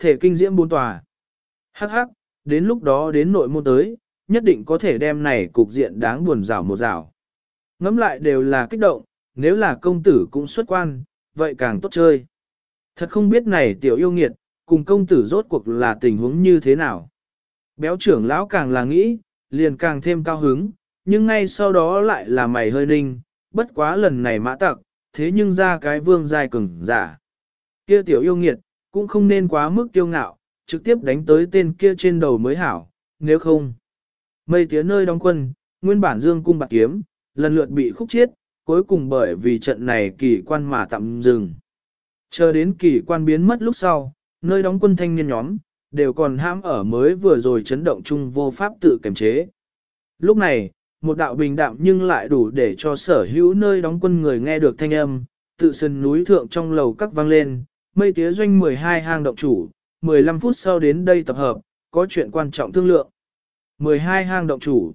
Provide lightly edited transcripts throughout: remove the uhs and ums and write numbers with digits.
Thể kinh diễm 4 tòa. Hắc hắc, đến lúc đó đến nội môn tới, nhất định có thể đem này cục diện đáng buồn rảo một rảo. Ngắm lại đều là kích động, nếu là công tử cũng xuất quan, vậy càng tốt chơi. Thật không biết này tiểu yêu nghiệt, cùng công tử rốt cuộc là tình huống như thế nào. Béo trưởng lão càng là nghĩ, liền càng thêm cao hứng, nhưng ngay sau đó lại là mày hơi ninh, bất quá lần này mã tặc, thế nhưng ra cái vương giai cường giả. Kia tiểu yêu nghiệt, cũng không nên quá mức kiêu ngạo, trực tiếp đánh tới tên kia trên đầu mới hảo, nếu không. Mây tía nơi đóng quân, nguyên bản dương cung bạc kiếm, lần lượt bị khúc chiết, cuối cùng bởi vì trận này kỳ quan mà tạm dừng. Chờ đến kỳ quan biến mất lúc sau, nơi đóng quân thanh niên nhóm, đều còn hãm ở mới vừa rồi chấn động chung vô pháp tự kiềm chế. Lúc này, một đạo bình đạm nhưng lại đủ để cho sở hữu nơi đóng quân người nghe được thanh âm, tự sân núi thượng trong lầu các vang lên, mây tía doanh 12 hang động chủ, 15 phút sau đến đây tập hợp, có chuyện quan trọng thương lượng. 12 hang động chủ,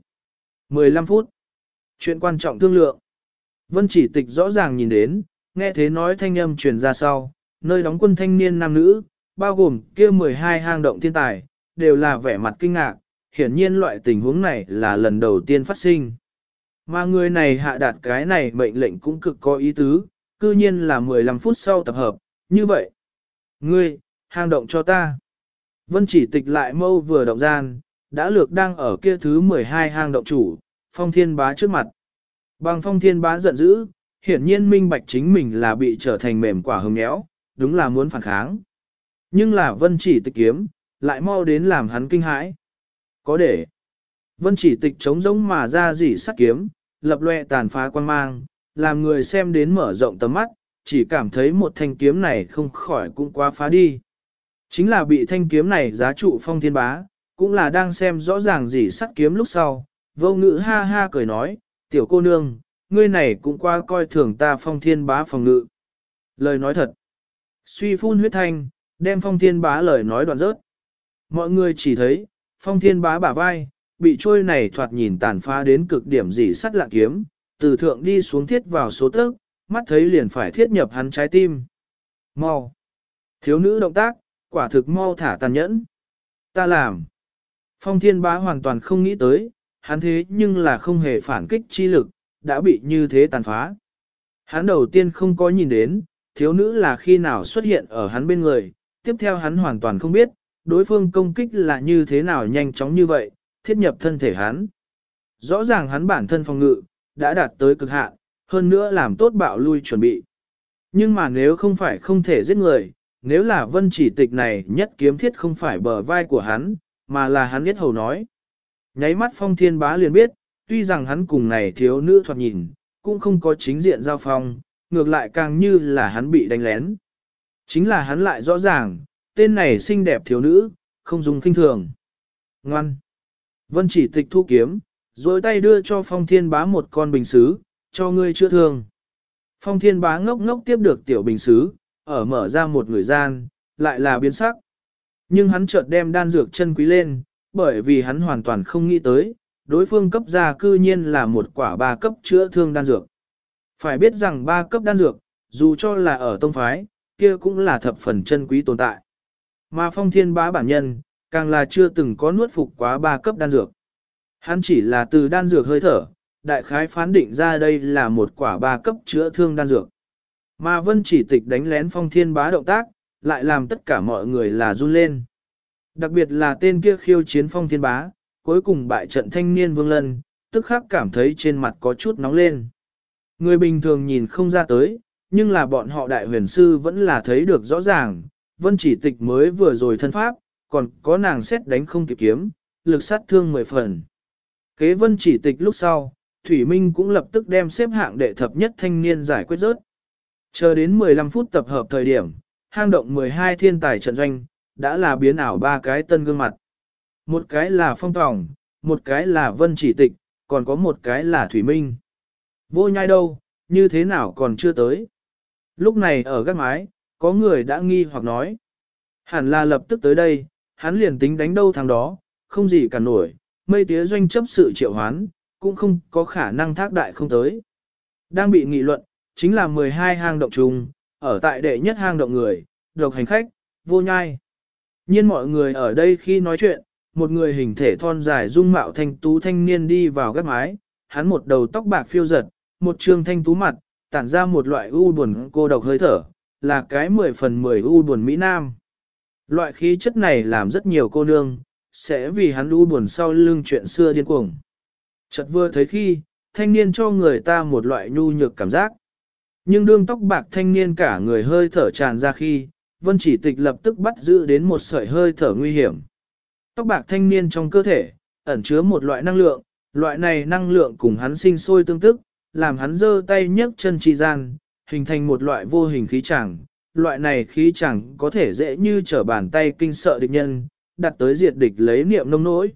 15 phút, chuyện quan trọng thương lượng. Vân Chỉ Tịch rõ ràng nhìn đến, nghe thế nói thanh âm truyền ra sau, nơi đóng quân thanh niên nam nữ, bao gồm kia 12 hang động thiên tài, đều là vẻ mặt kinh ngạc, hiển nhiên loại tình huống này là lần đầu tiên phát sinh. Mà người này hạ đạt cái này mệnh lệnh cũng cực có ý tứ, cư nhiên là 15 phút sau tập hợp, như vậy. Ngươi, hang động cho ta. Vân Chỉ Tịch lại mâu vừa động gian, đã lược đang ở kia thứ 12 hang động chủ, Phong Thiên Bá trước mặt. Bằng Phong Thiên Bá giận dữ, hiển nhiên minh bạch chính mình là bị trở thành mềm quả hứng nhéo, đúng là muốn phản kháng. Nhưng là Vân Chỉ Tịch kiếm, lại mau đến làm hắn kinh hãi. Có để. Vân Chỉ Tịch chống giống mà ra dỉ sắt kiếm, lập loe tàn phá quan mang, làm người xem đến mở rộng tầm mắt, chỉ cảm thấy một thanh kiếm này không khỏi cũng quá phá đi. Chính là bị thanh kiếm này giá trụ Phong Thiên Bá, cũng là đang xem rõ ràng dỉ sắt kiếm lúc sau, vô ngữ ha ha cười nói, tiểu cô nương, ngươi này cũng qua coi thường ta Phong Thiên Bá phòng ngự. Lời nói thật. Suy phun huyết thanh, đem Phong Thiên Bá lời nói đoạn rớt. Mọi người chỉ thấy, Phong Thiên Bá bả vai, bị trôi này thoạt nhìn tàn phá đến cực điểm dỉ sắt lạ kiếm, từ thượng đi xuống thiết vào số tấc, mắt thấy liền phải thiết nhập hắn trái tim. Mau! Thiếu nữ động tác, quả thực mau thả tàn nhẫn. Ta làm! Phong Thiên Bá hoàn toàn không nghĩ tới, hắn thế nhưng là không hề phản kích chi lực, đã bị như thế tàn phá. Hắn đầu tiên không có nhìn đến, thiếu nữ là khi nào xuất hiện ở hắn bên người, tiếp theo hắn hoàn toàn không biết, đối phương công kích là như thế nào nhanh chóng như vậy, thiết nhập thân thể hắn. Rõ ràng hắn bản thân phòng ngự, đã đạt tới cực hạn, hơn nữa làm tốt bạo lui chuẩn bị. Nhưng mà nếu không phải không thể giết người, nếu là Vân Chỉ Tịch này nhất kiếm thiết không phải bờ vai của hắn, mà là hắn biết hầu nói. Nháy mắt Phong Thiên Bá liền biết, tuy rằng hắn cùng này thiếu nữ thoạt nhìn, cũng không có chính diện giao phong, ngược lại càng như là hắn bị đánh lén. Chính là hắn lại rõ ràng, tên này xinh đẹp thiếu nữ, không dùng kinh thường. Ngoan! Vân Chỉ Tịch thu kiếm, rồi tay đưa cho Phong Thiên Bá một con bình xứ, cho ngươi chữa thương. Phong Thiên Bá ngốc ngốc tiếp được tiểu bình xứ, ở mở ra một người gian, lại là biến sắc. Nhưng hắn chợt đem đan dược chân quý lên, bởi vì hắn hoàn toàn không nghĩ tới, đối phương cấp ra cư nhiên là một quả 3 cấp chữa thương đan dược. Phải biết rằng 3 cấp đan dược, dù cho là ở tông phái, kia cũng là thập phần chân quý tồn tại. Mà Phong Thiên Bá bản nhân, càng là chưa từng có nuốt phục quá 3 cấp đan dược. Hắn chỉ là từ đan dược hơi thở, đại khái phán định ra đây là một quả 3 cấp chữa thương đan dược. Mà Vân Chỉ Tịch đánh lén Phong Thiên Bá động tác, lại làm tất cả mọi người là run lên. Đặc biệt là tên kia khiêu chiến Phong Thiên Bá, cuối cùng bại trận thanh niên Vương Lân, tức khắc cảm thấy trên mặt có chút nóng lên. Người bình thường nhìn không ra tới, nhưng là bọn họ đại huyền sư vẫn là thấy được rõ ràng, Vân Chỉ Tịch mới vừa rồi thân pháp, còn có nàng xét đánh không kịp kiếm, lực sát thương 10 phần. Kế Vân Chỉ Tịch lúc sau, Thủy Minh cũng lập tức đem xếp hạng đệ thập nhất thanh niên giải quyết rớt. Chờ đến 15 phút tập hợp thời điểm, hang động 12 thiên tài trận doanh, đã là biến ảo 3 cái tân gương mặt. Một cái là Phong Tòng, một cái là Vân Chỉ Tịch, còn có một cái là Thủy Minh. Vô Nhai đâu, như thế nào còn chưa tới. Lúc này ở gác mái, có người đã nghi hoặc nói. Hẳn là lập tức tới đây, hắn liền tính đánh đâu thằng đó, không gì cả nổi, mây tía doanh chấp sự triệu hoán, cũng không có khả năng thác đại không tới. Đang bị nghị luận, chính là 12 hang động trùng, ở tại đệ nhất hang động người, độc hành khách, Vô Nhai. Nhiên mọi người ở đây khi nói chuyện, một người hình thể thon dài dung mạo thanh tú thanh niên đi vào gác mái, hắn một đầu tóc bạc phiêu giật, một trương thanh tú mặt, tản ra một loại u buồn cô độc hơi thở, là cái 10/10 u buồn Mỹ Nam. Loại khí chất này làm rất nhiều cô nương, sẽ vì hắn u buồn sau lưng chuyện xưa điên cuồng. Chợt vừa thấy khi, thanh niên cho người ta một loại nhu nhược cảm giác. Nhưng đương tóc bạc thanh niên cả người hơi thở tràn ra khi, Vân Chỉ Tịch lập tức bắt giữ đến một sợi hơi thở nguy hiểm. Tóc bạc thanh niên trong cơ thể, ẩn chứa một loại năng lượng, loại này năng lượng cùng hắn sinh sôi tương tức, làm hắn giơ tay nhấc chân chi gian, hình thành một loại vô hình khí chẳng. Loại này khí chẳng có thể dễ như trở bàn tay kinh sợ địch nhân, đặt tới diệt địch lấy niệm nông nỗi.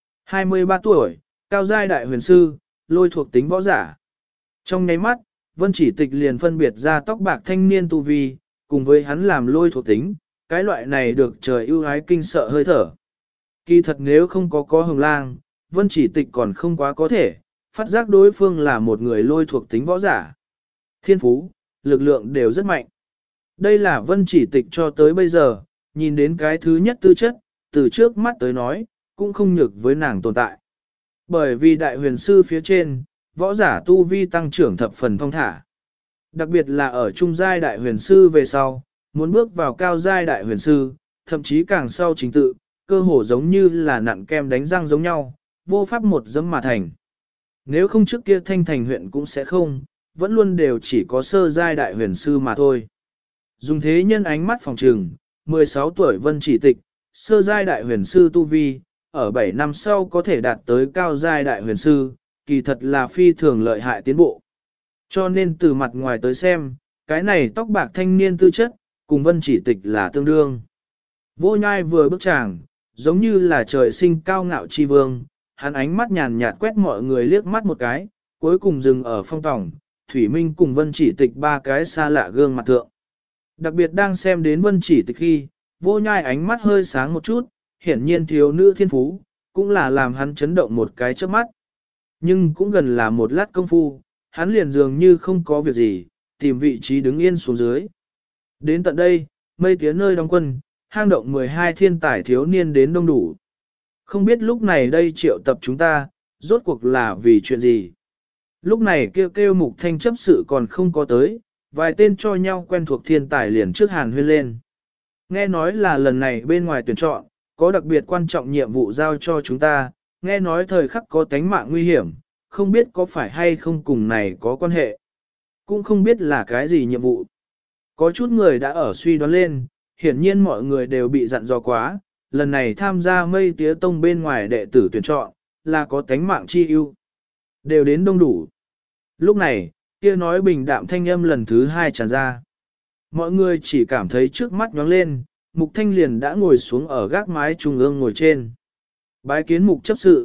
23 tuổi, cao giai đại huyền sư, lôi thuộc tính võ giả. Trong nháy mắt, Vân Chỉ Tịch liền phân biệt ra tóc bạc thanh niên tu vi, cùng với hắn làm lôi thuộc tính, cái loại này được trời ưu ái kinh sợ hơi thở. Kỳ thật nếu không có Hồng Lang, Vân Chỉ Tịch còn không quá có thể, phát giác đối phương là một người lôi thuộc tính võ giả. Thiên phú, lực lượng đều rất mạnh. Đây là Vân Chỉ Tịch cho tới bây giờ, nhìn đến cái thứ nhất tư chất, từ trước mắt tới nói, cũng không nhược với nàng tồn tại. Bởi vì đại huyền sư phía trên, võ giả tu vi tăng trưởng thập phần thông thả. Đặc biệt là ở trung giai đại huyền sư về sau, muốn bước vào cao giai đại huyền sư, thậm chí càng sau chính tự, cơ hồ giống như là nặn kem đánh răng giống nhau, vô pháp một dẫm mà thành. Nếu không trước kia Thanh Thành huyện cũng sẽ không, vẫn luôn đều chỉ có sơ giai đại huyền sư mà thôi. Dùng thế nhân ánh mắt phòng trừng, 16 tuổi Vân Chỉ Tịch, sơ giai đại huyền sư tu vi, ở 7 năm sau có thể đạt tới cao giai đại huyền sư, kỳ thật là phi thường lợi hại tiến bộ. Cho nên từ mặt ngoài tới xem, cái này tóc bạc thanh niên tư chất, cùng Vân Chỉ Tịch là tương đương. Vô Nhai vừa bước chàng, giống như là trời sinh cao ngạo chi vương, hắn ánh mắt nhàn nhạt quét mọi người liếc mắt một cái, cuối cùng dừng ở Phong Tổng, Thủy Minh cùng Vân Chỉ Tịch ba cái xa lạ gương mặt thượng. Đặc biệt đang xem đến Vân Chỉ Tịch khi, Vô Nhai ánh mắt hơi sáng một chút, hiển nhiên thiếu nữ thiên phú, cũng là làm hắn chấn động một cái trước mắt. Nhưng cũng gần là một lát công phu, hắn liền dường như không có việc gì, tìm vị trí đứng yên xuống dưới. Đến tận đây, mây tía nơi đóng quân, hang động 12 thiên tài thiếu niên đến đông đủ. Không biết lúc này đây triệu tập chúng ta, rốt cuộc là vì chuyện gì. Lúc này kêu Mục Thanh chấp sự còn không có tới, vài tên cho nhau quen thuộc thiên tài liền trước hàn huyên lên. Nghe nói là lần này bên ngoài tuyển chọn, có đặc biệt quan trọng nhiệm vụ giao cho chúng ta, nghe nói thời khắc có tánh mạng nguy hiểm, không biết có phải hay không cùng này có quan hệ. Cũng không biết là cái gì nhiệm vụ. Có chút người đã ở suy đoán lên, hiển nhiên mọi người đều bị dặn dò quá, lần này tham gia mây tía tông bên ngoài đệ tử tuyển chọn, là có tánh mạng chi ưu. Đều đến đông đủ. Lúc này, kia nói bình đạm thanh âm lần thứ hai tràn ra. Mọi người chỉ cảm thấy trước mắt nhóng lên, Mục Thanh liền đã ngồi xuống ở gác mái trung ương ngồi trên. Bái kiến Mục chấp sự.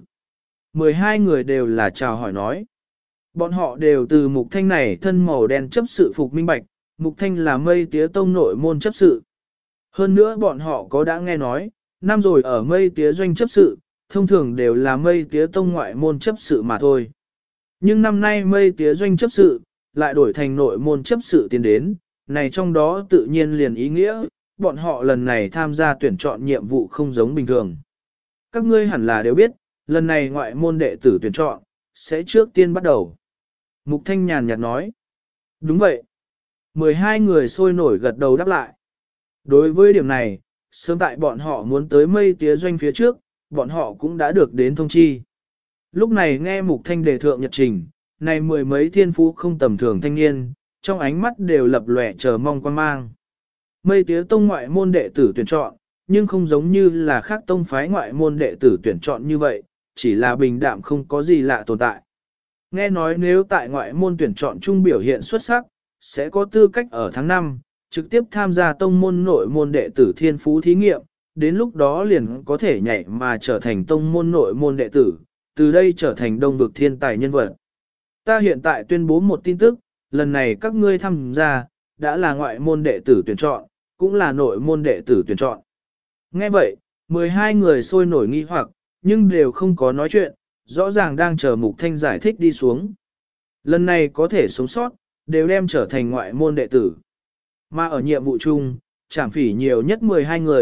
12 người đều là chào hỏi nói. Bọn họ đều từ Mục Thanh này thân màu đen chấp sự phục minh bạch, Mục Thanh là mây tía tông nội môn chấp sự. Hơn nữa bọn họ có đã nghe nói, năm rồi ở mây tía doanh chấp sự, thông thường đều là mây tía tông ngoại môn chấp sự mà thôi. Nhưng năm nay mây tía doanh chấp sự, lại đổi thành nội môn chấp sự tiến đến, này trong đó tự nhiên liền ý nghĩa, bọn họ lần này tham gia tuyển chọn nhiệm vụ không giống bình thường. Các ngươi hẳn là đều biết, lần này ngoại môn đệ tử tuyển chọn, sẽ trước tiên bắt đầu. Mục Thanh nhàn nhạt nói. Đúng vậy. 12 người sôi nổi gật đầu đáp lại. Đối với điểm này, sớm tại bọn họ muốn tới mây tía doanh phía trước, bọn họ cũng đã được đến thông chi. Lúc này nghe Mục Thanh đề thượng nhật trình, này mười mấy thiên phú không tầm thường thanh niên, trong ánh mắt đều lập lòe chờ mong quan mang. Mây tía tông ngoại môn đệ tử tuyển chọn, nhưng không giống như là khác tông phái ngoại môn đệ tử tuyển chọn như vậy, chỉ là bình đạm không có gì lạ tồn tại. Nghe nói nếu tại ngoại môn tuyển chọn chung biểu hiện xuất sắc, sẽ có tư cách ở tháng 5, trực tiếp tham gia tông môn nội môn đệ tử thiên phú thí nghiệm, đến lúc đó liền có thể nhảy mà trở thành tông môn nội môn đệ tử, từ đây trở thành đông vực thiên tài nhân vật. Ta hiện tại tuyên bố một tin tức, lần này các ngươi tham gia, đã là ngoại môn đệ tử tuyển chọn, cũng là nội môn đệ tử tuyển chọn. Nghe vậy, 12 người sôi nổi nghi hoặc, nhưng đều không có nói chuyện, rõ ràng đang chờ Mục Thanh giải thích đi xuống. Lần này có thể sống sót, đều đem trở thành ngoại môn đệ tử. Mà ở nhiệm vụ chung, Trảm Phỉ nhiều nhất 12 người,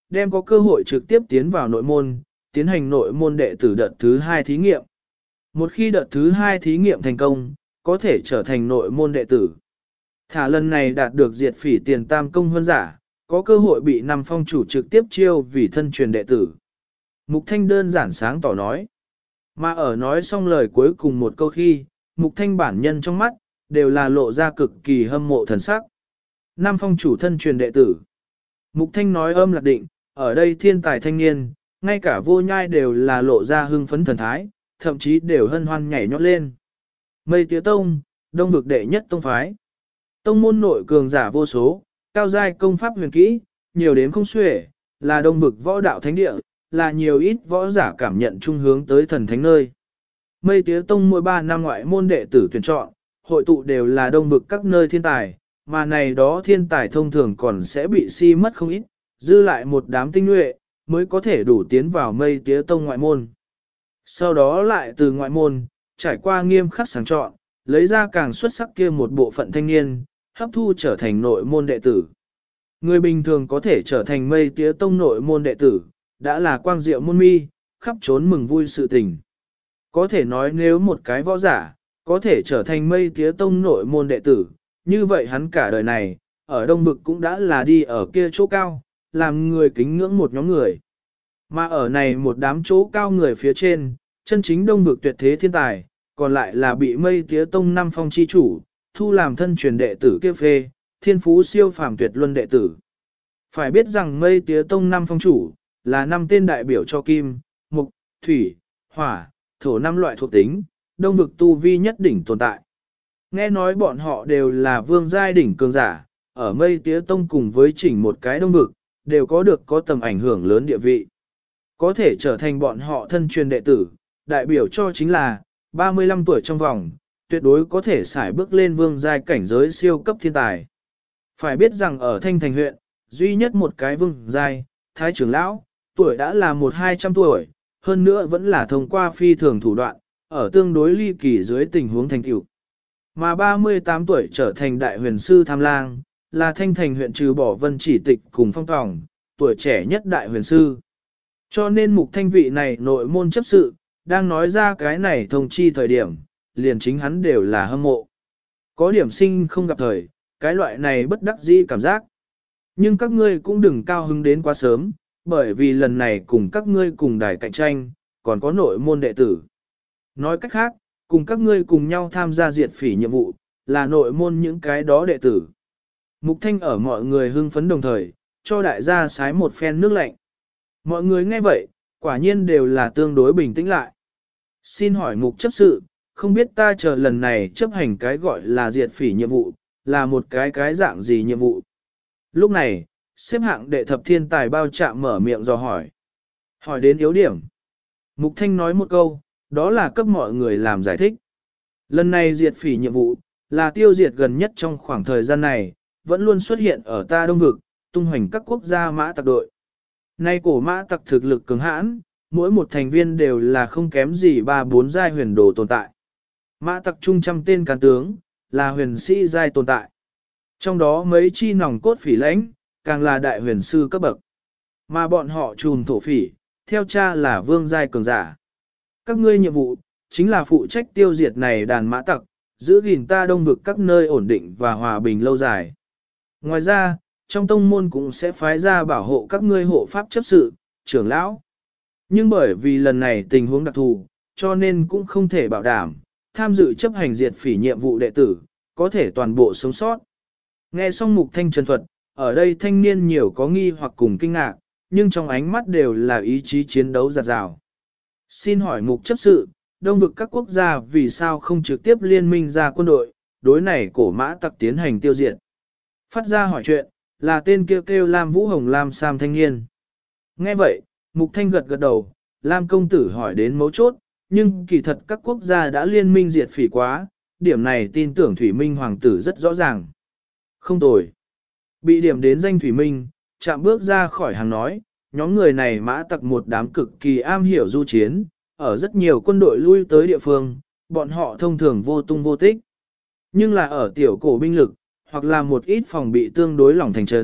đem có cơ hội trực tiếp tiến vào nội môn, tiến hành nội môn đệ tử đợt thứ 2 thí nghiệm. Một khi đợt thứ 2 thí nghiệm thành công, có thể trở thành nội môn đệ tử. Thả lần này đạt được diệt phỉ tiền tam công hơn giả, có cơ hội bị năm phong chủ trực tiếp chiêu vì thân truyền đệ tử. Mục Thanh đơn giản sáng tỏ nói. Mà ở nói xong lời cuối cùng một câu khi, Mục Thanh bản nhân trong mắt, đều là lộ ra cực kỳ hâm mộ thần sắc. Năm phong chủ thân truyền đệ tử. Mục Thanh nói âm lạc định, ở đây thiên tài thanh niên, ngay cả vô nhai đều là lộ ra hưng phấn thần thái, thậm chí đều hân hoan nhảy nhót lên. Mây Tía Tông, đông vực đệ nhất tông phái. Tông môn nội cường giả vô số, cao giai công pháp huyền kỹ, nhiều đến không xuể, là đông vực võ đạo thánh địa, là nhiều ít võ giả cảm nhận trung hướng tới thần thánh nơi. Mây Tía Tông mỗi 3 năm ngoại môn đệ tử tuyển chọn, hội tụ đều là đông vực các nơi thiên tài, mà này đó thiên tài thông thường còn sẽ bị si mất không ít, dư lại một đám tinh nhuệ, mới có thể đủ tiến vào Mây Tía Tông ngoại môn. Sau đó lại từ ngoại môn, trải qua nghiêm khắc sàng chọn, lấy ra càng xuất sắc kia một bộ phận thanh niên, hấp thu trở thành nội môn đệ tử. Người bình thường có thể trở thành Mây Tía Tông nội môn đệ tử, đã là quang diệu môn mi, khắp trốn mừng vui sự tình. Có thể nói nếu một cái võ giả, có thể trở thành Mây Tía Tông nội môn đệ tử, như vậy hắn cả đời này, ở Đông Vực cũng đã là đi ở kia chỗ cao, làm người kính ngưỡng một nhóm người. Mà ở này một đám chỗ cao người phía trên, chân chính Đông Vực tuyệt thế thiên tài, còn lại là bị Mây Tía Tông năm phong chi chủ, thu làm thân truyền đệ tử kia phê, thiên phú siêu phàm tuyệt luân đệ tử. Phải biết rằng Mây Tía Tông năm phong chủ, là năm tên đại biểu cho kim, mục, thủy, hỏa, thổ 5 loại thuộc tính, Đông Vực tu vi nhất đỉnh tồn tại. Nghe nói bọn họ đều là vương giai đỉnh cường giả, ở Mây Tía Tông cùng với chỉnh một cái Đông Vực, đều có tầm ảnh hưởng lớn địa vị. Có thể trở thành bọn họ thân truyền đệ tử, đại biểu cho chính là 35 tuổi trong vòng, tuyệt đối có thể xài bước lên vương giai cảnh giới siêu cấp thiên tài. Phải biết rằng ở Thanh Thành huyện, duy nhất một cái vương giai, Thái trưởng lão, tuổi đã là 1-200 tuổi, hơn nữa vẫn là thông qua phi thường thủ đoạn, ở tương đối ly kỳ dưới tình huống thành tựu. Mà 38 tuổi trở thành đại huyền sư Tham Lang, là Thanh Thành huyện trừ bỏ Vân Chỉ Tịch cùng Phong Tòng, tuổi trẻ nhất đại huyền sư. Cho nên Mục Thanh vị này nội môn chấp sự, đang nói ra cái này thông chi thời điểm, liền chính hắn đều là hâm mộ. Có điểm sinh không gặp thời, cái loại này bất đắc dĩ cảm giác. Nhưng các ngươi cũng đừng cao hứng đến quá sớm, bởi vì lần này cùng các ngươi cùng đài cạnh tranh, còn có nội môn đệ tử. Nói cách khác, cùng các ngươi cùng nhau tham gia diệt phỉ nhiệm vụ, là nội môn những cái đó đệ tử. Mục Thanh ở mọi người hưng phấn đồng thời, cho đại gia sái một phen nước lạnh. Mọi người nghe vậy, quả nhiên đều là tương đối bình tĩnh lại. Xin hỏi Mục chấp sự, không biết ta chờ lần này chấp hành cái gọi là diệt phỉ nhiệm vụ, là một cái dạng gì nhiệm vụ? Lúc này, xếp hạng đệ thập thiên tài bao trạm mở miệng dò hỏi. Hỏi đến yếu điểm. Mục Thanh nói một câu, đó là cấp mọi người làm giải thích. Lần này diệt phỉ nhiệm vụ, là tiêu diệt gần nhất trong khoảng thời gian này, vẫn luôn xuất hiện ở ta Đông Vực, tung hoành các quốc gia mã tặc đội. Nay cổ mã tặc thực lực cứng hãn, mỗi một thành viên đều là không kém gì 3-4 giai huyền đồ tồn tại. Mã tặc trung trăm tên cán tướng, là huyền sĩ giai tồn tại. Trong đó mấy chi nòng cốt phỉ lãnh, càng là đại huyền sư cấp bậc. Mà bọn họ trùm thổ phỉ, theo cha là vương giai cường giả. Các ngươi nhiệm vụ, chính là phụ trách tiêu diệt này đàn mã tặc, giữ gìn ta Đông Vực các nơi ổn định và hòa bình lâu dài. Ngoài ra, trong tông môn cũng sẽ phái ra bảo hộ các ngươi hộ pháp chấp sự, trưởng lão. Nhưng bởi vì lần này tình huống đặc thù, cho nên cũng không thể bảo đảm, tham dự chấp hành diệt phỉ nhiệm vụ đệ tử, có thể toàn bộ sống sót. Nghe xong Mục Thanh trần thuật, ở đây thanh niên nhiều có nghi hoặc cùng kinh ngạc, nhưng trong ánh mắt đều là ý chí chiến đấu giạt rào. Xin hỏi Mục chấp sự, Đông Vực các quốc gia vì sao không trực tiếp liên minh ra quân đội, đối này cổ mã tặc tiến hành tiêu diệt. Phát ra hỏi chuyện, là tên kêu Lam Vũ Hồng Lam Sam thanh niên. Nghe vậy, Mục Thanh gật gật đầu, Lam công tử hỏi đến mấu chốt, nhưng kỳ thật các quốc gia đã liên minh diệt phỉ quá, điểm này tin tưởng Thủy Minh Hoàng tử rất rõ ràng. Không tồi. Bị điểm đến danh Thủy Minh, chạm bước ra khỏi hàng nói, nhóm người này mã tặc một đám cực kỳ am hiểu du chiến, ở rất nhiều quân đội lui tới địa phương, bọn họ thông thường vô tung vô tích. Nhưng là ở tiểu cổ binh lực, hoặc là một ít phòng bị tương đối lỏng thành trấn,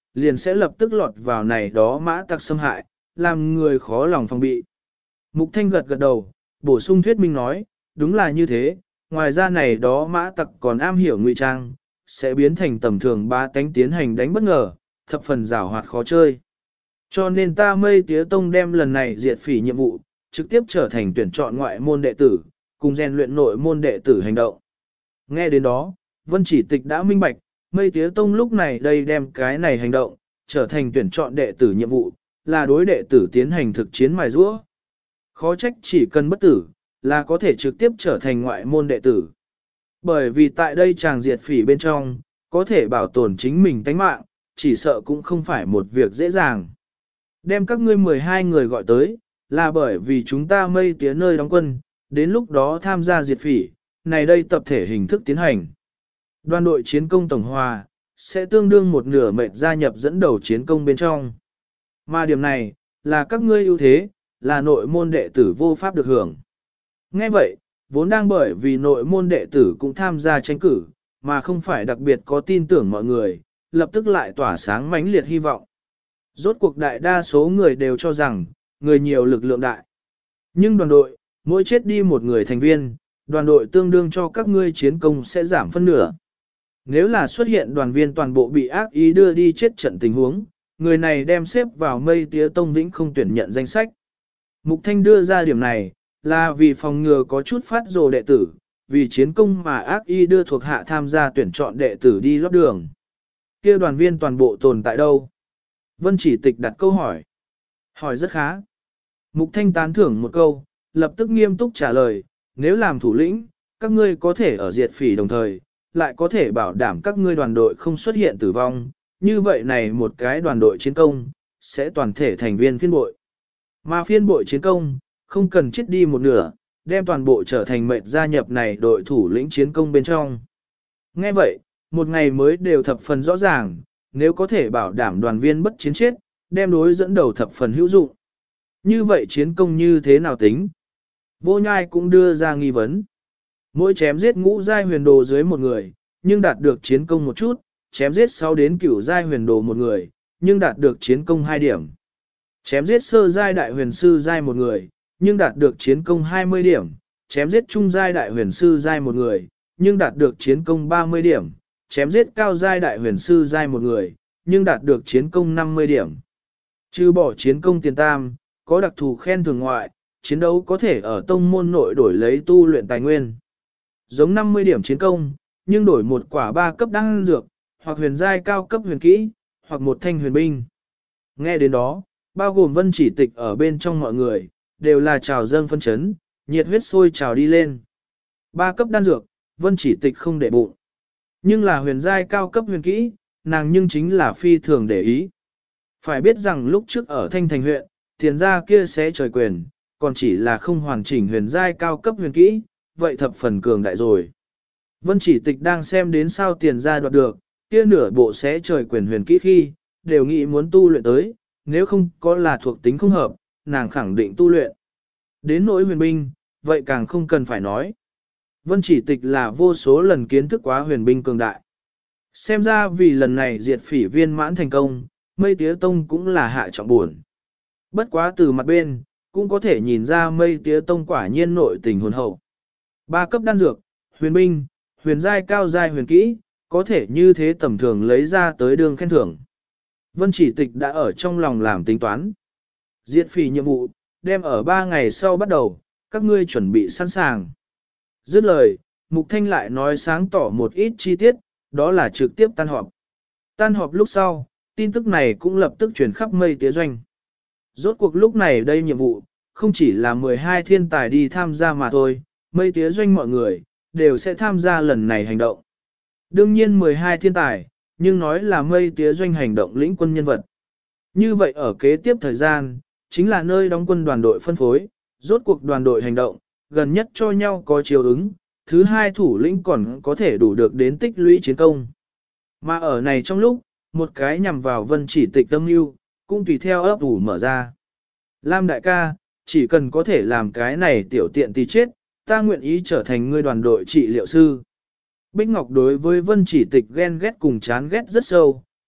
liền sẽ lập tức lọt vào này đó mã tặc xâm hại, làm người khó lòng phòng bị. Mục Thanh gật gật đầu, bổ sung thuyết minh nói, đúng là như thế, ngoài ra này đó mã tặc còn am hiểu ngụy trang, sẽ biến thành tầm thường ba tánh tiến hành đánh bất ngờ, thập phần giảo hoạt khó chơi. Cho nên ta Mây Tía Tông đem lần này diệt phỉ nhiệm vụ, trực tiếp trở thành tuyển chọn ngoại môn đệ tử, cùng rèn luyện nội môn đệ tử hành động. Nghe đến đó, Vân Chỉ Tịch đã minh bạch, Mây Tía Tông lúc này đây đem cái này hành động, trở thành tuyển chọn đệ tử nhiệm vụ, là đối đệ tử tiến hành thực chiến mài giũa. Khó trách chỉ cần bất tử, là có thể trực tiếp trở thành ngoại môn đệ tử. Bởi vì tại đây chàng diệt phỉ bên trong, có thể bảo tồn chính mình tánh mạng, chỉ sợ cũng không phải một việc dễ dàng. Đem các ngươi 12 người gọi tới, là bởi vì chúng ta Mây Tía nơi đóng quân, đến lúc đó tham gia diệt phỉ, này đây tập thể hình thức tiến hành. Đoàn đội chiến công tổng hòa, sẽ tương đương một nửa mệnh gia nhập dẫn đầu chiến công bên trong. Mà điểm này, là các ngươi ưu thế, là nội môn đệ tử vô pháp được hưởng. Nghe vậy, vốn đang bởi vì nội môn đệ tử cũng tham gia tranh cử, mà không phải đặc biệt có tin tưởng mọi người, lập tức lại tỏa sáng mãnh liệt hy vọng. Rốt cuộc đại đa số người đều cho rằng, người nhiều lực lượng đại. Nhưng đoàn đội, mỗi chết đi một người thành viên, đoàn đội tương đương cho các ngươi chiến công sẽ giảm phân nửa. Nếu là xuất hiện đoàn viên toàn bộ bị ác ý đưa đi chết trận tình huống, người này đem xếp vào Mây Tía Tông vĩnh không tuyển nhận danh sách. Mục Thanh đưa ra điểm này, là vì phòng ngừa có chút phát rồ đệ tử, vì chiến công mà ác ý đưa thuộc hạ tham gia tuyển chọn đệ tử đi lót đường. Kia đoàn viên toàn bộ tồn tại đâu? Vân Chỉ Tịch đặt câu hỏi. Hỏi rất khá. Mục Thanh tán thưởng một câu, lập tức nghiêm túc trả lời, nếu làm thủ lĩnh, các ngươi có thể ở diệt phỉ đồng thời, lại có thể bảo đảm các ngươi đoàn đội không xuất hiện tử vong, như vậy này một cái đoàn đội chiến công, sẽ toàn thể thành viên phiên bội. Mà phiên bội chiến công, không cần chết đi một nửa, đem toàn bộ trở thành mệnh gia nhập này đội thủ lĩnh chiến công bên trong. Nghe vậy, một ngày mới đều thập phần rõ ràng, nếu có thể bảo đảm đoàn viên bất chiến chết, đem đối dẫn đầu thập phần hữu dụng. Như vậy chiến công như thế nào tính? Vô Nhai cũng đưa ra nghi vấn. Mỗi chém giết ngũ giai huyền đồ dưới một người, nhưng đạt được chiến công một chút, chém giết 6 đến cửu giai huyền đồ một người, nhưng đạt được chiến công 2 điểm. Chém giết sơ giai đại huyền sư giai một người, nhưng đạt được chiến công 20 điểm. Chém giết trung giai đại huyền sư giai một người, nhưng đạt được chiến công 30 điểm. Chém giết cao giai đại huyền sư giai một người, nhưng đạt được chiến công 50 điểm. Trừ bỏ chiến công tiền tam, có đặc thù khen thưởng ngoại, chiến đấu có thể ở tông môn nội đổi lấy tu luyện tài nguyên. Giống 50 điểm chiến công, nhưng đổi một quả 3 cấp đan dược, hoặc huyền giai cao cấp huyền kỹ, hoặc một thanh huyền binh. Nghe đến đó, bao gồm Vân Chỉ Tịch ở bên trong mọi người, đều là trào dâng phân chấn, nhiệt huyết sôi trào đi lên. 3 cấp đan dược, Vân Chỉ Tịch không để bụng. Nhưng là huyền giai cao cấp huyền kỹ, nàng nhưng chính là phi thường để ý. Phải biết rằng lúc trước ở Thanh Thành huyện, tiền gia kia sẽ trời quyền, còn chỉ là không hoàn chỉnh huyền giai cao cấp huyền kỹ, vậy thập phần cường đại rồi. Vân Chỉ Tịch đang xem đến sao tiền gia đoạt được, kia nửa bộ sẽ trời quyền huyền kỹ khi, đều nghĩ muốn tu luyện tới, nếu không có là thuộc tính không hợp, nàng khẳng định tu luyện. Đến nỗi huyền binh, vậy càng không cần phải nói. Vân Chỉ Tịch là vô số lần kiến thức quá huyền binh cường đại. Xem ra vì lần này diệt phỉ viên mãn thành công, Mây Tía Tông cũng là hạ trọng buồn. Bất quá từ mặt bên, cũng có thể nhìn ra Mây Tía Tông quả nhiên nội tình hồn hậu. 3 cấp đan dược, huyền binh, huyền giai cao giai huyền kỹ, có thể như thế tầm thường lấy ra tới đường khen thưởng. Vân Chỉ Tịch đã ở trong lòng làm tính toán. Diệt phỉ nhiệm vụ, đem ở 3 ngày sau bắt đầu, các ngươi chuẩn bị sẵn sàng. Dứt lời, Mục Thanh lại nói sáng tỏ một ít chi tiết, đó là trực tiếp tan họp. Tan họp lúc sau, tin tức này cũng lập tức truyền khắp Mây Tía Doanh. Rốt cuộc lúc này đây nhiệm vụ, không chỉ là 12 thiên tài đi tham gia mà thôi, Mây Tía Doanh mọi người, đều sẽ tham gia lần này hành động. Đương nhiên 12 thiên tài, nhưng nói là Mây Tía Doanh hành động lĩnh quân nhân vật. Như vậy ở kế tiếp thời gian, chính là nơi đóng quân đoàn đội phân phối, rốt cuộc đoàn đội hành động, gần nhất cho nhau có chiều ứng, thứ hai thủ lĩnh còn có thể đủ được đến tích lũy chiến công. Mà ở này trong lúc, một cái nhằm vào Vân Chỉ Tịch tâm lưu, cũng tùy theo ấp ủ mở ra. Lam đại ca, chỉ cần có thể làm cái này tiểu tiện thì chết, ta nguyện ý trở thành ngươi đoàn đội trị liệu sư. Bích Ngọc đối với Vân Chỉ Tịch ghen ghét cùng chán ghét rất sâu,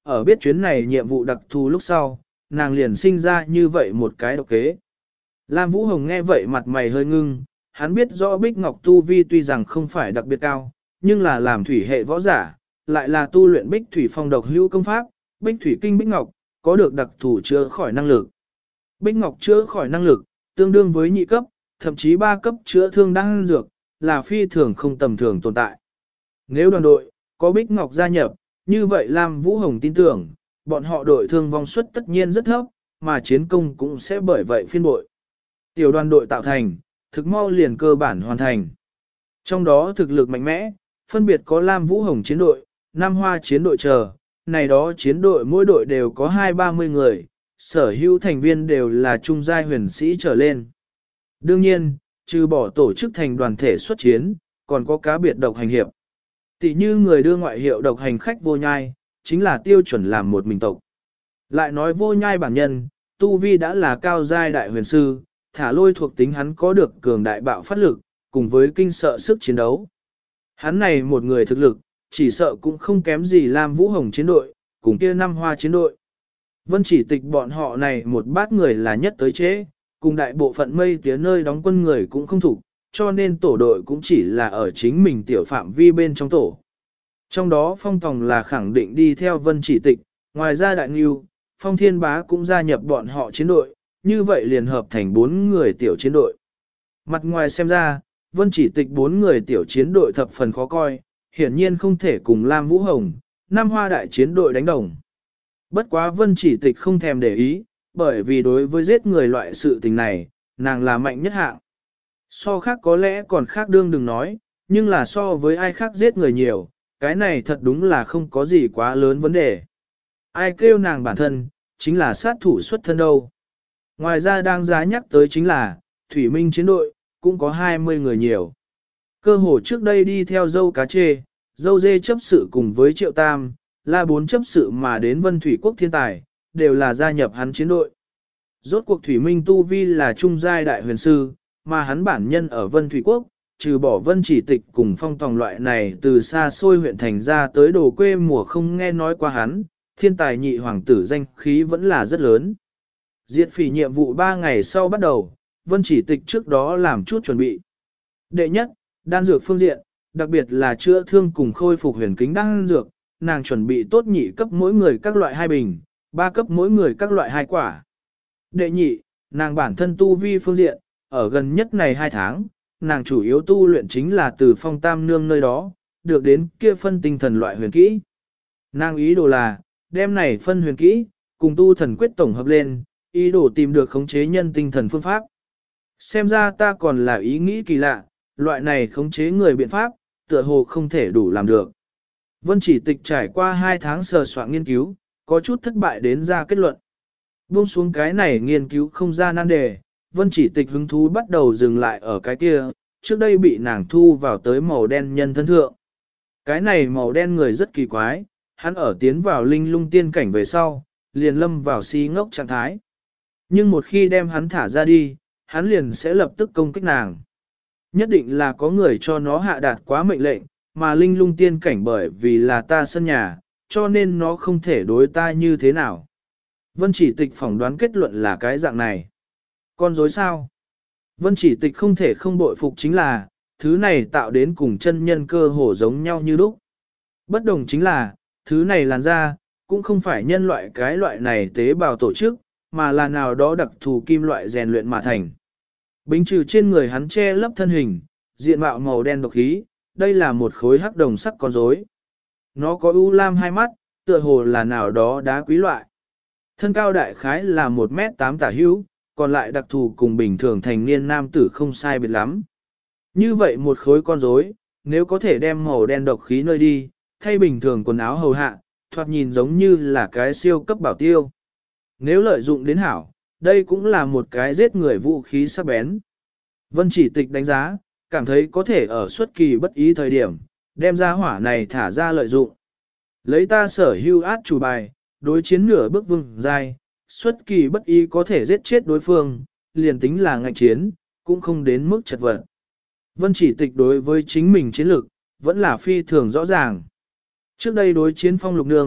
ở biết chuyến này nhiệm vụ đặc thù lúc sau, nàng liền sinh ra như vậy một cái độc kế. Lam Vũ Hồng nghe vậy mặt mày hơi ngưng, hắn biết rõ Bích Ngọc tu vi tuy rằng không phải đặc biệt cao, nhưng là làm thủy hệ võ giả, lại là tu luyện Bích Thủy Phong độc hữu công pháp, Bích Thủy Kinh Bích Ngọc, có được đặc thù chữa khỏi năng lực. Bích Ngọc chữa khỏi năng lực, tương đương với nhị cấp, thậm chí 3 cấp chữa thương đan dược, là phi thường không tầm thường tồn tại. Nếu đoàn đội có Bích Ngọc gia nhập, như vậy Lam Vũ Hồng tin tưởng, bọn họ đội thương vong suất tất nhiên rất thấp, mà chiến công cũng sẽ bởi vậy phiên bội. Tiểu đoàn đội tạo thành, thực mau liền cơ bản hoàn thành. Trong đó thực lực mạnh mẽ, phân biệt có Lam Vũ Hồng chiến đội, Nam Hoa chiến đội chờ, này đó chiến đội mỗi đội đều có 20-30 người, sở hữu thành viên đều là trung giai huyền sĩ trở lên. Đương nhiên, trừ bỏ tổ chức thành đoàn thể xuất chiến, còn có cá biệt độc hành hiệp. Tỷ như người đưa ngoại hiệu độc hành khách vô nhai, chính là tiêu chuẩn làm một mình tộc. Lại nói vô nhai bản nhân, tu vi đã là cao giai đại huyền sư, thả lôi thuộc tính hắn có được cường đại bạo phát lực, cùng với kinh sợ sức chiến đấu. Hắn này một người thực lực, chỉ sợ cũng không kém gì Lam Vũ Hồng chiến đội, cùng kia Năm Hoa chiến đội. Vân Chỉ Tịch bọn họ này một bát người là nhất tới chế, cùng đại bộ phận mây tía nơi đóng quân người cũng không thủ, cho nên tổ đội cũng chỉ là ở chính mình tiểu phạm vi bên trong tổ. Trong đó Phong Tòng là khẳng định đi theo Vân Chỉ Tịch, ngoài ra Đại Ngưu, Phong Thiên Bá cũng gia nhập bọn họ chiến đội, như vậy liền hợp thành 4 người tiểu chiến đội. Mặt ngoài xem ra, Vân Chỉ Tịch 4 người tiểu chiến đội thập phần khó coi, hiển nhiên không thể cùng Lam Vũ Hồng, Nam Hoa đại chiến đội đánh đồng. Bất quá Vân Chỉ Tịch không thèm để ý, bởi vì đối với giết người loại sự tình này, nàng là mạnh nhất hạng. So khác có lẽ còn khác đương đừng nói, nhưng là so với ai khác giết người nhiều, cái này thật đúng là không có gì quá lớn vấn đề. Ai kêu nàng bản thân, chính là sát thủ xuất thân đâu. Ngoài ra đang giá nhắc tới chính là, Thủy Minh chiến đội, cũng có 20 người nhiều. Cơ hồ trước đây đi theo dâu cá chê, dâu dê chấp sự cùng với Triệu Tam, là 4 chấp sự mà đến Vân Thủy Quốc thiên tài, đều là gia nhập hắn chiến đội. Rốt cuộc Thủy Minh tu vi là trung giai đại huyền sư, mà hắn bản nhân ở Vân Thủy Quốc, trừ bỏ Vân Chỉ Tịch cùng Phong Tòng loại này từ xa xôi huyện thành ra tới đồ quê mùa không nghe nói qua hắn, thiên tài nhị hoàng tử danh khí vẫn là rất lớn. Diệt phỉ nhiệm vụ 3 ngày sau bắt đầu, Vân Chỉ Tịch trước đó làm chút chuẩn bị. Đệ nhất, đan dược phương diện, đặc biệt là chữa thương cùng khôi phục huyền kính đan dược, nàng chuẩn bị tốt nhị cấp mỗi người các loại 2 bình, 3 cấp mỗi người các loại 2 quả. Đệ nhị, nàng bản thân tu vi phương diện, ở gần nhất này 2 tháng, nàng chủ yếu tu luyện chính là từ Phong Tam Nương nơi đó, được đến kia phân tinh thần loại huyền kỹ. Nàng ý đồ là, đem này phân huyền kỹ, cùng tu thần quyết tổng hợp lên, ý đồ tìm được khống chế nhân tinh thần phương pháp. Xem ra ta còn là ý nghĩ kỳ lạ, loại này khống chế người biện pháp, tựa hồ không thể đủ làm được. Vân Chỉ Tịch trải qua 2 tháng sờ soạn nghiên cứu, có chút thất bại đến ra kết luận. Buông xuống cái này nghiên cứu không ra nan đề, Vân Chỉ Tịch hứng thú bắt đầu dừng lại ở cái kia, trước đây bị nàng thu vào tới màu đen nhân thân thượng. Cái này màu đen người rất kỳ quái, hắn ở tiến vào linh lung tiên cảnh về sau, liền lâm vào si ngốc trạng thái. Nhưng một khi đem hắn thả ra đi, hắn liền sẽ lập tức công kích nàng. Nhất định là có người cho nó hạ đạt quá mệnh lệnh, mà linh lung tiên cảnh bởi vì là ta sân nhà, cho nên nó không thể đối ta như thế nào. Vân Chỉ Tịch phỏng đoán kết luận là cái dạng này. Con dối sao? Vân Chỉ Tịch không thể không bội phục chính là, thứ này tạo đến cùng chân nhân cơ hồ giống nhau như lúc. Bất đồng chính là, thứ này làn ra, cũng không phải nhân loại cái loại này tế bào tổ chức, mà là nào đó đặc thù kim loại rèn luyện mà thành. Bính trừ trên người hắn che lấp thân hình, diện mạo màu đen độc khí, đây là một khối hắc đồng sắc con rối. Nó có u lam 2 mắt, tựa hồ là nào đó đá quý loại. Thân cao đại khái là 1m8 tả hữu, còn lại đặc thù cùng bình thường thành niên nam tử không sai biệt lắm. Như vậy một khối con rối, nếu có thể đem màu đen độc khí nơi đi, thay bình thường quần áo hầu hạ, thoạt nhìn giống như là cái siêu cấp bảo tiêu. Nếu lợi dụng đến hảo, đây cũng là một cái giết người vũ khí sắc bén. Vân Chỉ Tịch đánh giá, cảm thấy có thể ở xuất kỳ bất ý thời điểm, đem ra hỏa này thả ra lợi dụng. Lấy ta sở hưu át chủ bài, đối chiến nửa bước vương giai, xuất kỳ bất ý có thể giết chết đối phương, liền tính là ngạnh chiến, cũng không đến mức chật vật. Vân Chỉ Tịch đối với chính mình chiến lược, vẫn là phi thường rõ ràng. Trước đây đối chiến Phong Lục Nương,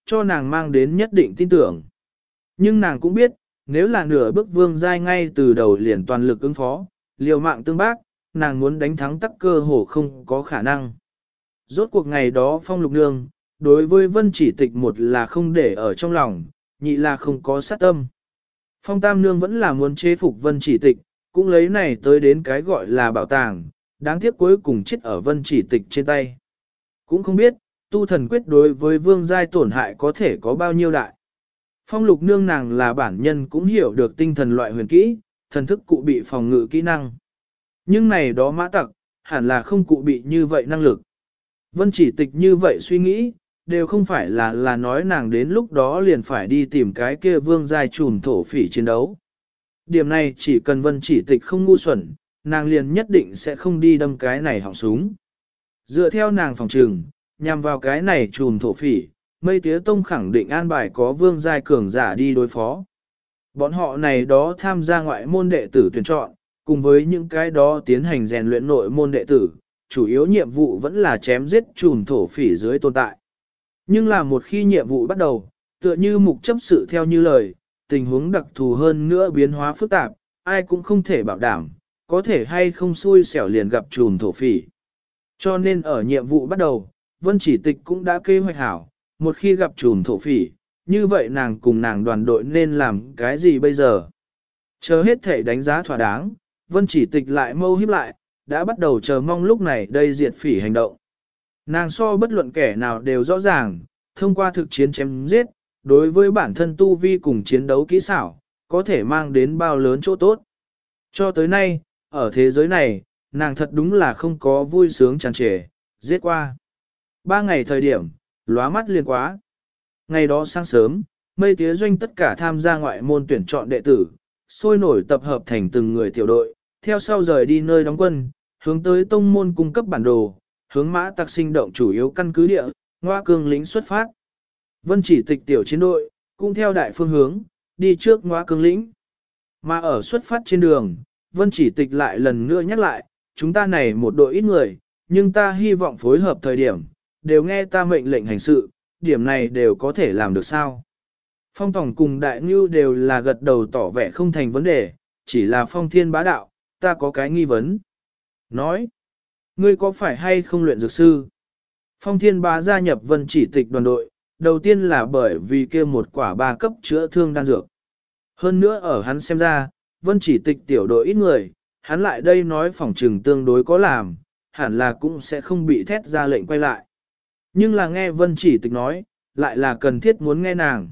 cho nàng mang đến nhất định tin tưởng. Nhưng nàng cũng biết, nếu là nửa bước vương giai ngay từ đầu liền toàn lực ứng phó, liều mạng tương bác, nàng muốn đánh thắng tắc cơ hồ không có khả năng. Rốt cuộc ngày đó Phong Lục Nương, đối với Vân Chỉ Tịch một là không để ở trong lòng, nhị là không có sát tâm. Phong Tam Nương vẫn là muốn chế phục Vân Chỉ Tịch, cũng lấy này tới đến cái gọi là bảo tàng, đáng tiếc cuối cùng chết ở Vân Chỉ Tịch trên tay. Cũng không biết, tu thần quyết đối với vương giai tổn hại có thể có bao nhiêu đại. Phong Lục Nương nàng là bản nhân cũng hiểu được tinh thần loại huyền kỹ, thần thức cụ bị phòng ngự kỹ năng. Nhưng này đó mã tặc, hẳn là không cụ bị như vậy năng lực. Vân Chỉ Tịch như vậy suy nghĩ, đều không phải là nói nàng đến lúc đó liền phải đi tìm cái kia vương giai trùm thổ phỉ chiến đấu. Điểm này chỉ cần Vân Chỉ Tịch không ngu xuẩn, nàng liền nhất định sẽ không đi đâm cái này họng súng. Dựa theo nàng phòng trừng, nhằm vào cái này trùm thổ phỉ, Mây Tía Tông khẳng định an bài có vương giai cường giả đi đối phó. Bọn họ này đó tham gia ngoại môn đệ tử tuyển chọn, cùng với những cái đó tiến hành rèn luyện nội môn đệ tử, chủ yếu nhiệm vụ vẫn là chém giết trùm thổ phỉ dưới tồn tại. Nhưng là một khi nhiệm vụ bắt đầu, tựa như mục chấp sự theo như lời, tình huống đặc thù hơn nữa biến hóa phức tạp, ai cũng không thể bảo đảm, có thể hay không xui xẻo liền gặp trùm thổ phỉ. Cho nên ở nhiệm vụ bắt đầu, Vân Chỉ Tịch cũng đã kế hoạch hảo, một khi gặp trùm thổ phỉ, như vậy nàng cùng nàng đoàn đội nên làm cái gì bây giờ? Chờ hết thể đánh giá thỏa đáng, Vân Chỉ Tịch lại mâu hiếp lại, đã bắt đầu chờ mong lúc này đây diệt phỉ hành động. Nàng so bất luận kẻ nào đều rõ ràng, thông qua thực chiến chém giết, đối với bản thân tu vi cùng chiến đấu kỹ xảo, có thể mang đến bao lớn chỗ tốt. Cho tới nay, ở thế giới này, nàng thật đúng là không có vui sướng tràn trề, giết qua. 3 ngày thời điểm, lóa mắt liền quá. Ngày đó sáng sớm, Mây Tía Doanh tất cả tham gia ngoại môn tuyển chọn đệ tử, sôi nổi tập hợp thành từng người tiểu đội, theo sau rời đi nơi đóng quân, hướng tới tông môn cung cấp bản đồ, hướng mã tặc sinh động chủ yếu căn cứ địa, Ngoa Cương lĩnh xuất phát. Vân Chỉ Tịch tiểu chiến đội, cũng theo đại phương hướng, đi trước Ngoa Cương lĩnh. Mà ở xuất phát trên đường, Vân Chỉ Tịch lại lần nữa nhắc lại, chúng ta này một đội ít người, nhưng ta hy vọng phối hợp thời điểm, đều nghe ta mệnh lệnh hành sự, điểm này đều có thể làm được sao. Phong Tổng cùng Đại Ngưu đều là gật đầu tỏ vẻ không thành vấn đề, chỉ là Phong Thiên Bá đạo, ta có cái nghi vấn. Nói, ngươi có phải hay không luyện dược sư? Phong Thiên Bá gia nhập Vân Chỉ Tịch đoàn đội, đầu tiên là bởi vì kia một quả 3 cấp chữa thương đan dược. Hơn nữa ở hắn xem ra, Vân Chỉ Tịch tiểu đội ít người, hắn lại đây nói phỏng trừng tương đối có làm, hẳn là cũng sẽ không bị thét ra lệnh quay lại. Nhưng là nghe Vân Chỉ Tịch nói, lại là cần thiết muốn nghe nàng.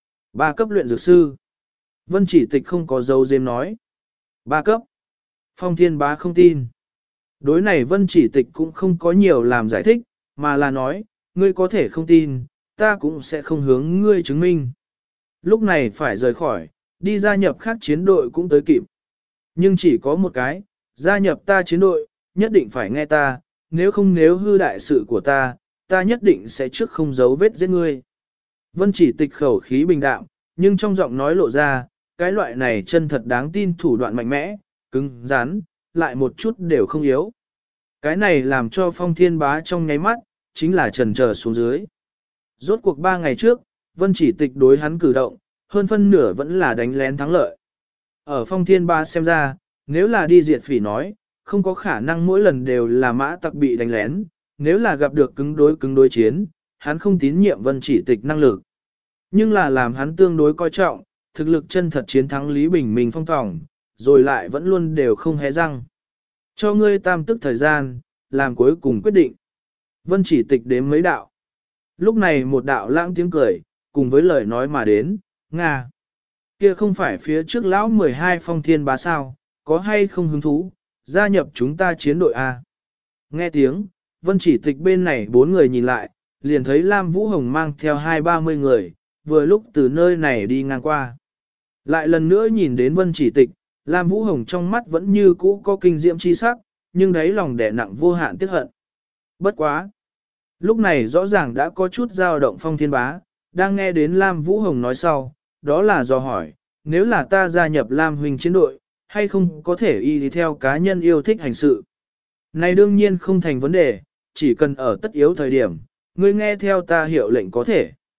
3 cấp luyện dược sư. Vân Chỉ Tịch không có dấu diếm nói. 3 cấp. Phong Thiên Bá không tin. Đối này Vân Chỉ Tịch cũng không có nhiều làm giải thích, mà là nói, ngươi có thể không tin, ta cũng sẽ không hướng ngươi chứng minh. Lúc này phải rời khỏi, đi gia nhập khác chiến đội cũng tới kịp. Nhưng chỉ có một cái, gia nhập ta chiến đội, nhất định phải nghe ta, nếu hư đại sự của ta nhất định sẽ trước không giấu vết giết ngươi. Vân Chỉ Tịch khẩu khí bình đạm, nhưng trong giọng nói lộ ra, cái loại này chân thật đáng tin thủ đoạn mạnh mẽ, cứng, rắn, lại một chút đều không yếu. Cái này làm cho Phong Thiên Bá trong nháy mắt, chính là trần chờ xuống dưới. Rốt cuộc 3 ngày trước, Vân Chỉ Tịch đối hắn cử động, hơn phân nửa vẫn là đánh lén thắng lợi. Ở Phong Thiên Bá xem ra, nếu là đi diệt phỉ nói, không có khả năng mỗi lần đều là mã tặc bị đánh lén, nếu là gặp được cứng đối chiến, hắn không tín nhiệm Vân Chỉ Tịch năng lực. Nhưng là làm hắn tương đối coi trọng, thực lực chân thật chiến thắng Lý Bình Minh Phong Tòng, rồi lại vẫn luôn đều không hé răng. Cho ngươi tam tức thời gian, làm cuối cùng quyết định. Vân Chỉ Tịch đếm mấy đạo. Lúc này một đạo lãng tiếng cười, cùng với lời nói mà đến, Nga. Kia không phải phía trước lão 12 Phong Thiên Bá sao, có hay không hứng thú, gia nhập chúng ta chiến đội A. Nghe tiếng, Vân Chỉ Tịch bên này 4 người nhìn lại, liền thấy Lam Vũ Hồng mang theo 20-30 người, vừa lúc từ nơi này đi ngang qua. Lại lần nữa nhìn đến Vân Chỉ Tịch, Lam Vũ Hồng trong mắt vẫn như cũ có kinh diễm chi sắc, nhưng đáy lòng đè nặng vô hạn tiếc hận. Bất quá. Lúc này rõ ràng đã có chút dao động Phong Thiên Bá, đang nghe đến Lam Vũ Hồng nói sau, đó là do hỏi, nếu là ta gia nhập Lam huynh chiến đội, hay không có thể y theo cá nhân yêu thích hành sự. Này đương nhiên không thành vấn đề, chỉ cần ở tất yếu thời điểm, ngươi nghe theo ta hiệu lệnh có thể.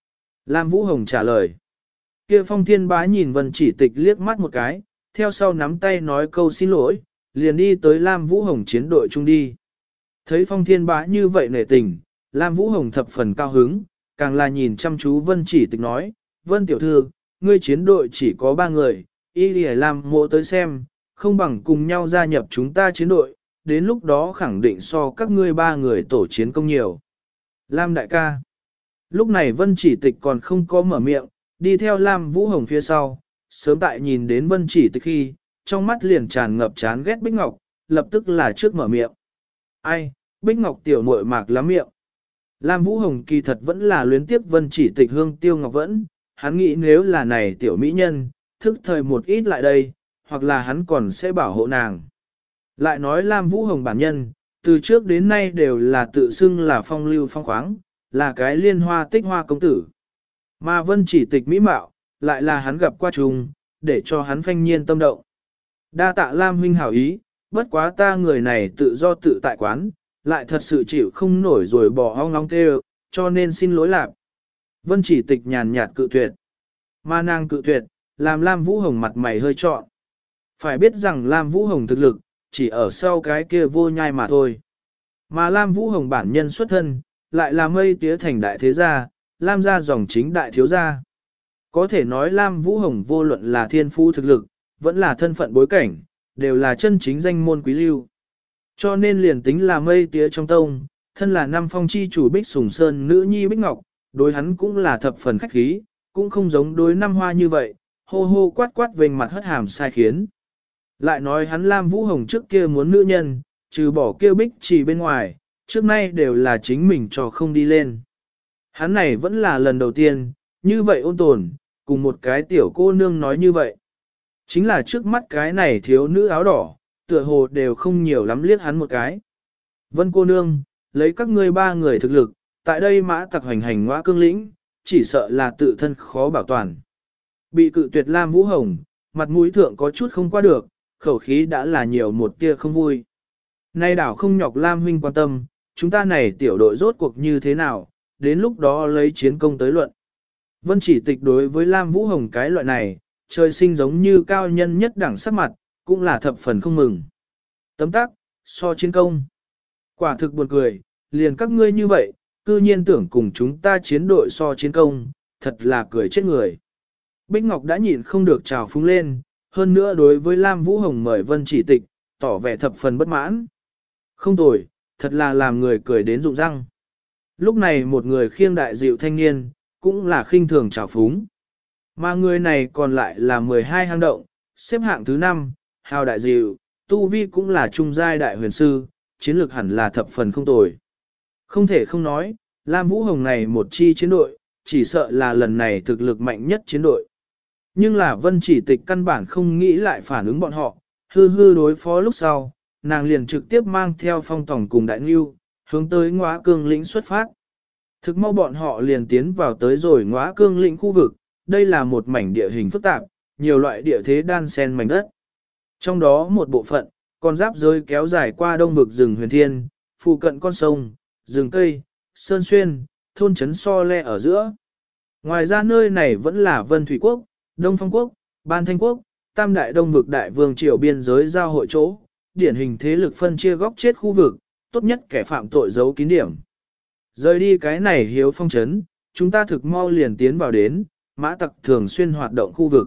Lam Vũ Hồng trả lời. Kia Phong Thiên Bá nhìn Vân Chỉ Tịch liếc mắt một cái, theo sau nắm tay nói câu xin lỗi, liền đi tới Lam Vũ Hồng chiến đội chung đi. Thấy Phong Thiên Bá như vậy nể tình, Lam Vũ Hồng thập phần cao hứng, càng là nhìn chăm chú Vân Chỉ Tịch nói, Vân tiểu thư, ngươi chiến đội chỉ có 3 người, y lìa làm mộ tới xem, không bằng cùng nhau gia nhập chúng ta chiến đội, đến lúc đó khẳng định so các ngươi 3 người tổ chiến công nhiều. Lam đại ca. Lúc này Vân Chỉ Tịch còn không có mở miệng, đi theo Lam Vũ Hồng phía sau, sớm tại nhìn đến Vân Chỉ Tịch khi, trong mắt liền tràn ngập chán ghét Bích Ngọc, lập tức là trước mở miệng. Ai, Bích Ngọc tiểu muội mạc lắm miệng. Lam Vũ Hồng kỳ thật vẫn là luyến tiếc Vân Chỉ Tịch hương tiêu ngọc vẫn, hắn nghĩ nếu là này tiểu mỹ nhân, thức thời một ít lại đây, hoặc là hắn còn sẽ bảo hộ nàng. Lại nói Lam Vũ Hồng bản nhân, từ trước đến nay đều là tự xưng là phong lưu phong khoáng, là cái liên hoa tích hoa công tử. Mà Vân Chỉ Tịch mỹ mạo, lại là hắn gặp qua trùng, để cho hắn phanh nhiên tâm động. Đa tạ Lam huynh hảo ý, bất quá ta người này tự do tự tại quán, lại thật sự chịu không nổi rồi bỏ ong long kêu, cho nên xin lỗi lạc. Vân Chỉ Tịch nhàn nhạt cự tuyệt. Mà nàng cự tuyệt, làm Lam Vũ Hồng mặt mày hơi trọn. Phải biết rằng Lam Vũ Hồng thực lực, chỉ ở sau cái kia vô nhai mà thôi. Mà Lam Vũ Hồng bản nhân xuất thân, lại là mây tía thành đại thế gia, Lam gia dòng chính đại thiếu gia. Có thể nói Lam Vũ Hồng vô luận là thiên phú thực lực, vẫn là thân phận bối cảnh, đều là chân chính danh môn quý lưu. Cho nên liền tính là mây tía trong tông, thân là năm phong chi chủ Bích Sùng Sơn nữ nhi Bích Ngọc, đối hắn cũng là thập phần khách khí, cũng không giống đối năm hoa như vậy, hô hô quát quát vênh mặt hất hàm sai khiến. Lại nói hắn Lam Vũ Hồng trước kia muốn nữ nhân, trừ bỏ kia Bích chỉ bên ngoài, trước nay đều là chính mình cho không đi lên. Hắn này vẫn là lần đầu tiên, như vậy ôn tồn, cùng một cái tiểu cô nương nói như vậy. Chính là trước mắt cái này thiếu nữ áo đỏ, tựa hồ đều không nhiều lắm liếc hắn một cái. Vân cô nương, lấy các ngươi 3 người thực lực, tại đây mã tặc hành hành ngõa cương lĩnh, chỉ sợ là tự thân khó bảo toàn. Bị cự tuyệt Lam Vũ Hồng, mặt mũi thượng có chút không qua được, khẩu khí đã là nhiều một tia không vui. Nay đảo không nhọc Lam huynh quan tâm, chúng ta này tiểu đội rốt cuộc như thế nào, đến lúc đó lấy chiến công tới luận. Vân Chỉ Tịch đối với Lam Vũ Hồng cái loại này, trời sinh giống như cao nhân nhất đẳng sắc mặt, cũng là thập phần không mừng. Tấm tắc, so chiến công. Quả thực buồn cười, liền các ngươi như vậy, cư nhiên tưởng cùng chúng ta chiến đội so chiến công, thật là cười chết người. Bích Ngọc đã nhịn không được trào phúng lên, hơn nữa đối với Lam Vũ Hồng mời Vân Chỉ Tịch, tỏ vẻ thập phần bất mãn. Không tồi, thật là làm người cười đến rụng răng. Lúc này một người khiêng đại dịu thanh niên, cũng là khinh thường trào phúng. Mà người này còn lại là 12 hang động, xếp hạng thứ 5, hào đại dịu, tu vi cũng là trung giai đại huyền sư, chiến lược hẳn là thập phần không tồi. Không thể không nói, Lam Vũ Hồng này một chi chiến đội, chỉ sợ là lần này thực lực mạnh nhất chiến đội. Nhưng là Vân Chỉ Tịch căn bản không nghĩ lại phản ứng bọn họ, hư hư đối phó lúc sau, nàng liền trực tiếp mang theo Phong Tổng cùng Đại Ngưu, hướng tới Ngõa Cương lĩnh xuất phát. Thực mau bọn họ liền tiến vào tới rồi Ngõa Cương lĩnh khu vực, đây là một mảnh địa hình phức tạp, nhiều loại địa thế đan xen mảnh đất. Trong đó một bộ phận, còn giáp giới kéo dài qua đông vực rừng huyền thiên, phụ cận con sông, rừng cây, sơn xuyên, thôn trấn so le ở giữa. Ngoài ra nơi này vẫn là Vân Thủy Quốc, Đông Phong Quốc, Ban Thanh Quốc, Tam Đại Đông vực Đại Vương triều biên giới giao hội chỗ, điển hình thế lực phân chia góc chết khu vực, tốt nhất kẻ phạm tội giấu kín điểm. Rời đi cái này hiếu phong trấn, chúng ta thực mau liền tiến vào đến, mã tặc thường xuyên hoạt động khu vực.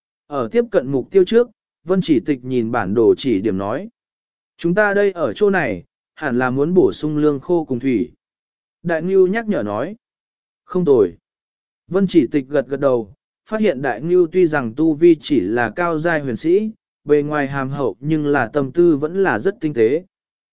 Ở tiếp cận mục tiêu trước, Vân Chỉ Tịch nhìn bản đồ chỉ điểm nói. Chúng ta đây ở chỗ này, hẳn là muốn bổ sung lương khô cùng thủy. Đại Ngưu nhắc nhở nói. Không tồi. Vân Chỉ Tịch gật gật đầu, phát hiện Đại Ngưu tuy rằng tu vi chỉ là cao giai huyền sĩ, bề ngoài hàm hậu nhưng là tâm tư vẫn là rất tinh tế.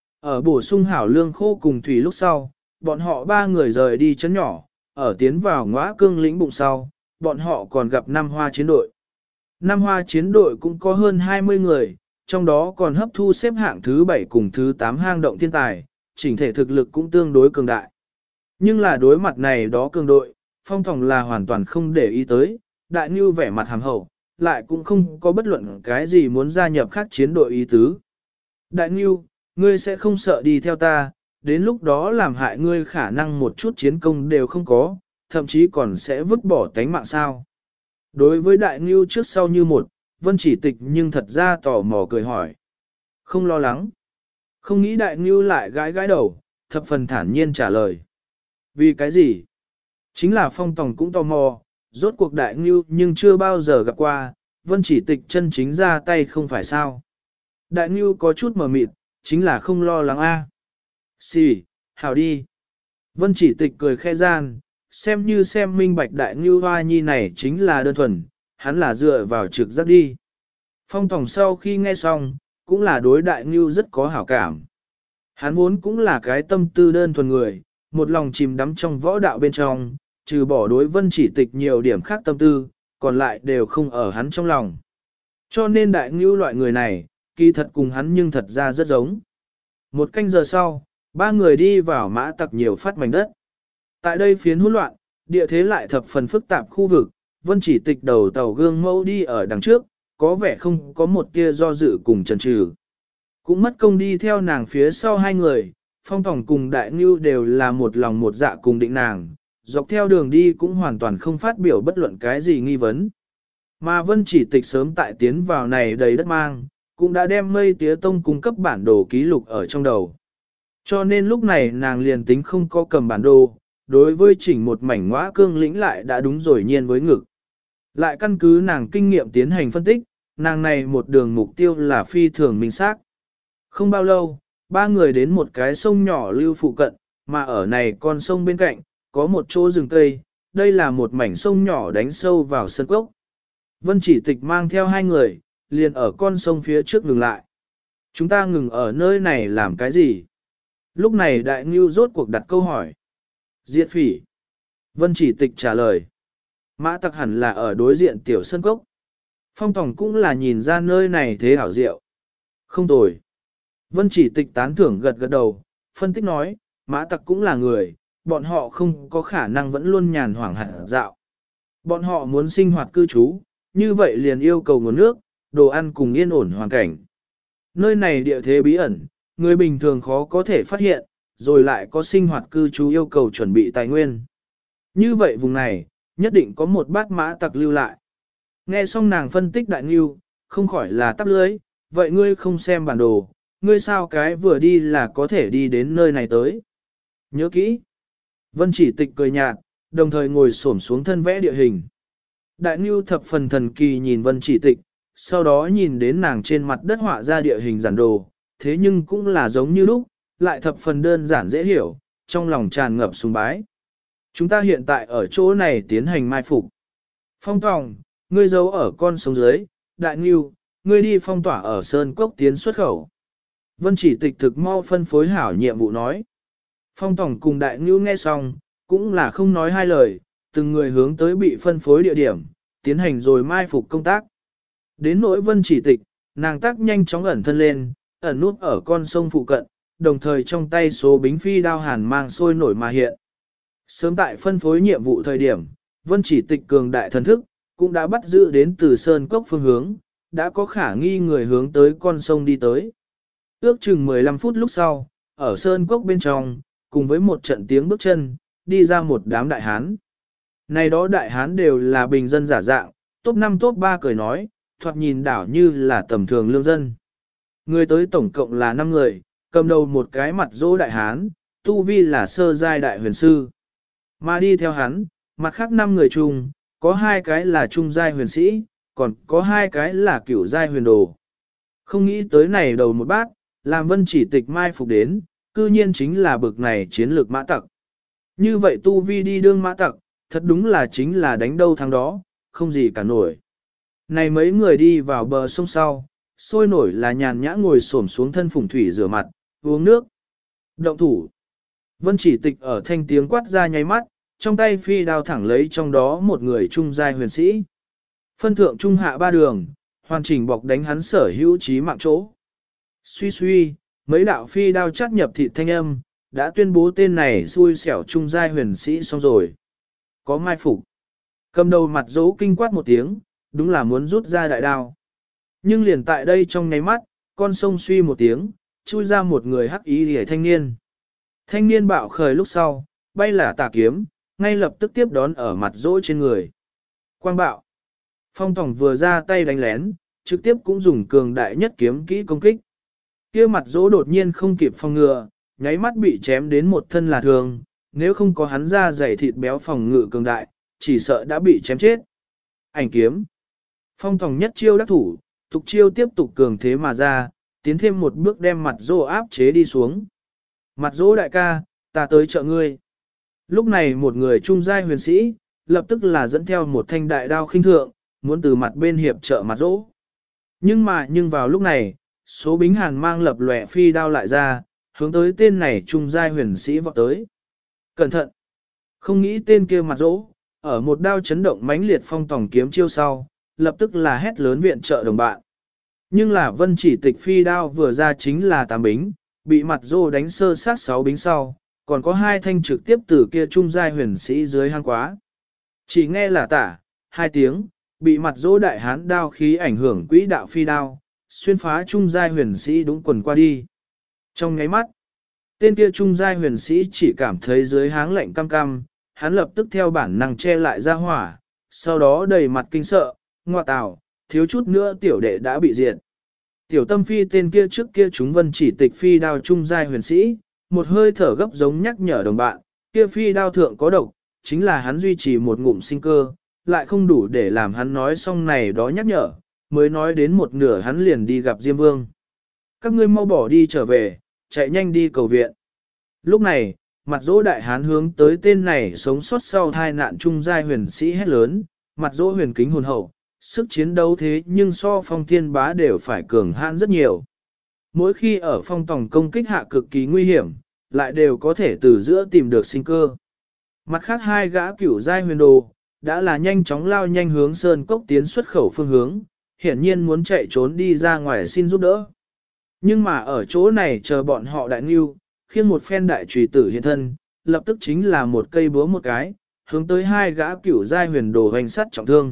Ở bổ sung hảo lương khô cùng thủy lúc sau, bọn họ 3 người rời đi chấn nhỏ, ở tiến vào Ngõa Cương lĩnh bụng sau, bọn họ còn gặp năm hoa chiến đội. Năm hoa chiến đội cũng có hơn 20 người, trong đó còn hấp thu xếp hạng thứ 7 cùng thứ 8 hang động thiên tài, chỉnh thể thực lực cũng tương đối cường đại. Nhưng là đối mặt này đó cường đội, Phong Thòng là hoàn toàn không để ý tới, Đại Ngưu vẻ mặt hàm hậu, lại cũng không có bất luận cái gì muốn gia nhập khác chiến đội ý tứ. Đại Ngưu, ngươi sẽ không sợ đi theo ta, đến lúc đó làm hại ngươi khả năng một chút chiến công đều không có, thậm chí còn sẽ vứt bỏ tánh mạng sao. Đối với đại ngưu trước sau như một, Vân Chỉ Tịch nhưng thật ra tò mò cười hỏi. Không lo lắng. Không nghĩ đại ngưu lại gãi gãi đầu, thập phần thản nhiên trả lời. Vì cái gì? Chính là Phong Tòng cũng tò mò, rốt cuộc đại ngưu nhưng chưa bao giờ gặp qua, Vân Chỉ Tịch chân chính ra tay không phải sao. Đại ngưu có chút mờ mịt, chính là không lo lắng a. Xì, hảo đi. Vân Chỉ Tịch cười khe gian, xem như xem minh bạch đại ngưu hoa nhi này chính là đơn thuần, hắn là dựa vào trực giác đi. Phong Tòng sau khi nghe xong, cũng là đối đại ngưu rất có hảo cảm. Hắn vốn cũng là cái tâm tư đơn thuần người, một lòng chìm đắm trong võ đạo bên trong, trừ bỏ đối Vân Chỉ Tịch nhiều điểm khác tâm tư, còn lại đều không ở hắn trong lòng. Cho nên đại ngưu loại người này, kỳ thật cùng hắn nhưng thật ra rất giống. Một canh giờ sau, ba người đi vào mã tặc nhiều phát mảnh đất. Tại đây phiến hỗn loạn, địa thế lại thập phần phức tạp khu vực, Vân Chỉ Tịch đầu tàu gương mẫu đi ở đằng trước, có vẻ không có một tia do dự cùng chần chừ. Cũng mất công đi theo nàng phía sau hai người, Phong Tòng cùng Đại Ngưu đều là một lòng một dạ cùng định nàng, dọc theo đường đi cũng hoàn toàn không phát biểu bất luận cái gì nghi vấn. Mà Vân Chỉ Tịch sớm tại tiến vào này đầy đất mang, cũng đã đem Mây Tía Tông cung cấp bản đồ ký lục ở trong đầu. Cho nên lúc này nàng liền tính không có cầm bản đồ, đối với chỉnh một mảnh ngõa cương lĩnh lại đã đúng rồi nhiên với ngực. Lại căn cứ nàng kinh nghiệm tiến hành phân tích, nàng này một đường mục tiêu là phi thường minh xác. Không bao lâu, ba người đến một cái sông nhỏ lưu phụ cận, mà ở này con sông bên cạnh, có một chỗ rừng cây, đây là một mảnh sông nhỏ đánh sâu vào sân cốc. Vân Chỉ Tịch mang theo hai người, liền ở con sông phía trước ngừng lại. Chúng ta ngừng ở nơi này làm cái gì? Lúc này Đại Ngưu rốt cuộc đặt câu hỏi. Diệt phỉ. Vân Chỉ Tịch trả lời. Mã tặc hẳn là ở đối diện tiểu sân cốc. Phong Tòng cũng là nhìn ra nơi này thế hảo diệu. Không tồi. Vân Chỉ Tịch tán thưởng gật gật đầu, phân tích nói, mã tặc cũng là người, bọn họ không có khả năng vẫn luôn nhàn hoảng hẳn dạo. Bọn họ muốn sinh hoạt cư trú, như vậy liền yêu cầu nguồn nước, đồ ăn cùng yên ổn hoàn cảnh. Nơi này địa thế bí ẩn, người bình thường khó có thể phát hiện, rồi lại có sinh hoạt cư trú yêu cầu chuẩn bị tài nguyên. Như vậy vùng này, nhất định có một bát mã tặc lưu lại. Nghe xong nàng phân tích Đại Ngưu, không khỏi là tắp lưới, vậy ngươi không xem bản đồ, ngươi sao cái vừa đi là có thể đi đến nơi này tới. Nhớ kỹ. Vân Chỉ Tịch cười nhạt, đồng thời ngồi xổm xuống thân vẽ địa hình. Đại Ngưu thập phần thần kỳ nhìn Vân Chỉ Tịch, sau đó nhìn đến nàng trên mặt đất họa ra địa hình giản đồ, thế nhưng cũng là giống như lúc, lại thập phần đơn giản dễ hiểu, trong lòng tràn ngập sùng bái. Chúng ta hiện tại ở chỗ này tiến hành mai phục. Phong Tòng, ngươi giấu ở con sông dưới, Đại Ngưu, ngươi đi phong tỏa ở Sơn Cốc tiến xuất khẩu. Vân Chỉ Tịch thực mau phân phối hảo nhiệm vụ nói. Phong Tòng cùng Đại Ngưu nghe xong, cũng là không nói hai lời, từng người hướng tới bị phân phối địa điểm, tiến hành rồi mai phục công tác. Đến nỗi Vân Chỉ Tịch, nàng tác nhanh chóng ẩn thân lên, ẩn nút ở con sông phụ cận, đồng thời trong tay số bính phi đao hàn mang sôi nổi mà hiện. Sớm tại phân phối nhiệm vụ thời điểm, Vân Chỉ Tịch cường đại thần thức, cũng đã bắt giữ đến từ Sơn Cốc phương hướng, đã có khả nghi người hướng tới con sông đi tới. Ước chừng 15 phút lúc sau, ở Sơn Cốc bên trong, cùng với một trận tiếng bước chân, đi ra một đám đại hán. Này đó đại hán đều là bình dân giả dạng, top 5 top 3 cười nói, thoạt nhìn đảo như là tầm thường lương dân. Người tới tổng cộng là 5 người, cầm đầu một cái mặt dỗ đại hán, tu vi là sơ giai đại huyền sư. Mà đi theo hắn, mặt khác 5 người chung, có 2 cái là trung giai huyền sĩ, còn có 2 cái là cửu giai huyền đồ. Không nghĩ tới này đầu một bát, làm Vân Chỉ Tịch mai phục đến, cư nhiên chính là bực này chiến lược mã tặc. Như vậy tu vi đi đương mã tặc, thật đúng là chính là đánh đâu thắng đó, không gì cả nổi. Này mấy người đi vào bờ sông sau, sôi nổi là nhàn nhã ngồi xổm xuống thân phùng thủy rửa mặt, uống nước. Động thủ. Vân Chỉ Tịch ở thanh tiếng quát ra nháy mắt, trong tay phi đao thẳng lấy trong đó một người trung giai huyền sĩ. Phân thượng trung hạ ba đường, hoàn chỉnh bọc đánh hắn sở hữu chí mạng chỗ. Suy suy, mấy đạo phi đao chát nhập thịt thanh âm, đã tuyên bố tên này xui xẻo trung giai huyền sĩ xong rồi. Có mai phục. Cầm đầu mặt dấu kinh quát một tiếng, đúng là muốn rút ra đại đao. Nhưng liền tại đây trong nháy mắt, con sông suy một tiếng, chui ra một người hắc ý hề thanh niên. Thanh niên bạo khởi lúc sau, bay là tà kiếm, ngay lập tức tiếp đón ở mặt dỗ trên người. Quang bạo. Phong Tòng vừa ra tay đánh lén, trực tiếp cũng dùng cường đại nhất kiếm kỹ công kích. Kia mặt dỗ đột nhiên không kịp phòng ngừa, nháy mắt bị chém đến một thân là thường, nếu không có hắn ra dày thịt béo phòng ngự cường đại, chỉ sợ đã bị chém chết. Ảnh kiếm. Phong Tòng nhất chiêu đắc thủ, tục chiêu tiếp tục cường thế mà ra, tiến thêm một bước đem mặt dỗ áp chế đi xuống. Mặt dỗ đại ca, ta tới trợ ngươi. Lúc này một người trung giai huyền sĩ, lập tức là dẫn theo một thanh đại đao khinh thượng, muốn từ mặt bên hiệp trợ mặt dỗ. Nhưng vào lúc này, số bính hàn mang lập lòe phi đao lại ra, hướng tới tên này trung giai huyền sĩ vọt tới. Cẩn thận! Không nghĩ tên kia mặt dỗ, ở một đao chấn động mãnh liệt Phong Tòng kiếm chiêu sau, lập tức là hét lớn viện trợ đồng bạn. Nhưng là Vân Chỉ Tịch phi đao vừa ra chính là 8 bính, bị mặt dỗ đánh sơ sát 6 bính sau, còn có 2 thanh trực tiếp từ kia trung giai huyền sĩ dưới hang quá. Chỉ nghe là tả, 2 tiếng, bị mặt dỗ đại hán đao khí ảnh hưởng quỹ đạo phi đao, xuyên phá trung giai huyền sĩ đúng quần qua đi. Trong nháy mắt, tên kia trung giai huyền sĩ chỉ cảm thấy dưới háng lạnh cam cam, hắn lập tức theo bản năng che lại ra hỏa, sau đó đầy mặt kinh sợ, ngọa tào, thiếu chút nữa tiểu đệ đã bị diệt. Tiểu tâm phi tên kia trước kia chúng Vân Chỉ Tịch phi đao trung giai huyền sĩ, một hơi thở gấp giống nhắc nhở đồng bạn, kia phi đao thượng có độc, chính là hắn duy trì một ngụm sinh cơ, lại không đủ để làm hắn nói xong này đó nhắc nhở, mới nói đến một nửa hắn liền đi gặp Diêm Vương. Các ngươi mau bỏ đi trở về, chạy nhanh đi cầu viện. Lúc này, mặt dỗ đại hán hướng tới tên này sống sót sau tai nạn trung giai huyền sĩ hét lớn, mặt dỗ huyền kính hồn hậu, sức chiến đấu thế nhưng so Phong Thiên Bá đều phải cường hãn rất nhiều. Mỗi khi ở Phong Tòng công kích hạ cực kỳ nguy hiểm, lại đều có thể từ giữa tìm được sinh cơ. Mặt khác 2 gã cửu giai huyền đồ, đã là nhanh chóng lao nhanh hướng sơn cốc tiến xuất khẩu phương hướng, hiển nhiên muốn chạy trốn đi ra ngoài xin giúp đỡ. Nhưng mà ở chỗ này chờ bọn họ đại ngưu, khiêng một phen đại trùy tử hiện thân, lập tức chính là một cây búa một cái, hướng tới 2 gã cửu giai huyền đồ hoành sắt trọng thương.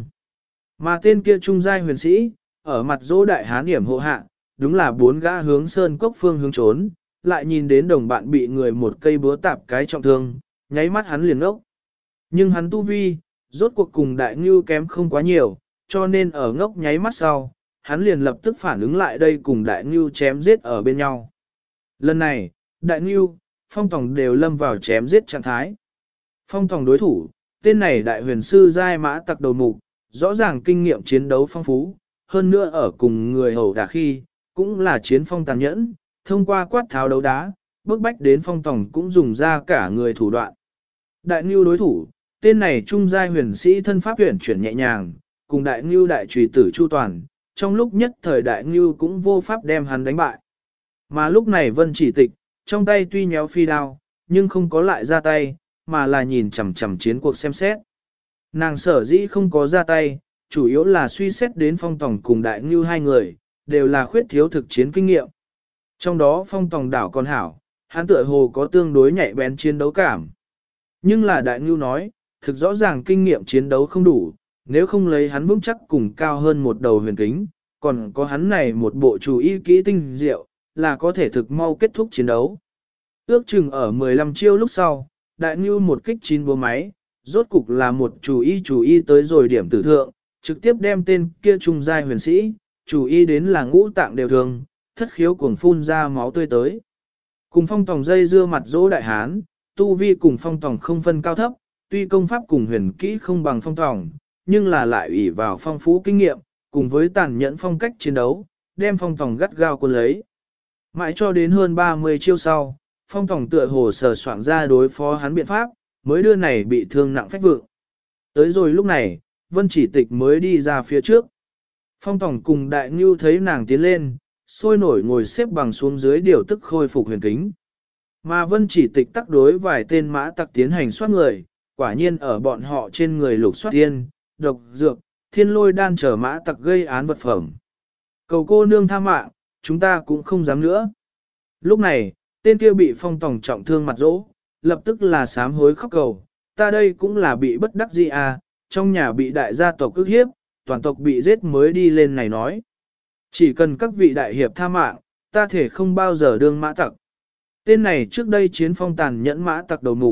Mà tên kia trung giai huyền sĩ, ở mặt dỗ đại hán hiểm hộ hạ, đúng là 4 gã hướng sơn cốc phương hướng trốn, lại nhìn đến đồng bạn bị người một cây búa tạp cái trọng thương, nháy mắt hắn liền ngốc. Nhưng hắn tu vi, rốt cuộc cùng đại ngưu kém không quá nhiều, cho nên ở ngốc nháy mắt sau, hắn liền lập tức phản ứng lại đây cùng đại ngưu chém giết ở bên nhau. Lần này, đại ngưu, Phong Tòng đều lâm vào chém giết trạng thái. Phong Tòng đối thủ, tên này đại huyền sư giai mã tặc đầu mục, rõ ràng kinh nghiệm chiến đấu phong phú, hơn nữa ở cùng người hầu đả khi, cũng là chiến phong tàn nhẫn, thông qua quát tháo đấu đá, bước bách đến Phong Tòng cũng dùng ra cả người thủ đoạn. Đại ngưu đối thủ, tên này trung giai huyền sĩ thân pháp huyền chuyển nhẹ nhàng, cùng đại ngưu đại trùy tử chu toàn, trong lúc nhất thời đại ngưu cũng vô pháp đem hắn đánh bại. Mà lúc này Vân Chỉ Tịch, trong tay tuy nhéo phi đao, nhưng không có lại ra tay, mà là nhìn chằm chằm chiến cuộc xem xét. Nàng sở dĩ không có ra tay, chủ yếu là suy xét đến Phong Tòng cùng đại ngưu 2 người, đều là khuyết thiếu thực chiến kinh nghiệm. Trong đó Phong Tòng đảo còn hảo, hắn tựa hồ có tương đối nhạy bén chiến đấu cảm. Nhưng là đại ngưu nói, thực rõ ràng kinh nghiệm chiến đấu không đủ, nếu không lấy hắn vững chắc cùng cao hơn một đầu huyền kính, còn có hắn này một bộ chủ y kỹ tinh diệu, là có thể thực mau kết thúc chiến đấu. Ước chừng ở 15 chiêu lúc sau, đại ngưu một kích 9 búa máy, rốt cục là một chủ y tới rồi điểm tử thượng, trực tiếp đem tên kia trung giai huyền sĩ, chủ y đến là ngũ tạng đều thường, thất khiếu cuồng phun ra máu tươi tới. Cùng Phong Tòng dây dưa mặt dỗ đại hán, tu vi cùng Phong Tòng không phân cao thấp, tuy công pháp cùng huyền kỹ không bằng Phong Tòng, nhưng là lại ủy vào phong phú kinh nghiệm, cùng với tàn nhẫn phong cách chiến đấu, đem Phong Tòng gắt gao cuốn lấy. Mãi cho đến hơn 30 chiêu sau, Phong Tòng tựa hồ sờ soạn ra đối phó hắn biện pháp, mới đưa này bị thương nặng phách vượng. Tới rồi lúc này, Vân Chỉ Tịch mới đi ra phía trước. Phong Tòng cùng Đại Ngưu thấy nàng tiến lên, sôi nổi ngồi xếp bằng xuống dưới điều tức khôi phục huyền kính. Mà Vân Chỉ Tịch tác đối vài tên mã tặc tiến hành soát người, quả nhiên ở bọn họ trên người lục soát tiên, độc dược, thiên lôi đan trở mã tặc gây án vật phẩm. Cầu cô nương tha mạng, chúng ta cũng không dám nữa. Lúc này, tên kia bị Phong Tòng trọng thương mặt dỗ, lập tức là sám hối khóc cầu, ta đây cũng là bị bất đắc dĩ à, trong nhà bị đại gia tộc ức hiếp, toàn tộc bị giết mới đi lên này nói. Chỉ cần các vị đại hiệp tha mạng, ta thể không bao giờ đương mã tặc. Tên này trước đây chiến phong tàn nhẫn mã tặc đầu mục,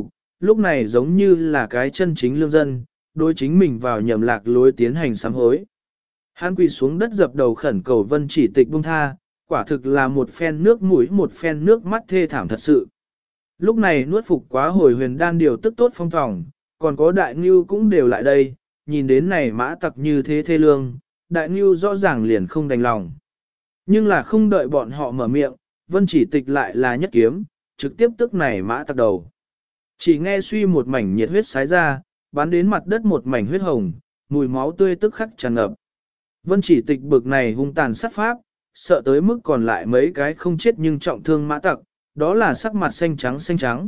lúc này giống như là cái chân chính lương dân, đối chính mình vào nhầm lạc lối tiến hành sám hối. Hắn quỳ xuống đất dập đầu khẩn cầu Vân Chỉ Tịch buông tha, quả thực là một phen nước mũi một phen nước mắt thê thảm thật sự. Lúc này nuốt phục quá hồi huyền đan điều tức tốt phong thòng, còn có đại ngưu cũng đều lại đây, nhìn đến này mã tặc như thế thê lương, đại ngưu rõ ràng liền không đành lòng. Nhưng là không đợi bọn họ mở miệng, Vân Chỉ Tịch lại là nhất kiếm, trực tiếp tức này mã tặc đầu. Chỉ nghe suy một mảnh nhiệt huyết xái ra, bắn đến mặt đất một mảnh huyết hồng, mùi máu tươi tức khắc tràn ngập. Vân Chỉ Tịch bực này hung tàn sát pháp, sợ tới mức còn lại mấy cái không chết nhưng trọng thương mã tặc, đó là sắc mặt xanh trắng xanh trắng.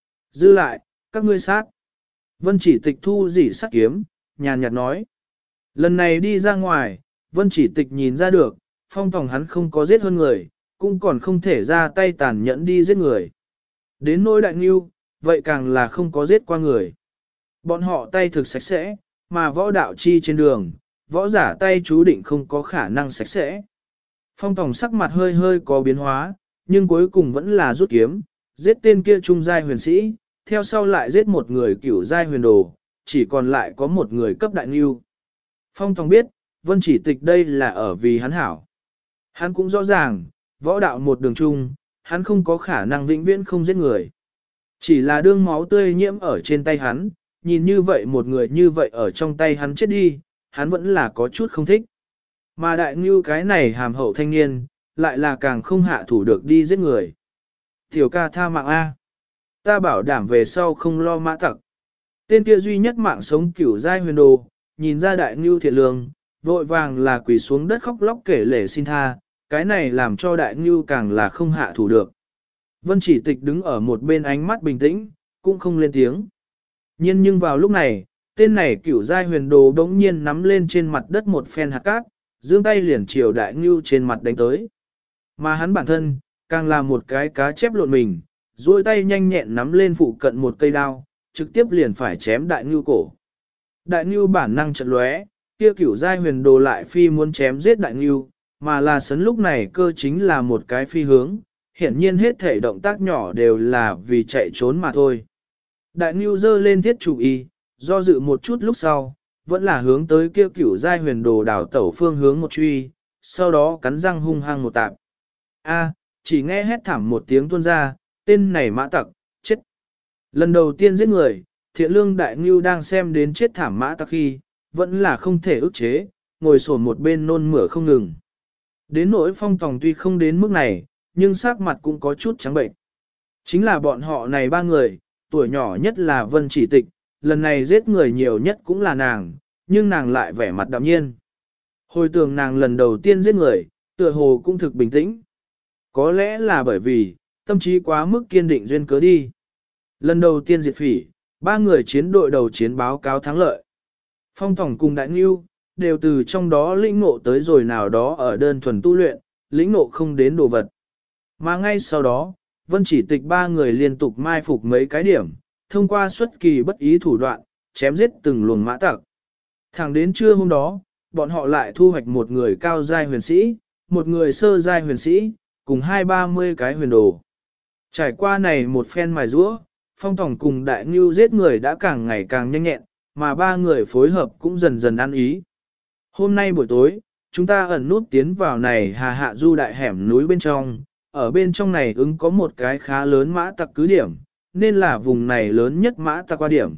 Dư lại, các ngươi sát. Vân Chỉ Tịch thu dỉ sát kiếm, nhàn nhạt nói. Lần này đi ra ngoài, Vân Chỉ Tịch nhìn ra được, phong tòng hắn không có giết hơn người, cũng còn không thể ra tay tàn nhẫn đi giết người. Đến nỗi đại ngưu, vậy càng là không có giết qua người. Bọn họ tay thực sạch sẽ, mà võ đạo chi trên đường, võ giả tay chú định không có khả năng sạch sẽ. Phong tòng sắc mặt hơi hơi có biến hóa, nhưng cuối cùng vẫn là rút kiếm, giết tên kia trung giai huyền sĩ, theo sau lại giết một người cửu giai huyền đồ, chỉ còn lại có một người cấp đại ngưu. Phong tòng biết, Vân Chỉ Tịch đây là ở vì hắn hảo. Hắn cũng rõ ràng, võ đạo một đường chung, hắn không có khả năng vĩnh viễn không giết người. Chỉ là đương máu tươi nhiễm ở trên tay hắn, nhìn như vậy một người như vậy ở trong tay hắn chết đi, hắn vẫn là có chút không thích. Mà đại ngưu cái này hàm hậu thanh niên, lại là càng không hạ thủ được đi giết người. Tiểu ca tha mạng A. Ta bảo đảm về sau không lo mã tặc. Tên kia duy nhất mạng sống cửu giai huyền đồ, nhìn ra đại ngưu thiện lương, vội vàng là quỳ xuống đất khóc lóc kể lể xin tha, cái này làm cho đại ngưu càng là không hạ thủ được. Vân Chỉ Tịch đứng ở một bên ánh mắt bình tĩnh, cũng không lên tiếng. Nhưng vào lúc này, tên này cửu giai huyền đồ đống nhiên nắm lên trên mặt đất một phen hạt cát, giương tay liền chiều đại ngưu trên mặt đánh tới. Mà hắn bản thân, càng là một cái cá chép lộn mình, duỗi tay nhanh nhẹn nắm lên phụ cận một cây đao, trực tiếp liền phải chém đại ngưu cổ. Đại ngưu bản năng chợt lóe, kia cửu giai huyền đồ lại phi muốn chém giết đại ngưu, mà là sấn lúc này cơ chính là một cái phi hướng, hiển nhiên hết thể động tác nhỏ đều là vì chạy trốn mà thôi. Đại ngưu giơ lên thiết chủ y, do dự một chút lúc sau, vẫn là hướng tới kia cửu giai huyền đồ đảo tẩu phương hướng một truy, sau đó cắn răng hung hăng một tạp. A, chỉ nghe hét thảm một tiếng tuôn ra, tên này mã tặc, chết. Lần đầu tiên giết người, thiện lương đại ngưu đang xem đến chết thảm mã tặc khi, vẫn là không thể ức chế, ngồi sổn một bên nôn mửa không ngừng. Đến nỗi phong tòng tuy không đến mức này, nhưng sắc mặt cũng có chút trắng bệnh. Chính là bọn họ này ba người, tuổi nhỏ nhất là Vân Chỉ Tịch, lần này giết người nhiều nhất cũng là nàng, nhưng nàng lại vẻ mặt đạm nhiên. Hồi tưởng nàng lần đầu tiên giết người, tựa hồ cũng thực bình tĩnh. Có lẽ là bởi vì, tâm trí quá mức kiên định duyên cớ đi. Lần đầu tiên diệt phỉ, ba người chiến đội đầu chiến báo cáo thắng lợi. Phong Tòng cùng Đại Ngưu, đều từ trong đó lĩnh ngộ tới rồi nào đó ở đơn thuần tu luyện, lĩnh ngộ không đến đồ vật. Mà ngay sau đó, Vân Chỉ Tịch ba người liên tục mai phục mấy cái điểm, thông qua xuất kỳ bất ý thủ đoạn, chém giết từng luồng mã tặc. Thẳng đến trưa hôm đó, bọn họ lại thu hoạch một người cao giai huyền sĩ, một người sơ giai huyền sĩ, cùng 20-30 cái huyền đồ. Trải qua này một phen mài rũa, Phong Tòng cùng Đại Ngưu giết người đã càng ngày càng nhanh nhẹn, mà ba người phối hợp cũng dần dần ăn ý. Hôm nay buổi tối, chúng ta ẩn nút tiến vào này Hà Hạ Du đại hẻm núi bên trong, ở bên trong này ứng có một cái khá lớn mã tặc cứ điểm, nên là vùng này lớn nhất mã tặc qua điểm.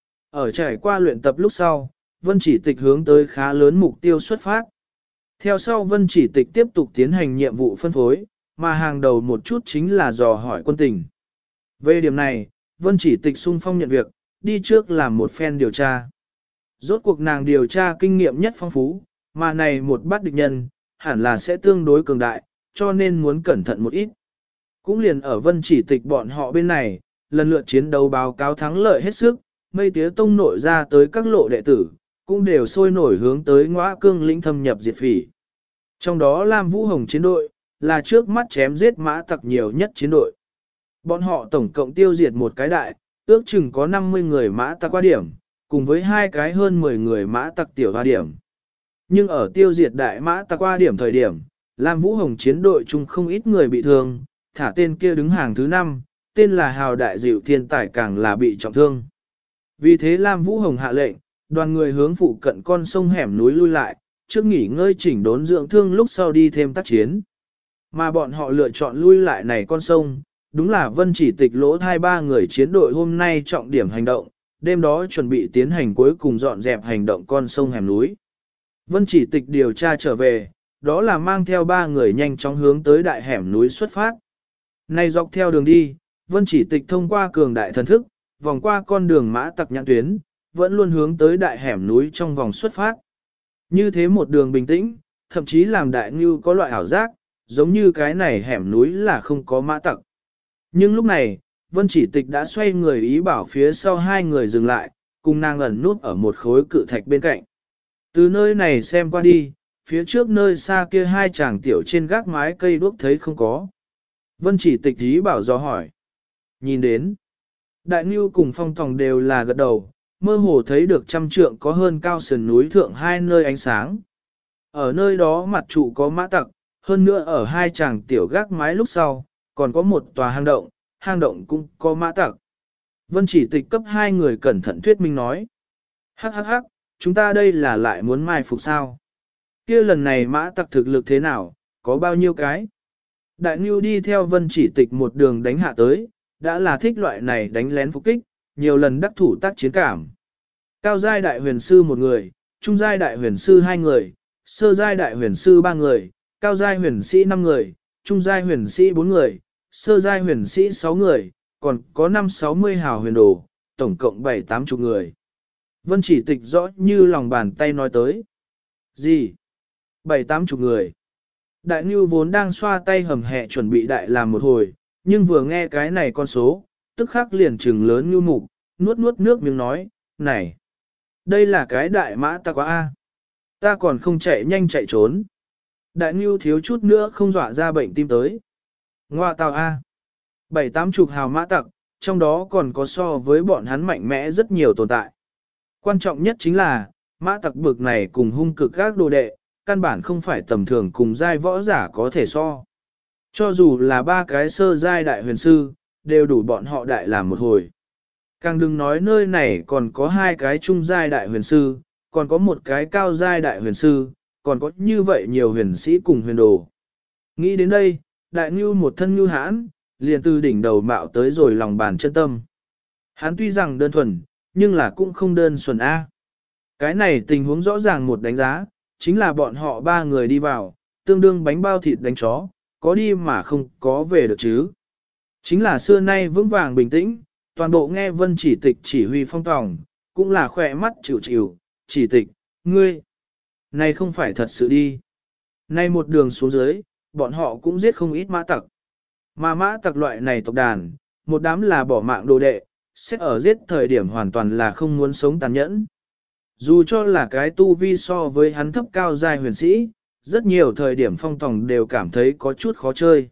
Ở trải qua luyện tập lúc sau, Vân Chỉ Tịch hướng tới khá lớn mục tiêu xuất phát. Theo sau Vân Chỉ Tịch tiếp tục tiến hành nhiệm vụ phân phối, mà hàng đầu một chút chính là dò hỏi quân tình. Về điểm này, Vân Chỉ Tịch sung phong nhận việc, đi trước làm một phen điều tra. Rốt cuộc nàng điều tra kinh nghiệm nhất phong phú, mà này một bát địch nhân, hẳn là sẽ tương đối cường đại, cho nên muốn cẩn thận một ít. Cũng liền ở Vân Chỉ Tịch bọn họ bên này, lần lượt chiến đấu báo cáo thắng lợi hết sức, mây tía tông nội ra tới các lộ đệ tử, cũng đều sôi nổi hướng tới Ngõa Cương lĩnh thâm nhập diệt phỉ. Trong đó Lam Vũ Hồng chiến đội, là trước mắt chém giết mã tặc nhiều nhất chiến đội. Bọn họ tổng cộng tiêu diệt một cái đại, ước chừng có 50 người mã tặc qua điểm, cùng với hai cái hơn 10 người mã tặc tiểu hoa điểm. Nhưng ở tiêu diệt đại mã tặc qua điểm thời điểm, Lam Vũ Hồng chiến đội chung không ít người bị thương, thả tên kia đứng hàng thứ 5, tên là Hào Đại Dịu thiên tài càng là bị trọng thương. Vì thế Lam Vũ Hồng hạ lệnh, đoàn người hướng phụ cận con sông hẻm núi lui lại, trước nghỉ ngơi chỉnh đốn dưỡng thương lúc sau đi thêm tác chiến. Mà bọn họ lựa chọn lui lại này con sông, đúng là Vân Chỉ Tịch lỗ thai ba người chiến đội hôm nay trọng điểm hành động, đêm đó chuẩn bị tiến hành cuối cùng dọn dẹp hành động con sông hẻm núi. Vân Chỉ Tịch điều tra trở về, đó là mang theo ba người nhanh chóng hướng tới đại hẻm núi xuất phát. Này dọc theo đường đi, Vân Chỉ Tịch thông qua cường đại thần thức, vòng qua con đường mã tặc nhãn tuyến, vẫn luôn hướng tới đại hẻm núi trong vòng xuất phát. Như thế một đường bình tĩnh, thậm chí làm đại ngưu có loại ảo giác, giống như cái này hẻm núi là không có mã tặc. Nhưng lúc này, Vân Chỉ Tịch đã xoay người ý bảo phía sau hai người dừng lại, cùng nàng ẩn nút ở một khối cự thạch bên cạnh. Từ nơi này xem qua đi, phía trước nơi xa kia hai chàng tiểu trên gác mái cây đuốc thấy không có. Vân Chỉ Tịch ý bảo do hỏi. Nhìn đến, đại ngưu cùng phong tòng đều là gật đầu, mơ hồ thấy được trăm trượng có hơn cao sườn núi thượng hai nơi ánh sáng. Ở nơi đó mặt trụ có mã tặc, hơn nữa ở hai chàng tiểu gác mái lúc sau, còn có một tòa hang động cũng có mã tặc. Vân Chỉ Tịch cấp hai người cẩn thận thuyết minh nói. Hắc hắc hắc, chúng ta đây là lại muốn mai phục sao? Kia lần này mã tặc thực lực thế nào, có bao nhiêu cái? Đại Ngưu đi theo Vân Chỉ Tịch một đường đánh hạ tới, đã là thích loại này đánh lén phục kích, nhiều lần đắc thủ tác chiến cảm. Cao giai đại huyền sư một người, trung giai đại huyền sư hai người, sơ giai đại huyền sư ba người, cao giai huyền sĩ 5 người, trung giai huyền sĩ 4 người, sơ giai huyền sĩ 6 người, còn có 5-60 hào huyền đồ, tổng cộng 7-80 người. Vân Chỉ Tịch rõ như lòng bàn tay nói tới. Gì? 7-80 người. Đại Nưu vốn đang xoa tay hầm hẹ chuẩn bị đại làm một hồi, nhưng vừa nghe cái này con số, tức khắc liền trừng lớn như mục, nuốt nước miếng nói, này, đây là cái đại mã ta quá a, ta còn không chạy nhanh chạy trốn. Đại Nưu thiếu chút nữa không dọa ra bệnh tim tới. Ngoa tào a, 7-80 hào mã tặc, trong đó còn có so với bọn hắn mạnh mẽ rất nhiều tồn tại. Quan trọng nhất chính là, mã tặc bực này cùng hung cực các đồ đệ, căn bản không phải tầm thường cùng giai võ giả có thể so. Cho dù là ba cái sơ giai đại huyền sư, đều đủ bọn họ đại làm một hồi. Càng đừng nói nơi này còn có hai cái trung giai đại huyền sư, còn có một cái cao giai đại huyền sư, còn có như vậy nhiều huyền sĩ cùng huyền đồ. Nghĩ đến đây, đại ngưu một thân ngưu hãn, liền từ đỉnh đầu mạo tới rồi lòng bàn chân tâm. Hắn tuy rằng đơn thuần, nhưng là cũng không đơn thuần A. Cái này tình huống rõ ràng một đánh giá, chính là bọn họ ba người đi vào, tương đương bánh bao thịt đánh chó, có đi mà không có về được chứ. Chính là xưa nay vững vàng bình tĩnh, toàn bộ nghe Vân Chỉ Tịch chỉ huy phong tòng, cũng là khỏe mắt chịu chịu, Chỉ Tịch, ngươi, này không phải thật sự đi. Nay một đường xuống dưới, bọn họ cũng giết không ít mã tặc. Mà mã tặc loại này tộc đàn, một đám là bỏ mạng đồ đệ, sẽ ở giết thời điểm hoàn toàn là không muốn sống tàn nhẫn. Dù cho là cái tu vi so với hắn thấp cao giai huyền sĩ, rất nhiều thời điểm phong tòng đều cảm thấy có chút khó chơi.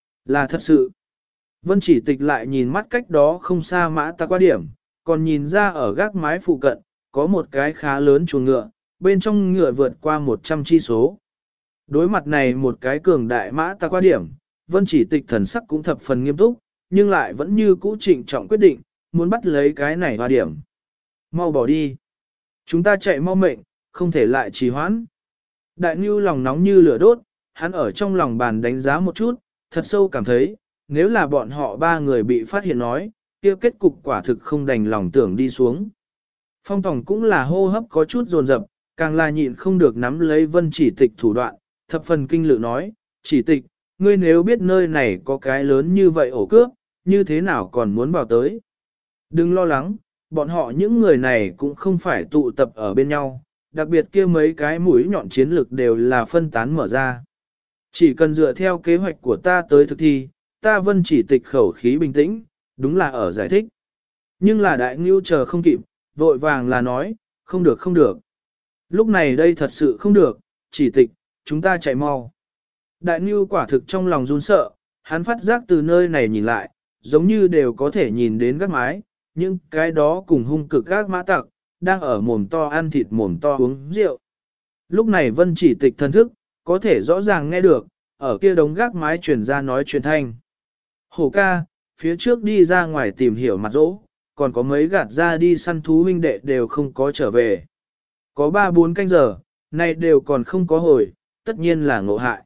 Là thật sự. Vân Chỉ Tịch lại nhìn mắt cách đó không xa mã tặc qua điểm, còn nhìn ra ở gác mái phụ cận, có một cái khá lớn chuồng ngựa, bên trong ngựa vượt qua 100 chi số. Đối mặt này một cái cường đại mã tặc qua điểm, Vân Chỉ Tịch thần sắc cũng thập phần nghiêm túc, nhưng lại vẫn như cũ trịnh trọng quyết định, muốn bắt lấy cái này qua điểm. Mau bỏ đi. Chúng ta chạy mau mệnh, không thể lại trì hoãn. Đại Nưu lòng nóng như lửa đốt, hắn ở trong lòng bàn đánh giá một chút, thật sâu cảm thấy, nếu là bọn họ ba người bị phát hiện nói, kia kết cục quả thực không đành lòng tưởng đi xuống. Phong Tòng cũng là hô hấp có chút dồn dập, càng là nhịn không được nắm lấy Vân Chỉ Tịch thủ đoạn, thập phần kinh lự nói, Chỉ Tịch, ngươi nếu biết nơi này có cái lớn như vậy ổ cướp, như thế nào còn muốn vào tới. Đừng lo lắng, bọn họ những người này cũng không phải tụ tập ở bên nhau, đặc biệt kia mấy cái mũi nhọn chiến lực đều là phân tán mở ra. Chỉ cần dựa theo kế hoạch của ta tới thực thi, ta Vân Chỉ Tịch khẩu khí bình tĩnh, đúng là ở giải thích. Nhưng là đại ngưu chờ không kịp, vội vàng là nói, không được không được. Lúc này đây thật sự không được, Chỉ Tịch, chúng ta chạy mau. Đại ngưu quả thực trong lòng run sợ, hắn phát giác từ nơi này nhìn lại, giống như đều có thể nhìn đến các mái, nhưng cái đó cùng hung cực các mã tặc, đang ở mồm to ăn thịt mồm to uống rượu. Lúc này Vân Chỉ Tịch thân thức, có thể rõ ràng nghe được, ở kia đống gác mái truyền ra nói chuyện thanh. Hổ ca, phía trước đi ra ngoài tìm hiểu mặt dỗ, còn có mấy gạt ra đi săn thú huynh đệ đều không có trở về. Có 3-4 canh giờ, nay đều còn không có hồi, tất nhiên là ngộ hại.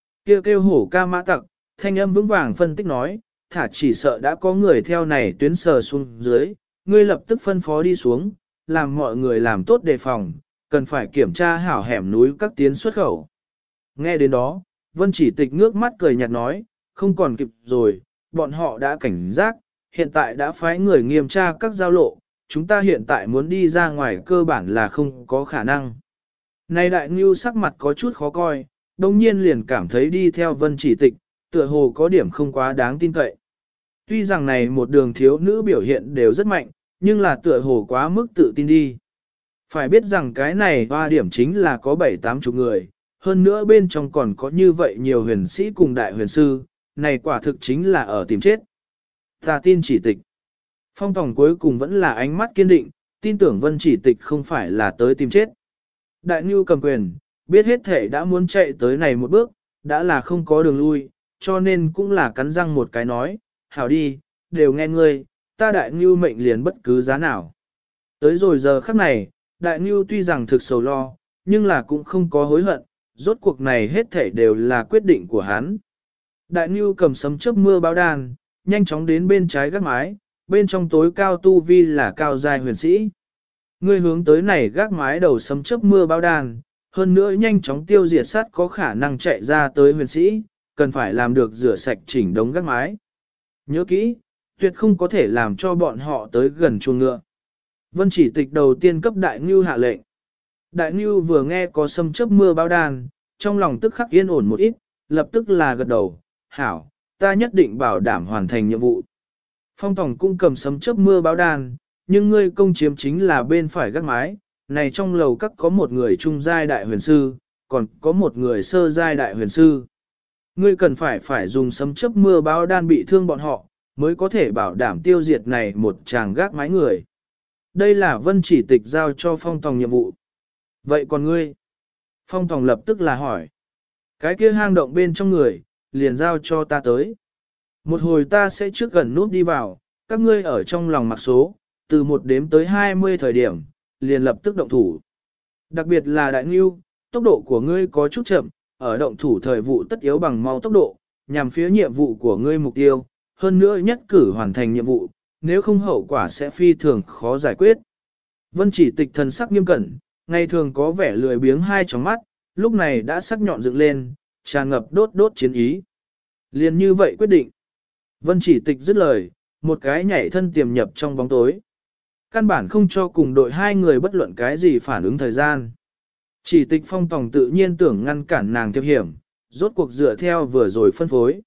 Kêu hổ ca mã tặc, thanh âm vững vàng phân tích nói, thả chỉ sợ đã có người theo này tuyến sờ xuống dưới, ngươi lập tức phân phó đi xuống, làm mọi người làm tốt đề phòng, cần phải kiểm tra hảo hẻm núi các tiến xuất khẩu. Nghe đến đó, Vân Chỉ Tịch ngước mắt cười nhạt nói, không còn kịp rồi, bọn họ đã cảnh giác, hiện tại đã phái người nghiêm tra các giao lộ, chúng ta hiện tại muốn đi ra ngoài cơ bản là không có khả năng. Này đại ngưu sắc mặt có chút khó coi, đồng nhiên liền cảm thấy đi theo Vân Chỉ Tịch, tựa hồ có điểm không quá đáng tin cậy. Tuy rằng này một đường thiếu nữ biểu hiện đều rất mạnh, nhưng là tựa hồ quá mức tự tin đi. Phải biết rằng cái này hoa điểm chính là có 7-8 chục người, hơn nữa bên trong còn có như vậy nhiều huyền sĩ cùng đại huyền sư, này quả thực chính là ở tìm chết. Ta tin Chỉ Tịch. Phong Tòng cuối cùng vẫn là ánh mắt kiên định, tin tưởng Vân Chỉ Tịch không phải là tới tìm chết. Đại Nhu cầm quyền, biết hết thể đã muốn chạy tới này một bước, đã là không có đường lui, cho nên cũng là cắn răng một cái nói, hảo đi, đều nghe ngươi, ta Đại Nhu mệnh liền bất cứ giá nào. Tới rồi giờ khắc này, Đại Nhu tuy rằng thực sầu lo, nhưng là cũng không có hối hận, rốt cuộc này hết thể đều là quyết định của hắn. Đại Nhu cầm sấm chớp mưa báo đàn, nhanh chóng đến bên trái gác mái, bên trong tối cao tu vi là cao giai huyền sĩ. Ngươi hướng tới này gác mái đầu sấm chớp mưa báo đàn, hơn nữa nhanh chóng tiêu diệt sát có khả năng chạy ra tới huyền sĩ, cần phải làm được rửa sạch chỉnh đống gác mái. Nhớ kỹ, tuyệt không có thể làm cho bọn họ tới gần chuồng ngựa. Vân Chỉ Tịch đầu tiên cấp Đại Ngưu hạ lệnh. Đại Ngưu vừa nghe có sấm chớp mưa báo đàn, trong lòng tức khắc yên ổn một ít, lập tức là gật đầu, hảo, ta nhất định bảo đảm hoàn thành nhiệm vụ. Phong Tòng cũng cầm sấm chớp mưa báo đàn, nhưng ngươi công chiếm chính là bên phải gác mái, này trong lầu các có một người trung giai đại huyền sư, còn có một người sơ giai đại huyền sư. Ngươi cần phải dùng sấm chớp mưa báo đan bị thương bọn họ, mới có thể bảo đảm tiêu diệt này một chàng gác mái người. Đây là Vân Chỉ Tịch giao cho Phong Tòng nhiệm vụ. Vậy còn ngươi? Phong Tòng lập tức là hỏi. Cái kia hang động bên trong người, liền giao cho ta tới. Một hồi ta sẽ trước gần nút đi vào, các ngươi ở trong lòng mặc số, từ 1 đếm tới 20 thời điểm, liền lập tức động thủ. Đặc biệt là Đại Ngưu, tốc độ của ngươi có chút chậm, ở động thủ thời vụ tất yếu bằng mau tốc độ, nhằm phía nhiệm vụ của ngươi mục tiêu, hơn nữa nhất cử hoàn thành nhiệm vụ, nếu không hậu quả sẽ phi thường khó giải quyết. Vân Chỉ Tịch thần sắc nghiêm cẩn, ngày thường có vẻ lười biếng hai tròng mắt, lúc này đã sắc nhọn dựng lên, tràn ngập đốt chiến ý. Liền như vậy quyết định. Vân Chỉ Tịch dứt lời, một cái nhảy thân tiềm nhập trong bóng tối. Căn bản không cho cùng đội hai người bất luận cái gì phản ứng thời gian. Chỉ Tịch Phong Tòng tự nhiên tưởng ngăn cản nàng tiếp hiểm, rốt cuộc dựa theo vừa rồi phân phối.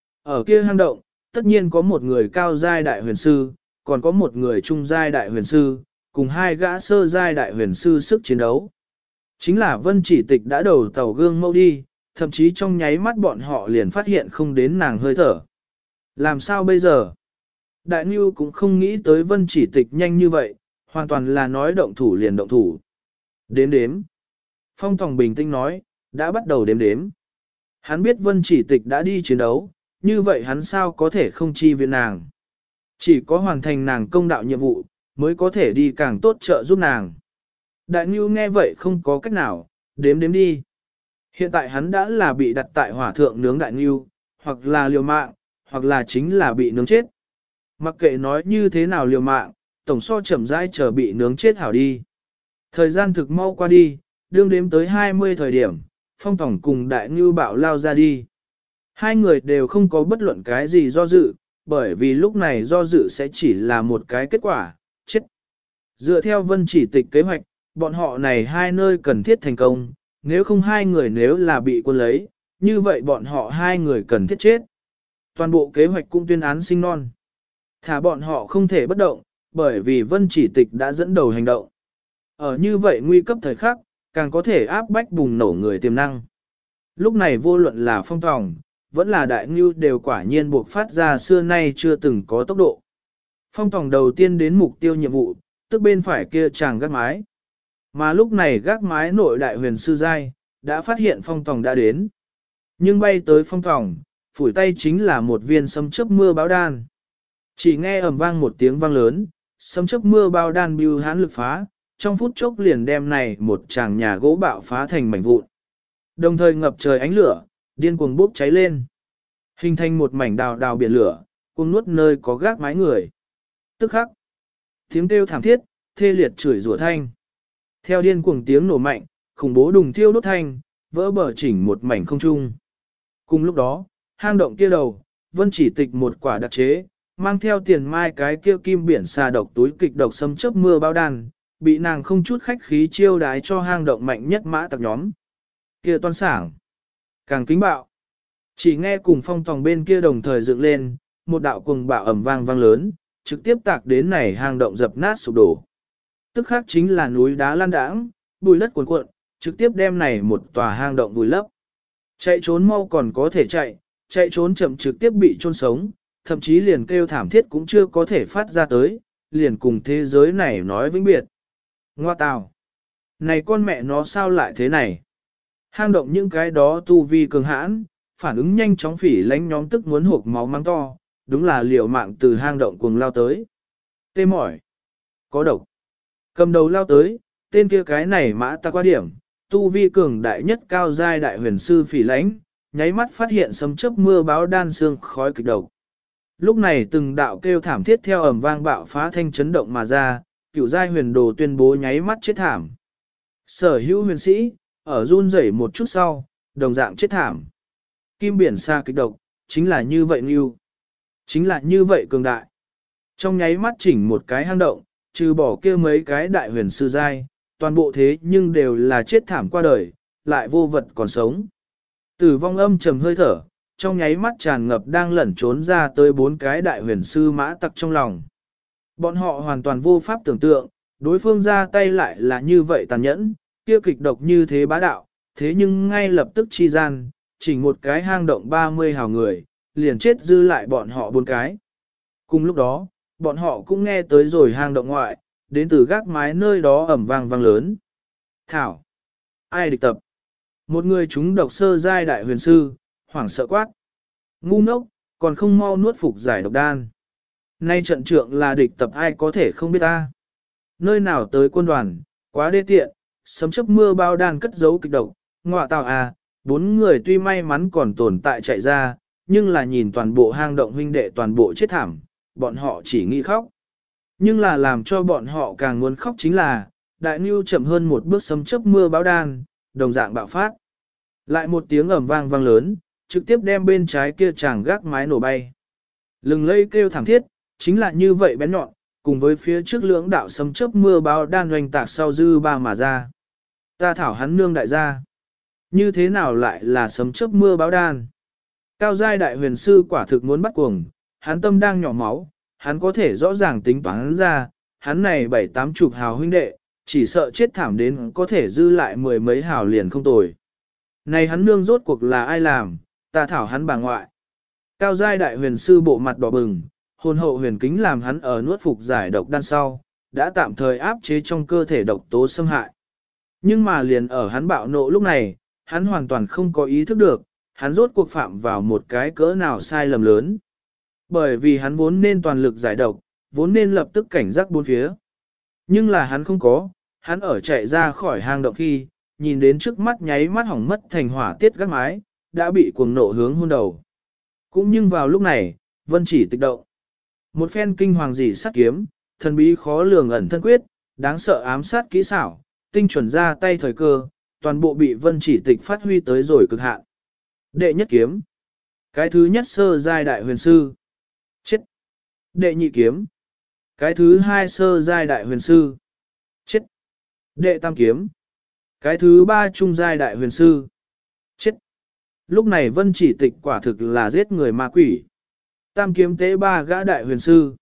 Ở kia hang động, tất nhiên có một người cao giai đại huyền sư, còn có một người trung giai đại huyền sư, cùng 2 gã sơ giai đại huyền sư sức chiến đấu. Chính là Vân Chỉ Tịch đã đầu tàu gương mâu đi, thậm chí trong nháy mắt bọn họ liền phát hiện không đến nàng hơi thở. Làm sao bây giờ? Đại Nhu cũng không nghĩ tới Vân Chỉ Tịch nhanh như vậy, hoàn toàn là nói động thủ liền động thủ. Đếm. Phong Tòng bình tĩnh nói, đã bắt đầu đếm. Hắn biết Vân Chỉ Tịch đã đi chiến đấu, như vậy hắn sao có thể không chi viện nàng. Chỉ có hoàn thành nàng công đạo nhiệm vụ, mới có thể đi càng tốt trợ giúp nàng. Đại Nhu nghe vậy không có cách nào, đếm đi. Hiện tại hắn đã là bị đặt tại hỏa thượng nướng Đại Nhu, hoặc là liều mạng, hoặc là chính là bị nướng chết. Mặc kệ nói như thế nào liều mạng, tổng so chậm rãi chờ bị nướng chết hảo đi. Thời gian thực mau qua đi, đương đếm tới 20 thời điểm, Phong Tòng cùng Đại Ngưu bạo lao ra đi. Hai người đều không có bất luận cái gì do dự, bởi vì lúc này do dự sẽ chỉ là một cái kết quả, chết. Dựa theo Vân Chỉ Tịch kế hoạch, bọn họ này hai nơi cần thiết thành công, nếu không hai người nếu là bị quân lấy, như vậy bọn họ hai người cần thiết chết. Toàn bộ kế hoạch cũng tuyên án sinh non. Thả bọn họ không thể bất động, bởi vì Vân Chỉ Tịch đã dẫn đầu hành động. Ở như vậy nguy cấp thời khắc, càng có thể áp bách bùng nổ người tiềm năng. Lúc này vô luận là Phong Tòng, vẫn là Đại Ngưu đều quả nhiên buộc phát ra xưa nay chưa từng có tốc độ. Phong Tòng đầu tiên đến mục tiêu nhiệm vụ, tức bên phải kia chàng gác mái. Mà lúc này gác mái nội đại huyền sư giai, đã phát hiện Phong Tòng đã đến. Nhưng bay tới Phong Tòng, phủi tay chính là một viên sấm chớp mưa báo đan. Chỉ nghe ầm vang một tiếng vang lớn, sấm chớp mưa bao đan bưu hãn lực phá, trong phút chốc liền đem này một tràng nhà gỗ bạo phá thành mảnh vụn. Đồng thời ngập trời ánh lửa, điên cuồng bốc cháy lên. Hình thành một mảnh đào đào biển lửa, cuồng nuốt nơi có gác mái người. Tức khắc, tiếng kêu thảm thiết, thê liệt chửi rủa thanh. Theo điên cuồng tiếng nổ mạnh, khủng bố đùng thiêu đốt thanh, vỡ bờ chỉnh một mảnh không trung. Cùng lúc đó, hang động kia đầu, Vân Chỉ Tịch một quả đặc chế, mang theo tiền mai cái kia kim biển xà độc túi kịch độc xâm chớp mưa bao đàn, bị nàng không chút khách khí chiêu đái cho hang động mạnh nhất mã tặc nhóm. Kia toan sảng, càng kính bạo. Chỉ nghe cùng phong tòng bên kia đồng thời dựng lên, một đạo cuồng bạo ầm vang vang lớn, trực tiếp tạc đến này hang động dập nát sụp đổ. Tức khác chính là núi đá lan đãng, bùi đất cuồn cuộn, trực tiếp đem này một tòa hang động vùi lấp. Chạy trốn mau còn có thể chạy, chạy trốn chậm trực tiếp bị chôn sống, thậm chí liền kêu thảm thiết cũng chưa có thể phát ra tới, liền cùng thế giới này nói vĩnh biệt. Ngoa tào! Này con mẹ nó sao lại thế này? Hang động những cái đó tu vi cường hãn, phản ứng nhanh chóng phỉ lánh nhóm tức muốn hộp máu mang to, đúng là liều mạng từ hang động cuồng lao tới. Tê mỏi! Có độc! Cầm đầu lao tới, tên kia cái này mã ta qua điểm, tu vi cường đại nhất cao giai đại huyền sư phỉ lãnh, nháy mắt phát hiện sấm chớp mưa báo đan xương khói kịch độc. Lúc này từng đạo kêu thảm thiết theo ầm vang bạo phá thanh chấn động mà ra, cửu giai huyền đồ tuyên bố nháy mắt chết thảm. Sở hữu huyền sĩ, ở run rẩy một chút sau, đồng dạng chết thảm. Kim biển xa kịch độc, chính là như vậy như, chính là như vậy cường đại. Trong nháy mắt chỉnh một cái hang động, trừ bỏ kia mấy cái đại huyền sư giai, toàn bộ thế nhưng đều là chết thảm qua đời, lại vô vật còn sống. Tử vong âm trầm hơi thở, trong nháy mắt tràn ngập đang lẩn trốn ra tới 4 cái đại huyền sư mã tặc trong lòng. Bọn họ hoàn toàn vô pháp tưởng tượng, đối phương ra tay lại là như vậy tàn nhẫn, kia kịch độc như thế bá đạo, thế nhưng ngay lập tức chi gian, chỉnh một cái hang động 30 hào người, liền chết dư lại bọn họ 4 cái. Cùng lúc đó, bọn họ cũng nghe tới rồi hang động ngoại, đến từ gác mái nơi đó ẩm vang vang lớn. Thảo! Ai địch tập? Một người chúng độc sơ giai đại huyền sư, hoảng sợ quát. Ngu ngốc, còn không mau nuốt phục giải độc đan. Nay trận trượng là địch tập ai có thể không biết ta. Nơi nào tới quân đoàn, quá đê tiện, sấm chớp mưa bao đan cất giấu kịch độc. Ngọa tào à, 4 người tuy may mắn còn tồn tại chạy ra, nhưng là nhìn toàn bộ hang động huynh đệ toàn bộ chết thảm, bọn họ chỉ nghĩ khóc. Nhưng là làm cho bọn họ càng muốn khóc chính là, đại ngưu chậm hơn một bước sấm chớp mưa báo đan, đồng dạng bạo phát. Lại một tiếng ầm vang vang lớn, trực tiếp đem bên trái kia chàng gác mái nổ bay. Lừng lây kêu thảm thiết, chính là như vậy bén nhọn, cùng với phía trước lưỡng đạo sấm chớp mưa báo đan hoành tạc sau dư ba mà ra. Ta thảo hắn nương đại gia. Như thế nào lại là sấm chớp mưa báo đan? Cao giai đại huyền sư quả thực muốn bắt cuồng, hắn tâm đang nhỏ máu, hắn có thể rõ ràng tính toán ra, hắn này 7-8 hào huynh đệ, chỉ sợ chết thảm đến có thể dư lại 10 mấy hào liền không tồi. Này hắn nương rốt cuộc là ai làm, ta thảo hắn bà ngoại. Cao giai đại huyền sư bộ mặt đỏ bừng, hồn hậu huyền kính làm hắn ở nuốt phục giải độc đan sau, đã tạm thời áp chế trong cơ thể độc tố xâm hại. Nhưng mà liền ở hắn bạo nộ lúc này, hắn hoàn toàn không có ý thức được, hắn rốt cuộc phạm vào một cái cỡ nào sai lầm lớn. Bởi vì hắn vốn nên toàn lực giải độc, vốn nên lập tức cảnh giác bốn phía. Nhưng là hắn không có, hắn ở chạy ra khỏi hang động khi, nhìn đến trước mắt nháy mắt hỏng mất thành hỏa tiết gác mái, đã bị cuồng nộ hướng hôn đầu. Cũng nhưng vào lúc này, Vân Chỉ Tịch động. Một phen kinh hoàng dị sát kiếm, thần bí khó lường ẩn thân quyết, đáng sợ ám sát kỹ xảo, tinh chuẩn ra tay thời cơ, toàn bộ bị Vân Chỉ Tịch phát huy tới rồi cực hạn. Đệ nhất kiếm. Cái thứ nhất sơ giai đại huyền sư. Chết. Đệ nhị kiếm. Cái thứ hai sơ giai đại huyền sư. Chết. Đệ tam kiếm. Cái thứ ba trung giai đại huyền sư. Chết. Lúc này Vân Chỉ Tịch quả thực là giết người ma quỷ. Tam kiếm tế 3 gã đại huyền sư.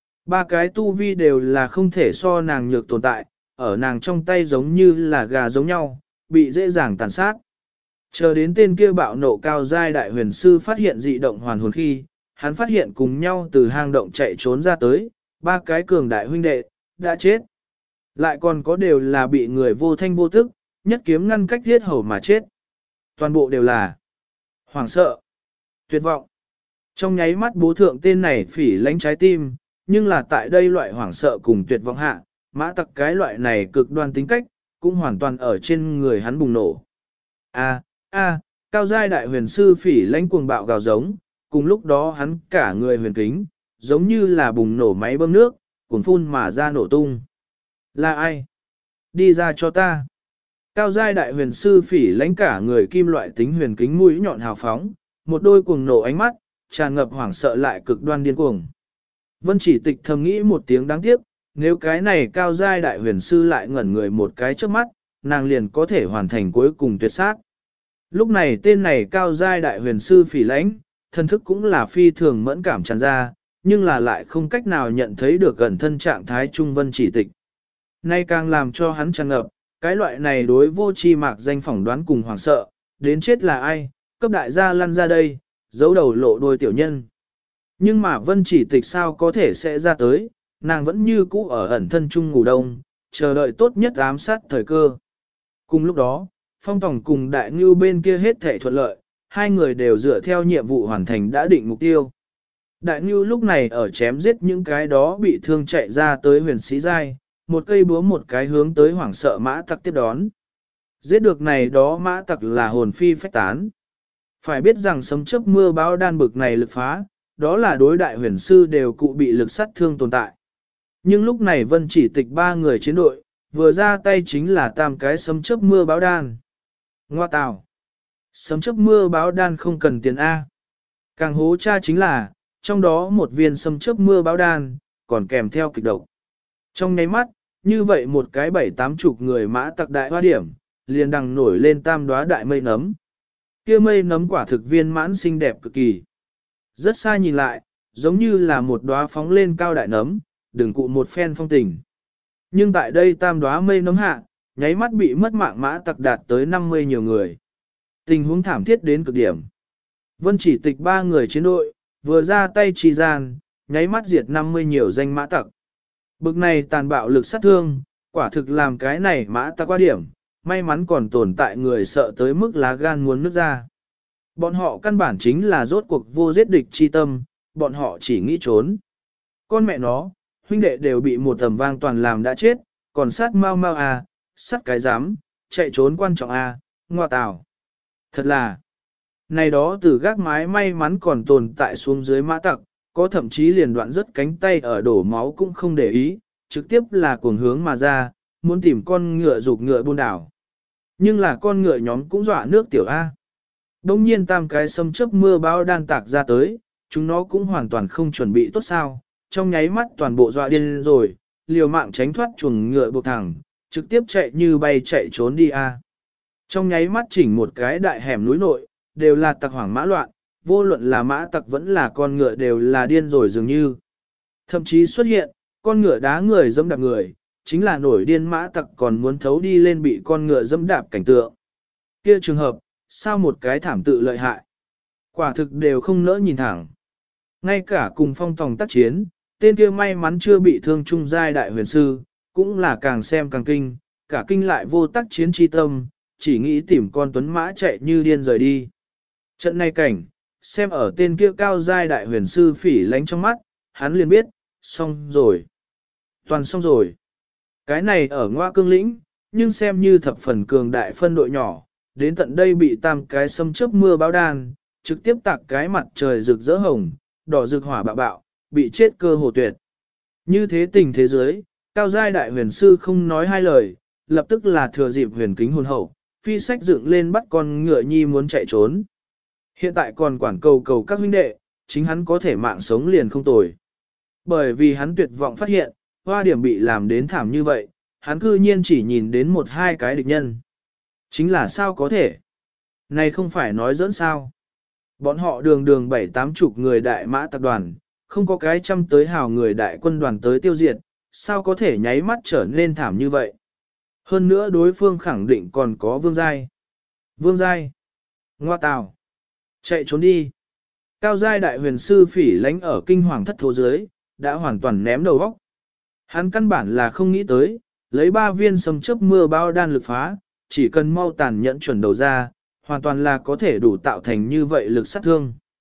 3 cái tu vi đều là không thể so nàng nhược tồn tại, ở nàng trong tay giống như là gà giống nhau, bị dễ dàng tàn sát. Chờ đến tên kia bạo nộ cao giai đại huyền sư phát hiện dị động hoàn hồn khi, hắn phát hiện cùng nhau từ hang động chạy trốn ra tới, 3 cái cường đại huynh đệ, đã chết. Lại còn có đều là bị người vô thanh vô tức, nhất kiếm ngăn cách thiết hầu mà chết. Toàn bộ đều là hoảng sợ, tuyệt vọng. Trong nháy mắt bố thượng tên này phỉ lánh trái tim, nhưng là tại đây loại hoảng sợ cùng tuyệt vọng hạ, mã tặc cái loại này cực đoan tính cách, cũng hoàn toàn ở trên người hắn bùng nổ. Cao giai đại huyền sư phỉ lãnh cuồng bạo gào giống, cùng lúc đó hắn cả người huyền kính, giống như là bùng nổ máy bơm nước, cuốn phun mà ra nổ tung. Là ai? Đi ra cho ta. Cao giai đại huyền sư phỉ lãnh cả người kim loại tính huyền kính mũi nhọn hào phóng, một đôi cuồng nổ ánh mắt, tràn ngập hoảng sợ lại cực đoan điên cuồng. Vân Chỉ Tịch thầm nghĩ một tiếng đáng tiếc, nếu cái này cao giai đại huyền sư lại ngẩn người một cái trước mắt, nàng liền có thể hoàn thành cuối cùng tuyệt sát. Lúc này tên này cao giai đại huyền sư phỉ lãnh, thân thức cũng là phi thường mẫn cảm tràn ra, nhưng là lại không cách nào nhận thấy được gần thân trạng thái trung Vân Chỉ Tịch. Nay càng làm cho hắn tràn ngập, cái loại này đối vô chi mạc danh phỏng đoán cùng hoảng sợ, đến chết là ai, cấp đại gia lăn ra đây, giấu đầu lộ đôi tiểu nhân. Nhưng mà Vân Chỉ Tịch sao có thể sẽ ra tới, nàng vẫn như cũ ở ẩn thân chung ngủ đông, chờ đợi tốt nhất ám sát thời cơ. Cùng lúc đó, Phong Tòng cùng Đại Ngưu bên kia hết thể thuận lợi, hai người đều dựa theo nhiệm vụ hoàn thành đã định mục tiêu. Đại Ngưu lúc này ở chém giết những cái đó bị thương chạy ra tới huyền sĩ giai, một cây búa một cái hướng tới hoảng sợ mã tặc tiếp đón. Giết được này đó mã tặc là hồn phi phách tán. Phải biết rằng sấm chớp mưa bão đan bực này lực phá, đó là đối đại huyền sư đều cụ bị lực sát thương tồn tại. Nhưng lúc này Vân Chỉ Tịch ba người chiến đội, vừa ra tay chính là tam cái sấm chớp mưa bão đan. Ngoa tào! Sấm chớp mưa bão đan không cần tiền A. Càng hố cha chính là, trong đó một viên sấm chớp mưa bão đan, còn kèm theo kịch độc. Trong nháy mắt, như vậy một cái 7-80 người mã tặc đại hoa điểm, liền đằng nổi lên tam đóa đại mây nấm. Kia mây nấm quả thực viên mãn xinh đẹp cực kỳ. Rất xa nhìn lại, giống như là một đóa phóng lên cao đại nấm, đừng cụ một phen phong tình. Nhưng tại đây tam đóa mây nấm hạ, nháy mắt bị mất mạng mã tặc đạt tới 50 nhiều người. Tình huống thảm thiết đến cực điểm. Vân Chỉ Tịch ba người chiến đội, vừa ra tay trì gian, nháy mắt diệt 50 nhiều danh mã tặc. Bực này tàn bạo lực sát thương, quả thực làm cái này mã tặc qua điểm, may mắn còn tồn tại người sợ tới mức lá gan muốn nứt ra. Bọn họ căn bản chính là rốt cuộc vô giết địch chi tâm, bọn họ chỉ nghĩ trốn. Con mẹ nó, huynh đệ đều bị một tầm vang toàn làm đã chết, còn sát mau mau à, sát cái dám, chạy trốn quan trọng à, ngoa tào. Thật là, này đó từ gác mái may mắn còn tồn tại xuống dưới mã tặc, có thậm chí liền đoạn rất cánh tay ở đổ máu cũng không để ý, trực tiếp là cuồng hướng mà ra, muốn tìm con ngựa dục ngựa buôn đảo. Nhưng là con ngựa nhóm cũng dọa nước tiểu A. Đông nhiên tam cái sấm chớp mưa bão đan tạc ra tới, chúng nó cũng hoàn toàn không chuẩn bị tốt sao, trong nháy mắt toàn bộ dọa điên rồi, liều mạng tránh thoát chuồng ngựa buộc thẳng, trực tiếp chạy như bay chạy trốn đi A. Trong nháy mắt chỉnh một cái đại hẻm núi nội, đều là tặc hoảng mã loạn, vô luận là mã tặc vẫn là con ngựa đều là điên rồi dường như. Thậm chí xuất hiện, con ngựa đá người dẫm đạp người, chính là nổi điên mã tặc còn muốn thấu đi lên bị con ngựa dẫm đạp cảnh tượng. Kia trường hợp, sao một cái thảm tự lợi hại. Quả thực đều không nỡ nhìn thẳng. Ngay cả cùng Phong Tòng tác chiến, tên kia may mắn chưa bị thương trung giai đại huyền sư, cũng là càng xem càng kinh, cả kinh lại vô tác chiến chi tâm, chỉ nghĩ tìm con tuấn mã chạy như điên rời đi. Trận này cảnh, xem ở tên kia cao giai đại huyền sư phỉ lánh trong mắt, hắn liền biết, xong rồi. Toàn xong rồi. Cái này ở Ngoa Cương lĩnh, nhưng xem như thập phần cường đại phân đội nhỏ, đến tận đây bị tam cái xâm chớp mưa báo đan, trực tiếp tạc cái mặt trời rực rỡ hồng, đỏ rực hỏa bạo bạo, bị chết cơ hồ tuyệt. Như thế tình thế giới, cao giai đại huyền sư không nói hai lời, lập tức là thừa dịp huyền kính hồn hậu, phi sách dựng lên bắt con ngựa nhi muốn chạy trốn. Hiện tại còn quản cầu các huynh đệ, chính hắn có thể mạng sống liền không tồi. Bởi vì hắn tuyệt vọng phát hiện, hoa điểm bị làm đến thảm như vậy, hắn cư nhiên chỉ nhìn đến một hai cái địch nhân. Chính là sao có thể? Này không phải nói dẫn sao? Bọn họ đường 7-80 người đại mã tập đoàn, không có cái trăm tới hào người đại quân đoàn tới tiêu diệt, sao có thể nháy mắt trở nên thảm như vậy? Hơn nữa đối phương khẳng định còn có Vương Giai. Vương Giai! Ngoa tào! Chạy trốn đi! Cao giai đại huyền sư phỉ lánh ở kinh hoàng thất thố dưới, đã hoàn toàn ném đầu óc. Hắn căn bản là không nghĩ tới, lấy 3 viên sấm chớp mưa bao đan lực phá, chỉ cần mau tàn nhẫn chuẩn đầu ra, hoàn toàn là có thể đủ tạo thành như vậy lực sát thương.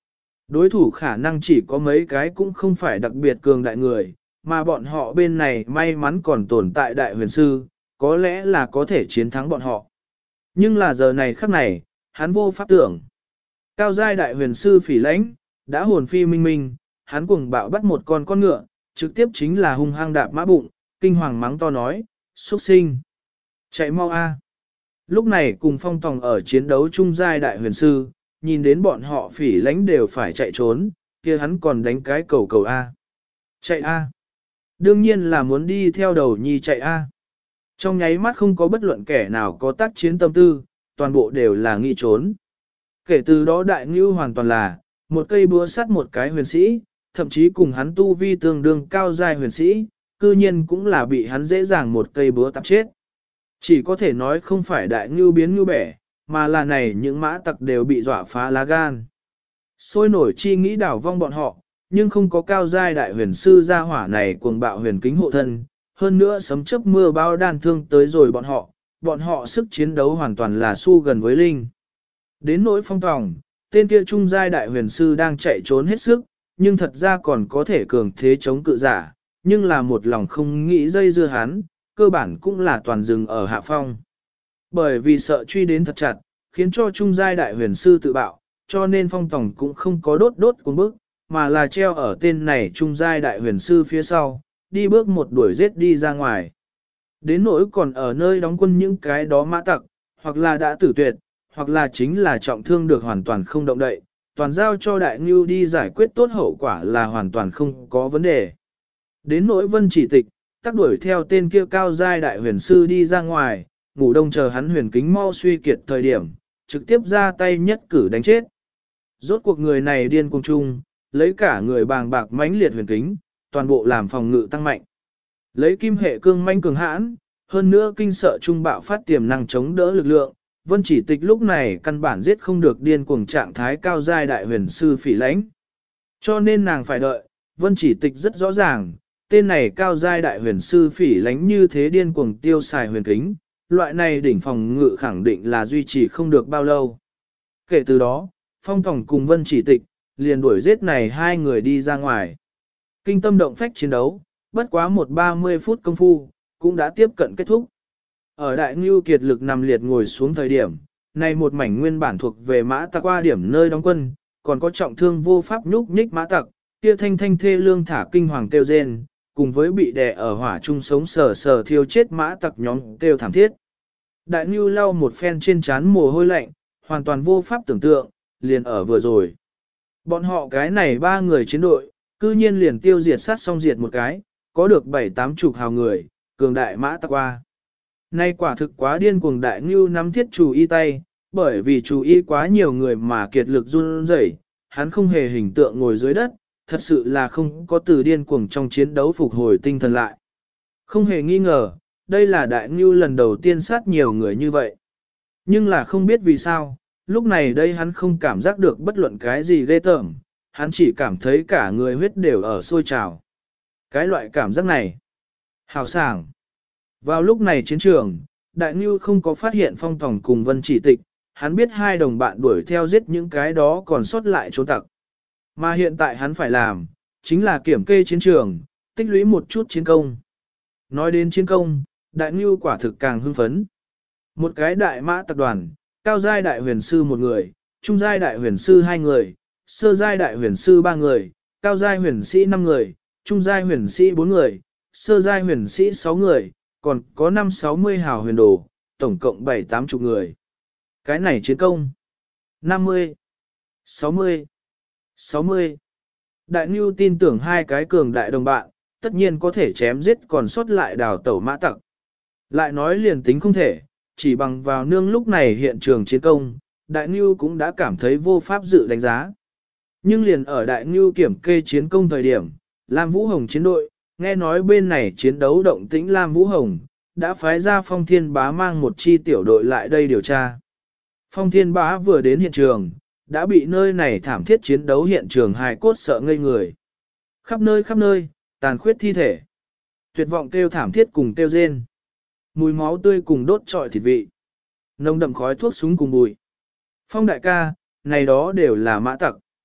Đối thủ khả năng chỉ có mấy cái cũng không phải đặc biệt cường đại người, mà bọn họ bên này may mắn còn tồn tại đại huyền sư, có lẽ là có thể chiến thắng bọn họ. Nhưng là giờ này khắc này, hắn vô pháp tưởng. Cao giai đại huyền sư Phỉ Lãnh, đã hồn phi minh minh, hắn cuồng bạo bắt một con ngựa, trực tiếp chính là hung hăng đạp mã bụng, kinh hoàng mắng to nói, xuất sinh. Chạy mau a! Lúc này cùng Phong Tòng ở chiến đấu chung giai đại huyền sư, nhìn đến bọn họ Phỉ Lãnh đều phải chạy trốn, kia hắn còn đánh cái cầu cầu a. Chạy a! Đương nhiên là muốn đi theo đầu nhi chạy a. Trong nháy mắt không có bất luận kẻ nào có tác chiến tâm tư, toàn bộ đều là nghị trốn. Kể từ đó đại ngưu hoàn toàn là, một cây búa sắt một cái huyền sĩ, thậm chí cùng hắn tu vi tương đương cao giai huyền sĩ, cư nhiên cũng là bị hắn dễ dàng một cây búa tạp chết. Chỉ có thể nói không phải đại ngưu biến ngưu bẻ, mà là này những mã tặc đều bị dọa phá lá gan. Sôi nổi chi nghĩ đảo vong bọn họ, nhưng không có cao giai đại huyền sư gia hỏa này cuồng bạo huyền kính hộ thân, hơn nữa sấm chớp mưa bao đan thương tới rồi bọn họ sức chiến đấu hoàn toàn là su gần với linh. Đến nỗi Phong Tòng, tên kia trung giai đại huyền sư đang chạy trốn hết sức, nhưng thật ra còn có thể cường thế chống cự giả, nhưng là một lòng không nghĩ dây dưa hắn, cơ bản cũng là toàn dừng ở hạ phong. Bởi vì sợ truy đến thật chặt, khiến cho trung giai đại huyền sư tự bạo, cho nên Phong Tòng cũng không có đốt cuốn bức, mà là treo ở tên này trung giai đại huyền sư phía sau, đi bước một đuổi giết đi ra ngoài. Đến nỗi còn ở nơi đóng quân những cái đó mã tặc, hoặc là đã tử tuyệt, hoặc là chính là trọng thương được hoàn toàn không động đậy, toàn giao cho đại ngưu đi giải quyết tốt hậu quả là hoàn toàn không có vấn đề. Đến nỗi Vân Chỉ Tịch, tác đuổi theo tên kia cao giai đại huyền sư đi ra ngoài, ngủ đông chờ hắn huyền kính mau suy kiệt thời điểm, trực tiếp ra tay nhất cử đánh chết. Rốt cuộc người này điên cuồng chung, lấy cả người bàng bạc mãnh liệt huyền kính, toàn bộ làm phòng ngự tăng mạnh. Lấy kim hệ cương manh cường hãn, hơn nữa kinh sợ trung bạo phát tiềm năng chống đỡ lực lượng, Vân Chỉ Tịch lúc này căn bản giết không được điên cuồng trạng thái cao giai đại huyền sư Phỉ Lãnh. Cho nên nàng phải đợi, Vân Chỉ Tịch rất rõ ràng, tên này cao giai đại huyền sư Phỉ Lãnh như thế điên cuồng tiêu xài huyền kính, loại này đỉnh phòng ngự khẳng định là duy trì không được bao lâu. Kể từ đó, Phong Tòng cùng Vân Chỉ Tịch, liền đuổi giết này hai người đi ra ngoài. Kinh tâm động phách chiến đấu, bất quá 30 phút công phu, cũng đã tiếp cận kết thúc. Ở đại ngưu kiệt lực nằm liệt ngồi xuống thời điểm, này một mảnh nguyên bản thuộc về mã tặc qua điểm nơi đóng quân, còn có trọng thương vô pháp nhúc nhích mã tặc, kia thanh thanh thê lương thả kinh hoàng kêu rên, cùng với bị đè ở hỏa chung sống sờ sờ thiêu chết mã tặc nhóm kêu thảm thiết. Đại ngưu lau một phen trên trán mồ hôi lạnh, hoàn toàn vô pháp tưởng tượng, liền ở vừa rồi. Bọn họ cái này ba người chiến đội, cư nhiên liền tiêu diệt sát xong diệt một cái, có được 7-8 chục hào người, cường đại mã tặc qua. Nay quả thực quá điên cuồng đại ngưu nắm thiết chủ y tay, bởi vì chủ y quá nhiều người mà kiệt lực run rẩy, hắn không hề hình tượng ngồi dưới đất, thật sự là không có từ điên cuồng trong chiến đấu phục hồi tinh thần lại. Không hề nghi ngờ, đây là đại ngưu lần đầu tiên sát nhiều người như vậy. Nhưng là không biết vì sao, lúc này đây hắn không cảm giác được bất luận cái gì ghê tởm, hắn chỉ cảm thấy cả người huyết đều ở sôi trào. Cái loại cảm giác này, hào sảng. Vào lúc này chiến trường, Đại Ngưu không có phát hiện Phong Tòng cùng Vân Chỉ Tịch, hắn biết hai đồng bạn đuổi theo giết những cái đó còn sót lại trốn tặc. Mà hiện tại hắn phải làm, chính là kiểm kê chiến trường, tích lũy một chút chiến công. Nói đến chiến công, Đại Ngưu quả thực càng hưng phấn. Một cái đại mã tập đoàn, cao giai đại huyền sư một người, trung giai đại huyền sư hai người, sơ giai đại huyền sư ba người, cao giai huyền sĩ 5 người, trung giai huyền sĩ 4 người, sơ giai huyền sĩ 6 người, còn có 5-60 hào huyền đồ, tổng cộng 7-80 người. Cái này chiến công. 50, 60, 60. Đại Ngưu tin tưởng hai cái cường đại đồng bạn, tất nhiên có thể chém giết còn sót lại đào tẩu mã tặc. Lại nói liền tính không thể, chỉ bằng vào nương lúc này hiện trường chiến công, Đại Ngưu cũng đã cảm thấy vô pháp dự đánh giá. Nhưng liền ở Đại Ngưu kiểm kê chiến công thời điểm, Lam Vũ Hồng chiến đội, nghe nói bên này chiến đấu động tĩnh Lam Vũ Hồng, đã phái ra Phong Thiên Bá mang một chi tiểu đội lại đây điều tra. Phong Thiên Bá vừa đến hiện trường, đã bị nơi này thảm thiết chiến đấu hiện trường hài cốt sợ ngây người. Khắp nơi, tàn khuyết thi thể. Tuyệt vọng kêu thảm thiết cùng kêu rên. Mùi máu tươi cùng đốt trọi thịt vị. Nồng đậm khói thuốc súng cùng bụi. Phong đại ca, này đó đều là mã tặc.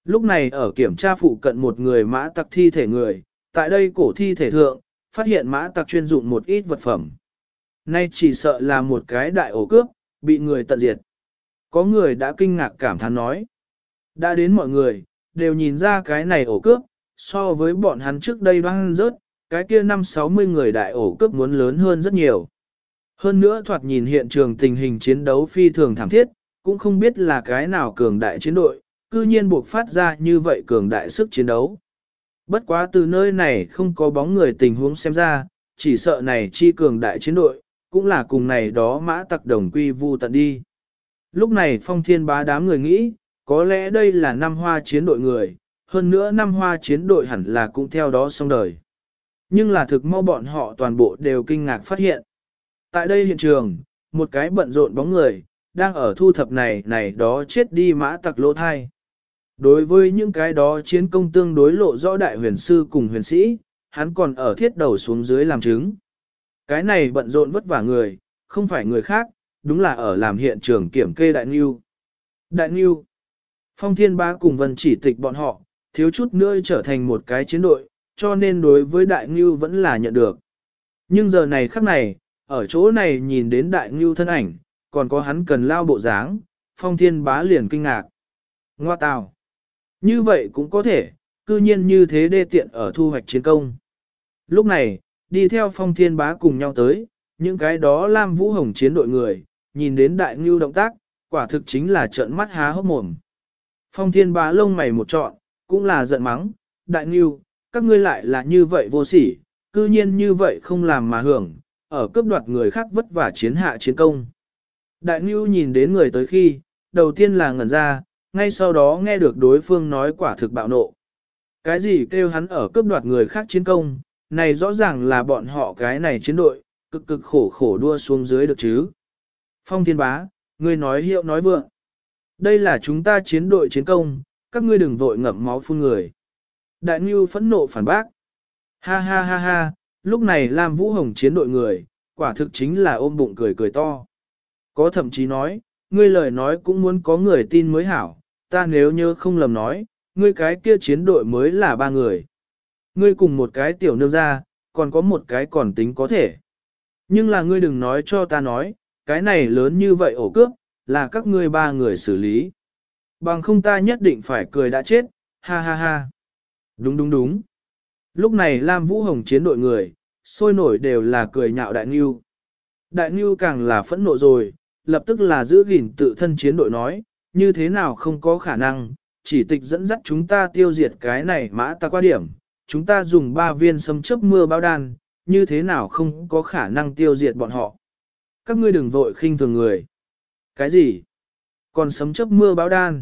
Lúc này ở kiểm tra phụ cận một người mã tặc thi thể người, tại đây cổ thi thể thượng, phát hiện mã tặc chuyên dụng một ít vật phẩm. Nay chỉ sợ là một cái đại ổ cướp, bị người tận diệt. Có người đã kinh ngạc cảm thán nói. Đã đến mọi người, đều nhìn ra cái này ổ cướp, so với bọn hắn trước đây đoan rớt, cái kia 50-60 người đại ổ cướp muốn lớn hơn rất nhiều. Hơn nữa thoạt nhìn hiện trường tình hình chiến đấu phi thường thảm thiết, cũng không biết là cái nào cường đại chiến đội, cư nhiên buộc phát ra như vậy cường đại sức chiến đấu. Bất quá từ nơi này không có bóng người tình huống xem ra, chỉ sợ này chi cường đại chiến đội, cũng là cùng này đó mã tặc đồng quy vu tận đi. Lúc này Phong Thiên Bá đám người nghĩ, có lẽ đây là năm hoa chiến đội người, hơn nữa năm hoa chiến đội hẳn là cũng theo đó xong đời. Nhưng là thực mau bọn họ toàn bộ đều kinh ngạc phát hiện. Tại đây hiện trường, một cái bận rộn bóng người, đang ở thu thập này đó chết đi mã tặc lỗ thai. Đối với những cái đó chiến công tương đối lộ rõ đại huyền sư cùng huyền sĩ, hắn còn ở thiết đầu xuống dưới làm chứng. Cái này bận rộn vất vả người, không phải người khác, đúng là ở làm hiện trường kiểm kê Đại Ngưu. Đại Ngưu, Phong Thiên Bá cùng Vân Chỉ Tịch bọn họ, thiếu chút nữa trở thành một cái chiến đội, cho nên đối với Đại Ngưu vẫn là nhận được. Nhưng giờ này khắc này, ở chỗ này nhìn đến Đại Ngưu thân ảnh, còn có hắn cần lao bộ dáng, Phong Thiên Bá liền kinh ngạc. Ngoa tào, như vậy cũng có thể, cư nhiên như thế đê tiện ở thu hoạch chiến công. Lúc này, đi theo Phong Thiên Bá cùng nhau tới, những cái đó Lam Vũ Hồng chiến đội người, nhìn đến Đại Ngưu động tác, quả thực chính là trợn mắt há hốc mồm. Phong Thiên Bá lông mày một trọn, cũng là giận mắng, Đại Ngưu, các ngươi lại là như vậy vô sỉ, cư nhiên như vậy không làm mà hưởng, ở cướp đoạt người khác vất vả chiến hạ chiến công. Đại Ngưu nhìn đến người tới khi, đầu tiên là ngẩn ra, ngay sau đó nghe được đối phương nói quả thực bạo nộ. Cái gì kêu hắn ở cướp đoạt người khác chiến công, này rõ ràng là bọn họ cái này chiến đội, cực cực khổ khổ đua xuống dưới được chứ. Phong Thiên Bá, ngươi nói hiệu nói vượng. Đây là chúng ta chiến đội chiến công, các ngươi đừng vội ngậm máu phun người. Đại Ngưu phẫn nộ phản bác. Ha ha ha ha, lúc này Lam Vũ Hồng chiến đội người, quả thực chính là ôm bụng cười cười to. Có thậm chí nói, ngươi lời nói cũng muốn có người tin mới hảo, ta nếu nhớ không lầm nói, ngươi cái kia chiến đội mới là 3 người. Ngươi cùng một cái tiểu nương ra, còn có một cái còn tính có thể. Nhưng là ngươi đừng nói cho ta nói, cái này lớn như vậy ổ cướp, là các ngươi 3 người xử lý. Bằng không ta nhất định phải cười đã chết, ha ha ha. Đúng đúng đúng. Lúc này Lam Vũ Hồng chiến đội người, sôi nổi đều là cười nhạo Đại Ngưu. Đại Ngưu càng là phẫn nộ rồi, lập tức là giữ gìn tự thân chiến đội nói, như thế nào không có khả năng, chỉ tịch dẫn dắt chúng ta tiêu diệt cái này mã ta qua điểm, chúng ta dùng 3 viên sấm chớp mưa báo đan, như thế nào không có khả năng tiêu diệt bọn họ. Các ngươi đừng vội khinh thường người. Cái gì? Còn sấm chớp mưa báo đan?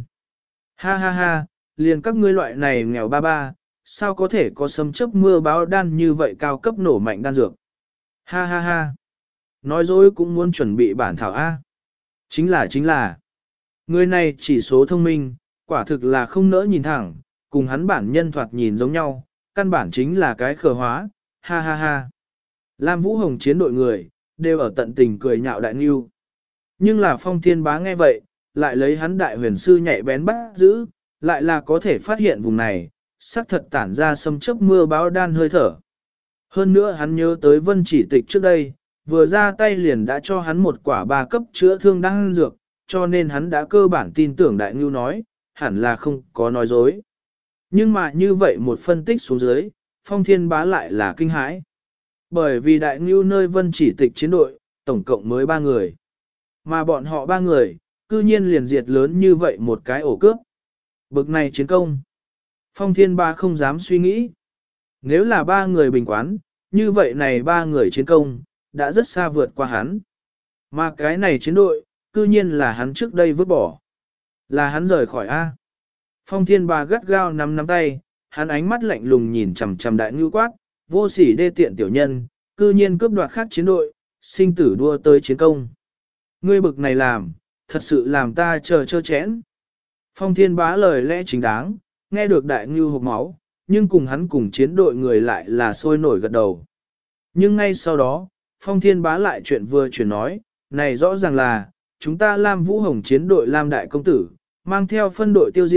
Ha ha ha, liền các ngươi loại này nghèo ba ba, sao có thể có sấm chớp mưa báo đan như vậy cao cấp nổ mạnh đan dược? Ha ha ha. Nói dối cũng muốn chuẩn bị bản thảo A. Chính là. Người này chỉ số thông minh, quả thực là không nỡ nhìn thẳng, cùng hắn bản nhân thoạt nhìn giống nhau, căn bản chính là cái khờ hóa, ha ha ha. Lam Vũ Hồng chiến đội người, đều ở tận tình cười nhạo Đại Ngưu. Nhưng là Phong Thiên Bá nghe vậy, lại lấy hắn đại huyền sư nhạy bén bắt giữ, lại là có thể phát hiện vùng này, xác thật tản ra sấm chớp mưa báo đan hơi thở. Hơn nữa hắn nhớ tới Vân Chỉ Tịch trước đây, vừa ra tay liền đã cho hắn một quả 3 cấp chữa thương đan dược, cho nên hắn đã cơ bản tin tưởng Đại Ngưu nói, hẳn là không có nói dối. Nhưng mà như vậy một phân tích xuống dưới, Phong Thiên Bá lại là kinh hãi. Bởi vì Đại Ngưu nơi Vân Chỉ Tịch chiến đội, tổng cộng mới 3 người. Mà bọn họ 3 người, cư nhiên liền diệt lớn như vậy một cái ổ cướp. Bực này chiến công. Phong Thiên Bá không dám suy nghĩ. Nếu là 3 người bình quán, như vậy này 3 người chiến công, đã rất xa vượt qua hắn. Mà cái này chiến đội, cư nhiên là hắn trước đây vứt bỏ. Là hắn rời khỏi A. Phong Thiên Bá gắt gao nắm tay, hắn ánh mắt lạnh lùng nhìn chằm chằm Đại Ngưu quát, vô sỉ đê tiện tiểu nhân, cư nhiên cướp đoạt khác chiến đội, sinh tử đua tới chiến công. Ngươi bực này làm, thật sự làm ta chờ chơ chẽn. Phong Thiên Bá lời lẽ chính đáng, nghe được Đại Ngưu hộc máu, nhưng cùng hắn cùng chiến đội người lại là sôi nổi gật đầu. Nhưng ngay sau đó, Phong Thiên Bá lại chuyện vừa chuyển nói, này rõ ràng là, chúng ta Lam Vũ Hồng chiến đội Lam Đại Công Tử, mang theo phân đội tiêu diệt,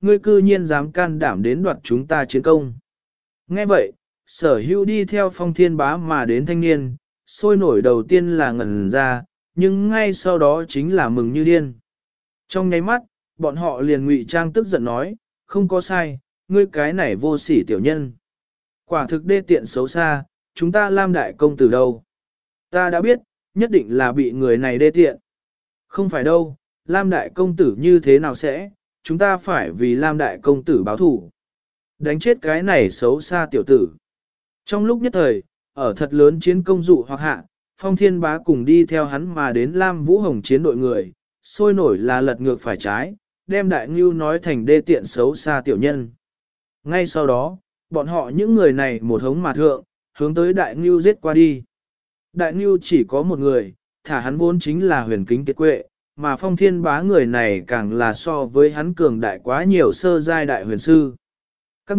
ngươi cư nhiên dám can đảm đến đoạt chúng ta chiến công. Nghe vậy, sở hữu đi theo Phong Thiên Bá mà đến thanh niên, sôi nổi đầu tiên là ngẩn ra, nhưng ngay sau đó chính là mừng như điên. Trong nháy mắt, bọn họ liền ngụy trang tức giận nói, không có sai, ngươi cái này vô sỉ tiểu nhân. Quả thực đê tiện xấu xa, chúng ta Lam đại công tử đâu? Ta đã biết, nhất định là bị người này đê tiện. Không phải đâu, Lam đại công tử như thế nào sẽ, chúng ta phải vì Lam đại công tử báo thủ. Đánh chết cái này xấu xa tiểu tử. Trong lúc nhất thời, ở thật lớn chiến công dụ hoặc hạ, Phong Thiên Bá cùng đi theo hắn mà đến Lam Vũ Hồng chiến đội người, sôi nổi là lật ngược phải trái, đem Đại Ngưu nói thành đê tiện xấu xa tiểu nhân. Ngay sau đó, bọn họ những người này một hống mà thượng, hướng tới Đại Ngưu giết qua đi. Đại Ngưu chỉ có một người, thả hắn vốn chính là huyền kính kiệt quệ, mà Phong Thiên Bá người này càng là so với hắn cường đại quá nhiều sơ giai đại huyền sư. Các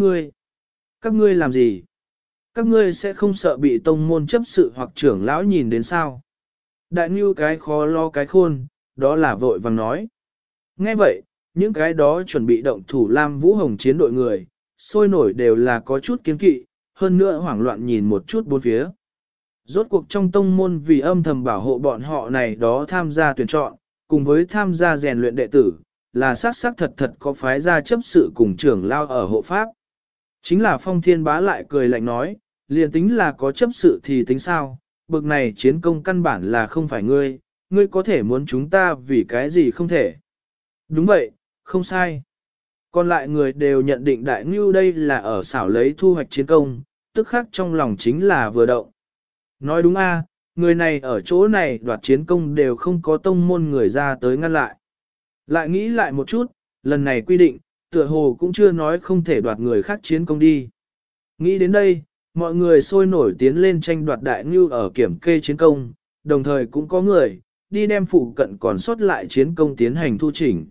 ngươi làm gì? Các ngươi sẽ không sợ bị tông môn chấp sự hoặc trưởng lão nhìn đến sao? Đại Ngưu cái khó lo cái khôn, đó là vội vàng nói. Nghe vậy, những cái đó chuẩn bị động thủ Lam Vũ Hồng chiến đội người, sôi nổi đều là có chút kiên kỵ, hơn nữa hoảng loạn nhìn một chút bốn phía. Rốt cuộc trong tông môn vì âm thầm bảo hộ bọn họ này đó tham gia tuyển chọn, cùng với tham gia rèn luyện đệ tử, là xác thật có phái gia chấp sự cùng trưởng lao ở hộ pháp. Chính là Phong Thiên Bá lại cười lạnh nói, liền tính là có chấp sự thì tính sao, bực này chiến công căn bản là không phải ngươi, ngươi có thể muốn chúng ta vì cái gì không thể. Đúng vậy, không sai. Còn lại người đều nhận định Đại Ngưu đây là ở xảo lấy thu hoạch chiến công, tức khắc trong lòng chính là vừa động. Nói đúng a, người này ở chỗ này đoạt chiến công đều không có tông môn người ra tới ngăn lại. Lại nghĩ lại một chút, lần này quy định, tựa hồ cũng chưa nói không thể đoạt người khác chiến công đi. Nghĩ đến đây, mọi người sôi nổi tiến lên tranh đoạt Đại Ngưu ở kiểm kê chiến công, đồng thời cũng có người đi đem phụ cận còn sót lại chiến công tiến hành thu chỉnh.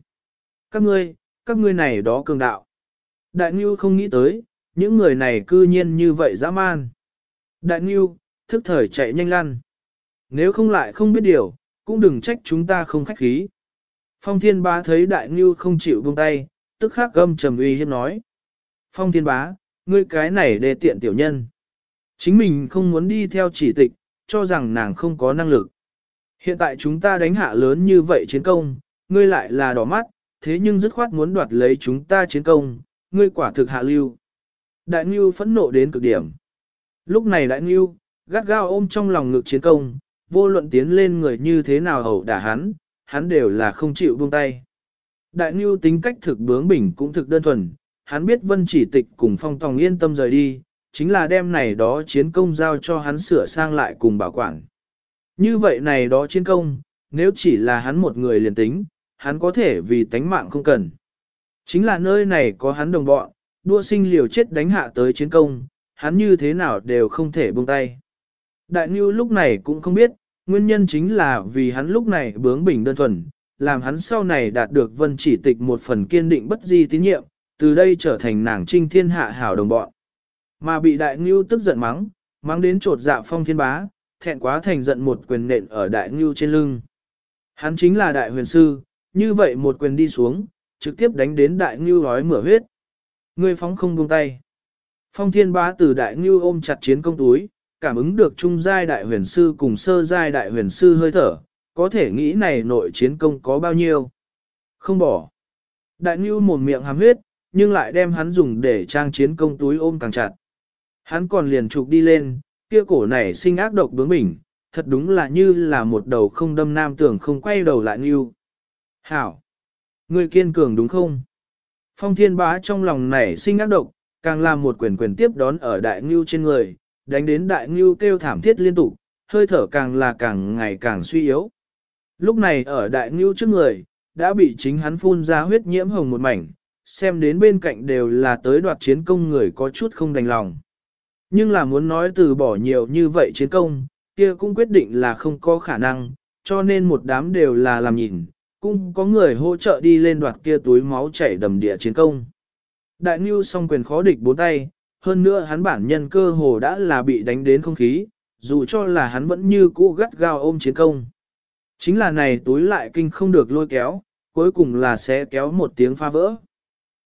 Các ngươi này đó cường đạo. Đại Ngưu không nghĩ tới, những người này cư nhiên như vậy dã man. Đại Ngưu, thức thời chạy nhanh lăn. Nếu không lại không biết điều, cũng đừng trách chúng ta không khách khí. Phong Thiên Bá thấy Đại Ngưu không chịu buông tay, tức khắc gầm trầm uy hiếp nói. Phong Thiên Bá, ngươi cái này đê tiện tiểu nhân. Chính mình không muốn đi theo chỉ tịch, cho rằng nàng không có năng lực. Hiện tại chúng ta đánh hạ lớn như vậy chiến công, ngươi lại là đỏ mắt, thế nhưng dứt khoát muốn đoạt lấy chúng ta chiến công, ngươi quả thực hạ lưu. Đại Ngưu phẫn nộ đến cực điểm. Lúc này Đại Ngưu, gắt gao ôm trong lòng ngực chiến công, vô luận tiến lên người như thế nào hầu đả hắn đều là không chịu buông tay. Đại Ngưu tính cách thực bướng bỉnh cũng thực đơn thuần, hắn biết Vân Chỉ Tịch cùng Phong Tòng yên tâm rời đi, chính là đem này đó chiến công giao cho hắn sửa sang lại cùng bảo quản. Như vậy này đó chiến công, nếu chỉ là hắn một người liền tính, hắn có thể vì tánh mạng không cần. Chính là nơi này có hắn đồng bọn, đua sinh liều chết đánh hạ tới chiến công, hắn như thế nào đều không thể buông tay. Đại Ngưu lúc này cũng không biết, nguyên nhân chính là vì hắn lúc này bướng bỉnh đơn thuần, làm hắn sau này đạt được Vân Chỉ Tịch một phần kiên định bất di tín nhiệm, từ đây trở thành nàng trinh thiên hạ hảo đồng bọn. Mà bị Đại Ngưu tức giận mắng đến trột dạ Phong Thiên Bá, thẹn quá thành giận một quyền nện ở Đại Ngưu trên lưng. Hắn chính là đại huyền sư, như vậy một quyền đi xuống, trực tiếp đánh đến Đại Ngưu hói mửa huyết. Ngươi phóng không buông tay. Phong Thiên Bá từ Đại Ngưu ôm chặt chiến công túi, cảm ứng được trung giai đại huyền sư cùng sơ giai đại huyền sư hơi thở, có thể nghĩ này nội chiến công có bao nhiêu. Không bỏ. Đại Ngưu mồm miệng hàm huyết, nhưng lại đem hắn dùng để trang chiến công túi ôm càng chặt. Hắn còn liền trục đi lên, kia cổ này sinh ác độc bướng bỉnh, thật đúng là như là một đầu không đâm nam tưởng không quay đầu lại Ngưu. Hảo! Ngươi kiên cường đúng không? Phong Thiên Bá trong lòng nảy sinh ác độc, càng làm một quyền quyền tiếp đón ở Đại Ngưu trên người, đánh đến Đại Ngưu kêu thảm thiết liên tục, hơi thở càng ngày càng suy yếu. Lúc này ở Đại Ngưu trước người, đã bị chính hắn phun ra huyết nhiễm hồng một mảnh, xem đến bên cạnh đều là tới đoạt chiến công người có chút không đành lòng. Nhưng là muốn nói từ bỏ nhiều như vậy chiến công, kia cũng quyết định là không có khả năng, cho nên một đám đều là làm nhìn, cũng có người hỗ trợ đi lên đoạt kia túi máu chảy đầm địa chiến công. Đại Ngưu song quyền khó địch bốn tay, hơn nữa hắn bản nhân cơ hồ đã là bị đánh đến không khí, dù cho là hắn vẫn như cũ gắt gao ôm chiến công. Chính là này túi lại kinh không được lôi kéo, cuối cùng là sẽ kéo một tiếng phá vỡ.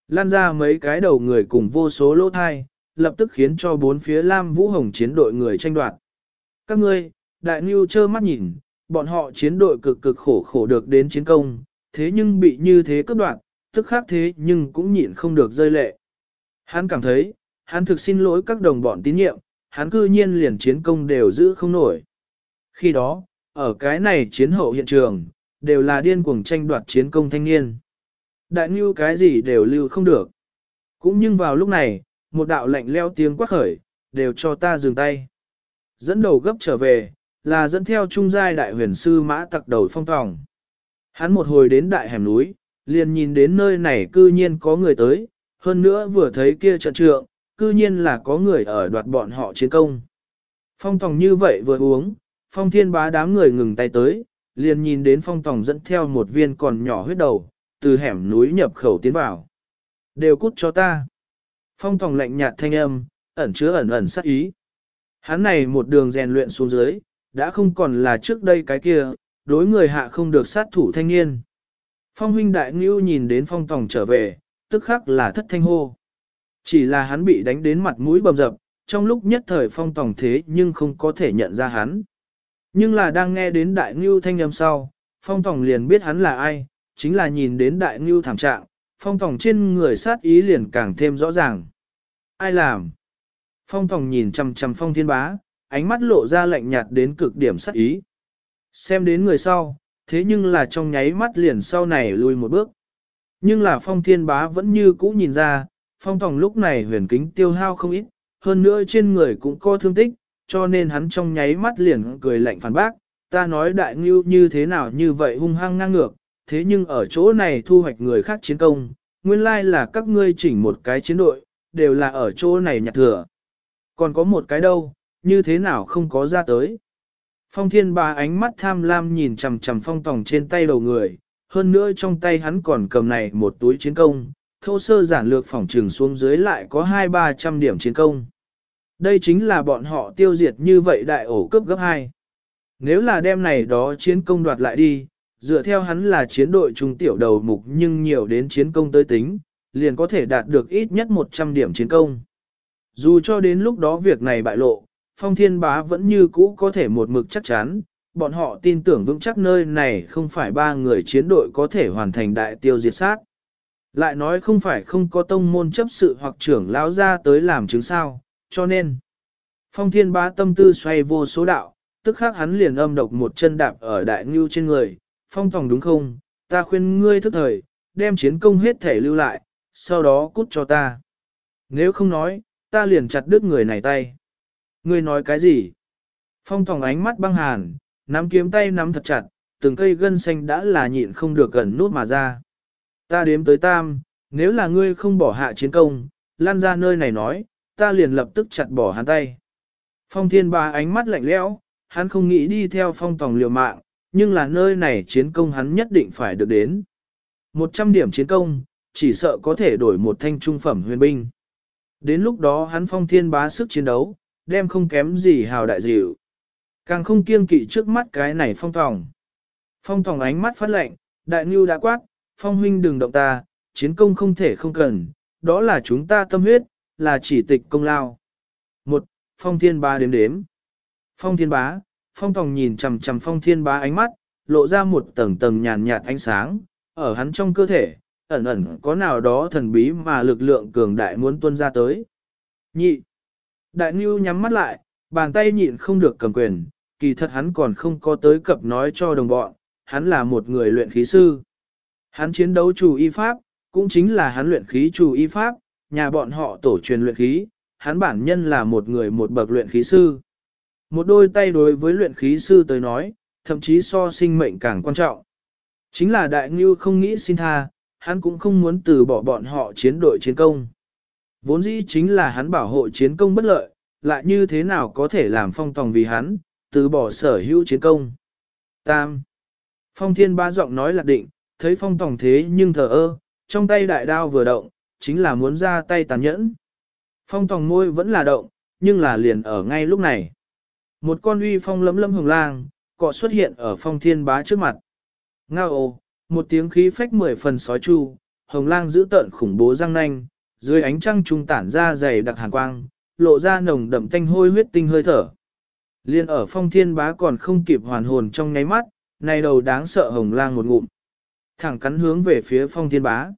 Lan ra mấy cái đầu người cùng vô số lỗ thai, lập tức khiến cho bốn phía Lam Vũ Hồng chiến đội người tranh đoạt. Các ngươi, đại ngưu trơ mắt nhìn, bọn họ chiến đội cực cực khổ khổ được đến chiến công, thế nhưng bị như thế cướp đoạt, tức khác thế nhưng cũng nhịn không được rơi lệ. Hắn cảm thấy, hắn thực xin lỗi các đồng bọn tín nhiệm, hắn cư nhiên liền chiến công đều giữ không nổi. Khi đó, ở cái này chiến hậu hiện trường, đều là điên cuồng tranh đoạt chiến công thanh niên. Đại ngưu cái gì đều lưu không được. Cũng nhưng vào lúc này, một đạo lạnh leo tiếng quát khởi, đều cho ta dừng tay. Dẫn đầu gấp trở về, là dẫn theo trung giai đại huyền sư mã tặc đầu Phong Tòng. Hắn một hồi đến đại hẻm núi, liền nhìn đến nơi này cư nhiên có người tới, hơn nữa vừa thấy kia trận trượng, cư nhiên là có người ở đoạt bọn họ chiến công. Phong Tòng như vậy vừa uống, Phong Thiên Bá đám người ngừng tay tới, liền nhìn đến Phong Tòng dẫn theo một viên còn nhỏ huyết đầu, từ hẻm núi nhập khẩu tiến vào. Đều cút cho ta. Phong Tòng lạnh nhạt thanh âm, ẩn chứa ẩn sát ý. Hắn này một đường rèn luyện xuống dưới, đã không còn là trước đây cái kia, đối người hạ không được sát thủ thanh niên. Phong huynh đại ngưu nhìn đến Phong Tòng trở về, tức khắc là thất thanh hô. Chỉ là hắn bị đánh đến mặt mũi bầm dập, trong lúc nhất thời Phong Tòng thế nhưng không có thể nhận ra hắn. Nhưng là đang nghe đến đại ngưu thanh âm sau, Phong Tòng liền biết hắn là ai, chính là nhìn đến đại ngưu thảm trạng, Phong Tòng trên người sát ý liền càng thêm rõ ràng. Ai làm? Phong Tòng nhìn chằm chằm Phong Thiên Bá, ánh mắt lộ ra lạnh nhạt đến cực điểm sát ý. Xem đến người sau, thế nhưng là trong nháy mắt liền sau này lùi một bước. Nhưng là Phong Thiên Bá vẫn như cũ nhìn ra, Phong Tòng lúc này huyền kính tiêu hao không ít, hơn nữa trên người cũng có thương tích, cho nên hắn trong nháy mắt liền cười lạnh phản bác, ta nói đại ngưu như thế nào như vậy hung hăng ngang ngược, thế nhưng ở chỗ này thu hoạch người khác chiến công, nguyên lai là các ngươi chỉnh một cái chiến đội, đều là ở chỗ này nhặt thừa. Còn có một cái đâu, như thế nào không có ra tới. Phong Thiên Bá ánh mắt tham lam nhìn chằm chằm Phong Tòng trên tay đầu người, hơn nữa trong tay hắn còn cầm này một túi chiến công, thô sơ giản lược phỏng trừng xuống dưới lại có 200-300 điểm chiến công. Đây chính là bọn họ tiêu diệt như vậy đại ổ cướp gấp 2. Nếu là đem này đó chiến công đoạt lại đi, dựa theo hắn là chiến đội trung tiểu đầu mục nhưng nhiều đến chiến công tới tính, liền có thể đạt được ít nhất 100 điểm chiến công. Dù cho đến lúc đó việc này bại lộ, Phong Thiên Bá vẫn như cũ có thể một mực chắc chắn, bọn họ tin tưởng vững chắc nơi này không phải 3 người chiến đội có thể hoàn thành đại tiêu diệt sát. Lại nói không phải không có tông môn chấp sự hoặc trưởng lão ra tới làm chứng sao, cho nên Phong Thiên Bá tâm tư xoay vô số đạo, tức khắc hắn liền âm độc một chân đạp ở đại ngưu trên người, Phong Tòng đúng không, ta khuyên ngươi thức thời, đem chiến công hết thể lưu lại, sau đó cút cho ta. Nếu không nói, ta liền chặt đứt người này tay. Ngươi nói cái gì? Phong Tòng ánh mắt băng hàn, nắm kiếm tay nắm thật chặt, từng cây gân xanh đã là nhịn không được gần nút mà ra. Ta đếm tới tam, nếu là ngươi không bỏ hạ chiến công, lan ra nơi này nói, ta liền lập tức chặt bỏ hắn tay. Phong Thiên Bá ánh mắt lạnh lẽo, hắn không nghĩ đi theo Phong Tòng liều mạng, nhưng là nơi này chiến công hắn nhất định phải được đến. 100 điểm chiến công, chỉ sợ có thể đổi một thanh trung phẩm huyền binh. Đến lúc đó hắn Phong Thiên Bá sức chiến đấu, đem không kém gì hào đại dịu. Càng không kiêng kỵ trước mắt cái này Phong Tòng. Phong Tòng ánh mắt phát lạnh, đại ngưu đã quát, Phong huynh đừng động ta, chiến công không thể không cần, đó là chúng ta tâm huyết, là chỉ tịch công lao. Một, Phong Thiên Bá đếm đếm. Phong Thiên Bá, Phong Tòng nhìn chằm chằm Phong Thiên Bá ánh mắt, lộ ra một tầng tầng nhàn nhạt ánh sáng, ở hắn trong cơ thể, ẩn ẩn có nào đó thần bí mà lực lượng cường đại muốn tuôn ra tới. Nhị, đại ngưu nhắm mắt lại, bàn tay nhịn không được cầm quyền, kỳ thật hắn còn không có tới cập nói cho đồng bọn, hắn là một người luyện khí sư. Hắn chiến đấu chủ y pháp, cũng chính là hắn luyện khí chủ y pháp, nhà bọn họ tổ truyền luyện khí, hắn bản nhân là một người một bậc luyện khí sư. Một đôi tay đối với luyện khí sư tới nói, thậm chí so sinh mệnh càng quan trọng. Chính là đại ngưu không nghĩ xin tha, hắn cũng không muốn từ bỏ bọn họ chiến đội chiến công. Vốn dĩ chính là hắn bảo hộ chiến công bất lợi, lại như thế nào có thể làm Phong Tòng vì hắn, từ bỏ sở hữu chiến công. Tam. Phong Thiên Bá giọng nói lạc định, thấy Phong Tòng thế nhưng thờ ơ, trong tay đại đao vừa động, chính là muốn ra tay tàn nhẫn. Phong Tòng môi vẫn là động, nhưng là liền ở ngay lúc này. Một con uy phong lấm lấm hồng lang, cọ xuất hiện ở Phong Thiên Bá trước mặt. Ngao ồ, một tiếng khí phách 10 phần sói chu, hồng lang giữ tợn khủng bố răng nanh, dưới ánh trăng trung tản ra dày đặc hàn quang, lộ ra nồng đậm tanh hôi huyết tinh hơi thở. Liên ở Phong Thiên Bá còn không kịp hoàn hồn trong nháy mắt, này đầu đáng sợ hồng lang một ngụm, thẳng cắn hướng về phía Phong Thiên Bá.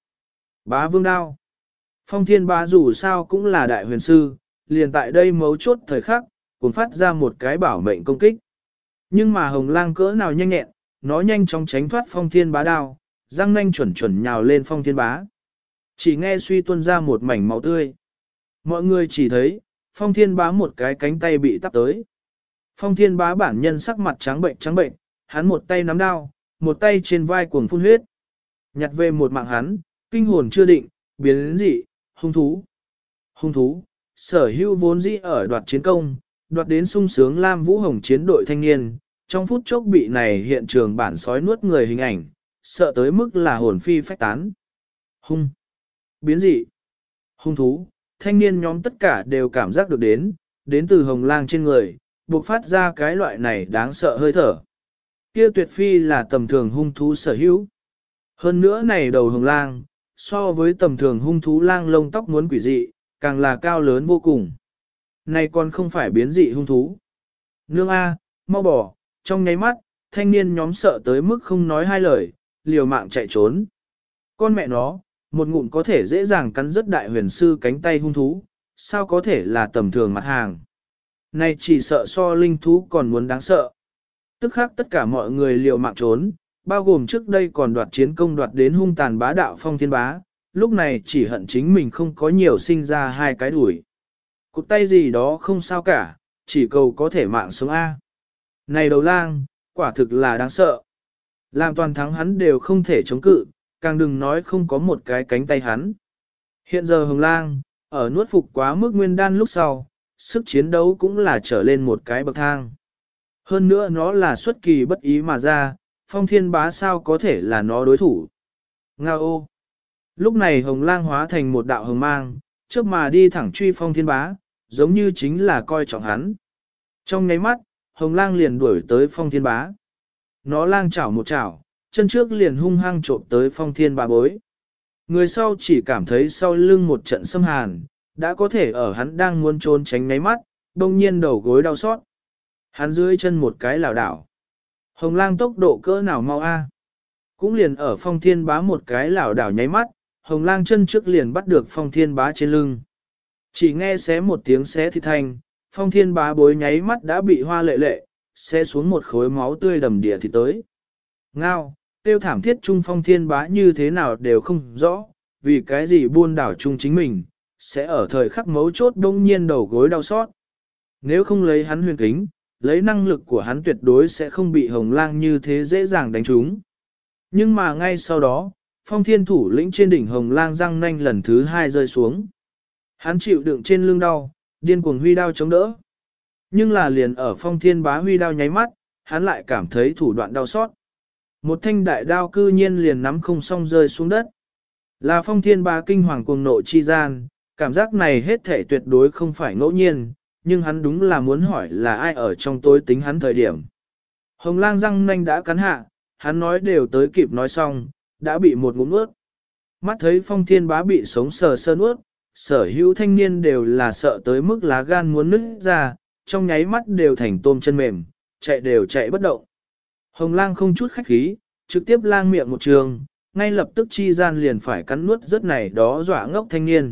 Bá vương đao. Phong Thiên Bá dù sao cũng là đại huyền sư, liền tại đây mấu chốt thời khắc, cũng phát ra một cái bảo mệnh công kích. Nhưng mà hồng lang cỡ nào nhanh nhẹn, nó nhanh chóng tránh thoát Phong Thiên Bá đao, răng nanh chuẩn chuẩn nhào lên Phong Thiên Bá. Chỉ nghe suy tuôn ra một mảnh máu tươi. Mọi người chỉ thấy, Phong Thiên Bá một cái cánh tay bị tắp tới. Phong Thiên Bá bản nhân sắc mặt trắng bệnh, hắn một tay nắm đao, một tay trên vai cuồng phun huyết. Nhặt về một mạng hắn, kinh hồn chưa định, biến đến dị, hung thú. Hung thú, sở hữu vốn dĩ ở đoạt chiến công, đoạt đến sung sướng Lam Vũ Hồng chiến đội thanh niên, trong phút chốc bị này hiện trường bản sói nuốt người hình ảnh, sợ tới mức là hồn phi phách tán. Hung, biến dị, hung thú, thanh niên nhóm tất cả đều cảm giác được đến từ hồng lang trên người, buộc phát ra cái loại này đáng sợ hơi thở. Kia tuyệt phi là tầm thường hung thú sở hữu. Hơn nữa này đầu hồng lang, so với tầm thường hung thú lang lông tóc muốn quỷ dị, càng là cao lớn vô cùng. Này còn không phải biến dị hung thú. Nương A, mau bỏ, trong nháy mắt, thanh niên nhóm sợ tới mức không nói hai lời, liều mạng chạy trốn. Con mẹ nó, một ngụm có thể dễ dàng cắn rứt đại huyền sư cánh tay hung thú, sao có thể là tầm thường mặt hàng. Này chỉ sợ so linh thú còn muốn đáng sợ. Tức khác tất cả mọi người liều mạng trốn, bao gồm trước đây còn đoạt chiến công đoạt đến hung tàn bá đạo Phong Thiên Bá, lúc này chỉ hận chính mình không có nhiều sinh ra hai cái đuổi. Cụt tay gì đó không sao cả, chỉ cầu có thể mạng sống A. Này đầu lang, quả thực là đáng sợ. Làm toàn thắng hắn đều không thể chống cự, càng đừng nói không có một cái cánh tay hắn. Hiện giờ hồng lang, ở nuốt phục quá mức nguyên đan lúc sau, sức chiến đấu cũng là trở lên một cái bậc thang. Hơn nữa nó là xuất kỳ bất ý mà ra, Phong Thiên Bá sao có thể là nó đối thủ. Ngao ô! Lúc này hồng lang hóa thành một đạo hồng mang, trước mà đi thẳng truy Phong Thiên Bá, giống như chính là coi trọng hắn. Trong nháy mắt, hồng lang liền đuổi tới Phong Thiên Bá. Nó lang chảo một chảo, chân trước liền hung hăng trộm tới Phong Thiên Bá bối. Người sau chỉ cảm thấy sau lưng một trận xâm hàn, đã có thể ở hắn đang muốn trốn tránh nháy mắt, đông nhiên đầu gối đau xót. Hắn dưới chân một cái lảo đảo. Hồng lang tốc độ cỡ nào mau a? Cũng liền ở Phong Thiên Bá một cái lảo đảo nháy mắt, hồng lang chân trước liền bắt được Phong Thiên Bá trên lưng. Chỉ nghe xé một tiếng xé thịt thanh, Phong Thiên Bá bối nháy mắt đã bị hoa lệ lệ, xé xuống một khối máu tươi đầm địa thì tới. Ngao, tiêu thảm thiết chung Phong Thiên Bá như thế nào đều không rõ, vì cái gì buôn đảo chung chính mình, sẽ ở thời khắc mấu chốt đông nhiên đầu gối đau xót. Nếu không lấy hắn huyền kính, lấy năng lực của hắn tuyệt đối sẽ không bị hồng lang như thế dễ dàng đánh trúng. Nhưng mà ngay sau đó, Phong Thiên thủ lĩnh trên đỉnh hồng lang răng nanh lần thứ hai rơi xuống. Hắn chịu đựng trên lưng đau, điên cuồng huy đao chống đỡ. Nhưng là liền ở Phong Thiên Bá huy đao nháy mắt, hắn lại cảm thấy thủ đoạn đau xót. Một thanh đại đao cư nhiên liền nắm không xong rơi xuống đất. Là Phong Thiên Bá kinh hoàng cuồng nộ chi gian, cảm giác này hết thể tuyệt đối không phải ngẫu nhiên, nhưng hắn đúng là muốn hỏi là ai ở trong tối tính hắn thời điểm. Hồng lang răng nanh đã cắn hạ, hắn nói đều tới kịp nói xong, đã bị một ngụm nuốt. Mắt thấy Phong Thiên Bá bị sống sờ sơ nuốt, sở hữu thanh niên đều là sợ tới mức lá gan muốn nứt ra, trong nháy mắt đều thành tôm chân mềm, chạy đều chạy bất động. Hồng lang không chút khách khí, trực tiếp lang miệng một trường, ngay lập tức chi gian liền phải cắn nuốt rất này đó dọa ngốc thanh niên.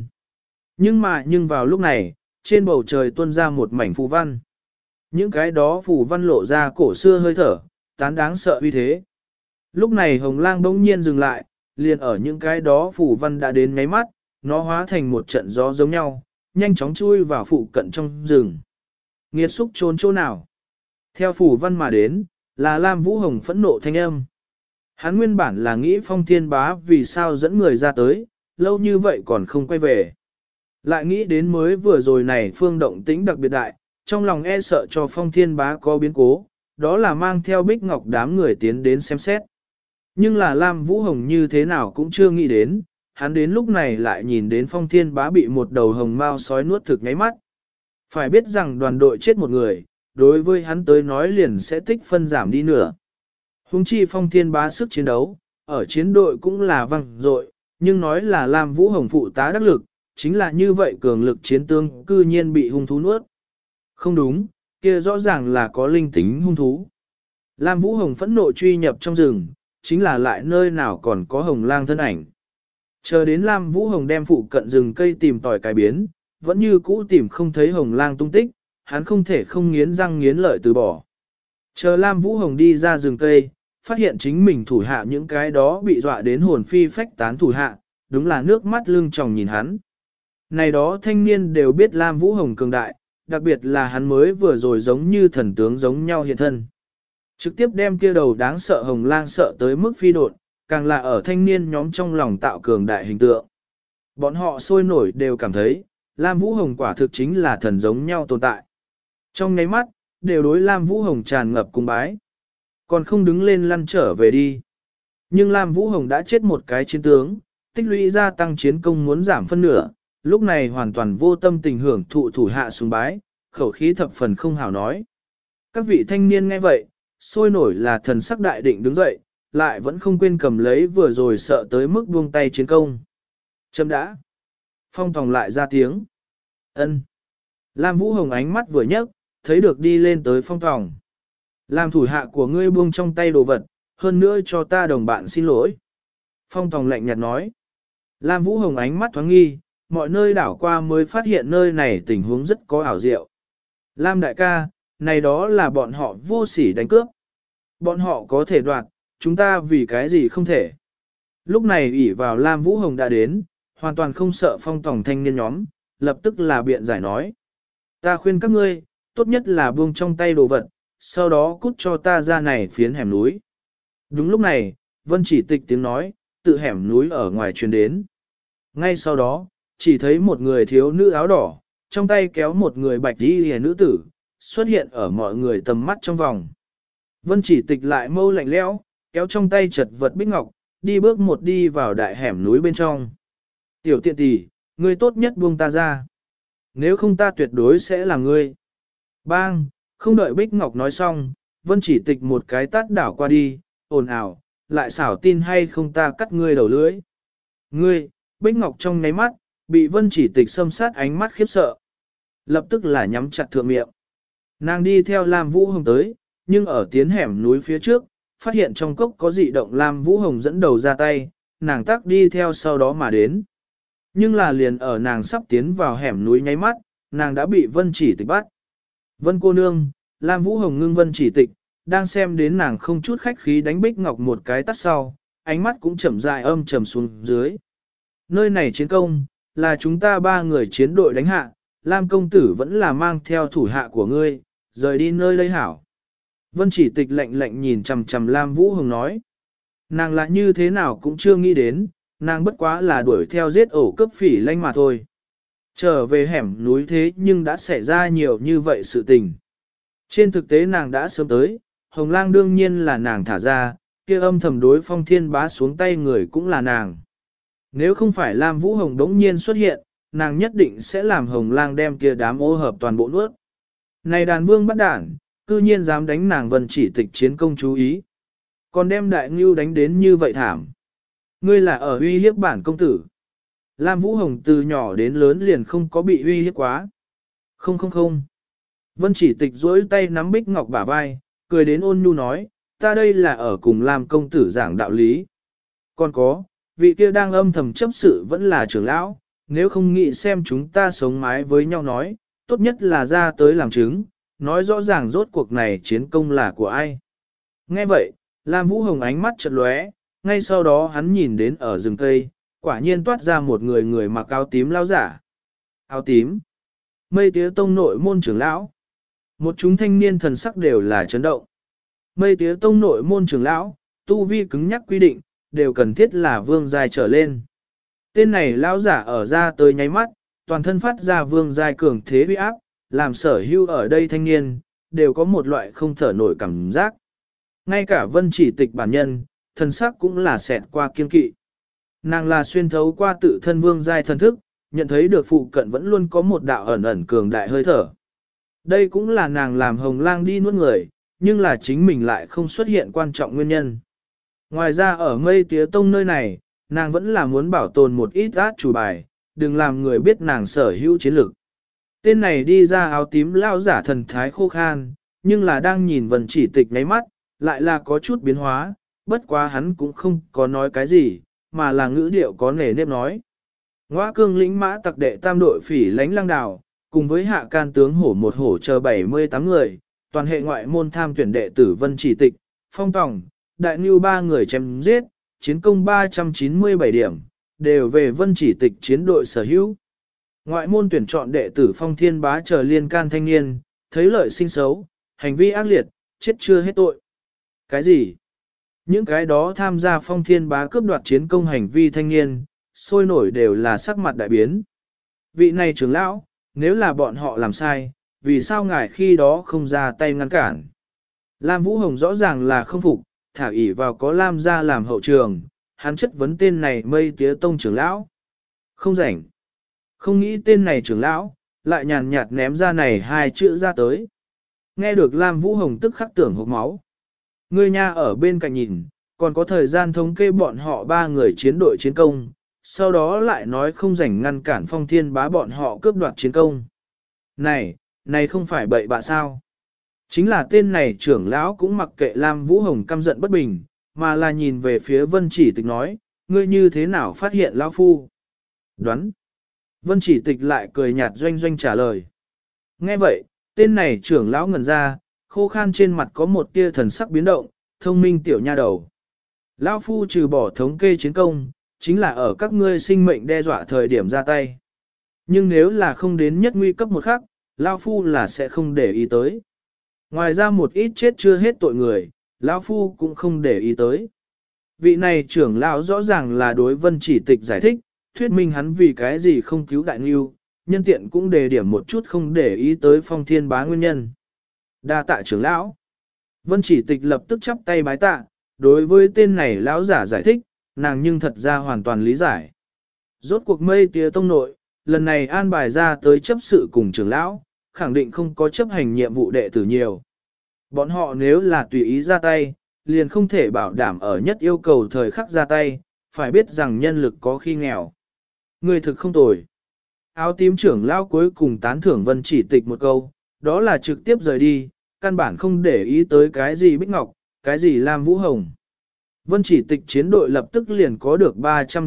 Nhưng vào lúc này, trên bầu trời tuôn ra một mảnh phù văn. Những cái đó phù văn lộ ra cổ xưa hơi thở, tán đáng sợ uy thế. Lúc này hồng lang bỗng nhiên dừng lại, liền ở những cái đó phù văn đã đến ngáy mắt, nó hóa thành một trận gió giống nhau, nhanh chóng chui vào phụ cận trong rừng. Nghiệt xúc trốn chỗ nào? Theo phù văn mà đến, là Lam Vũ Hồng phẫn nộ thanh âm. Hắn nguyên bản là nghĩ Phong Thiên Bá vì sao dẫn người ra tới, lâu như vậy còn không quay về. Lại nghĩ đến mới vừa rồi này phương động tĩnh đặc biệt đại, trong lòng e sợ cho Phong Thiên Bá có biến cố, đó là mang theo Bích Ngọc đám người tiến đến xem xét. Nhưng là Lam Vũ Hồng như thế nào cũng chưa nghĩ đến, hắn đến lúc này lại nhìn đến Phong Thiên Bá bị một đầu hồng mao sói nuốt thực ngáy mắt. Phải biết rằng đoàn đội chết một người, đối với hắn tới nói liền sẽ tích phân giảm đi nửa. Hùng chi Phong Thiên Bá sức chiến đấu, ở chiến đội cũng là văng dội, nhưng nói là Lam Vũ Hồng phụ tá đắc lực, chính là như vậy cường lực chiến tương cư nhiên bị hung thú nuốt. Không đúng, kia rõ ràng là có linh tính hung thú. Lam Vũ Hồng phẫn nộ truy nhập trong rừng, chính là lại nơi nào còn có Hồng Lang thân ảnh. Chờ đến Lam Vũ Hồng đem phụ cận rừng cây tìm tòi cái biến, vẫn như cũ tìm không thấy Hồng Lang tung tích, hắn không thể không nghiến răng nghiến lợi từ bỏ. Chờ Lam Vũ Hồng đi ra rừng cây, phát hiện chính mình thủ hạ những cái đó bị dọa đến hồn phi phách tán thủ hạ, đúng là nước mắt lưng tròng nhìn hắn. Này đó thanh niên đều biết Lam Vũ Hồng cường đại, đặc biệt là hắn mới vừa rồi giống như thần tướng giống nhau hiện thân. Trực tiếp đem kia đầu đáng sợ Hồng Lang sợ tới mức phi độn, càng là ở thanh niên nhóm trong lòng tạo cường đại hình tượng. Bọn họ sôi nổi đều cảm thấy, Lam Vũ Hồng quả thực chính là thần giống nhau tồn tại. Trong nháy mắt, đều đối Lam Vũ Hồng tràn ngập cung bái. Còn không đứng lên lăn trở về đi. Nhưng Lam Vũ Hồng đã chết một cái chiến tướng, tích lũy gia tăng chiến công muốn giảm phân nửa, lúc này hoàn toàn vô tâm tình hưởng thụ thủ hạ sùng bái, khẩu khí thập phần không hảo nói. Các vị thanh niên nghe vậy, sôi nổi là thần sắc đại định đứng dậy, lại vẫn không quên cầm lấy vừa rồi sợ tới mức buông tay chiến công. Chấm đã. Phong Tòng lại ra tiếng. Ân. Lam Vũ Hồng ánh mắt vừa nhấc, thấy được đi lên tới Phong Tòng. Làm thủ hạ của ngươi buông trong tay đồ vật, hơn nữa cho ta đồng bạn xin lỗi. Phong Tòng lạnh nhạt nói. Lam Vũ Hồng ánh mắt thoáng nghi, mọi nơi đảo qua mới phát hiện nơi này tình huống rất có ảo diệu. Lam đại ca, này đó là bọn họ vô sỉ đánh cướp. Bọn họ có thể đoạt, chúng ta vì cái gì không thể. Lúc này ỷ vào Lam Vũ Hồng đã đến, hoàn toàn không sợ Phong Tòng thanh niên nhóm, lập tức là biện giải nói. Ta khuyên các ngươi, tốt nhất là buông trong tay đồ vật, sau đó cút cho ta ra này phiến hẻm núi. Đúng lúc này, Vân Chỉ Tịch tiếng nói, tự hẻm núi ở ngoài truyền đến. Ngay sau đó, chỉ thấy một người thiếu nữ áo đỏ, trong tay kéo một người bạch y hề nữ tử, xuất hiện ở mọi người tầm mắt trong vòng. Vân Chỉ Tịch lại mâu lạnh lẽo, kéo trong tay chật vật bích ngọc, đi bước một đi vào đại hẻm núi bên trong. Tiểu tiện tỷ, ngươi tốt nhất buông ta ra. Nếu không ta tuyệt đối sẽ là ngươi. Bang, không đợi bích ngọc nói xong, Vân Chỉ Tịch một cái tát đảo qua đi, ồn ào, lại xảo tin hay không ta cắt ngươi đầu lưỡi. Ngươi, bích ngọc trong nháy mắt, bị Vân Chỉ Tịch xâm sát ánh mắt khiếp sợ. Lập tức là nhắm chặt thượng miệng. Nàng đi theo Lam Vũ Hồng tới, nhưng ở tiến hẻm núi phía trước, phát hiện trong cốc có dị động. Lam Vũ Hồng dẫn đầu ra tay, nàng tác đi theo sau đó mà đến. Nhưng là liền ở nàng sắp tiến vào hẻm núi nháy mắt, nàng đã bị Vân Chỉ Tịch bắt. Vân cô nương, Lam Vũ Hồng ngưng Vân Chỉ Tịch, đang xem đến nàng không chút khách khí đánh Bích Ngọc một cái tắt sau, ánh mắt cũng chậm rãi âm trầm xuống dưới. Nơi này chiến công, là chúng ta ba người chiến đội đánh hạ, Lam công tử vẫn là mang theo thủ hạ của ngươi, rời đi nơi đây hảo. Vân Chỉ Tịch lạnh lạnh nhìn chằm chằm Lam Vũ Hồng nói. Nàng là như thế nào cũng chưa nghĩ đến, nàng bất quá là đuổi theo giết ổ cấp phỉ lanh mà thôi. Trở về hẻm núi thế nhưng đã xảy ra nhiều như vậy sự tình. Trên thực tế nàng đã sớm tới, Hồng Lang đương nhiên là nàng thả ra, kia âm thầm đối Phong Thiên Bá xuống tay người cũng là nàng. Nếu không phải Lam Vũ Hồng đống nhiên xuất hiện, nàng nhất định sẽ làm Hồng Lang đem kia đám ô hợp toàn bộ nuốt. Này đàn vương bắt đản, cư nhiên dám đánh nàng Vân Chỉ Tịch chiến công chú ý. Còn đem đại ngưu đánh đến như vậy thảm. Ngươi là ở uy hiếp bản công tử. Lam Vũ Hồng từ nhỏ đến lớn liền không có bị uy hiếp quá. Không. Vân Chỉ Tịch duỗi tay nắm Bích Ngọc bả vai, cười đến ôn nhu nói, ta đây là ở cùng Lam công tử giảng đạo lý. Còn có, vị kia đang âm thầm chấp sự vẫn là trưởng lão, nếu không nghĩ xem chúng ta sống mái với nhau nói, tốt nhất là ra tới làm chứng, nói rõ ràng rốt cuộc này chiến công là của ai. Nghe vậy, Lam Vũ Hồng ánh mắt chợt lóe, ngay sau đó hắn nhìn đến ở rừng cây, quả nhiên toát ra một người mặc áo tím lao giả. Áo tím. Mây Tía Tông nội môn trưởng lão. Một chúng thanh niên thần sắc đều là chấn động. Mây Tía Tông nội môn trưởng lão, tu vi cứng nhắc quy định, đều cần thiết là vương giai trở lên. Tên này lão giả ở ra tới nháy mắt, toàn thân phát ra vương giai cường thế uy áp, làm sở hữu ở đây thanh niên, đều có một loại không thở nổi cảm giác. Ngay cả Vân Chỉ Tịch bản nhân, thần sắc cũng là xẹt qua kiên kỵ. Nàng là xuyên thấu qua tự thân vương giai thần thức, nhận thấy được phụ cận vẫn luôn có một đạo ẩn ẩn cường đại hơi thở. Đây cũng là nàng làm Hồng Lang đi nuốt người, nhưng là chính mình lại không xuất hiện quan trọng nguyên nhân. Ngoài ra ở Mây Tía Tông nơi này, nàng vẫn là muốn bảo tồn một ít át chủ bài, đừng làm người biết nàng sở hữu chiến lực. Tên này đi ra áo tím lao giả thần thái khô khan, nhưng là đang nhìn Vân Chỉ Tịch ngáy mắt, lại là có chút biến hóa, bất quá hắn cũng không có nói cái gì, mà là ngữ điệu có nề nếp nói. Ngoa cương lĩnh mã tặc đệ tam đội phỉ lánh lăng đào, cùng với hạ can tướng hổ một hổ chờ 78 người, toàn hệ ngoại môn tham tuyển đệ tử Vân Chỉ Tịch, Phong Tòng, Đại Nưu 3 người chém giết, chiến công 397 điểm, đều về Vân Chỉ Tịch chiến đội sở hữu. Ngoại môn tuyển chọn đệ tử Phong Thiên Bá chờ liên can thanh niên, thấy lợi sinh xấu, hành vi ác liệt, chết chưa hết tội. Cái gì? Những cái đó tham gia Phong Thiên Bá cướp đoạt chiến công hành vi thanh niên, sôi nổi đều là sắc mặt đại biến. Vị này trưởng lão, nếu là bọn họ làm sai, vì sao ngài khi đó không ra tay ngăn cản? Lam Vũ Hồng rõ ràng là không phục, thả ỷ vào có Lam gia làm hậu trường, hắn chất vấn tên này Mây Tía Tông trưởng lão. Không rảnh. Không nghĩ tên này trưởng lão, lại nhàn nhạt ném ra này hai chữ ra tới. Nghe được Lam Vũ Hồng tức khắc tưởng hộc máu. Ngươi nha ở bên cạnh nhìn, còn có thời gian thống kê bọn họ 3 người chiến đội chiến công, sau đó lại nói không rảnh ngăn cản Phong Thiên Bá bọn họ cướp đoạt chiến công. Này không phải bậy bạ sao? Chính là tên này trưởng lão cũng mặc kệ Lam Vũ Hồng căm giận bất bình, mà là nhìn về phía Vân Chỉ Tịch nói, ngươi như thế nào phát hiện lão phu? Đoán. Vân Chỉ Tịch lại cười nhạt doanh doanh trả lời. Nghe vậy, tên này trưởng lão ngẩn ra, khô khan trên mặt có một tia thần sắc biến động, thông minh tiểu nha đầu. Lão phu trừ bỏ thống kê chiến công, chính là ở các ngươi sinh mệnh đe dọa thời điểm ra tay. Nhưng nếu là không đến nhất nguy cấp một khắc, lão phu là sẽ không để ý tới. Ngoài ra một ít chết chưa hết tội người, lão phu cũng không để ý tới. Vị này trưởng lão rõ ràng là đối Vân Chỉ Tịch giải thích, thuyết minh hắn vì cái gì không cứu Đại Ngưu, nhân tiện cũng đề điểm một chút không để ý tới Phong Thiên Bá nguyên nhân. Đa tạ trưởng lão. Vân Chỉ Tịch lập tức chắp tay bái tạ, đối với tên này lão giả giải thích, nàng nhưng thật ra hoàn toàn lý giải. Rốt cuộc Mây Tía Tông nội, lần này an bài ra tới chấp sự cùng trưởng lão, khẳng định không có chấp hành nhiệm vụ đệ tử nhiều. Bọn họ nếu là tùy ý ra tay, liền không thể bảo đảm ở nhất yêu cầu thời khắc ra tay, phải biết rằng nhân lực có khi nghèo. Người thực không tồi. Áo tím trưởng lão cuối cùng tán thưởng Vân Chỉ Tịch một câu, đó là trực tiếp rời đi, căn bản không để ý tới cái gì Bích Ngọc, cái gì Lam Vũ Hồng. Vân Chỉ Tịch chiến đội lập tức liền có được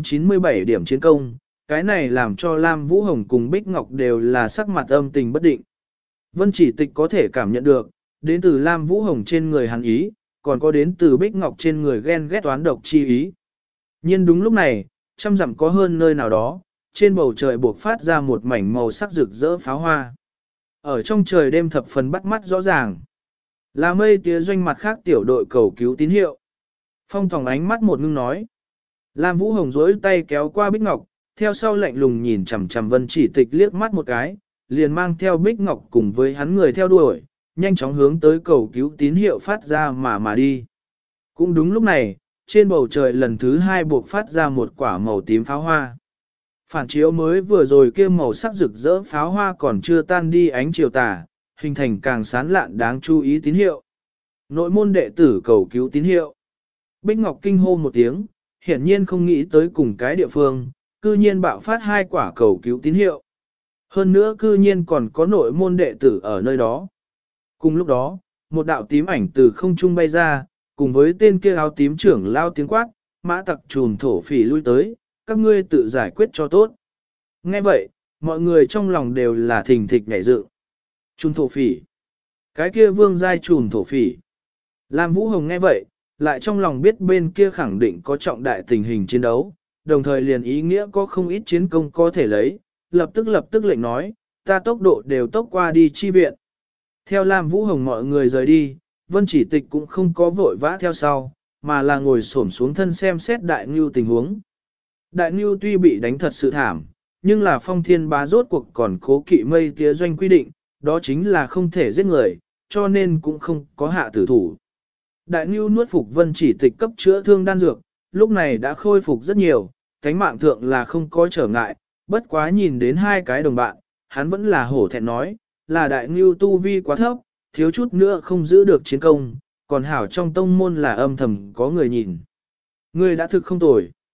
397 điểm chiến công, cái này làm cho Lam Vũ Hồng cùng Bích Ngọc đều là sắc mặt âm tình bất định. Vân Chỉ Tịch có thể cảm nhận được, đến từ Lam Vũ Hồng trên người hắn ý, còn có đến từ Bích Ngọc trên người ghen ghét toán độc chi ý. Nhưng đúng lúc này, trăm dặm có hơn nơi nào đó, trên bầu trời buộc phát ra một mảnh màu sắc rực rỡ pháo hoa. Ở trong trời đêm thập phần bắt mắt rõ ràng, là Mây Tía doanh mặt khác tiểu đội cầu cứu tín hiệu. Phong Thòng ánh mắt một ngưng nói. Lam Vũ Hồng duỗi tay kéo qua Bích Ngọc, theo sau lạnh lùng nhìn chằm chằm Vân Chỉ Tịch liếc mắt một cái, liền mang theo Bích Ngọc cùng với hắn người theo đuổi, nhanh chóng hướng tới cầu cứu tín hiệu phát ra mà đi. Cũng đúng lúc này, trên bầu trời lần thứ 2 buộc phát ra một quả màu tím pháo hoa. Phản chiếu mới vừa rồi kia màu sắc rực rỡ pháo hoa còn chưa tan đi ánh chiều tà, hình thành càng sán lạn đáng chú ý tín hiệu. Nội môn đệ tử cầu cứu tín hiệu. Bích Ngọc kinh hô một tiếng, hiển nhiên không nghĩ tới cùng cái địa phương, cư nhiên bạo phát 2 quả cầu cứu tín hiệu. Hơn nữa cư nhiên còn có nội môn đệ tử ở nơi đó. Cùng lúc đó, một đạo tím ảnh từ không trung bay ra, cùng với tên kia áo tím trưởng lao tiếng quát, mã tặc trùm thổ phỉ lui tới, các ngươi tự giải quyết cho tốt. Nghe vậy, mọi người trong lòng đều là thình thịch nhảy dựng. Trùm thổ phỉ. Cái kia vương giai trùm thổ phỉ. Lam Vũ Hồng nghe vậy, lại trong lòng biết bên kia khẳng định có trọng đại tình hình chiến đấu, đồng thời liền ý nghĩa có không ít chiến công có thể lấy, lập tức lệnh nói, ta tốc độ đều tốc qua đi chi viện. Theo Lam Vũ Hồng mọi người rời đi, Vân Chỉ Tịch cũng không có vội vã theo sau, mà là ngồi xổm xuống thân xem xét Đại Ngưu tình huống. Đại Ngưu tuy bị đánh thật sự thảm, nhưng là Phong Thiên Bá rốt cuộc còn cố kỵ Mây Tía doanh quy định, đó chính là không thể giết người, cho nên cũng không có hạ tử thủ. Đại Ngưu nuốt phục Vân Chỉ Tịch cấp chữa thương đan dược, lúc này đã khôi phục rất nhiều, cánh mạng thượng là không có trở ngại, bất quá nhìn đến 2 cái đồng bạn, hắn vẫn là hổ thẹn nói, là Đại Ngưu tu vi quá thấp, thiếu chút nữa không giữ được chiến công, còn hảo trong tông môn là âm thầm có người nhìn. Ngươi đã thực không tồi.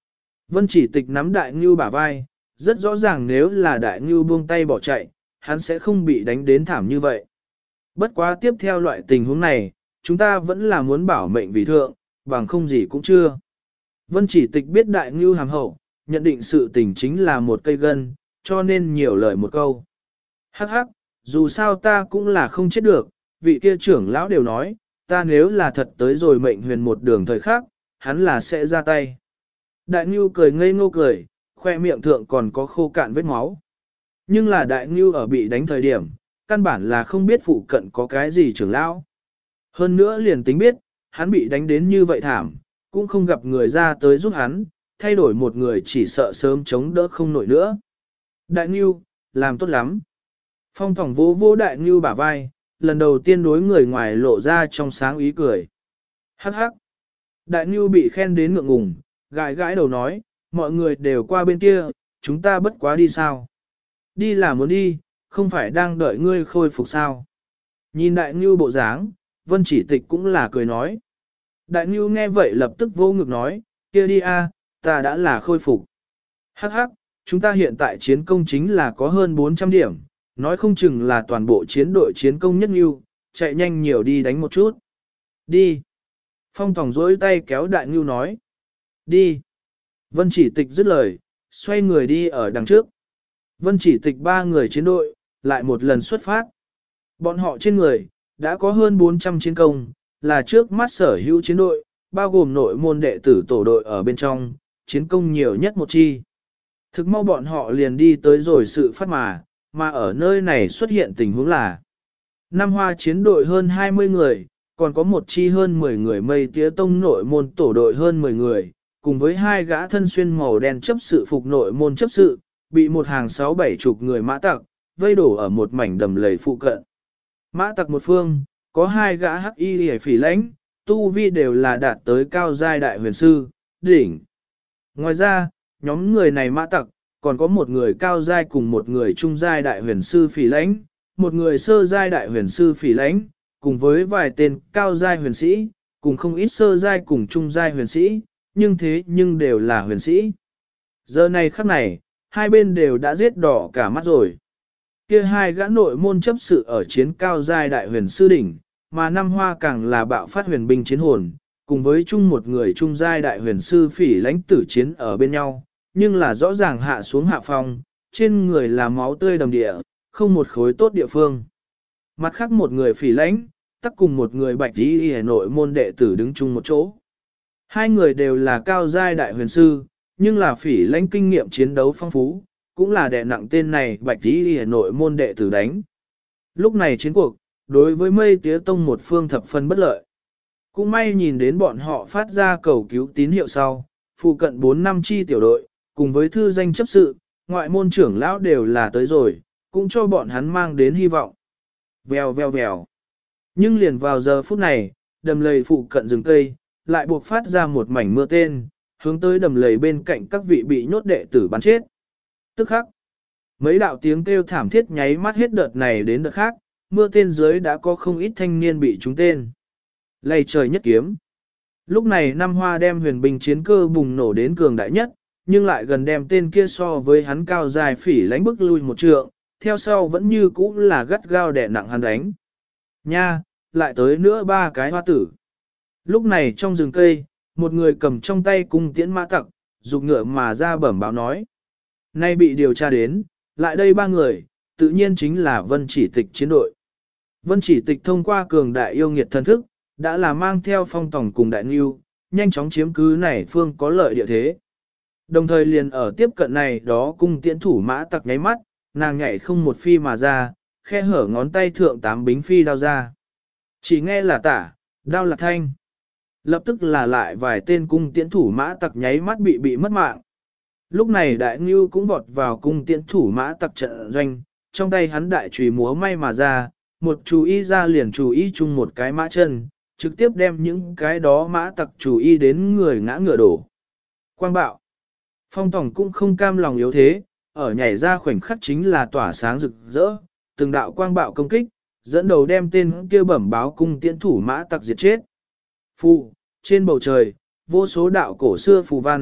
Vân Chỉ Tịch nắm Đại Ngưu bả vai, rất rõ ràng nếu là Đại Ngưu buông tay bỏ chạy, hắn sẽ không bị đánh đến thảm như vậy. Bất quá tiếp theo loại tình huống này, chúng ta vẫn là muốn bảo mệnh vì thượng, bằng không gì cũng chưa. Vân Chỉ Tịch biết Đại Ngưu hàm hậu, nhận định sự tình chính là một cây gân, cho nên nhiều lời một câu. Hắc hắc, dù sao ta cũng là không chết được, vị kia trưởng lão đều nói, ta nếu là thật tới rồi mệnh huyền một đường thời khác, hắn là sẽ ra tay. Đại Ngưu cười ngây ngô cười, khoe miệng thượng còn có khô cạn vết máu. Nhưng là Đại Ngưu ở bị đánh thời điểm, căn bản là không biết phụ cận có cái gì trưởng lão. Hơn nữa liền tính biết, hắn bị đánh đến như vậy thảm, cũng không gặp người ra tới giúp hắn, thay đổi một người chỉ sợ sớm chống đỡ không nổi nữa. Đại Ngưu, làm tốt lắm. Phong Thỏng vỗ vỗ Đại Ngưu bả vai, lần đầu tiên đối người ngoài lộ ra trong sáng ý cười. Hắc hắc. Đại Ngưu bị khen đến ngượng ngùng, gãi gãi đầu nói, mọi người đều qua bên kia, chúng ta bất quá đi sao? Đi là muốn đi, không phải đang đợi ngươi khôi phục sao? Nhìn Đại Ngưu bộ dáng, Vân Chỉ Tịch cũng là cười nói. Đại Ngưu nghe vậy lập tức vô ngực nói, kia đi a, ta đã là khôi phục. Hắc hắc, chúng ta hiện tại chiến công chính là có hơn 400 điểm, nói không chừng là toàn bộ chiến đội chiến công nhất Ngưu, chạy nhanh nhiều đi đánh một chút. Đi. Phong Tòng dối tay kéo Đại Ngưu nói. Đi. Vân Chỉ Tịch dứt lời, xoay người đi ở đằng trước. Vân Chỉ Tịch ba người chiến đội, lại một lần xuất phát. Bọn họ trên người, đã có hơn 400 chiến công, là trước mắt sở hữu chiến đội, bao gồm nội môn đệ tử tổ đội ở bên trong, chiến công nhiều nhất một chi. Thực mau bọn họ liền đi tới rồi sự phát mà ở nơi này xuất hiện tình huống là Nam Hoa chiến đội hơn 20 người, còn có một chi hơn 10 người Mây Tía Tông nội môn tổ đội hơn 10 người, cùng với hai gã thân xuyên màu đen chấp sự phục nội môn chấp sự, bị một hàng 6-7 chục người mã tặc, vây đổ ở một mảnh đầm lầy phụ cận. Mã tặc một phương, có hai gã hắc y hề phỉ lãnh, tu vi đều là đạt tới cao giai đại huyền sư, đỉnh. Ngoài ra, nhóm người này mã tặc, còn có một người cao giai cùng một người trung giai đại huyền sư phỉ lãnh, một người sơ giai đại huyền sư phỉ lãnh, cùng với vài tên cao giai huyền sĩ, cùng không ít sơ giai cùng trung giai huyền sĩ, nhưng đều là huyền sĩ. Giờ này khắc này, hai bên đều đã giết đỏ cả mắt rồi. Kia hai gã nội môn chấp sự ở chiến cao giai đại huyền sư đỉnh, mà Nam Hoa càng là bạo phát huyền binh chiến hồn, cùng với chung một người trung giai đại huyền sư phỉ lãnh tử chiến ở bên nhau, nhưng là rõ ràng hạ xuống hạ phong, trên người là máu tươi đầm địa, không một khối tốt địa phương. Mặt khác một người phỉ lãnh, tắc cùng một người bạch y nội môn đệ tử đứng chung một chỗ. Hai người đều là cao giai đại huyền sư, nhưng là phỉ lãnh kinh nghiệm chiến đấu phong phú, cũng là đệ nặng tên này bạch y nội môn đệ tử đánh. Lúc này chiến cuộc, đối với Mây Tía Tông một phương thập phân bất lợi. Cũng may nhìn đến bọn họ phát ra cầu cứu tín hiệu sau, phụ cận 4 năm chi tiểu đội, cùng với thư danh chấp sự, ngoại môn trưởng lão đều là tới rồi, cũng cho bọn hắn mang đến hy vọng. Vèo vèo vèo. Nhưng liền vào giờ phút này, đầm lầy phụ cận rừng cây, lại buộc phát ra một mảnh mưa tên, hướng tới đầm lầy bên cạnh các vị bị nhốt đệ tử bắn chết. Tức khắc, mấy đạo tiếng kêu thảm thiết nháy mắt hết đợt này đến đợt khác, mưa tên dưới đã có không ít thanh niên bị trúng tên. Lầy trời nhất kiếm. Lúc này Nam Hoa đem huyền binh chiến cơ bùng nổ đến cường đại nhất, nhưng lại gần đem tên kia so với hắn cao dài phỉ lánh bức lui một trượng, theo sau vẫn như cũ là gắt gao đè nặng hắn đánh. Nha, lại tới nữa 3 cái hoa tử. Lúc này trong rừng cây, một người cầm trong tay cung tiễn mã tặc, dục ngựa mà ra bẩm báo nói. Nay bị điều tra đến, lại đây 3 người, tự nhiên chính là Vân Chỉ Tịch chiến đội. Vân Chỉ Tịch thông qua cường đại yêu nghiệt thần thức, đã là mang theo Phong Tòng cùng Đại Ngưu, nhanh chóng chiếm cứ này phương có lợi địa thế. Đồng thời liền ở tiếp cận này đó cung tiễn thủ mã tặc nháy mắt, nàng nhảy không một phi mà ra, khe hở ngón tay thượng 8 bính phi đao ra. Chỉ nghe là tả, đao là thanh. Lập tức là lại vài tên cung tiễn thủ mã tặc nháy mắt bị mất mạng. Lúc này Đại Ngưu cũng vọt vào cung tiễn thủ mã tặc trận doanh, trong tay hắn đại chùy múa may mà ra, một chú y ra liền chú y chung một cái mã chân, trực tiếp đem những cái đó mã tặc chú y đến người ngã ngựa đổ. Quang bạo. Phong Tòng cũng không cam lòng yếu thế, ở nhảy ra khoảnh khắc chính là tỏa sáng rực rỡ, từng đạo quang bạo công kích, dẫn đầu đem tên kia bẩm báo cung tiễn thủ mã tặc diệt chết. Phù, trên bầu trời, vô số đạo cổ xưa phù văn,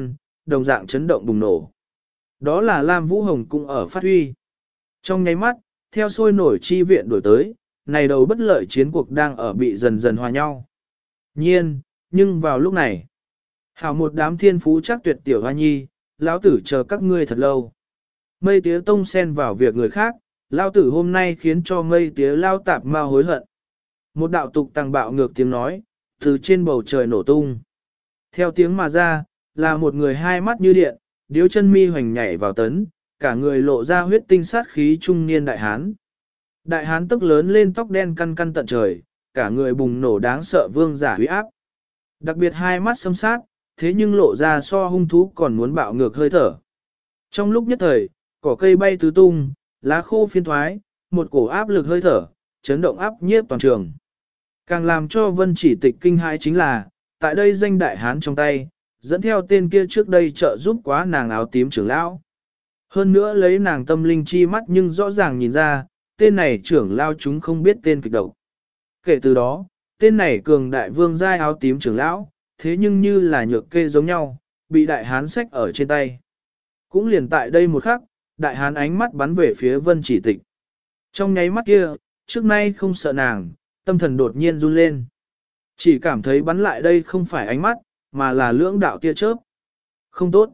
đồng dạng chấn động bùng nổ. Đó là Lam Vũ Hồng cũng ở phát huy. Trong nháy mắt, theo sôi nổi chi viện đổi tới, này đầu bất lợi chiến cuộc đang ở bị dần dần hòa nhau. Nhiên, nhưng vào lúc này, hảo một đám thiên phú chắc tuyệt tiểu hoa nhi, lão tử chờ các ngươi thật lâu. Mây tía tông xen vào việc người khác, lão tử hôm nay khiến cho mây tía lao tạp ma hối hận. Một đạo tục tăng bạo ngược tiếng nói, từ trên bầu trời nổ tung. Theo tiếng mà ra, là một người hai mắt như điện, điếu chân mi hoành nhảy vào tấn, cả người lộ ra huyết tinh sát khí trung niên đại hán. Đại hán tức lớn lên tóc đen căn căn tận trời, cả người bùng nổ đáng sợ vương giả huy áp. Đặc biệt hai mắt xâm sát, thế nhưng lộ ra so hung thú còn muốn bạo ngược hơi thở. Trong lúc nhất thời, cỏ cây bay tứ tung, lá khô phiên thoái, một cổ áp lực hơi thở, chấn động áp nhiếp toàn trường. Càng làm cho Vân Chỉ Tịch kinh hãi chính là, tại đây danh đại hán trong tay, dẫn theo tên kia trước đây trợ giúp quá nàng áo tím trưởng lão. Hơn nữa lấy nàng tâm linh chi mắt nhưng rõ ràng nhìn ra, tên này trưởng lão chúng không biết tên kịch độc. Kể từ đó, tên này cường đại vương giai áo tím trưởng lão, thế nhưng như là nhược kê giống nhau, bị đại hán xách ở trên tay. Cũng liền tại đây một khắc, đại hán ánh mắt bắn về phía Vân Chỉ Tịch. Trong nháy mắt kia, trước nay không sợ nàng, tâm thần đột nhiên run lên. Chỉ cảm thấy bắn lại đây không phải ánh mắt, mà là lưỡng đạo tia chớp. Không tốt.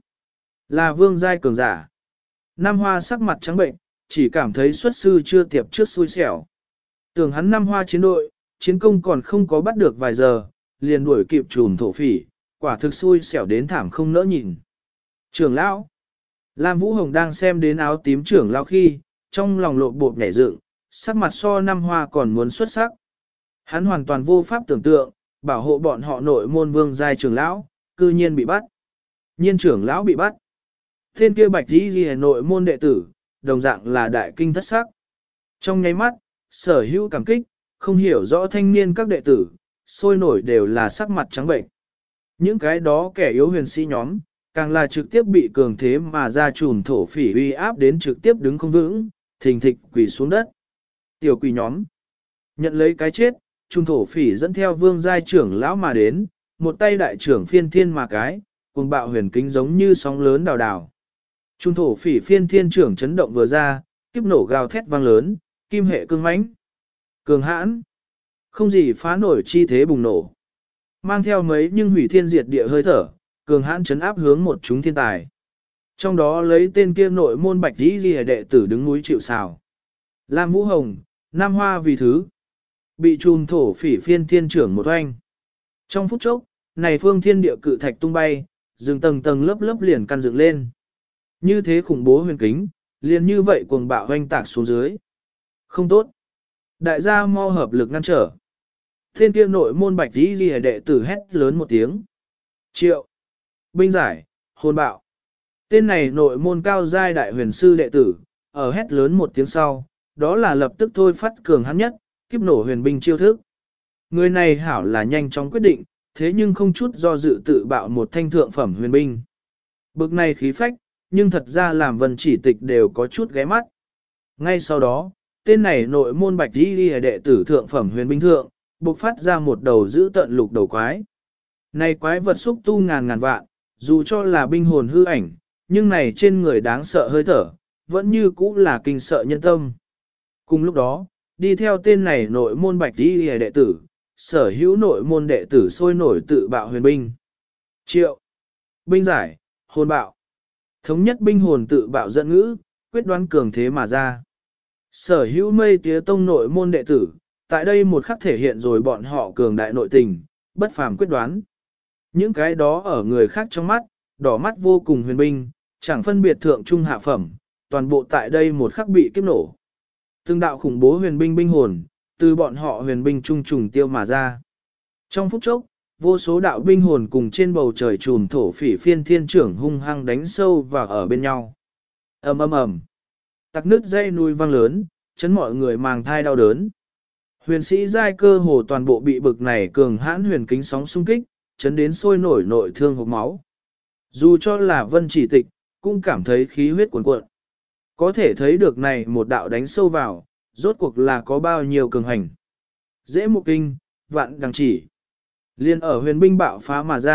Là vương giai cường giả. Nam Hoa sắc mặt trắng bệnh, chỉ cảm thấy xuất sư chưa tiệp trước xui xẻo. Tưởng hắn Nam Hoa chiến đội, chiến công còn không có bắt được vài giờ, liền đuổi kịp trùm thổ phỉ, quả thực xui xẻo đến thảm không nỡ nhìn. Trưởng lão. Lam Vũ Hồng đang xem đến áo tím trưởng lão khi, trong lòng lộ bột nhảy dựng, sắc mặt so Nam Hoa còn muốn xuất sắc. Hắn hoàn toàn vô pháp tưởng tượng, bảo hộ bọn họ nội môn vương giai trưởng lão, cư nhiên bị bắt. Nhiên trưởng lão bị bắt. Tên kia bạch đi ghi nội môn đệ tử, đồng dạng là đại kinh thất sắc. Trong nháy mắt, sở hữu cảm kích, không hiểu rõ thanh niên các đệ tử, sôi nổi đều là sắc mặt trắng bệnh. Những cái đó kẻ yếu huyền sĩ nhóm, càng là trực tiếp bị cường thế mà ra trùm thổ phỉ uy áp đến trực tiếp đứng không vững, thình thịch quỳ xuống đất. Tiểu quỷ nhóm, nhận lấy cái chết, trùm thổ phỉ dẫn theo vương giai trưởng lão mà đến, một tay đại trưởng phiên thiên mà cái, cùng bạo huyền kính giống như sóng lớn đào đào. Trùm thổ phỉ phiên thiên trưởng chấn động vừa ra, kiếp nổ gào thét vang lớn, kim hệ cương mãnh, cường hãn, không gì phá nổi chi thế bùng nổ. Mang theo mấy nhưng hủy thiên diệt địa hơi thở, cường hãn chấn áp hướng một chúng thiên tài. Trong đó lấy tên kia nội môn bạch dĩ ghi đệ tử đứng núi chịu sào. Lam Vũ Hồng, Nam Hoa vì thứ. Bị trùm thổ phỉ phiên thiên trưởng một oanh. Trong phút chốc, này phương thiên địa cự thạch tung bay, dừng tầng tầng lớp lớp liền căn dựng lên. Như thế khủng bố huyền kính, liền như vậy cuồng bạo hoanh tạc xuống dưới. Không tốt. Đại gia mau hợp lực ngăn trở. Thiên kia nội môn bạch dĩ ghi đệ tử hét lớn một tiếng. Triệu. Binh giải, hồn bạo. Tên này nội môn cao giai đại huyền sư đệ tử, ở hét lớn một tiếng sau, đó là lập tức thôi phát cường hắn nhất, kiếp nổ huyền binh chiêu thức. Người này hảo là nhanh chóng quyết định, thế nhưng không chút do dự tự bạo một thanh thượng phẩm huyền binh. Bực này khí phách, nhưng thật ra làm Vân Chỉ Tịch đều có chút ghé mắt. Ngay sau đó, tên này nội môn bạch đi đệ tử thượng phẩm huyền binh thượng, bộc phát ra một đầu giữ tận lục đầu quái. Này quái vật xúc tu ngàn ngàn vạn, dù cho là binh hồn hư ảnh, nhưng này trên người đáng sợ hơi thở, vẫn như cũ là kinh sợ nhân tâm. Cùng lúc đó, đi theo tên này nội môn bạch đi đệ tử, sở hữu nội môn đệ tử sôi nổi tự bạo huyền binh. Triệu, binh giải, hồn bạo. Thống nhất binh hồn tự bạo dẫn ngữ, quyết đoán cường thế mà ra. Sở hữu mây tía tông nội môn đệ tử, tại đây một khắc thể hiện rồi bọn họ cường đại nội tình, bất phàm quyết đoán. Những cái đó ở người khác trong mắt, đỏ mắt vô cùng huyền binh, chẳng phân biệt thượng trung hạ phẩm, toàn bộ tại đây một khắc bị kiếp nổ. Từng đạo khủng bố huyền binh binh hồn, từ bọn họ huyền binh trung trùng tiêu mà ra. Trong phút chốc, vô số đạo binh hồn cùng trên bầu trời trùm thổ phỉ phiên thiên trưởng hung hăng đánh sâu vào ở bên nhau. Ầm ầm ầm. Tạc nứt dây núi vang lớn, chấn mọi người màng thai đau đớn. Huyền sĩ giai cơ hồ toàn bộ bị bực này cường hãn huyền kính sóng xung kích, chấn đến sôi nổi nội thương hộc máu. Dù cho là Vân Chỉ Tịch, cũng cảm thấy khí huyết cuồn cuộn. Có thể thấy được này một đạo đánh sâu vào, rốt cuộc là có bao nhiêu cường hành. Dễ một kinh, vạn đằng chỉ. Liên ở huyền binh bạo phá mà ra,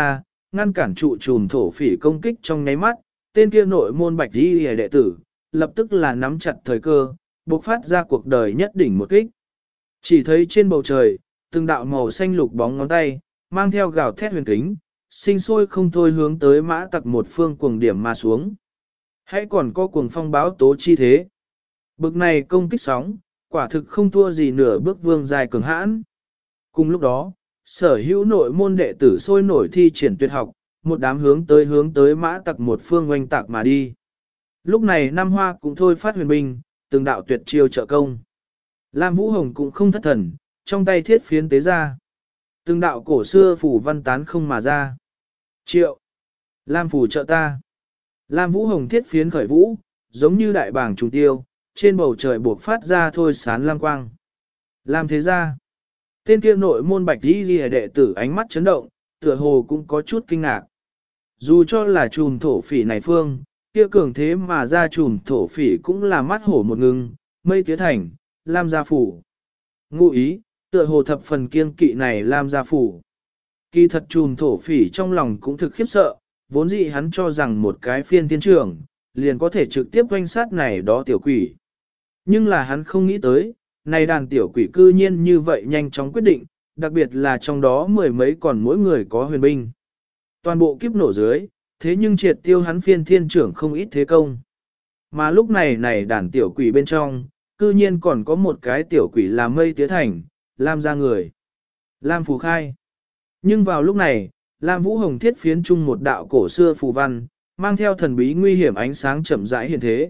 ngăn cản trụ trùm thổ phỉ công kích trong nháy mắt, tên kia nội môn bạch đi hề đệ tử, lập tức là nắm chặt thời cơ, bộc phát ra cuộc đời nhất đỉnh một kích. Chỉ thấy trên bầu trời, từng đạo màu xanh lục bóng ngón tay, mang theo gào thét huyền kính, sinh sôi không thôi hướng tới mã tặc một phương cuồng điểm mà xuống. Hãy còn có cuồng phong báo tố chi thế. Bực này công kích sóng, quả thực không thua gì nửa bước vương dài cường hãn. Cùng lúc đó, sở hữu nội môn đệ tử sôi nổi thi triển tuyệt học, một đám hướng tới mã tặc một phương oanh tạc mà đi. Lúc này Nam Hoa cũng thôi phát huyền binh, từng đạo tuyệt chiêu trợ công. Lam Vũ Hồng cũng không thất thần, trong tay thiết phiến tế ra. Từng đạo cổ xưa phủ văn tán không mà ra. Triệu! Lam phủ trợ ta! Lam Vũ Hồng thiết phiến khởi vũ, giống như đại bảng trùng tiêu, trên bầu trời buộc phát ra thôi sán lam quang. Lam thế ra! Tên kia nội môn bạch đi ghi đệ tử ánh mắt chấn động, tựa hồ cũng có chút kinh ngạc. Dù cho là trùm thổ phỉ này phương, kia cường thế mà ra trùm thổ phỉ cũng là mắt hổ một ngưng, mây tía thành, Lam gia phủ. Ngụ ý, tựa hồ thập phần kiêng kỵ này Lam gia phủ. Kỳ thật trùm thổ phỉ trong lòng cũng thực khiếp sợ, vốn dĩ hắn cho rằng một cái phiên thiên trưởng, liền có thể trực tiếp quanh sát này đó tiểu quỷ. Nhưng là hắn không nghĩ tới, này đàn tiểu quỷ cư nhiên như vậy nhanh chóng quyết định, đặc biệt là trong đó mười mấy còn mỗi người có huyền binh. Toàn bộ kiếp nổ dưới, thế nhưng triệt tiêu hắn phiên thiên trưởng không ít thế công. Mà lúc này đàn tiểu quỷ bên trong, cư nhiên còn có một cái tiểu quỷ là mây tía thành, Lam ra người. Lam phù khai. Nhưng vào lúc này, Lam Vũ Hồng thiết phiến chung một đạo cổ xưa phù văn, mang theo thần bí nguy hiểm ánh sáng chậm rãi hiện thế.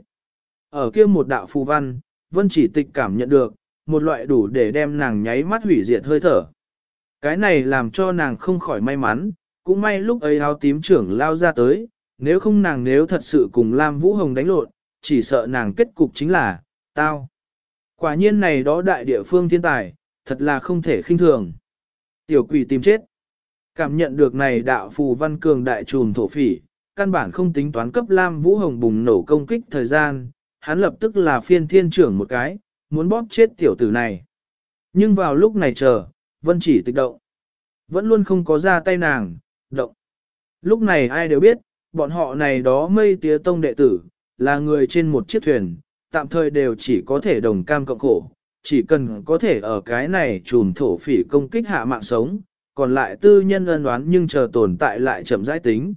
Ở kia một đạo phù văn, Vân Chỉ Tịch cảm nhận được, một loại đủ để đem nàng nháy mắt hủy diệt hơi thở. Cái này làm cho nàng không khỏi may mắn, cũng may lúc ấy áo tím trưởng lao ra tới, nếu không nàng nếu thật sự cùng Lam Vũ Hồng đánh lộn, chỉ sợ nàng kết cục chính là, tao. Quả nhiên này đó đại địa phương thiên tài, thật là không thể khinh thường. Tiểu quỷ tìm chết. Cảm nhận được này đạo phù văn cường đại trùm thổ phỉ, căn bản không tính toán cấp Lam Vũ Hồng bùng nổ công kích thời gian, hắn lập tức là phiên thiên trưởng một cái, muốn bóp chết tiểu tử này. Nhưng vào lúc này chờ, Vân Chỉ Tịch động. Vẫn luôn không có ra tay nàng, động. Lúc này ai đều biết, bọn họ này đó mây tía tông đệ tử, là người trên một chiếc thuyền, tạm thời đều chỉ có thể đồng cam cộng khổ, chỉ cần có thể ở cái này trùm thổ phỉ công kích hạ mạng sống, còn lại tư nhân ân đoán nhưng chờ tồn tại lại chậm rãi tính.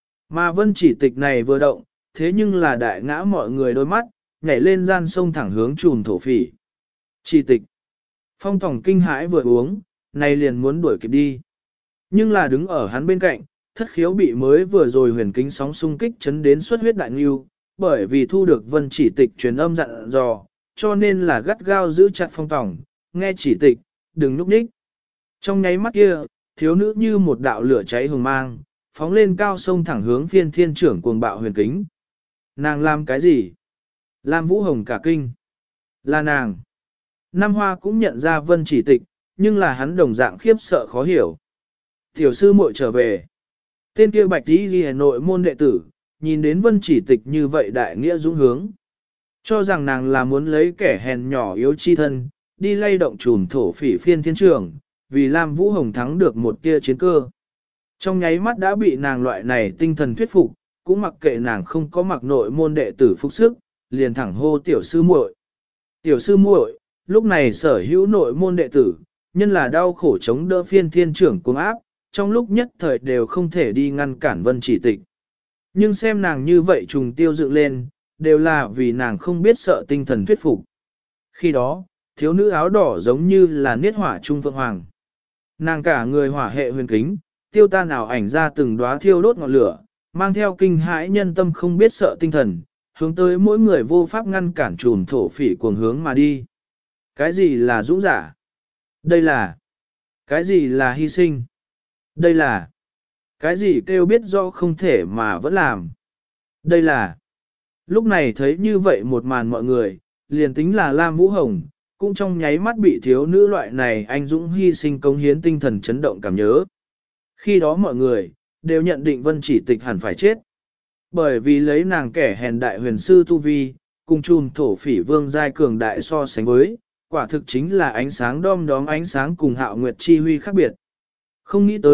Mà Vân Chỉ Tịch này vừa động, thế nhưng là đại ngã mọi người đôi mắt, nhảy lên gian sông thẳng hướng trùm thổ phỉ. Chỉ Tịch. Phong Tòng kinh hãi vừa uống, này liền muốn đuổi kịp đi. Nhưng là đứng ở hắn bên cạnh, thất khiếu bị mới vừa rồi huyền kính sóng xung kích chấn đến xuất huyết đại nghiêu, bởi vì thu được Vân Chỉ Tịch truyền âm dặn dò, cho nên là gắt gao giữ chặt Phong Tòng, nghe Chỉ Tịch, đừng núp ních. Trong nháy mắt kia, thiếu nữ như một đạo lửa cháy hừng mang, phóng lên cao sông thẳng hướng phiên thiên trưởng cuồng bạo huyền kính. Nàng làm cái gì? Lam Vũ Hồng cả kinh. Là nàng. Nam Hoa cũng nhận ra Vân Chỉ Tịch, nhưng là hắn đồng dạng khiếp sợ khó hiểu. Tiểu sư muội trở về. Tên kia bạch tí ghi nội môn đệ tử, nhìn đến Vân Chỉ Tịch như vậy đại nghĩa dũng hướng. Cho rằng nàng là muốn lấy kẻ hèn nhỏ yếu chi thân, đi lay động trùm thổ phỉ phiên thiên trưởng, vì Lam Vũ Hồng thắng được một tia chiến cơ. Trong nháy mắt đã bị nàng loại này tinh thần thuyết phục, cũng mặc kệ nàng không có mặc nội môn đệ tử phục sức, liền thẳng hô tiểu sư muội. Tiểu sư muội, lúc này sở hữu nội môn đệ tử, nhân là đau khổ chống đỡ phiên thiên trưởng cuồng áp, trong lúc nhất thời đều không thể đi ngăn cản Vân Chỉ Tịch. Nhưng xem nàng như vậy trùng tiêu dựng lên, đều là vì nàng không biết sợ tinh thần thuyết phục. Khi đó, thiếu nữ áo đỏ giống như là niết hỏa trung phượng hoàng. Nàng cả người hỏa hệ huyền kính, tiêu tan ảo ảnh ra từng đóa thiêu đốt ngọn lửa, mang theo kinh hãi nhân tâm không biết sợ tinh thần, hướng tới mỗi người vô pháp ngăn cản trùm thổ phỉ cuồng hướng mà đi. Cái gì là dũng giả? Đây là... Cái gì là hy sinh? Đây là... Cái gì kêu biết do không thể mà vẫn làm? Đây là... Lúc này thấy như vậy một màn mọi người, liền tính là Lam Vũ Hồng, cũng trong nháy mắt bị thiếu nữ loại này anh dũng hy sinh cống hiến tinh thần chấn động cảm nhớ. Khi đó mọi người, đều nhận định Vân Chỉ Tịch hẳn phải chết. Bởi vì lấy nàng kẻ hèn đại huyền sư tu vi, cùng chùm thổ phỉ vương giai cường đại so sánh với, quả thực chính là ánh sáng đom đóm ánh sáng cùng hạo nguyệt chi huy khác biệt. Không nghĩ tới,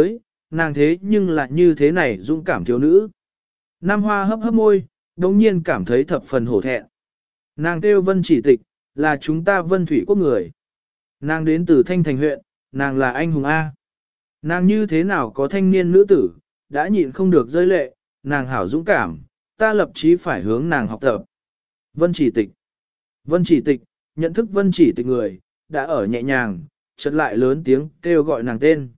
nàng thế nhưng lại như thế này dũng cảm thiếu nữ. Nam Hoa hấp hấp môi, đồng nhiên cảm thấy thập phần hổ thẹn. Nàng kêu Vân Chỉ Tịch, là chúng ta Vân Thủy quốc người. Nàng đến từ Thanh Thành huyện, nàng là anh hùng A. Nàng như thế nào có thanh niên nữ tử, đã nhịn không được rơi lệ, nàng hảo dũng cảm, ta lập chí phải hướng nàng học tập. Vân Chỉ Tịch. Vân Chỉ Tịch, nhận thức Vân Chỉ Tịch người, đã ở nhẹ nhàng, chợt lại lớn tiếng kêu gọi nàng tên.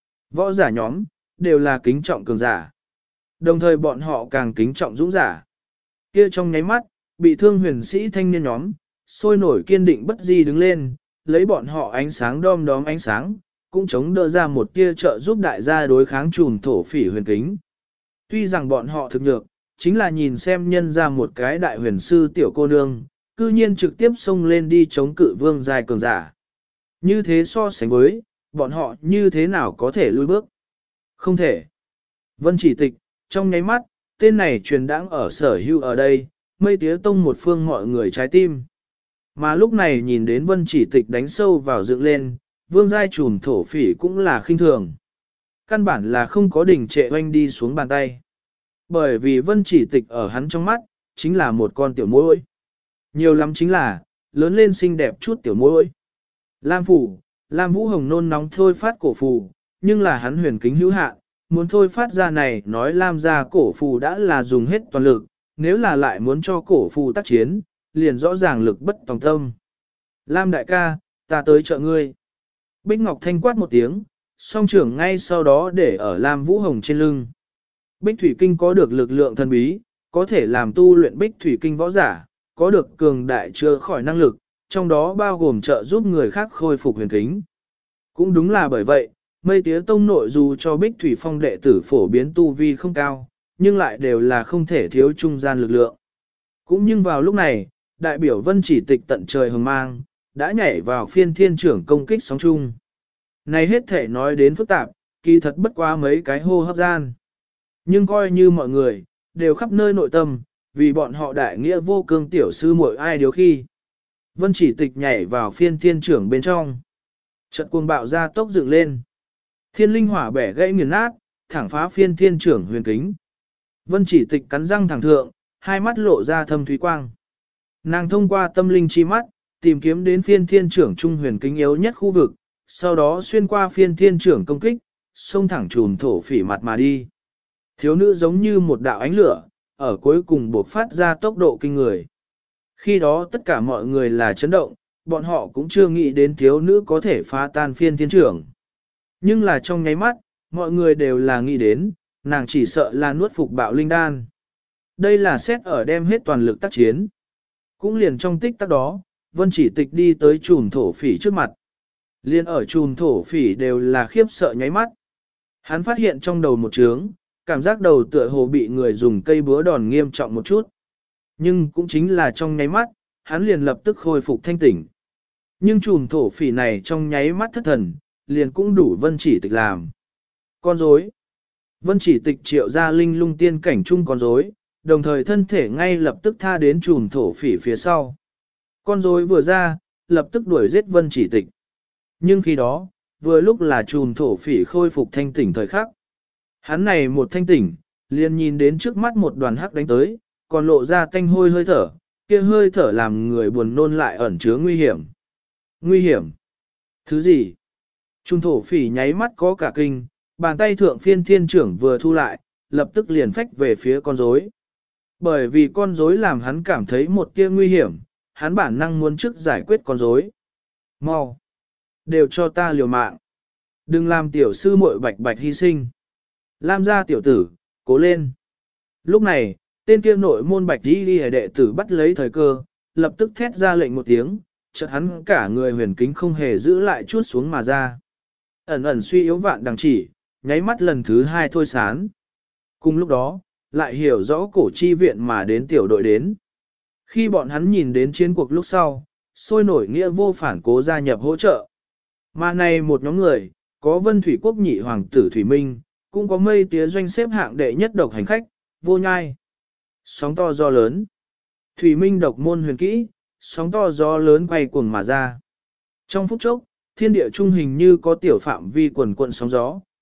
Võ giả nhóm, đều là kính trọng cường giả. Đồng thời bọn họ càng kính trọng dũng giả. Kia trong nháy mắt, bị thương huyền sĩ thanh niên nhóm, sôi nổi kiên định bất di đứng lên, lấy bọn họ ánh sáng đom đóm ánh sáng, cũng chống đỡ ra một tia trợ giúp đại gia đối kháng trùm thổ phỉ huyền kính. Tuy rằng bọn họ thực nhược, chính là nhìn xem nhân ra một cái đại huyền sư tiểu cô nương, cư nhiên trực tiếp xông lên đi chống cự vương giai cường giả. Như thế so sánh với, bọn họ như thế nào có thể lùi bước? Không thể. Vân Chỉ Tịch, trong nháy mắt, tên này truyền đãng ở sở hữu ở đây, mây tía tông một phương mọi người trái tim. Mà lúc này nhìn đến Vân Chỉ Tịch đánh sâu vào dựng lên, vương giai trùm thổ phỉ cũng là khinh thường. Căn bản là không có đỉnh trệ oanh đi xuống bàn tay. Bởi vì Vân Chỉ Tịch ở hắn trong mắt, chính là một con tiểu muỗi. Nhiều lắm chính là, lớn lên xinh đẹp chút tiểu muỗi. Lam phủ, Lam Vũ Hồng nôn nóng thôi phát cổ phù, nhưng là hắn huyền kính hữu hạn, muốn thôi phát ra này nói Lam ra cổ phù đã là dùng hết toàn lực, nếu là lại muốn cho cổ phù tác chiến, liền rõ ràng lực bất tòng tâm. Lam đại ca, ta tới trợ ngươi. Bích Ngọc Thanh quát một tiếng, song trưởng ngay sau đó để ở Lam Vũ Hồng trên lưng. Bích Thủy Kinh có được lực lượng thần bí, có thể làm tu luyện Bích Thủy Kinh võ giả, có được cường đại chữa khỏi năng lực, trong đó bao gồm trợ giúp người khác khôi phục huyền kính. Cũng đúng là bởi vậy, mây tía tông nội dù cho Bích Thủy Phong đệ tử phổ biến tu vi không cao, nhưng lại đều là không thể thiếu trung gian lực lượng. Cũng nhưng vào lúc này, đại biểu Vân Chỉ Tịch tận trời hừng mang, đã nhảy vào phiên thiên trưởng công kích sóng chung. Này hết thể nói đến phức tạp, kỳ thật bất quá mấy cái hô hấp gian. Nhưng coi như mọi người, đều khắp nơi nội tâm, vì bọn họ đại nghĩa vô cương tiểu sư muội ai điều khi. Vân Chỉ Tịch nhảy vào phiên thiên trưởng bên trong. Trận cuồng bạo ra tốc dựng lên. Thiên linh hỏa bẻ gãy nghiền nát, thẳng phá phiên thiên trưởng huyền kính. Vân Chỉ Tịch cắn răng thẳng thượng, hai mắt lộ ra thâm thúy quang. Nàng thông qua tâm linh chi mắt, tìm kiếm đến phiên thiên trưởng trung huyền kính yếu nhất khu vực, sau đó xuyên qua phiên thiên trưởng công kích, xông thẳng trùm thổ phỉ mặt mà đi. Thiếu nữ giống như một đạo ánh lửa, ở cuối cùng buộc phát ra tốc độ kinh người. Khi đó tất cả mọi người là chấn động, bọn họ cũng chưa nghĩ đến thiếu nữ có thể phá tan phiên thiên trưởng. Nhưng là trong nháy mắt, mọi người đều là nghĩ đến, nàng chỉ sợ là nuốt phục bạo linh đan. Đây là xét ở đem hết toàn lực tác chiến. Cũng liền trong tích tắc đó, Vân Chỉ Tịch đi tới chùm thổ phỉ trước mặt. Liên ở chùm thổ phỉ đều là khiếp sợ nháy mắt. Hắn phát hiện trong đầu một trướng, cảm giác đầu tựa hồ bị người dùng cây búa đòn nghiêm trọng một chút. Nhưng cũng chính là trong nháy mắt, hắn liền lập tức khôi phục thanh tỉnh. Nhưng chùm thổ phỉ này trong nháy mắt thất thần, liền cũng đủ Vân Chỉ Tịch làm. Con rối. Vân Chỉ Tịch triệu ra linh lung tiên cảnh chung con rối, đồng thời thân thể ngay lập tức tha đến chùm thổ phỉ phía sau. Con rối vừa ra, lập tức đuổi giết Vân Chỉ Tịch. Nhưng khi đó, vừa lúc là chùm thổ phỉ khôi phục thanh tỉnh thời khắc. Hắn này một thanh tỉnh, liền nhìn đến trước mắt một đoàn hắc đánh tới, còn lộ ra tanh hôi hơi thở, kia hơi thở làm người buồn nôn lại ẩn chứa nguy hiểm. Nguy hiểm? Thứ gì? Trung thổ phỉ nháy mắt có cả kinh, bàn tay thượng phiên thiên trưởng vừa thu lại, lập tức liền phách về phía con rối. Bởi vì con rối làm hắn cảm thấy một tia nguy hiểm, hắn bản năng muốn trước giải quyết con rối. Mau! Đều cho ta liều mạng! Đừng làm tiểu sư muội bạch bạch hy sinh! Lam gia tiểu tử, cố lên! Lúc này, tên kia nội môn bạch đi đệ tử bắt lấy thời cơ, lập tức thét ra lệnh một tiếng, chợt hắn cả người huyền kính không hề giữ lại chuốt xuống mà ra. Ẩn ẩn suy yếu vạn đằng chỉ, nháy mắt lần thứ hai thôi sán. Cùng lúc đó, lại hiểu rõ cổ chi viện mà đến tiểu đội đến. Khi bọn hắn nhìn đến chiến cuộc lúc sau, sôi nổi nghĩa vô phản cố gia nhập hỗ trợ. Mà này một nhóm người, có Vân Thủy Quốc nhị hoàng tử Thủy Minh, cũng có mây tía doanh xếp hạng đệ nhất độc hành khách, Vô Nhai. Sóng to gió lớn. Thủy Minh độc môn huyền kỹ, sóng to gió lớn quay cuồng mà ra. Trong phút chốc, thiên địa trung hình như có tiểu phạm vi quần quận sóng gió,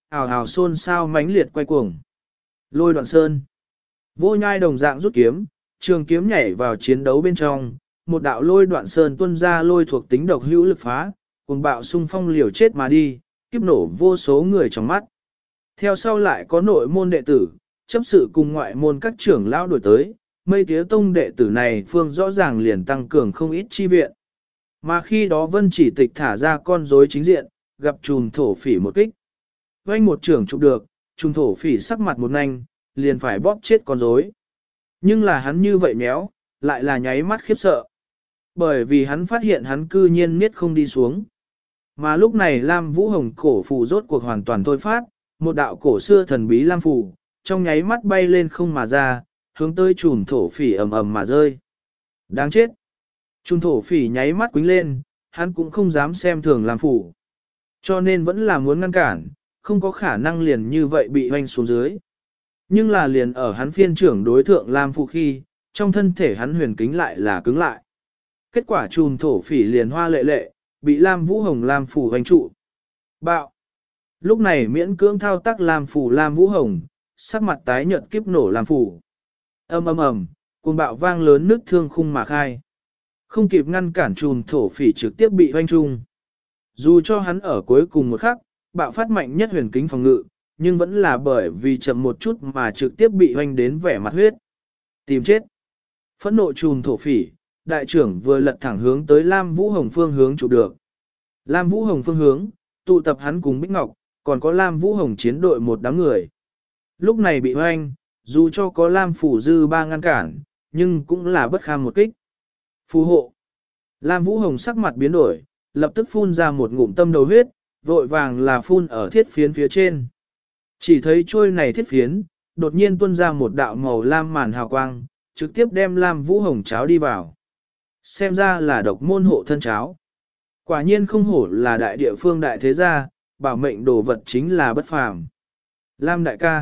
ào ào xôn xao mãnh liệt quay cuồng. Lôi Đoạn Sơn. Vô Nhai đồng dạng rút kiếm, trường kiếm nhảy vào chiến đấu bên trong, một đạo Lôi Đoạn Sơn tuôn ra lôi thuộc tính độc hữu lực phá, cuồng bạo xung phong liều chết mà đi, kiếp nổ vô số người trong mắt. Theo sau lại có nội môn đệ tử, chấp sự cùng ngoại môn các trưởng lão đổi tới, Mây Tía Tông đệ tử này phương rõ ràng liền tăng cường không ít chi viện. Mà khi đó Vân Chỉ Tịch thả ra con rối chính diện, gặp trùm thổ phỉ một kích. Vanh một trưởng chụp được, trùm thổ phỉ sắc mặt một nanh, liền phải bóp chết con rối. Nhưng là hắn như vậy méo, lại là nháy mắt khiếp sợ. Bởi vì hắn phát hiện hắn cư nhiên miết không đi xuống. Mà lúc này Lam Vũ Hồng cổ phù rốt cuộc hoàn toàn thôi phát, một đạo cổ xưa thần bí Lam phù, trong nháy mắt bay lên không mà ra, hướng tới trùm thổ phỉ ầm ầm mà rơi. Đáng chết! Trùm thổ phỉ nháy mắt quính lên, hắn cũng không dám xem thường Lam phù. Cho nên vẫn là muốn ngăn cản, không có khả năng liền như vậy bị hoanh xuống dưới. Nhưng là liền ở hắn phiên trưởng đối thượng Lam phù khi, trong thân thể hắn huyền kính lại là cứng lại. Kết quả trùm thổ phỉ liền hoa lệ lệ, bị Lam Vũ Hồng Lam phù hoành trụ. Bạo! Lúc này miễn cưỡng thao tác Lam phù Lam Vũ Hồng, sắc mặt tái nhợt kiếp nổ Lam phù. Ầm ầm ầm, cuồng bạo vang lớn nứt thương khung mà khai. Không kịp ngăn cản trùm thổ phỉ trực tiếp bị hoanh trung. Dù cho hắn ở cuối cùng một khắc, bạo phát mạnh nhất huyền kính phòng ngự, nhưng vẫn là bởi vì chậm một chút mà trực tiếp bị hoanh đến vẻ mặt huyết. Tìm chết. Phẫn nộ trùm thổ phỉ, đại trưởng vừa lật thẳng hướng tới Lam Vũ Hồng phương hướng chụp được. Lam Vũ Hồng phương hướng, tụ tập hắn cùng Bích Ngọc, còn có Lam Vũ Hồng chiến đội một đám người. Lúc này bị hoanh, dù cho có Lam Phủ Dư ba ngăn cản, nhưng cũng là bất kham một kích. Phù hộ. Lam Vũ Hồng sắc mặt biến đổi, lập tức phun ra một ngụm tâm đầu huyết, vội vàng là phun ở thiết phiến phía trên. Chỉ thấy trôi này thiết phiến, đột nhiên tuôn ra một đạo màu lam màn hào quang, trực tiếp đem Lam Vũ Hồng cháo đi vào. Xem ra là độc môn hộ thân cháo. Quả nhiên không hổ là đại địa phương đại thế gia, bảo mệnh đồ vật chính là bất phàm. Lam đại ca.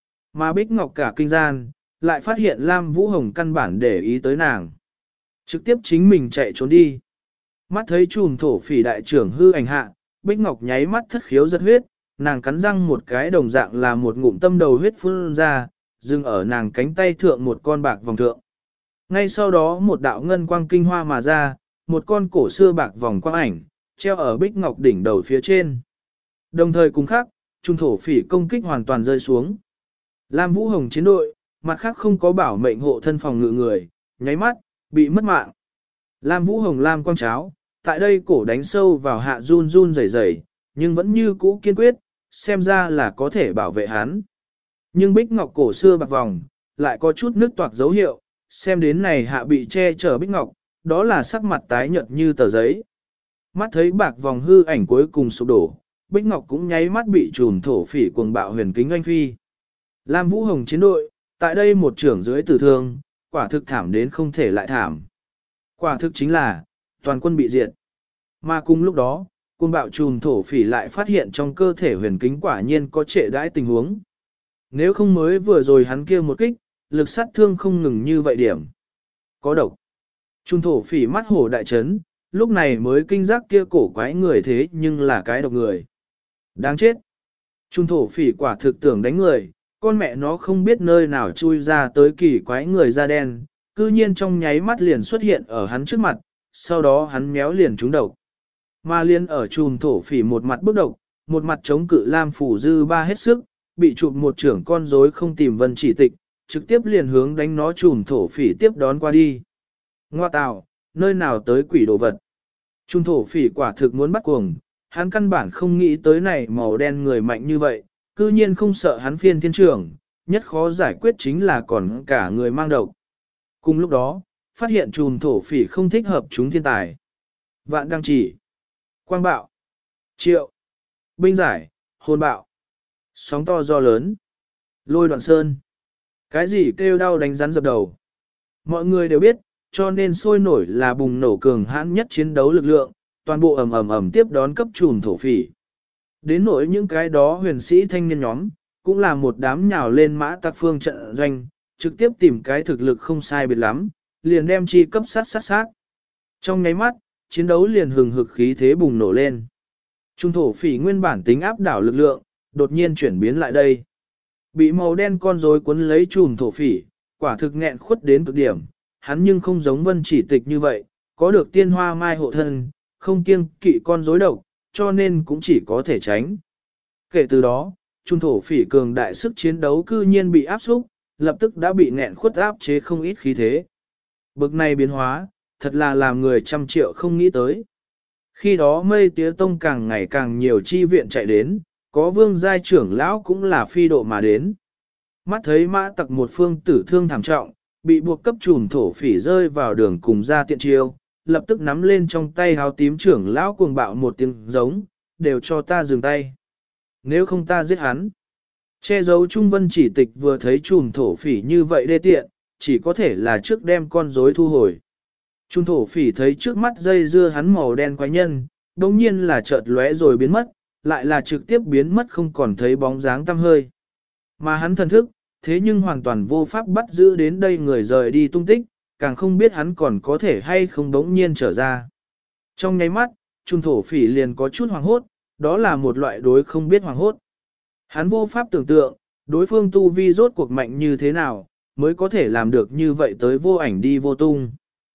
Mà Bích Ngọc cả kinh gian, lại phát hiện Lam Vũ Hồng căn bản để ý tới nàng. Trực tiếp chính mình chạy trốn đi. Mắt thấy chùm thổ phỉ đại trưởng hư ảnh hạ, Bích Ngọc nháy mắt thất khiếu giật huyết, nàng cắn răng một cái đồng dạng là một ngụm tâm đầu huyết phun ra, dừng ở nàng cánh tay thượng một con bạc vòng thượng. Ngay sau đó một đạo ngân quang kinh hoa mà ra, một con cổ xưa bạc vòng quang ảnh, treo ở Bích Ngọc đỉnh đầu phía trên. Đồng thời cùng khác, trung thổ phỉ công kích hoàn toàn rơi xuống. Lam Vũ Hồng chiến đội, mặt khác không có bảo mệnh hộ thân phòng ngự người, nháy mắt, bị mất mạng. Lam Vũ Hồng Lam quang cháo, tại đây cổ đánh sâu vào hạ run run rẩy rẩy, nhưng vẫn như cũ kiên quyết, xem ra là có thể bảo vệ hắn. Nhưng Bích Ngọc cổ xưa bạc vòng, lại có chút nước toạc dấu hiệu, xem đến này hạ bị che chở Bích Ngọc, đó là sắc mặt tái nhợt như tờ giấy. Mắt thấy bạc vòng hư ảnh cuối cùng sụp đổ, Bích Ngọc cũng nháy mắt bị trùm thổ phỉ cuồng bạo huyền kính oanh phi. Lam Vũ Hồng chiến đội, tại đây một trưởng dưới tử thương, quả thực thảm đến không thể lại thảm. Quả thực chính là, toàn quân bị diệt. Mà cùng lúc đó, cuồng bạo trùm thổ phỉ lại phát hiện trong cơ thể huyền kính quả nhiên có trệ đãi tình huống. Nếu không mới vừa rồi hắn kia một kích, lực sát thương không ngừng như vậy điểm. Có độc. Trùm thổ phỉ mắt hổ đại chấn, lúc này mới kinh giác kia cổ quái người thế nhưng là cái độc người. Đáng chết. Trùm thổ phỉ quả thực tưởng đánh người, con mẹ nó không biết nơi nào chui ra tới kỳ quái người da đen, cư nhiên trong nháy mắt liền xuất hiện ở hắn trước mặt, sau đó hắn méo liền trúng độc. Mà liền ở trùm thổ phỉ một mặt bức độc, một mặt chống cự Lam Phủ Dư ba hết sức, bị chụp một trưởng con rối không tìm Vân Chỉ Tịch, trực tiếp liền hướng đánh nó trùm thổ phỉ tiếp đón qua đi. Ngoa tào, nơi nào tới quỷ đồ vật. Trùm thổ phỉ quả thực muốn bắt cuồng, hắn căn bản không nghĩ tới này màu đen người mạnh như vậy, cư nhiên không sợ hắn phiên thiên trưởng, nhất khó giải quyết chính là còn cả người mang độc. Cùng lúc đó, phát hiện trùm thổ phỉ không thích hợp chúng thiên tài. Vạn đăng chỉ, quang bạo, triệu, binh giải, hồn bạo, sóng to gió lớn, lôi đoạn sơn. Cái gì kêu đau đánh rắn dập đầu. Mọi người đều biết, cho nên sôi nổi là bùng nổ cường hãn nhất chiến đấu lực lượng, toàn bộ ầm tiếp đón cấp trùm thổ phỉ. Đến nỗi những cái đó huyền sĩ thanh niên nhóm, cũng là một đám nhào lên mã tặc phương trận doanh, trực tiếp tìm cái thực lực không sai biệt lắm, liền đem chi cấp sát. Trong nháy mắt, chiến đấu liền hừng hực khí thế bùng nổ lên. Trung thổ phỉ nguyên bản tính áp đảo lực lượng, đột nhiên chuyển biến lại đây. Bị màu đen con rối cuốn lấy chùm thổ phỉ, quả thực nghẹn khuất đến cực điểm, hắn nhưng không giống Vân Chỉ Tịch như vậy, có được tiên hoa mai hộ thân, không kiêng kỵ con rối độc, cho nên cũng chỉ có thể tránh. Kể từ đó, chùm thổ phỉ cường đại sức chiến đấu cư nhiên bị áp xúc, lập tức đã bị nghẹn khuất áp chế không ít khí thế. Bực này biến hóa, thật là làm người trăm triệu không nghĩ tới. Khi đó Mây Tía Tông càng ngày càng nhiều chi viện chạy đến, có vương giai trưởng lão cũng là phi độ mà đến. Mắt thấy mã tặc một phương tử thương thảm trọng, bị buộc cấp trùm thổ phỉ rơi vào đường cùng ra tiện chiêu, lập tức nắm lên trong tay háo tím trưởng lão cuồng bạo một tiếng giống, đều cho ta dừng tay. Nếu không ta giết hắn. Che giấu Trung Vân Chỉ Tịch vừa thấy trùm thổ phỉ như vậy đê tiện, chỉ có thể là trước đem con rối thu hồi. Trung thổ phỉ thấy trước mắt dây dưa hắn màu đen quái nhân, đồng nhiên là chợt lóe rồi biến mất, lại là trực tiếp biến mất không còn thấy bóng dáng tăm hơi. Mà hắn thần thức, thế nhưng hoàn toàn vô pháp bắt giữ đến đây người rời đi tung tích, càng không biết hắn còn có thể hay không đống nhiên trở ra. Trong nháy mắt, Trung thổ phỉ liền có chút hoàng hốt, đó là một loại đối không biết hoàng hốt. Hắn vô pháp tưởng tượng, đối phương tu vi rốt cuộc mạnh như thế nào, mới có thể làm được như vậy tới vô ảnh đi vô tung.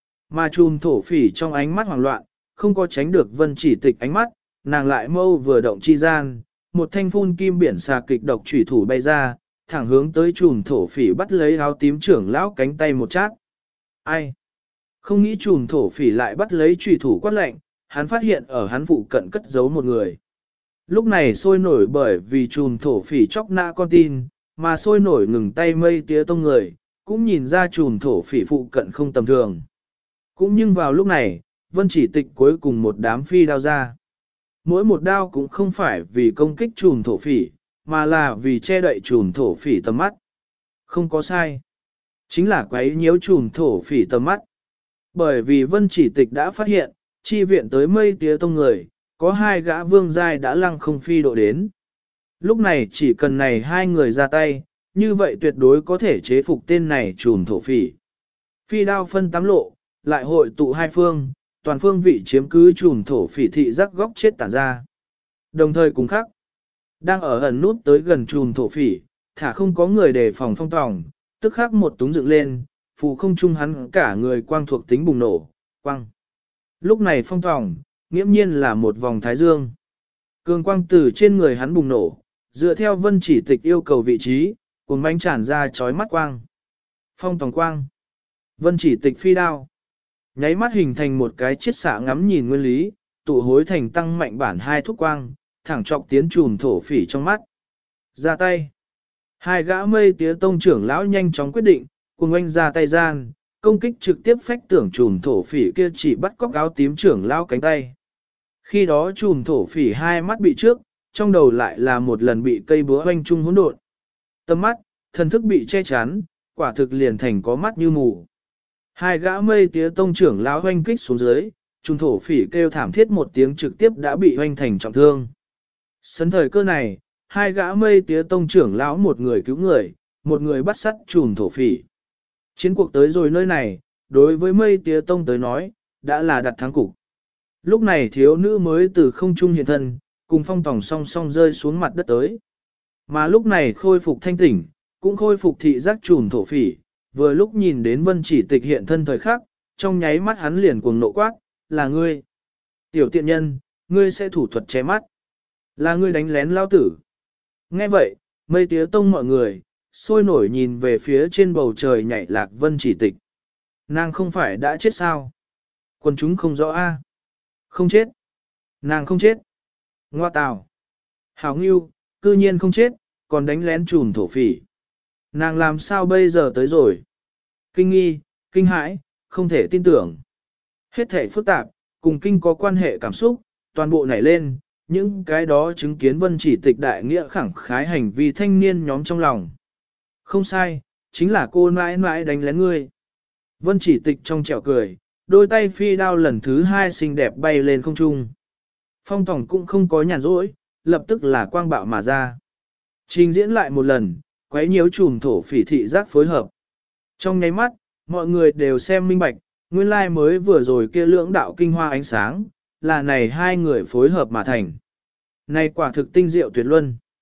Mà Trung thổ phỉ trong ánh mắt hoảng loạn, không có tránh được Vân Chỉ Tịch ánh mắt, nàng lại mâu vừa động chi gian, một thanh phun kim biển xà kịch độc chủy thủ bay ra, thẳng hướng tới Trùm thổ phỉ bắt lấy áo tím trưởng lão cánh tay một chát. Ai? Không nghĩ Trùm thổ phỉ lại bắt lấy chủy thủ quát lạnh, hắn phát hiện ở hắn phụ cận cất giấu một người. Lúc này sôi nổi bởi vì Trùm thổ phỉ chóc nã con tin, mà sôi nổi ngừng tay Mây Tía Tông người, cũng nhìn ra Trùm thổ phỉ phụ cận không tầm thường. Cũng nhưng vào lúc này, Vân Chỉ Tịch cuối cùng một đám phi đao ra. Mỗi một đao cũng không phải vì công kích Trùm thổ phỉ, mà là vì che đậy Trùm thổ phỉ tầm mắt. Không có sai. Chính là quấy nhiễu Trùm thổ phỉ tầm mắt. Bởi vì Vân Chỉ Tịch đã phát hiện, chi viện tới Mây Tía Tông người, có hai gã vương giai đã lăng không phi độ đến. Lúc này chỉ cần này hai người ra tay, như vậy tuyệt đối có thể chế phục tên này Trùm thổ phỉ. Phi đao phân tám lộ, lại hội tụ hai phương, toàn phương vị chiếm cứ Trùm thổ phỉ thị giác góc chết tản ra. Đồng thời cùng khắc, đang ở ẩn nút tới gần Trùm thổ phỉ, thả không có người đề phòng phong tòng, tức khắc một túng dựng lên, phù không trung hắn cả người quang thuộc tính bùng nổ, quang. Lúc này phong tòng, nghiễm nhiên là một vòng thái dương. Cường quang từ trên người hắn bùng nổ, dựa theo Vân Chỉ Tịch yêu cầu vị trí, cuồng bánh tràn ra chói mắt quang. Phong tòng quang. Vân Chỉ Tịch phi đao. Nháy mắt hình thành một cái chiết xạ ngắm nhìn nguyên lý, tụ hối thành tăng mạnh bản hai thúc quang, thẳng trọc tiến Trùm thổ phỉ trong mắt. Ra tay. Hai gã Mây Tía Tông trưởng lão nhanh chóng quyết định, cùng anh ra tay gian, công kích trực tiếp phách tưởng Trùm thổ phỉ kia chỉ bắt cóc áo tím trưởng lão cánh tay. Khi đó Trùm thổ phỉ hai mắt bị trước, trong đầu lại là một lần bị cây búa hoanh trung hỗn độn. Tâm mắt, thần thức bị che chắn, quả thực liền thành có mắt như mù. Hai gã Mây Tía Tông trưởng lão hoanh kích xuống dưới, Trùm thổ phỉ kêu thảm thiết một tiếng trực tiếp đã bị hoanh thành trọng thương. Sấn thời cơ này, hai gã Mây Tía Tông trưởng lão một người cứu người, một người bắt sắt Trùm thổ phỉ. Chiến cuộc tới rồi nơi này, đối với Mây Tía Tông tới nói, đã là đặt thắng cục. Lúc này thiếu nữ mới từ không trung hiện thân, cùng phong tòng song song rơi xuống mặt đất tới. Mà lúc này khôi phục thanh tỉnh, cũng khôi phục thị giác Trùm thổ phỉ, vừa lúc nhìn đến Vân Chỉ Tịch hiện thân thời khắc, trong nháy mắt hắn liền cuồng nộ quát, là ngươi. Tiểu tiện nhân, ngươi sẽ thủ thuật che mắt. Là ngươi đánh lén lao tử. Nghe vậy, Mây Tía Tông mọi người, sôi nổi nhìn về phía trên bầu trời nhảy lạc Vân Chỉ Tịch. Nàng không phải đã chết sao? Quần chúng không rõ a. Không chết. Nàng không chết. Ngoa tào. Hảo Ngưu, cư nhiên không chết, còn đánh lén Trùm thổ phỉ. Nàng làm sao bây giờ tới rồi? Kinh nghi, kinh hãi, không thể tin tưởng. Hết thể phức tạp, cùng kinh có quan hệ cảm xúc, toàn bộ nảy lên, những cái đó chứng kiến Vân Chỉ Tịch đại nghĩa khẳng khái hành vi thanh niên nhóm trong lòng. Không sai, chính là cô mãi mãi đánh lén ngươi. Vân Chỉ Tịch trong trẻo cười, đôi tay phi đao lần thứ hai xinh đẹp bay lên không trung. Phong Tòng cũng không có nhàn rỗi, lập tức là quang bạo mà ra. Trình diễn lại một lần, quấy nhiễu Trùm thổ phỉ thị giác phối hợp. Trong nháy mắt, mọi người đều xem minh bạch, nguyên lai mới vừa rồi kia lưỡng đạo kinh hoa ánh sáng, là này hai người phối hợp mà thành. Này quả thực tinh diệu tuyệt luân.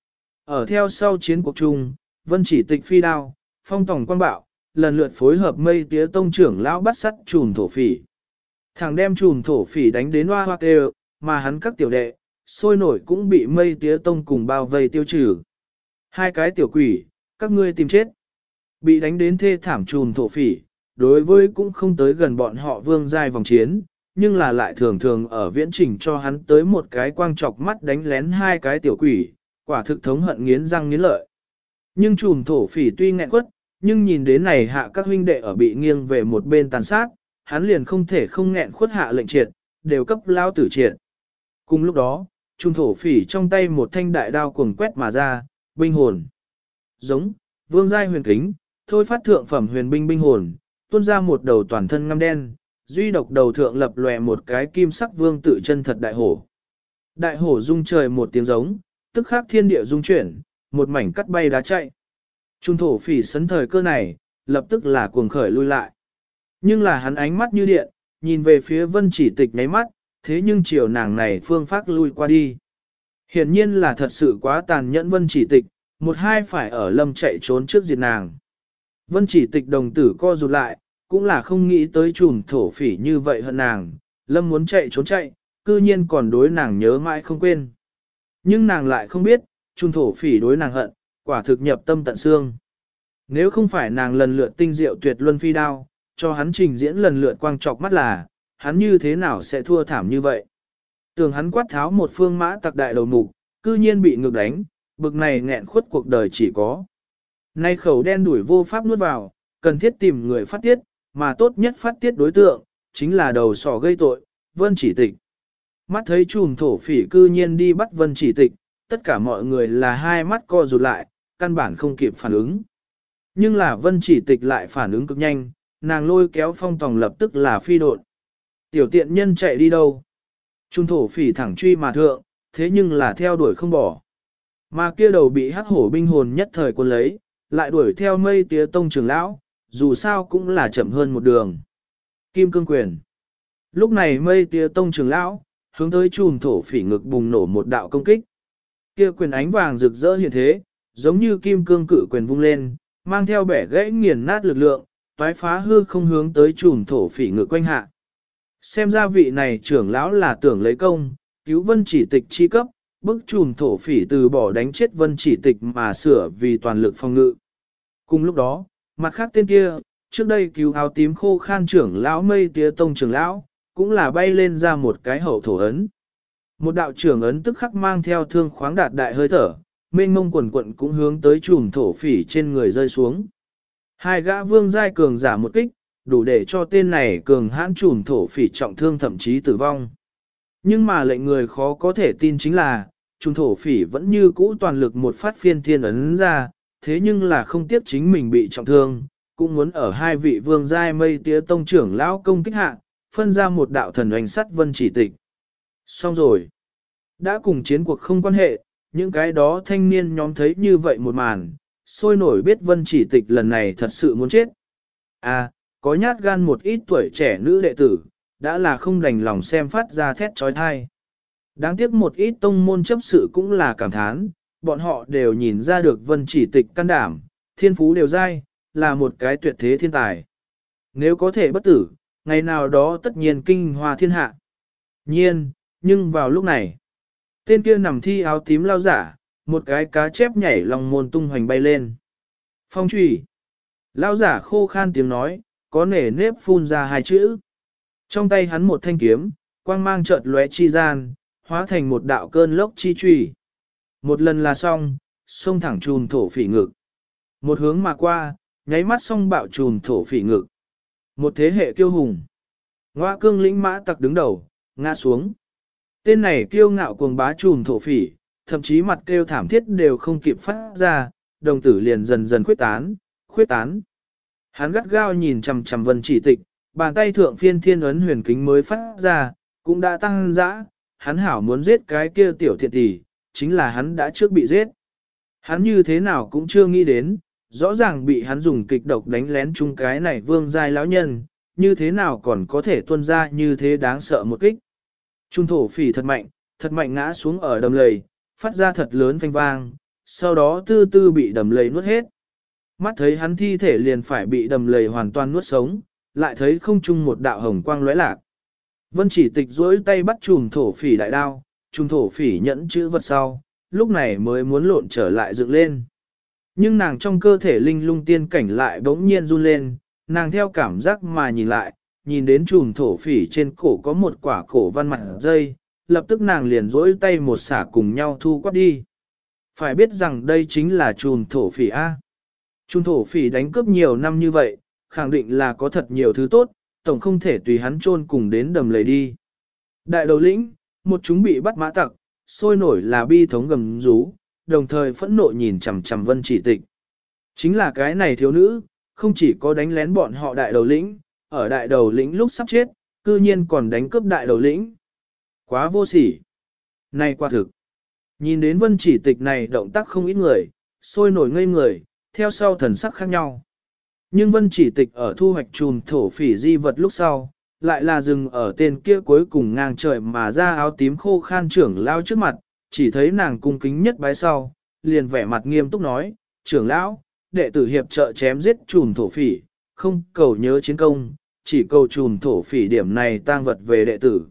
Ở theo sau chiến cuộc chung, Vân Chỉ Tịch phi đao, phong tòng quan bạo, lần lượt phối hợp mây tía tông trưởng lão bắt sắt trùm thổ phỉ. Thằng đem trùm thổ phỉ đánh đến hoa hoa kêu, mà hắn các tiểu đệ, sôi nổi cũng bị mây tía tông cùng bao vây tiêu trừ. Hai cái tiểu quỷ, các ngươi tìm chết. Bị đánh đến thê thảm trùm thổ phỉ, đối với cũng không tới gần bọn họ vương giai vòng chiến, nhưng là lại thường thường ở viễn trình cho hắn tới một cái quang chọc mắt đánh lén hai cái tiểu quỷ, quả thực thống hận nghiến răng nghiến lợi. Nhưng trùm thổ phỉ tuy nghẹn quất, nhưng nhìn đến này hạ các huynh đệ ở bị nghiêng về một bên tàn sát, hắn liền không thể không nghẹn khuất hạ lệnh triệt, đều cấp lao tử triệt. Cùng lúc đó, trùm thổ phỉ trong tay một thanh đại đao cuồng quét mà ra, binh hồn. Giống, vương giai huyền kính, thôi phát thượng phẩm huyền binh binh hồn, tuôn ra một đầu toàn thân ngăm đen, duy độc đầu thượng lập lòe một cái kim sắc vương tự chân thật đại hổ. Đại hổ rung trời một tiếng giống, tức khắc thiên địa rung chuyển, một mảnh cắt bay đá chạy. Trung thổ phỉ sấn thời cơ này, lập tức là cuồng khởi lui lại. Nhưng là hắn ánh mắt như điện, nhìn về phía Vân Chỉ Tịch nháy mắt, thế nhưng chiều nàng này phương pháp lui qua đi. Hiển nhiên là thật sự quá tàn nhẫn Vân Chỉ Tịch, một hai phải ở lâm chạy trốn trước diệt nàng. Vân Chỉ Tịch đồng tử co rụt lại, cũng là không nghĩ tới trùm thổ phỉ như vậy hận nàng, lâm muốn chạy trốn chạy, cư nhiên còn đối nàng nhớ mãi không quên. Nhưng nàng lại không biết, trùm thổ phỉ đối nàng hận, quả thực nhập tâm tận xương. Nếu không phải nàng lần lượt tinh diệu tuyệt luân phi đao, cho hắn trình diễn lần lượt quang trọc mắt là, hắn như thế nào sẽ thua thảm như vậy. Tưởng hắn quát tháo một phương mã tặc đại đầu mục, cư nhiên bị ngược đánh, bực này nghẹn khuất cuộc đời chỉ có. Nay khẩu đen đuổi vô pháp nuốt vào, cần thiết tìm người phát tiết, mà tốt nhất phát tiết đối tượng, chính là đầu sỏ gây tội, Vân Chỉ Tịch. Mắt thấy trùm thổ phỉ cư nhiên đi bắt Vân Chỉ Tịch, tất cả mọi người là hai mắt co rụt lại, căn bản không kịp phản ứng. Nhưng là Vân Chỉ Tịch lại phản ứng cực nhanh, nàng lôi kéo phong tòng lập tức là phi độn. Tiểu tiện nhân chạy đi đâu? Trung thổ phỉ thẳng truy mà thượng, thế nhưng là theo đuổi không bỏ. Mà kia đầu bị hắc hổ binh hồn nhất thời quân lấy, lại đuổi theo mây tía tông trưởng lão, dù sao cũng là chậm hơn một đường. Kim cương quyền. Lúc này mây tía tông trưởng lão, hướng tới trùm thổ phỉ ngực bùng nổ một đạo công kích. Kia quyền ánh vàng rực rỡ hiện thế, giống như kim cương cự quyền vung lên, mang theo bẻ gãy nghiền nát lực lượng, toái phá hư không hướng tới trùm thổ phỉ ngực quanh hạ. Xem ra vị này trưởng lão là tưởng lấy công, cứu Vân Chỉ Tịch chi cấp, bức trùm thổ phỉ từ bỏ đánh chết Vân Chỉ Tịch mà sửa vì toàn lực phòng ngự. Cùng lúc đó, mặt khác tên kia, trước đây cứu áo tím khô khan trưởng lão mây tía tông trưởng lão, cũng là bay lên ra một cái hậu thổ ấn. Một đạo trưởng ấn tức khắc mang theo thương khoáng đạt đại hơi thở, mênh mông quần quận cũng hướng tới trùm thổ phỉ trên người rơi xuống. Hai gã vương giai cường giả một kích, đủ để cho tên này cường hãn trùm thổ phỉ trọng thương thậm chí tử vong. Nhưng mà lệnh người khó có thể tin chính là, trùm thổ phỉ vẫn như cũ toàn lực một phát phiên thiên ấn ra, thế nhưng là không tiếc chính mình bị trọng thương, cũng muốn ở hai vị vương giai mây tía tông trưởng lão công kích hạ, phân ra một đạo thần oanh sắt Vân Chỉ Tịch. Xong rồi. Đã cùng chiến cuộc không quan hệ, những cái đó thanh niên nhóm thấy như vậy một màn, sôi nổi biết Vân Chỉ Tịch lần này thật sự muốn chết. À, có nhát gan một ít tuổi trẻ nữ đệ tử, đã là không đành lòng xem phát ra thét trói thai. Đáng tiếc một ít tông môn chấp sự cũng là cảm thán, bọn họ đều nhìn ra được Vân Chỉ Tịch can đảm, thiên phú đều dai, là một cái tuyệt thế thiên tài. Nếu có thể bất tử, ngày nào đó tất nhiên kinh hoa thiên hạ. Nhiên, nhưng vào lúc này, tên kia nằm thi áo tím lao giả, một cái cá chép nhảy lòng môn tung hoành bay lên. Phong trùy. Lao giả khô khan tiếng nói, có nể nếp phun ra hai chữ. Trong tay hắn một thanh kiếm, quang mang chợt lóe chi gian, hóa thành một đạo cơn lốc chi trùy. Một lần là xong, xông thẳng trùm thổ phỉ ngực. Một hướng mà qua, nháy mắt xong bạo trùm thổ phỉ ngực. Một thế hệ kiêu hùng. Ngoa cương lĩnh mã tặc đứng đầu, ngã xuống. Tên này kiêu ngạo cuồng bá trùm thổ phỉ, thậm chí mặt kêu thảm thiết đều không kịp phát ra, đồng tử liền dần dần khuyết tán. Hắn gắt gao nhìn chằm chằm Vân Chỉ Tịch, bàn tay thượng phiên thiên ấn huyền kính mới phát ra, cũng đã tăng dã, hắn hảo muốn giết cái kia tiểu thiện tỷ, chính là hắn đã trước bị giết. Hắn như thế nào cũng chưa nghĩ đến, rõ ràng bị hắn dùng kịch độc đánh lén chung cái này vương giai lão nhân, như thế nào còn có thể tuôn ra như thế đáng sợ một kích. Trung thổ phỉ thật mạnh ngã xuống ở đầm lầy, phát ra thật lớn phanh vang, sau đó tư tư bị đầm lầy nuốt hết. Mắt thấy hắn thi thể liền phải bị đầm lầy hoàn toàn nuốt sống, lại thấy không trung một đạo hồng quang lóe lạc. Vân Chỉ Tịch duỗi tay bắt chùm thổ phỉ đại đao, chùm thổ phỉ nhẫn chữ vật sau, lúc này mới muốn lộn trở lại dựng lên. Nhưng nàng trong cơ thể linh lung tiên cảnh lại bỗng nhiên run lên, nàng theo cảm giác mà nhìn lại, nhìn đến chùm thổ phỉ trên cổ có một quả cổ văn mặt dây, lập tức nàng liền duỗi tay một xả cùng nhau thu quát đi. Phải biết rằng đây chính là chùm thổ phỉ A. Chùm thổ phỉ đánh cướp nhiều năm như vậy, khẳng định là có thật nhiều thứ tốt, tổng không thể tùy hắn chôn cùng đến đầm lầy đi. Đại đầu lĩnh, một chúng bị bắt mã tặc, sôi nổi là bi thống gầm rú, đồng thời phẫn nộ nhìn chằm chằm Vân Chỉ Tịch. Chính là cái này thiếu nữ, không chỉ có đánh lén bọn họ đại đầu lĩnh, ở đại đầu lĩnh lúc sắp chết, cư nhiên còn đánh cướp đại đầu lĩnh. Quá vô sỉ. Này quả thực. Nhìn đến Vân Chỉ Tịch này động tác không ít người, sôi nổi ngây người, theo sau thần sắc khác nhau. Nhưng Vân Chỉ Tịch ở thu hoạch chùm thổ phỉ di vật lúc sau, lại là dừng ở tên kia cuối cùng ngang trời mà ra áo tím khô khan trưởng lao trước mặt, chỉ thấy nàng cung kính nhất bái sau, liền vẻ mặt nghiêm túc nói, trưởng lão, đệ tử hiệp trợ chém giết chùm thổ phỉ, không cầu nhớ chiến công, chỉ cầu chùm thổ phỉ điểm này tang vật về đệ tử.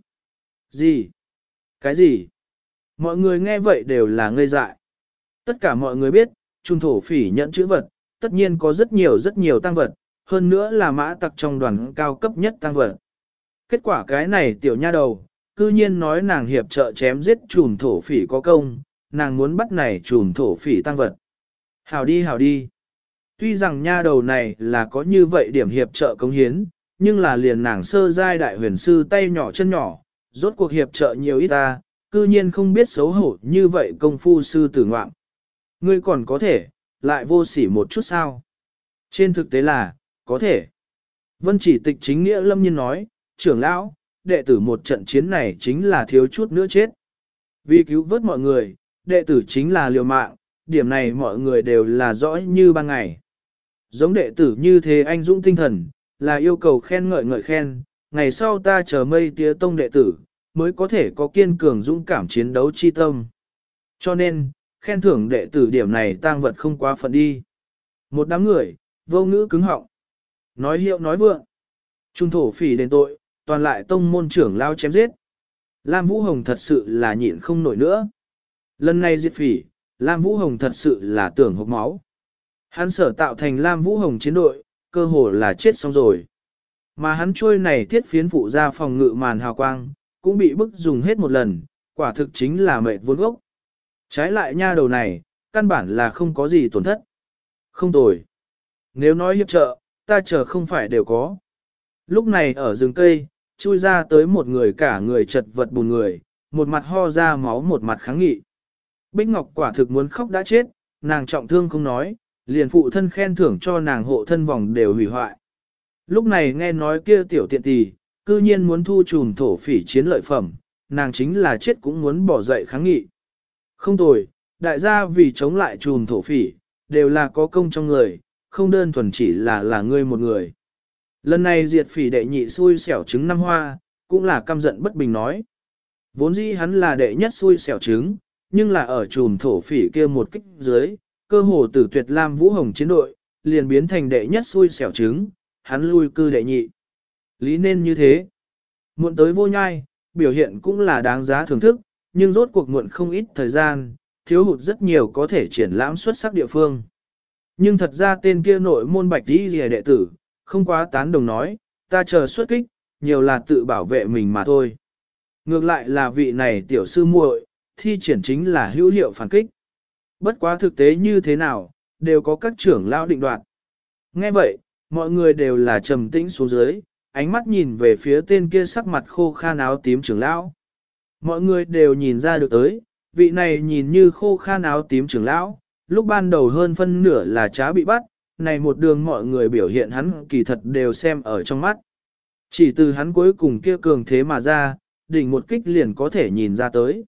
Gì? Cái gì? Mọi người nghe vậy đều là ngây dại. Tất cả mọi người biết, chùm thổ phỉ nhận chữ vật, tất nhiên có rất nhiều tang vật, hơn nữa là mã tặc trong đoàn cao cấp nhất tang vật. Kết quả cái này tiểu nha đầu, cư nhiên nói nàng hiệp trợ chém giết chùm thổ phỉ có công, nàng muốn bắt này chùm thổ phỉ tang vật. Hảo đi hảo đi. Tuy rằng nha đầu này là có như vậy điểm hiệp trợ công hiến, nhưng là liền nàng sơ giai đại huyền sư tay nhỏ chân nhỏ, rốt cuộc hiệp trợ nhiều ít ta, cư nhiên không biết xấu hổ như vậy công phu sư tử ngoạm. Ngươi còn có thể, lại vô sỉ một chút sao? Trên thực tế là, có thể. Vân Chỉ Tịch chính nghĩa lâm nhiên nói, trưởng lão, đệ tử một trận chiến này chính là thiếu chút nữa chết. Vì cứu vớt mọi người, đệ tử chính là liều mạng, điểm này mọi người đều là rõ như ban ngày. Giống đệ tử như thế anh dũng tinh thần, là yêu cầu khen ngợi khen, ngày sau ta chờ mây tía tông đệ tử, mới có thể có kiên cường dũng cảm chiến đấu chi tâm. Cho nên, khen thưởng đệ tử điểm này tang vật không quá phận đi. Một đám người, vô ngữ cứng họng. Nói hiệu nói vượng. Trung thổ phỉ đền tội, toàn lại tông môn trưởng lao chém giết. Lam Vũ Hồng thật sự là nhịn không nổi nữa. Lần này diệt phỉ, Lam Vũ Hồng thật sự là tưởng hộc máu. Hắn sở tạo thành Lam Vũ Hồng chiến đội, cơ hồ là chết xong rồi. Mà hắn trôi này thiết phiến phụ ra phòng ngự màn hào quang, cũng bị bức dùng hết một lần, quả thực chính là mệt vốn gốc. Trái lại nha đầu này, căn bản là không có gì tổn thất. Không tồi. Nếu nói hiệp trợ, ta chờ không phải đều có. Lúc này ở rừng cây, chui ra tới một người cả người chật vật bùn người, một mặt ho ra máu một mặt kháng nghị. Bích Ngọc quả thực muốn khóc đã chết, nàng trọng thương không nói, liền phụ thân khen thưởng cho nàng hộ thân vòng đều hủy hoại. Lúc này nghe nói kia tiểu tiện tỳ, cư nhiên muốn thu trùm thổ phỉ chiến lợi phẩm, nàng chính là chết cũng muốn bỏ dậy kháng nghị. Không tồi, đại gia vì chống lại trùm thổ phỉ, đều là có công trong người, không đơn thuần chỉ là ngươi một người. Lần này diệt phỉ đệ nhị xui xẻo trứng năm hoa, cũng là căm giận bất bình nói. Vốn dĩ hắn là đệ nhất xui xẻo trứng, nhưng là ở trùm thổ phỉ kia một kích dưới, cơ hồ tử tuyệt Lam Vũ Hồng chiến đội, liền biến thành đệ nhất xui xẻo trứng, hắn lui cư đệ nhị. Lý nên như thế. Muộn tới vô nhai, biểu hiện cũng là đáng giá thưởng thức, nhưng rốt cuộc muộn không ít thời gian, thiếu hụt rất nhiều có thể triển lãm xuất sắc địa phương. Nhưng thật ra tên kia nội môn bạch đi rìa đệ tử, không quá tán đồng nói, ta chờ xuất kích, nhiều là tự bảo vệ mình mà thôi. Ngược lại là vị này tiểu sư muội, thi triển chính là hữu hiệu phản kích. Bất quá thực tế như thế nào, đều có các trưởng lão định đoạt. Nghe vậy, mọi người đều là trầm tĩnh xuống dưới, ánh mắt nhìn về phía tên kia sắc mặt khô khan áo tím trưởng lão. Mọi người đều nhìn ra được tới, vị này nhìn như khô khan áo tím trưởng lão, lúc ban đầu hơn phân nửa là trá bị bắt, này một đường mọi người biểu hiện hắn kỳ thật đều xem ở trong mắt. Chỉ từ hắn cuối cùng kia cường thế mà ra, đỉnh một kích liền có thể nhìn ra tới.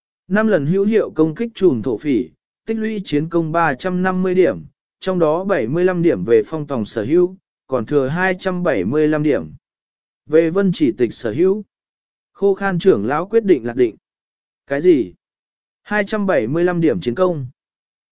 5 lần hữu hiệu công kích trùm thổ phỉ, tích lũy chiến công 350 điểm, trong đó 75 điểm về phong tòng sở hữu, còn thừa 275 điểm. Về Vân Chỉ Tịch sở hữu, khô khan trưởng lão quyết định lạc định. Cái gì? 275 điểm chiến công.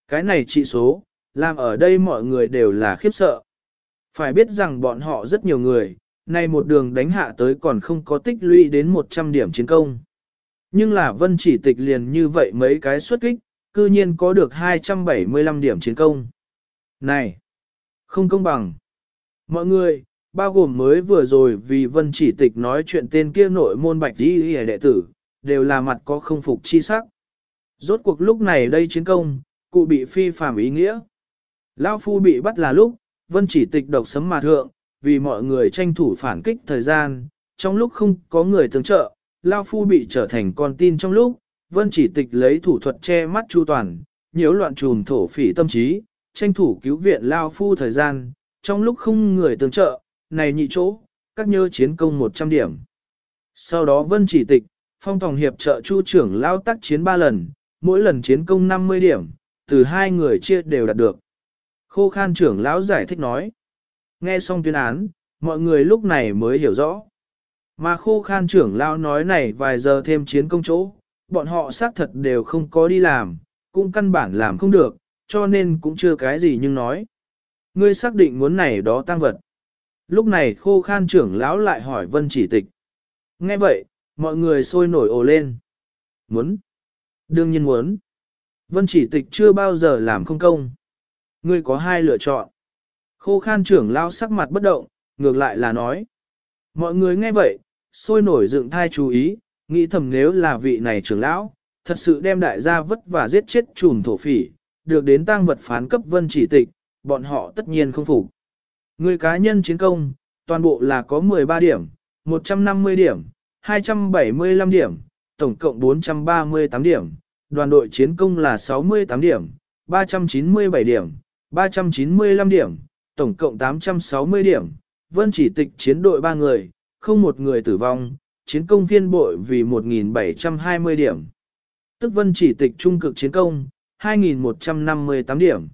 Cái này trị số, làm ở đây mọi người đều là khiếp sợ. Phải biết rằng bọn họ rất nhiều người, nay một đường đánh hạ tới còn không có tích lũy đến 100 điểm chiến công. Nhưng là Vân Chỉ Tịch liền như vậy mấy cái xuất kích, cư nhiên có được 275 điểm chiến công. Này, không công bằng. Mọi người, bao gồm mới vừa rồi vì Vân Chỉ Tịch nói chuyện tên kia nội môn bạch đi đệ tử, đều là mặt có không phục chi sắc. Rốt cuộc lúc này đây chiến công, cụ bị phi phàm ý nghĩa. Lão Phu bị bắt là lúc, Vân Chỉ Tịch độc sấm mà thượng, vì mọi người tranh thủ phản kích thời gian, trong lúc không có người tương trợ, Lão Phu bị trở thành con tin trong lúc, Vân Chỉ Tịch lấy thủ thuật che mắt chu toàn, nhiễu loạn trùm thổ phỉ tâm trí, tranh thủ cứu viện Lão Phu thời gian, trong lúc không người tương trợ, này nhị chỗ, các nhớ chiến công 100 điểm. Sau đó Vân Chỉ Tịch, phong tòng hiệp trợ chu trưởng lao tác chiến 3 lần, mỗi lần chiến công 50 điểm, từ hai người chia đều đạt được. Khô Khan trưởng lão giải thích nói. Nghe xong tuyên án, mọi người lúc này mới hiểu rõ. Mà Khô Khan trưởng lão nói này vài giờ thêm chiến công chỗ, bọn họ xác thật đều không có đi làm, cũng căn bản làm không được, cho nên cũng chưa cái gì nhưng nói. Ngươi xác định muốn này đó tăng vật. Lúc này Khô Khan trưởng lão lại hỏi Vân Chỉ Tịch. Nghe vậy, mọi người sôi nổi ồ lên. Muốn. Đương nhiên muốn. Vân Chỉ Tịch chưa bao giờ làm không công. Ngươi có hai lựa chọn. Khô Khan trưởng lão sắc mặt bất động, ngược lại là nói. Mọi người nghe vậy, sôi nổi dựng thai chú ý, nghĩ thầm nếu là vị này trưởng lão, thật sự đem đại gia vất vả giết chết trùm thổ phỉ, được đến tang vật phán cấp Vân Chỉ Tịch, bọn họ tất nhiên không phục. Người cá nhân chiến công, toàn bộ là có 13 điểm, 150 điểm, 275 điểm, tổng cộng 438 điểm, đoàn đội chiến công là 68 điểm, 397 điểm, 395 điểm, tổng cộng 860 điểm, Vân Chỉ Tịch chiến đội 3 người, không một người tử vong, chiến công phiên bội vì 1.720 điểm. Tức Vân Chỉ Tịch trung cực chiến công, 2.158 điểm.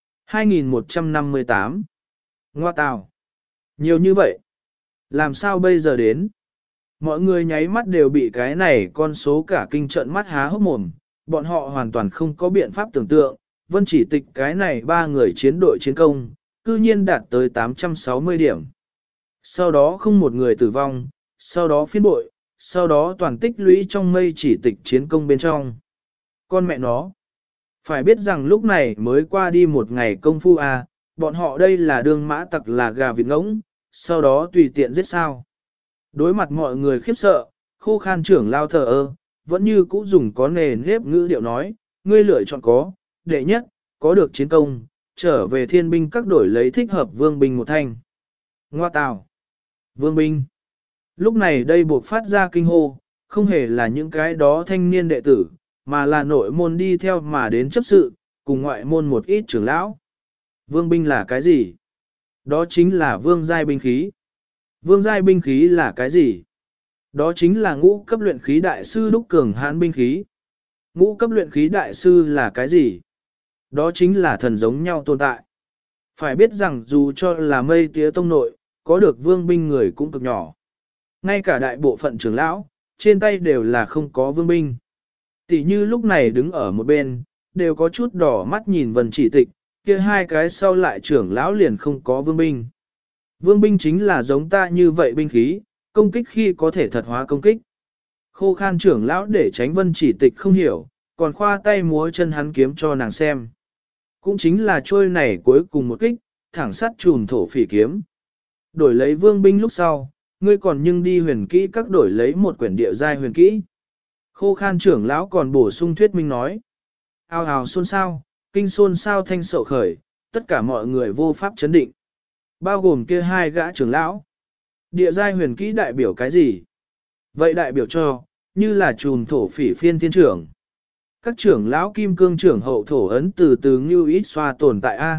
2.158. Ngoa tào. Nhiều như vậy. Làm sao bây giờ đến? Mọi người nháy mắt đều bị cái này con số cả kinh trận mắt há hốc mồm. Bọn họ hoàn toàn không có biện pháp tưởng tượng. Vân Chỉ Tịch cái này 3 người chiến đội chiến công, cư nhiên đạt tới 860 điểm. Sau đó không một người tử vong, sau đó phiên bội, sau đó toàn tích lũy trong mây Chỉ Tịch chiến công bên trong. Con mẹ nó. Phải biết rằng lúc này mới qua đi một ngày công phu à, bọn họ đây là đương mã tặc là gà vịt ngỗng, sau đó tùy tiện giết sao. Đối mặt mọi người khiếp sợ, Khô Khan trưởng lao thờ ơ, vẫn như cũ dùng có nề nếp ngữ điệu nói, ngươi lựa chọn có, đệ nhất, có được chiến công, trở về thiên binh các đổi lấy thích hợp vương binh một thanh. Ngoa tào. Vương binh. Lúc này đây buộc phát ra kinh hô, không hề là những cái đó thanh niên đệ tử, mà là nội môn đi theo mà đến chấp sự, cùng ngoại môn một ít trưởng lão. Vương binh là cái gì? Đó chính là vương giai binh khí. Vương giai binh khí là cái gì? Đó chính là ngũ cấp luyện khí đại sư đúc cường hãn binh khí. Ngũ cấp luyện khí đại sư là cái gì? Đó chính là thần giống nhau tồn tại. Phải biết rằng dù cho là mây tía tông nội, có được vương binh người cũng cực nhỏ. Ngay cả đại bộ phận trưởng lão, trên tay đều là không có vương binh. Tỷ như lúc này đứng ở một bên, đều có chút đỏ mắt nhìn Vân Chỉ Tịch, kia hai cái sau lại trưởng lão liền không có vương binh. Vương binh chính là giống ta như vậy binh khí, công kích khi có thể thật hóa công kích. Khô Khan trưởng lão để tránh Vân Chỉ Tịch không hiểu, còn khoa tay múa chân hắn kiếm cho nàng xem. Cũng chính là trôi này cuối cùng một kích, thẳng sát trùm thổ phỉ kiếm. Đổi lấy vương binh lúc sau, ngươi còn nhưng đi huyền kỹ các đổi lấy một quyển địa giai huyền kỹ. Khô Khan trưởng lão còn bổ sung thuyết minh nói. Ào ào xôn xao, kinh xôn xao thanh sậu khởi, tất cả mọi người vô pháp chấn định. Bao gồm kia hai gã trưởng lão. Địa giai huyền kỹ đại biểu cái gì? Vậy đại biểu cho, như là trùm thổ phỉ phiên thiên trưởng. Các trưởng lão kim cương trưởng hậu thổ ấn từ từ như ít xoa tồn tại A.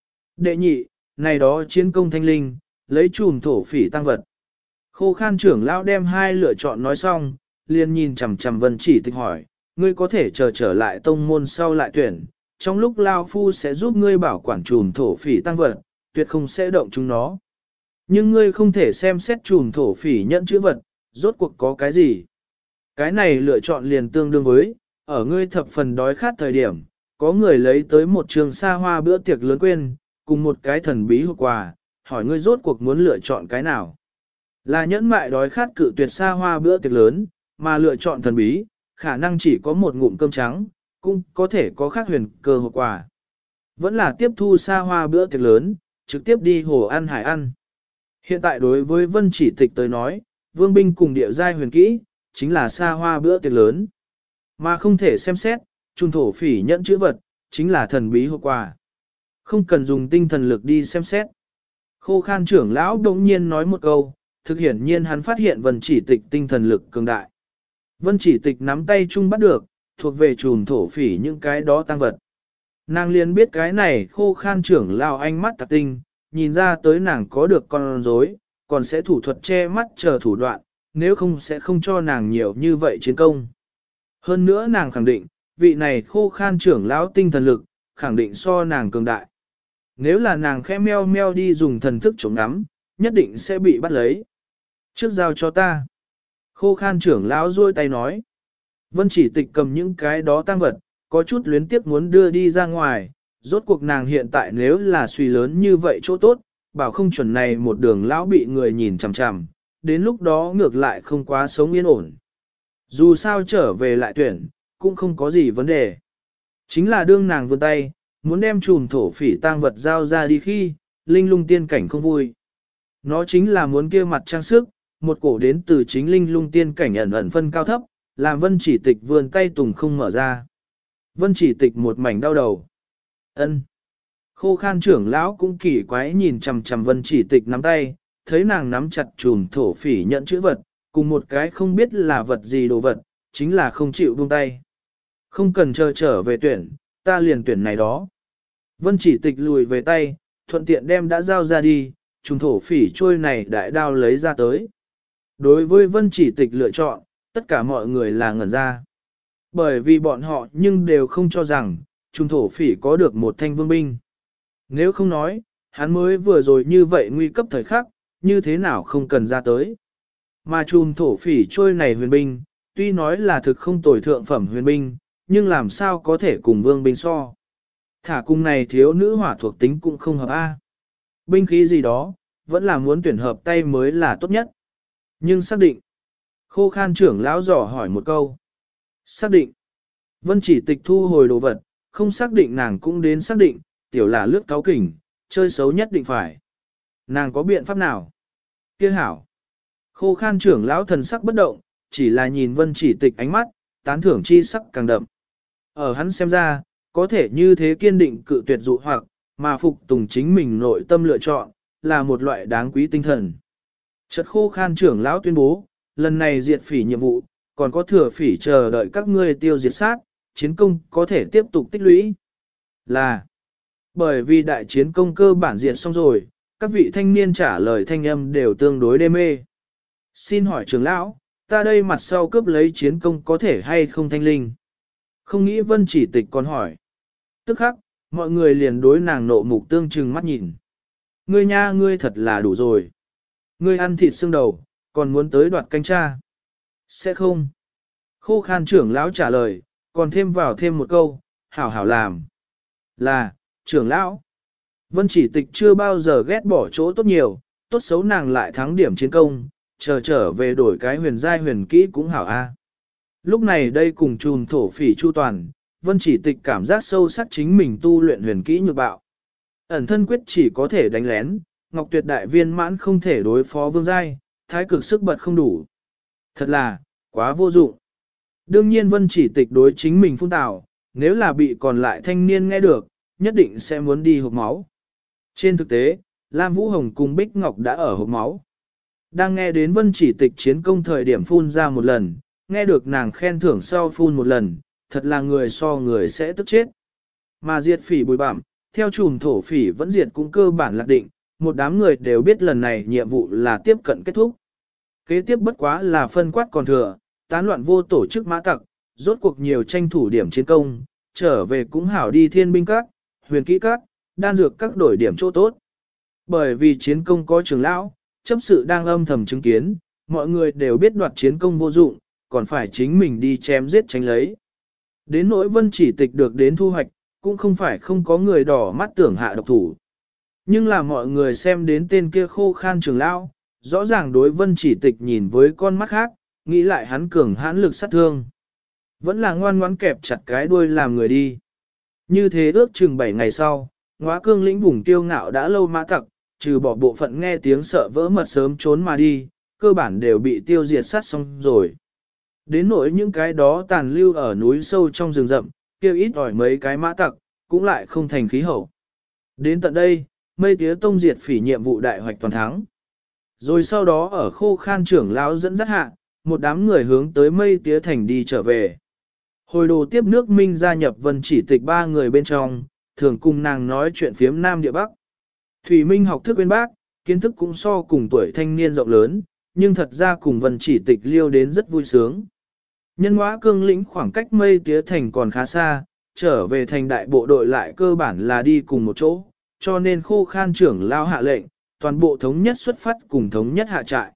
Đệ nhị, này đó chiến công thanh linh, lấy trùm thổ phỉ tăng vật. Khô Khan trưởng lão đem hai lựa chọn nói xong, liền nhìn chằm chằm Vân Chỉ Tịch hỏi, ngươi có thể chờ trở lại tông môn sau lại tuyển, trong lúc Lao Phu sẽ giúp ngươi bảo quản trùm thổ phỉ tăng vật, tuyệt không sẽ động chúng nó. Nhưng ngươi không thể xem xét trùm thổ phỉ nhận chữ vật, rốt cuộc có cái gì. Cái này lựa chọn liền tương đương với, ở ngươi thập phần đói khát thời điểm, có người lấy tới một trường xa hoa bữa tiệc lớn quên, cùng một cái thần bí hộp quà, hỏi ngươi rốt cuộc muốn lựa chọn cái nào. Là nhẫn mại đói khát cự tuyệt xa hoa bữa tiệc lớn, mà lựa chọn thần bí, khả năng chỉ có một ngụm cơm trắng, cũng có thể có khác huyền cơ hộp quà. Vẫn là tiếp thu xa hoa bữa tiệc lớn, trực tiếp đi hồ ăn hải ăn. Hiện tại đối với Vân Chỉ Tịch tới nói, vương binh cùng địa giai huyền kỹ, chính là xa hoa bữa tiệc lớn. Mà không thể xem xét, trung thổ phỉ nhận chữ vật, chính là thần bí hộp quà. Không cần dùng tinh thần lực đi xem xét. Khô Khan trưởng lão đống nhiên nói một câu, thực hiển nhiên hắn phát hiện Vân Chỉ Tịch tinh thần lực cường đại. Vân Chỉ Tịch nắm tay chung bắt được, thuộc về trùm thổ phỉ những cái đó tăng vật. Nàng liền biết cái này Khô Khan trưởng lão ánh mắt tạc tinh, nhìn ra tới nàng có được con rối, còn sẽ thủ thuật che mắt chờ thủ đoạn, nếu không sẽ không cho nàng nhiều như vậy chiến công. Hơn nữa nàng khẳng định, vị này Khô Khan trưởng lão tinh thần lực, khẳng định so nàng cường đại. Nếu là nàng khẽ meo meo đi dùng thần thức chống ngắm, nhất định sẽ bị bắt lấy. Trước giao cho ta. Khô Khan trưởng lão duỗi tay nói. Vân Chỉ Tịch cầm những cái đó tăng vật, có chút luyến tiếc muốn đưa đi ra ngoài. Rốt cuộc nàng hiện tại nếu là suy lớn như vậy chỗ tốt, bảo không chuẩn này một đường lão bị người nhìn chằm chằm, đến lúc đó ngược lại không quá sống yên ổn. Dù sao trở về lại tuyển, cũng không có gì vấn đề. Chính là đương nàng vươn tay, muốn đem chùm thổ phỉ tang vật giao ra đi khi, linh lung tiên cảnh không vui. Nó chính là muốn kia mặt trang sức, một cổ đến từ chính linh lung tiên cảnh ẩn ẩn phân cao thấp, làm Vân Chỉ Tịch vươn tay tùng không mở ra. Vân Chỉ Tịch một mảnh đau đầu. Ân. Khô Khan trưởng lão cũng kỳ quái nhìn chằm chằm Vân Chỉ Tịch nắm tay, thấy nàng nắm chặt chùm thổ phỉ nhận chữ vật, cùng một cái không biết là vật gì đồ vật, chính là không chịu buông tay. Không cần chờ trở về tuyển, ta liền tuyển này đó. Vân Chỉ Tịch lùi về tay, thuận tiện đem đã giao ra đi, trùng thổ phỉ trôi này đại đao lấy ra tới. Đối với Vân Chỉ Tịch lựa chọn, tất cả mọi người là ngẩn ra. Bởi vì bọn họ nhưng đều không cho rằng, trùng thổ phỉ có được một thanh vương binh. Nếu không nói, hắn mới vừa rồi như vậy nguy cấp thời khắc, như thế nào không cần ra tới. Mà trùm thổ phỉ trôi này huyền binh, tuy nói là thực không tồi thượng phẩm huyền binh, nhưng làm sao có thể cùng vương binh so. Thả cung này thiếu nữ hỏa thuộc tính cũng không hợp A. Binh khí gì đó, vẫn là muốn tuyển hợp tay mới là tốt nhất. Nhưng xác định. Khô Khan trưởng lão dò hỏi một câu. Xác định. Vân Chỉ Tịch thu hồi đồ vật, không xác định nàng cũng đến xác định, tiểu là lướt cáo kỉnh, chơi xấu nhất định phải. Nàng có biện pháp nào? Kia hảo. Khô Khan trưởng lão thần sắc bất động, chỉ là nhìn Vân Chỉ Tịch ánh mắt, tán thưởng chi sắc càng đậm. Ở hắn xem ra, có thể như thế kiên định cự tuyệt dụ hoặc, mà phục tùng chính mình nội tâm lựa chọn, là một loại đáng quý tinh thần. Chợt Khô Khan trưởng lão tuyên bố, lần này diệt phỉ nhiệm vụ, còn có thừa phỉ chờ đợi các ngươi tiêu diệt sát, chiến công có thể tiếp tục tích lũy. Là, bởi vì đại chiến công cơ bản diệt xong rồi, các vị thanh niên trả lời thanh âm đều tương đối đê mê. Xin hỏi trưởng lão, ta đây mặt sau cướp lấy chiến công có thể hay không thanh linh? Không nghĩ Vân Chỉ Tịch còn hỏi. Tức khắc, mọi người liền đối nàng nộ mục tương trừng mắt nhìn. Ngươi nha ngươi thật là đủ rồi. Ngươi ăn thịt xương đầu, còn muốn tới đoạt canh cha. Sẽ không. Khô Khan trưởng lão trả lời, còn thêm vào thêm một câu, hảo hảo làm. Là, trưởng lão. Vân Chỉ Tịch chưa bao giờ ghét bỏ chỗ tốt nhiều, tốt xấu nàng lại thắng điểm chiến công, trở về đổi cái huyền giai huyền kỹ cũng hảo a. Lúc này đây cùng trùm thổ phỉ chu toàn, Vân Chỉ Tịch cảm giác sâu sắc chính mình tu luyện huyền kỹ nhược bạo. Ẩn thân quyết chỉ có thể đánh lén, Ngọc Tuyệt đại viên mãn không thể đối phó vương giai, thái cực sức bật không đủ. Thật là, quá vô dụng. Đương nhiên Vân Chỉ Tịch đối chính mình phun tào, nếu là bị còn lại thanh niên nghe được, nhất định sẽ muốn đi hộp máu. Trên thực tế, Lam Vũ Hồng cùng Bích Ngọc đã ở hộp máu. Đang nghe đến Vân Chỉ Tịch chiến công thời điểm phun ra một lần, nghe được nàng khen thưởng sau phun một lần, thật là người so người sẽ tức chết. Mà diệt phỉ bùi bặm, theo chùm thổ phỉ vẫn diệt cũng cơ bản lạc định, một đám người đều biết lần này nhiệm vụ là tiếp cận kết thúc. Kế tiếp bất quá là phân quát còn thừa, tán loạn vô tổ chức mã tặc, rốt cuộc nhiều tranh thủ điểm chiến công, trở về cũng hảo đi thiên binh các, huyền kỹ các, đan dược các đổi điểm chỗ tốt. Bởi vì chiến công có trưởng lão, chấp sự đang âm thầm chứng kiến, mọi người đều biết đoạt chiến công vô dụng, còn phải chính mình đi chém giết tránh lấy. Đến nỗi Vân Chỉ Tịch được đến thu hoạch, cũng không phải không có người đỏ mắt tưởng hạ độc thủ. Nhưng là mọi người xem đến tên kia khô khan trường lão, rõ ràng đối Vân Chỉ Tịch nhìn với con mắt khác, nghĩ lại hắn cường hãn lực sát thương. Vẫn là ngoan ngoãn kẹp chặt cái đuôi làm người đi. Như thế ước chừng 7 ngày sau, Ngóa Cương lĩnh vùng tiêu ngạo đã lâu mã tặc, trừ bỏ bộ phận nghe tiếng sợ vỡ mật sớm trốn mà đi, cơ bản đều bị tiêu diệt sát xong rồi. Đến nỗi những cái đó tàn lưu ở núi sâu trong rừng rậm, kêu ít ỏi mấy cái mã tặc, cũng lại không thành khí hậu. Đến tận đây, Mây Tía Tông diệt phỉ nhiệm vụ đại hoạch toàn thắng. Rồi sau đó ở Khô Khan trưởng lão dẫn dắt hạ, một đám người hướng tới Mây Tía Thành đi trở về. Hồi đồ tiếp nước Minh gia nhập Vân Chỉ Tịch 3 người bên trong, thường cùng nàng nói chuyện phiếm Nam địa Bắc. Thủy Minh học thức bên bác, kiến thức cũng so cùng tuổi thanh niên rộng lớn, nhưng thật ra cùng Vân Chỉ Tịch liêu đến rất vui sướng. Nhân Ngóa Cương lĩnh khoảng cách Mây Tía Thành còn khá xa, trở về thành đại bộ đội lại cơ bản là đi cùng một chỗ, cho nên Khô Khan trưởng lao hạ lệnh, toàn bộ thống nhất xuất phát cùng thống nhất hạ trại.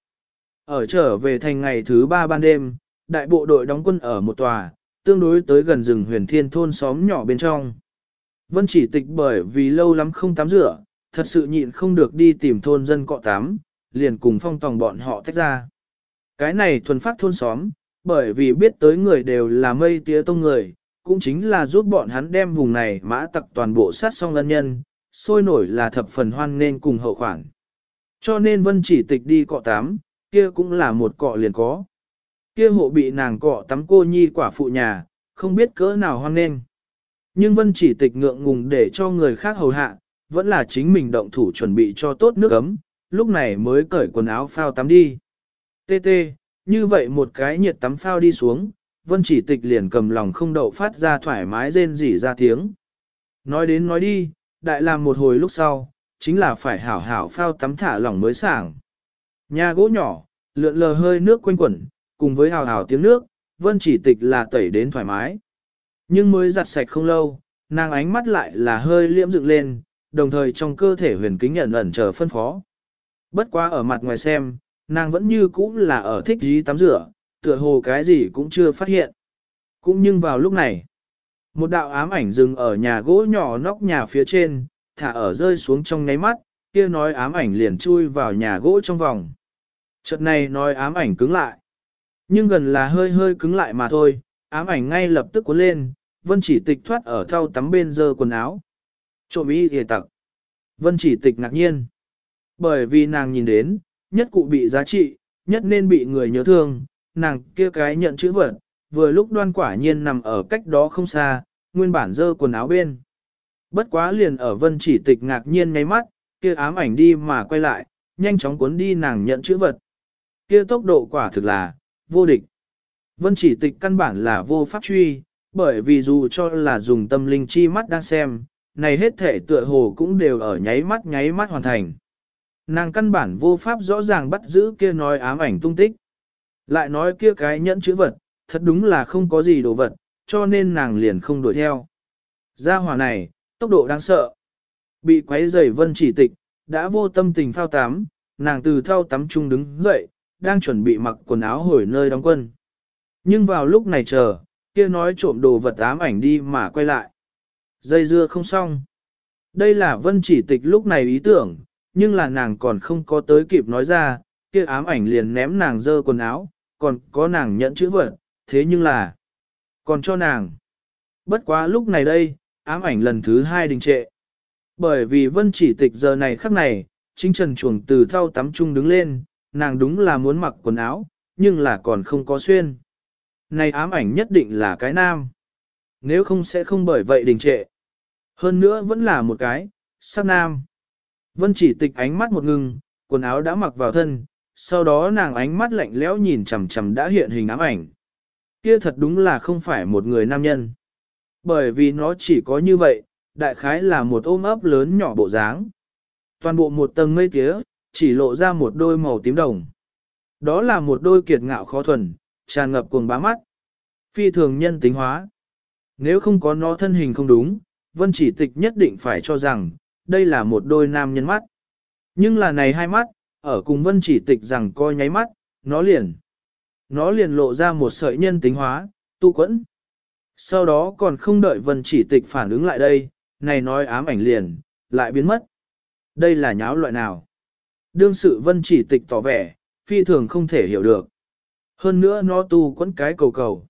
Ở trở về thành ngày thứ 3 ban đêm, đại bộ đội đóng quân ở một tòa, tương đối tới gần rừng Huyền Thiên thôn xóm nhỏ bên trong. Vân Chỉ Tịch bởi vì lâu lắm không tắm rửa, thật sự nhịn không được đi tìm thôn dân cọ tắm, liền cùng Phong Tòng bọn họ tách ra. Cái này thuần phát thôn xóm, bởi vì biết tới người đều là Mây Tía Tông người, cũng chính là giúp bọn hắn đem vùng này mã tặc toàn bộ sát xong ân nhân, sôi nổi là thập phần hoan nên cùng hậu khoản. Cho nên Vân Chỉ Tịch đi cọ tắm, kia cũng là một cọ liền có. Kia hộ bị nàng cọ tắm cô nhi quả phụ nhà, không biết cỡ nào hoan nên. Nhưng Vân Chỉ Tịch ngượng ngùng để cho người khác hầu hạ, vẫn là chính mình động thủ chuẩn bị cho tốt nước ấm, lúc này mới cởi quần áo phao tắm đi. Tê tê, như vậy một cái nhiệt tắm phao đi xuống, Vân Chỉ Tịch liền cầm lòng không đậu phát ra thoải mái rên rỉ ra tiếng. Nói đến nói đi, đại làm một hồi lúc sau, chính là phải hảo hảo phao tắm thả lỏng mới sảng. Nhà gỗ nhỏ, lượn lờ hơi nước quanh quẩn, cùng với hào hào tiếng nước, Vân Chỉ Tịch là tẩy đến thoải mái. Nhưng mới giặt sạch không lâu, nàng ánh mắt lại là hơi liễm dựng lên, đồng thời trong cơ thể huyền kính ẩn ẩn chờ phân phó. Bất quá ở mặt ngoài xem, nàng vẫn như cũ là ở thích dí tắm rửa, tựa hồ cái gì cũng chưa phát hiện. Cũng nhưng vào lúc này, một đạo ám ảnh dừng ở nhà gỗ nhỏ nóc nhà phía trên, thả ở rơi xuống trong nháy mắt, kia nói ám ảnh liền chui vào nhà gỗ trong vòng. Chợt này nói ám ảnh cứng lại. Nhưng gần là hơi hơi cứng lại mà thôi, ám ảnh ngay lập tức cuốn lên, Vân Chỉ Tịch thoát ở thau tắm bên giơ quần áo. Trộm y hề tặc. Vân Chỉ Tịch ngạc nhiên. Bởi vì nàng nhìn đến, nhất cụ bị giá trị, nhất nên bị người nhớ thương, nàng kia cái nhận chữ vật, vừa lúc Đoan quả nhiên nằm ở cách đó không xa, nguyên bản giơ quần áo bên. Bất quá liền ở Vân Chỉ Tịch ngạc nhiên nháy mắt, kia ám ảnh đi mà quay lại, nhanh chóng cuốn đi nàng nhận chữ vật. Kia tốc độ quả thực là vô địch. Vân Chỉ Tịch căn bản là vô pháp truy, bởi vì dù cho là dùng tâm linh chi mắt đang xem, này hết thể tựa hồ cũng đều ở nháy mắt hoàn thành. Nàng căn bản vô pháp rõ ràng bắt giữ kia nói ám ảnh tung tích. Lại nói kia cái nhẫn chữ vật, thật đúng là không có gì đồ vật, cho nên nàng liền không đuổi theo. Gia hỏa này, tốc độ đáng sợ. Bị quấy rầy Vân Chỉ Tịch, đã vô tâm tình phao tắm, nàng từ thau tắm chung đứng dậy, đang chuẩn bị mặc quần áo hồi nơi đóng quân. Nhưng vào lúc này chờ, kia nói trộm đồ vật ám ảnh đi mà quay lại. Dây dưa không xong. Đây là Vân Chỉ Tịch lúc này ý tưởng, nhưng là nàng còn không có tới kịp nói ra, kia ám ảnh liền ném nàng dơ quần áo, còn có nàng nhận chữ vật, thế nhưng là còn cho nàng. Bất quá lúc này đây, ám ảnh lần thứ 2 đình trệ. Bởi vì Vân Chỉ Tịch giờ này khắc này, chính trần chuồng từ thau tắm chung đứng lên, nàng đúng là muốn mặc quần áo, nhưng là còn không có xuyên. Này ám ảnh nhất định là cái nam. Nếu không sẽ không bởi vậy đình trệ. Hơn nữa vẫn là một cái, sắc nam. Vân Chỉ Tịch ánh mắt một ngừng, quần áo đã mặc vào thân, sau đó nàng ánh mắt lạnh lẽo nhìn chằm chằm đã hiện hình ám ảnh. Kia thật đúng là không phải một người nam nhân. Bởi vì nó chỉ có như vậy, đại khái là một ôm ấp lớn nhỏ bộ dáng. Toàn bộ một tầng mây tía, chỉ lộ ra một đôi màu tím đồng. Đó là một đôi kiệt ngạo khó thuần, tràn ngập cuồng bá mắt. Phi thường nhân tính hóa. Nếu không có nó thân hình không đúng, Vân Chỉ Tịch nhất định phải cho rằng, đây là một đôi nam nhân mắt. Nhưng là này hai mắt, ở cùng Vân Chỉ Tịch rằng coi nháy mắt, nó liền lộ ra một sợi nhân tính hóa, tu quẫn. Sau đó còn không đợi Vân Chỉ Tịch phản ứng lại đây, này nói ám ảnh liền, lại biến mất. Đây là nháo loại nào? Đương sự Vân Chỉ Tịch tỏ vẻ, phi thường không thể hiểu được. Hơn nữa nó tu quẫn cái cầu cầu.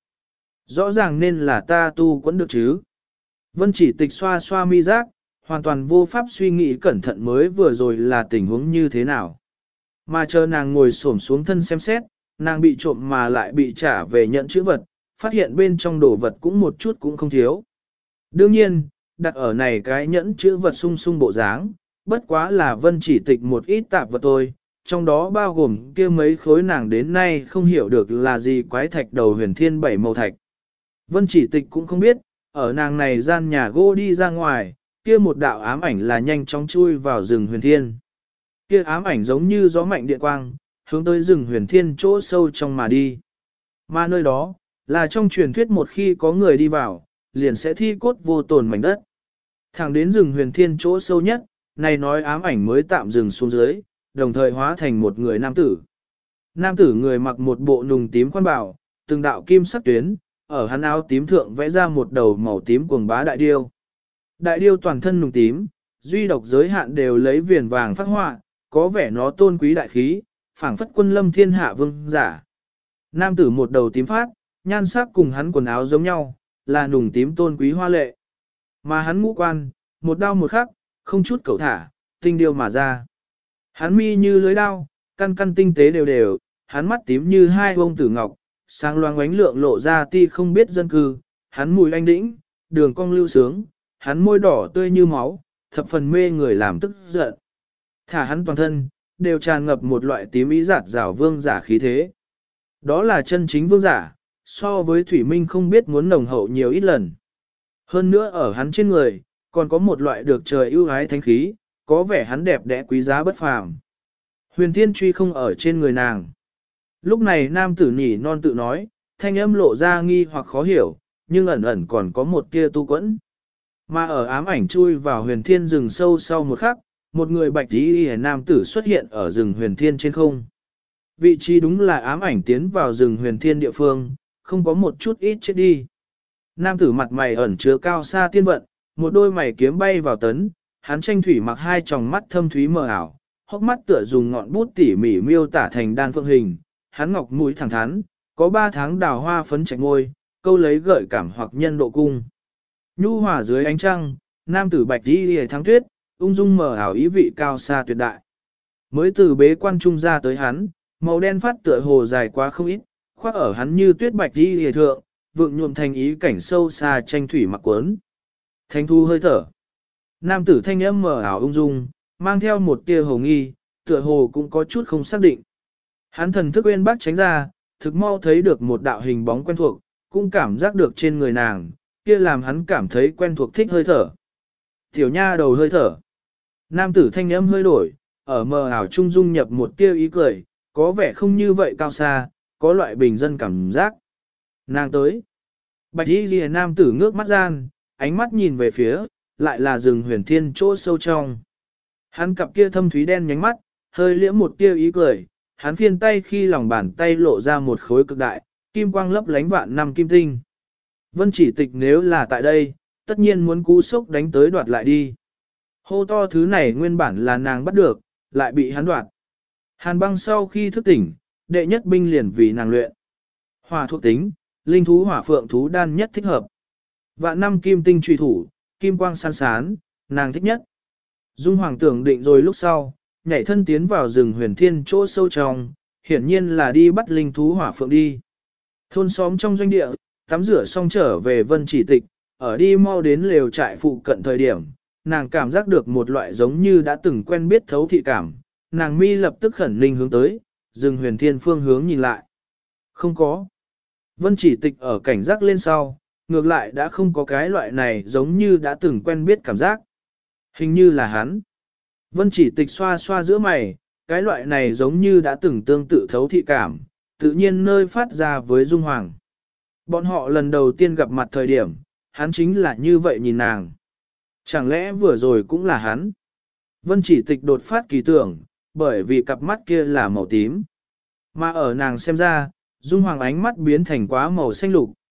Rõ ràng nên là ta tu quẫn được chứ. Vân Chỉ Tịch xoa xoa mi giác, hoàn toàn vô pháp suy nghĩ cẩn thận mới vừa rồi là tình huống như thế nào. Mà chờ nàng ngồi xổm xuống thân xem xét, nàng bị trộm mà lại bị trả về nhận chữ vật, phát hiện bên trong đồ vật cũng một chút cũng không thiếu. Đương nhiên, đặt ở này cái nhẫn chữ vật sung sung bộ dáng, bất quá là Vân Chỉ Tịch một ít tạp vật thôi, trong đó bao gồm kia mấy khối nàng đến nay không hiểu được là gì quái thạch đầu huyền thiên bảy màu thạch. Vân Chỉ Tịch cũng không biết, ở nàng này gian nhà gỗ đi ra ngoài, kia một đạo ám ảnh là nhanh chóng chui vào rừng huyền thiên. Kia ám ảnh giống như gió mạnh điện quang, hướng tới rừng huyền thiên chỗ sâu trong mà đi. Mà nơi đó, là trong truyền thuyết một khi có người đi vào, liền sẽ thi cốt vô tồn mảnh đất. Thẳng đến rừng huyền thiên chỗ sâu nhất, này nói ám ảnh mới tạm dừng xuống dưới, đồng thời hóa thành một người nam tử. Nam tử người mặc một bộ nùng tím khoan bảo, từng đạo kim sắc tuyến, ở hắn áo tím thượng vẽ ra một đầu màu tím cuồng bá đại điêu. Đại điêu toàn thân nùng tím, duy độc giới hạn đều lấy viền vàng phát họa, có vẻ nó tôn quý đại khí, phảng phất quân lâm thiên hạ vương giả. Nam tử một đầu tím phát, nhan sắc cùng hắn quần áo giống nhau, là nùng tím tôn quý hoa lệ. Mà hắn ngũ quan, một đao một khắc, không chút cầu thả, tinh điêu mà ra. Hắn mi như lưới đao, căn căn tinh tế đều đều, hắn mắt tím như hai bông tử ngọc, sáng loáng ánh lượng lộ ra ti không biết dân cư, hắn mùi anh đĩnh, đường cong lưu sướng, hắn môi đỏ tươi như máu, thập phần mê người làm tức giận. Thả hắn toàn thân, đều tràn ngập một loại tím ý giạt rào vương giả khí thế. Đó là chân chính vương giả, so với Thủy Minh không biết muốn nồng hậu nhiều ít lần. Hơn nữa ở hắn trên người, còn có một loại được trời ưu ái thánh khí, có vẻ hắn đẹp đẽ quý giá bất phàm. Huyền Thiên truy không ở trên người nàng. Lúc này nam tử nhỉ non tự nói, thanh âm lộ ra nghi hoặc khó hiểu, nhưng ẩn ẩn còn có một tia tu quẫn. Mà ở ám ảnh chui vào Huyền Thiên rừng sâu sau một khắc, một người bạch y nam tử xuất hiện ở rừng Huyền Thiên trên không. Vị trí đúng là ám ảnh tiến vào rừng Huyền Thiên địa phương, không có một chút ít chết đi. Nam tử mặt mày ẩn chứa cao xa tiên vận, một đôi mày kiếm bay vào tấn, hắn tranh thủy mặc hai tròng mắt thâm thúy mờ ảo, hốc mắt tựa dùng ngọn bút tỉ mỉ miêu tả thành đan phượng hình, hắn ngọc mũi thẳng thắn, có 3 tháng đào hoa phấn chạch môi, câu lấy gợi cảm hoặc nhân độ cung. Nhu hòa dưới ánh trăng, nam tử bạch đi hề thắng tuyết, ung dung mờ ảo ý vị cao xa tuyệt đại. Mới từ bế quan trung ra tới hắn, màu đen phát tựa hồ dài quá không ít, khoác ở hắn như tuyết bạch đi hề thượng, vượng nhuộm thành ý cảnh sâu xa tranh thủy mặc quấn. Thanh thu hơi thở. Nam tử thanh âm mờ ảo ung dung, mang theo một tia hồ nghi, tựa hồ cũng có chút không xác định. Hắn thần thức uyên bác tránh ra, thực mau thấy được một đạo hình bóng quen thuộc, cũng cảm giác được trên người nàng, kia làm hắn cảm thấy quen thuộc thích hơi thở. Tiểu nha đầu hơi thở. Nam tử thanh âm hơi đổi, ở mờ ảo trung dung nhập một tia ý cười, có vẻ không như vậy cao xa, có loại bình dân cảm giác. Nàng tới. Bạch y ghi nam tử ngước mắt gian, ánh mắt nhìn về phía, lại là rừng Huyền Thiên chỗ sâu trong. Hắn cặp kia thâm thúy đen nhánh mắt, hơi liễm một tia ý cười, hắn phiên tay khi lòng bàn tay lộ ra một khối cực đại, kim quang lấp lánh vạn năm kim tinh. Vân Chỉ Tịch nếu là tại đây, tất nhiên muốn cú sốc đánh tới đoạt lại đi. Hô to thứ này nguyên bản là nàng bắt được, lại bị hắn đoạt. Hàn băng sau khi thức tỉnh, đệ nhất binh liền vì nàng luyện. Hỏa thuộc tính, linh thú hỏa phượng thú đan nhất thích hợp. Vạn năm kim tinh truy thủ, kim quang san sán, nàng thích nhất. Dung Hoàng tưởng định rồi lúc sau, nhảy thân tiến vào rừng Huyền Thiên chỗ sâu trong, hiển nhiên là đi bắt linh thú hỏa phượng đi. Thôn xóm trong doanh địa, tắm rửa xong trở về Vân Chỉ Tịch, ở đi mau đến lều trại phụ cận thời điểm, nàng cảm giác được một loại giống như đã từng quen biết thấu thị cảm, nàng mi lập tức khẩn ninh hướng tới, rừng Huyền Thiên phương hướng nhìn lại. Không có. Vân Chỉ Tịch ở cảnh giác lên sau, ngược lại đã không có cái loại này giống như đã từng quen biết cảm giác. Hình như là hắn. Vân Chỉ Tịch xoa xoa giữa mày, cái loại này giống như đã từng tương tự thấu thị cảm, tự nhiên nơi phát ra với Dung Hoàng. Bọn họ lần đầu tiên gặp mặt thời điểm, hắn chính là như vậy nhìn nàng. Chẳng lẽ vừa rồi cũng là hắn? Vân Chỉ Tịch đột phát kỳ tưởng, bởi vì cặp mắt kia là màu tím. Mà ở nàng xem ra, Dung Hoàng ánh mắt biến thành quá màu xanh lục,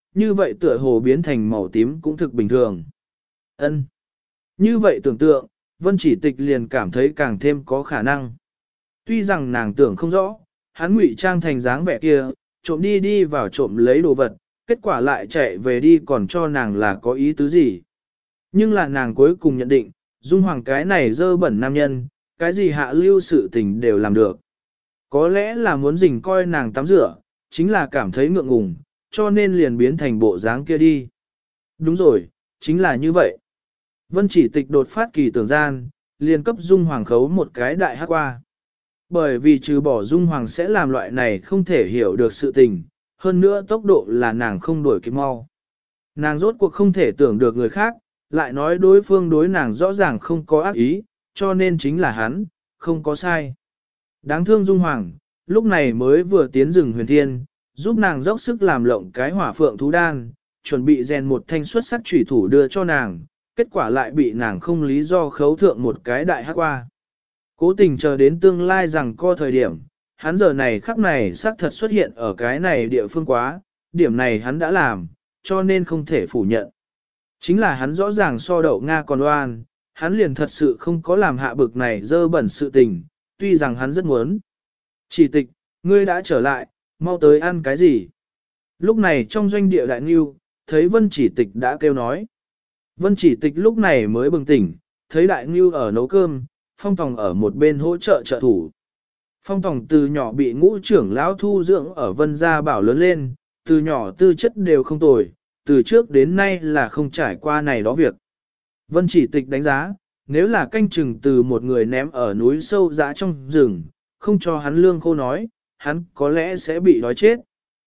như vậy tựa hồ biến thành màu tím cũng thực bình thường. Ân. Như vậy tưởng tượng, Vân Chỉ Tịch liền cảm thấy càng thêm có khả năng. Tuy rằng nàng tưởng không rõ, hắn ngụy trang thành dáng vẻ kia, trộm đi vào trộm lấy đồ vật, kết quả lại chạy về đi còn cho nàng là có ý tứ gì. Nhưng là nàng cuối cùng nhận định, Dung Hoàng cái này dơ bẩn nam nhân, cái gì hạ lưu sự tình đều làm được. Có lẽ là muốn dình coi nàng tắm rửa, chính là cảm thấy ngượng ngùng, cho nên liền biến thành bộ dáng kia đi. Đúng rồi, chính là như vậy. Vân Chỉ Tịch đột phát kỳ tưởng gian, liền cấp Dung Hoàng khấu một cái đại hát qua. Bởi vì trừ bỏ Dung Hoàng sẽ làm loại này không thể hiểu được sự tình, hơn nữa tốc độ là nàng không đuổi kịp mau. Nàng rốt cuộc không thể tưởng được người khác, lại nói đối phương đối nàng rõ ràng không có ác ý, cho nên chính là hắn, không có sai. Đáng thương Dung Hoàng, lúc này mới vừa tiến rừng huyền thiên, giúp nàng dốc sức làm lộng cái hỏa phượng thú đan, chuẩn bị rèn một thanh xuất sắc chủy thủ đưa cho nàng, kết quả lại bị nàng không lý do khấu thượng một cái đại hát qua. Cố tình chờ đến tương lai rằng co thời điểm, hắn giờ này khắc này xác thật xuất hiện ở cái này địa phương quá, điểm này hắn đã làm, cho nên không thể phủ nhận. Chính là hắn rõ ràng so đậu Nga còn oan, hắn liền thật sự không có làm hạ bực này dơ bẩn sự tình, tuy rằng hắn rất muốn. Chỉ Tịch, ngươi đã trở lại, mau tới ăn cái gì? Lúc này trong doanh địa đại ngưu, thấy Vân Chỉ Tịch đã kêu nói. Vân Chỉ Tịch lúc này mới bừng tỉnh, thấy đại ngưu ở nấu cơm, Phong Tòng ở một bên hỗ trợ trợ thủ. Phong Tòng từ nhỏ bị ngũ trưởng lão thu dưỡng ở Vân Gia Bảo lớn lên, từ nhỏ tư chất đều không tồi, từ trước đến nay là không trải qua này đó việc. Vân Chỉ Tịch đánh giá, nếu là canh chừng từ một người ném ở núi sâu dã trong rừng, không cho hắn lương khô nói, hắn có lẽ sẽ bị đói chết.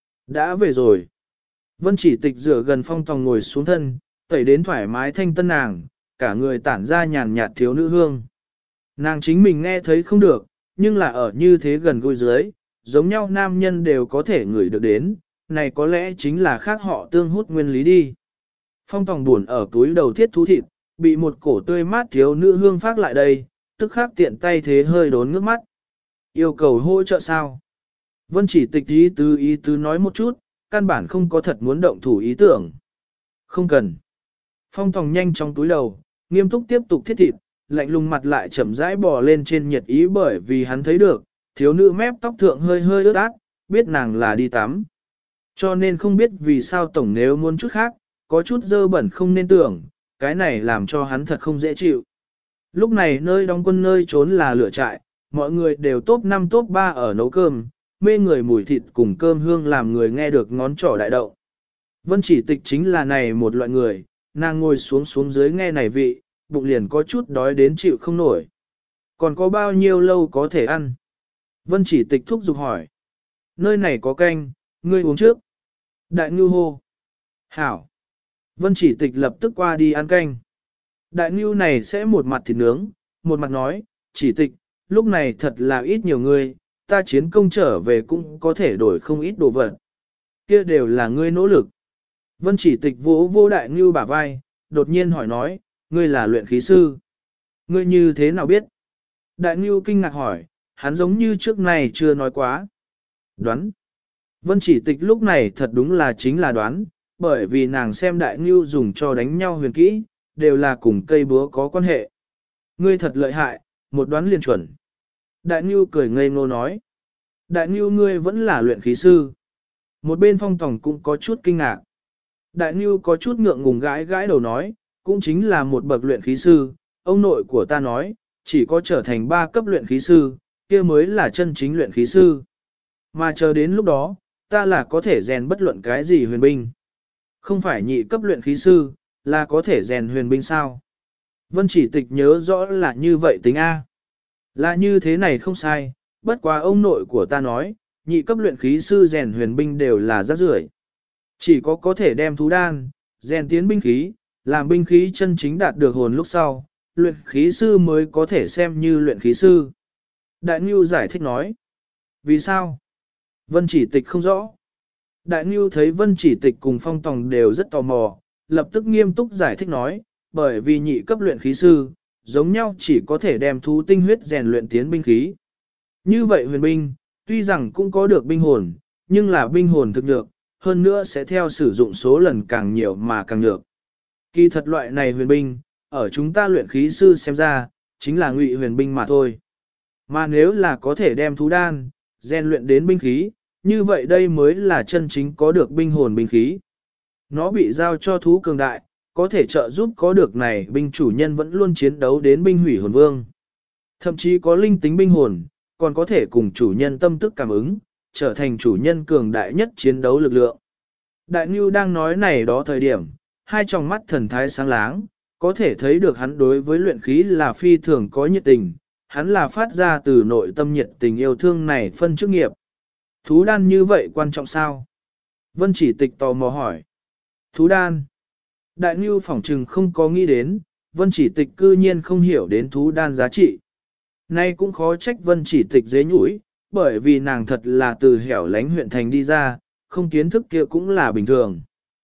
Đã về rồi. Vân Chỉ Tịch rửa gần Phong Tòng ngồi xuống thân, tẩy đến thoải mái thanh tân nàng, cả người tản ra nhàn nhạt thiếu nữ hương. Nàng chính mình nghe thấy không được, nhưng là ở như thế gần gũi dưới, giống nhau nam nhân đều có thể ngửi được đến, này có lẽ chính là khác họ tương hút nguyên lý đi. Phong Tòng buồn ở túi đầu thiết thú thịt, bị một cổ tươi mát thiếu nữ hương phát lại đây, tức khắc tiện tay thế hơi đốn ngước mắt. Yêu cầu hỗ trợ sao? Vân Chỉ Tịch ý tứ nói một chút, căn bản không có thật muốn động thủ ý tưởng. Không cần. Phong Tòng nhanh trong túi đầu, nghiêm túc tiếp tục thiết thịt, lạnh lùng mặt lại chậm rãi bò lên trên nhiệt ý bởi vì hắn thấy được, thiếu nữ mép tóc thượng hơi hơi ướt át, biết nàng là đi tắm. Cho nên không biết vì sao tổng nếu muốn chút khác, có chút dơ bẩn không nên tưởng, cái này làm cho hắn thật không dễ chịu. Lúc này nơi đóng quân nơi trốn là lửa trại, mọi người đều top 5 top 3 ở nấu cơm, mê người mùi thịt cùng cơm hương làm người nghe được ngón trỏ đại đậu. Vân Chỉ Tịch chính là này một loại người, nàng ngồi xuống dưới nghe này vị, bụng liền có chút đói đến chịu không nổi. Còn có bao nhiêu lâu có thể ăn? Vân Chỉ Tịch thúc giục hỏi. Nơi này có canh, ngươi uống trước. Đại Ngưu hô. Hảo. Vân Chỉ Tịch lập tức qua đi ăn canh. Đại Ngưu này sẽ một mặt thịt nướng, một mặt nói, Chỉ Tịch, lúc này thật là ít nhiều ngươi, ta chiến công trở về cũng có thể đổi không ít đồ vật. Kia đều là ngươi nỗ lực. Vân Chỉ Tịch vỗ vô Đại Ngưu bả vai, đột nhiên hỏi nói, ngươi là luyện khí sư. Ngươi như thế nào biết? Đại Ngưu kinh ngạc hỏi, hắn giống như trước này chưa nói quá. Đoán. Vân Chỉ Tịch lúc này thật đúng là chính là đoán, bởi vì nàng xem Đại Ngưu dùng cho đánh nhau huyền kỹ, đều là cùng cây búa có quan hệ. Ngươi thật lợi hại, một đoán liền chuẩn. Đại Ngưu cười ngây ngô nói. Đại Ngưu ngươi vẫn là luyện khí sư. Một bên Phong Tòng cũng có chút kinh ngạc. Đại Ngưu có chút ngượng ngùng gãi gãi đầu nói, cũng chính là một bậc luyện khí sư, ông nội của ta nói, chỉ có trở thành 3 cấp luyện khí sư, kia mới là chân chính luyện khí sư. Mà chờ đến lúc đó, ta là có thể rèn bất luận cái gì huyền binh. Không phải nhị cấp luyện khí sư, là có thể rèn huyền binh sao? Vân Chỉ Tịch nhớ rõ là như vậy tính A. Là như thế này không sai, bất quá ông nội của ta nói, nhị cấp luyện khí sư rèn huyền binh đều là rác rưởi. Chỉ có thể đem thú đan, rèn tiến binh khí, làm binh khí chân chính đạt được hồn lúc sau, luyện khí sư mới có thể xem như luyện khí sư. Đại Ngưu giải thích nói. Vì sao? Vân Chỉ Tịch không rõ. Đại Ngưu thấy Vân Chỉ Tịch cùng Phong Tòng đều rất tò mò, lập tức nghiêm túc giải thích nói, bởi vì nhị cấp luyện khí sư, giống nhau chỉ có thể đem thú tinh huyết rèn luyện tiến binh khí. Như vậy huyền binh, tuy rằng cũng có được binh hồn, nhưng là binh hồn thực được, hơn nữa sẽ theo sử dụng số lần càng nhiều mà càng nhược. Kỳ thật loại này huyền binh, ở chúng ta luyện khí sư xem ra, chính là ngụy huyền binh mà thôi. Mà nếu là có thể đem thú đan, rèn luyện đến binh khí, như vậy đây mới là chân chính có được binh hồn binh khí. Nó bị giao cho thú cường đại, có thể trợ giúp có được này binh chủ nhân vẫn luôn chiến đấu đến binh hủy hồn vương. Thậm chí có linh tính binh hồn, còn có thể cùng chủ nhân tâm tức cảm ứng, trở thành chủ nhân cường đại nhất chiến đấu lực lượng. Đại Ngưu đang nói này đó thời điểm, hai tròng mắt thần thái sáng láng, có thể thấy được hắn đối với luyện khí là phi thường có nhiệt tình, hắn là phát ra từ nội tâm nhiệt tình yêu thương này phân chức nghiệp. Thú đan như vậy quan trọng sao? Vân Chỉ Tịch tò mò hỏi. Thú đan. Đại Ngưu phỏng trừng không có nghĩ đến, Vân Chỉ Tịch cư nhiên không hiểu đến thú đan giá trị. Nay cũng khó trách Vân Chỉ Tịch dế nhũi, bởi vì nàng thật là từ hẻo lánh huyện thành đi ra, không kiến thức kia cũng là bình thường.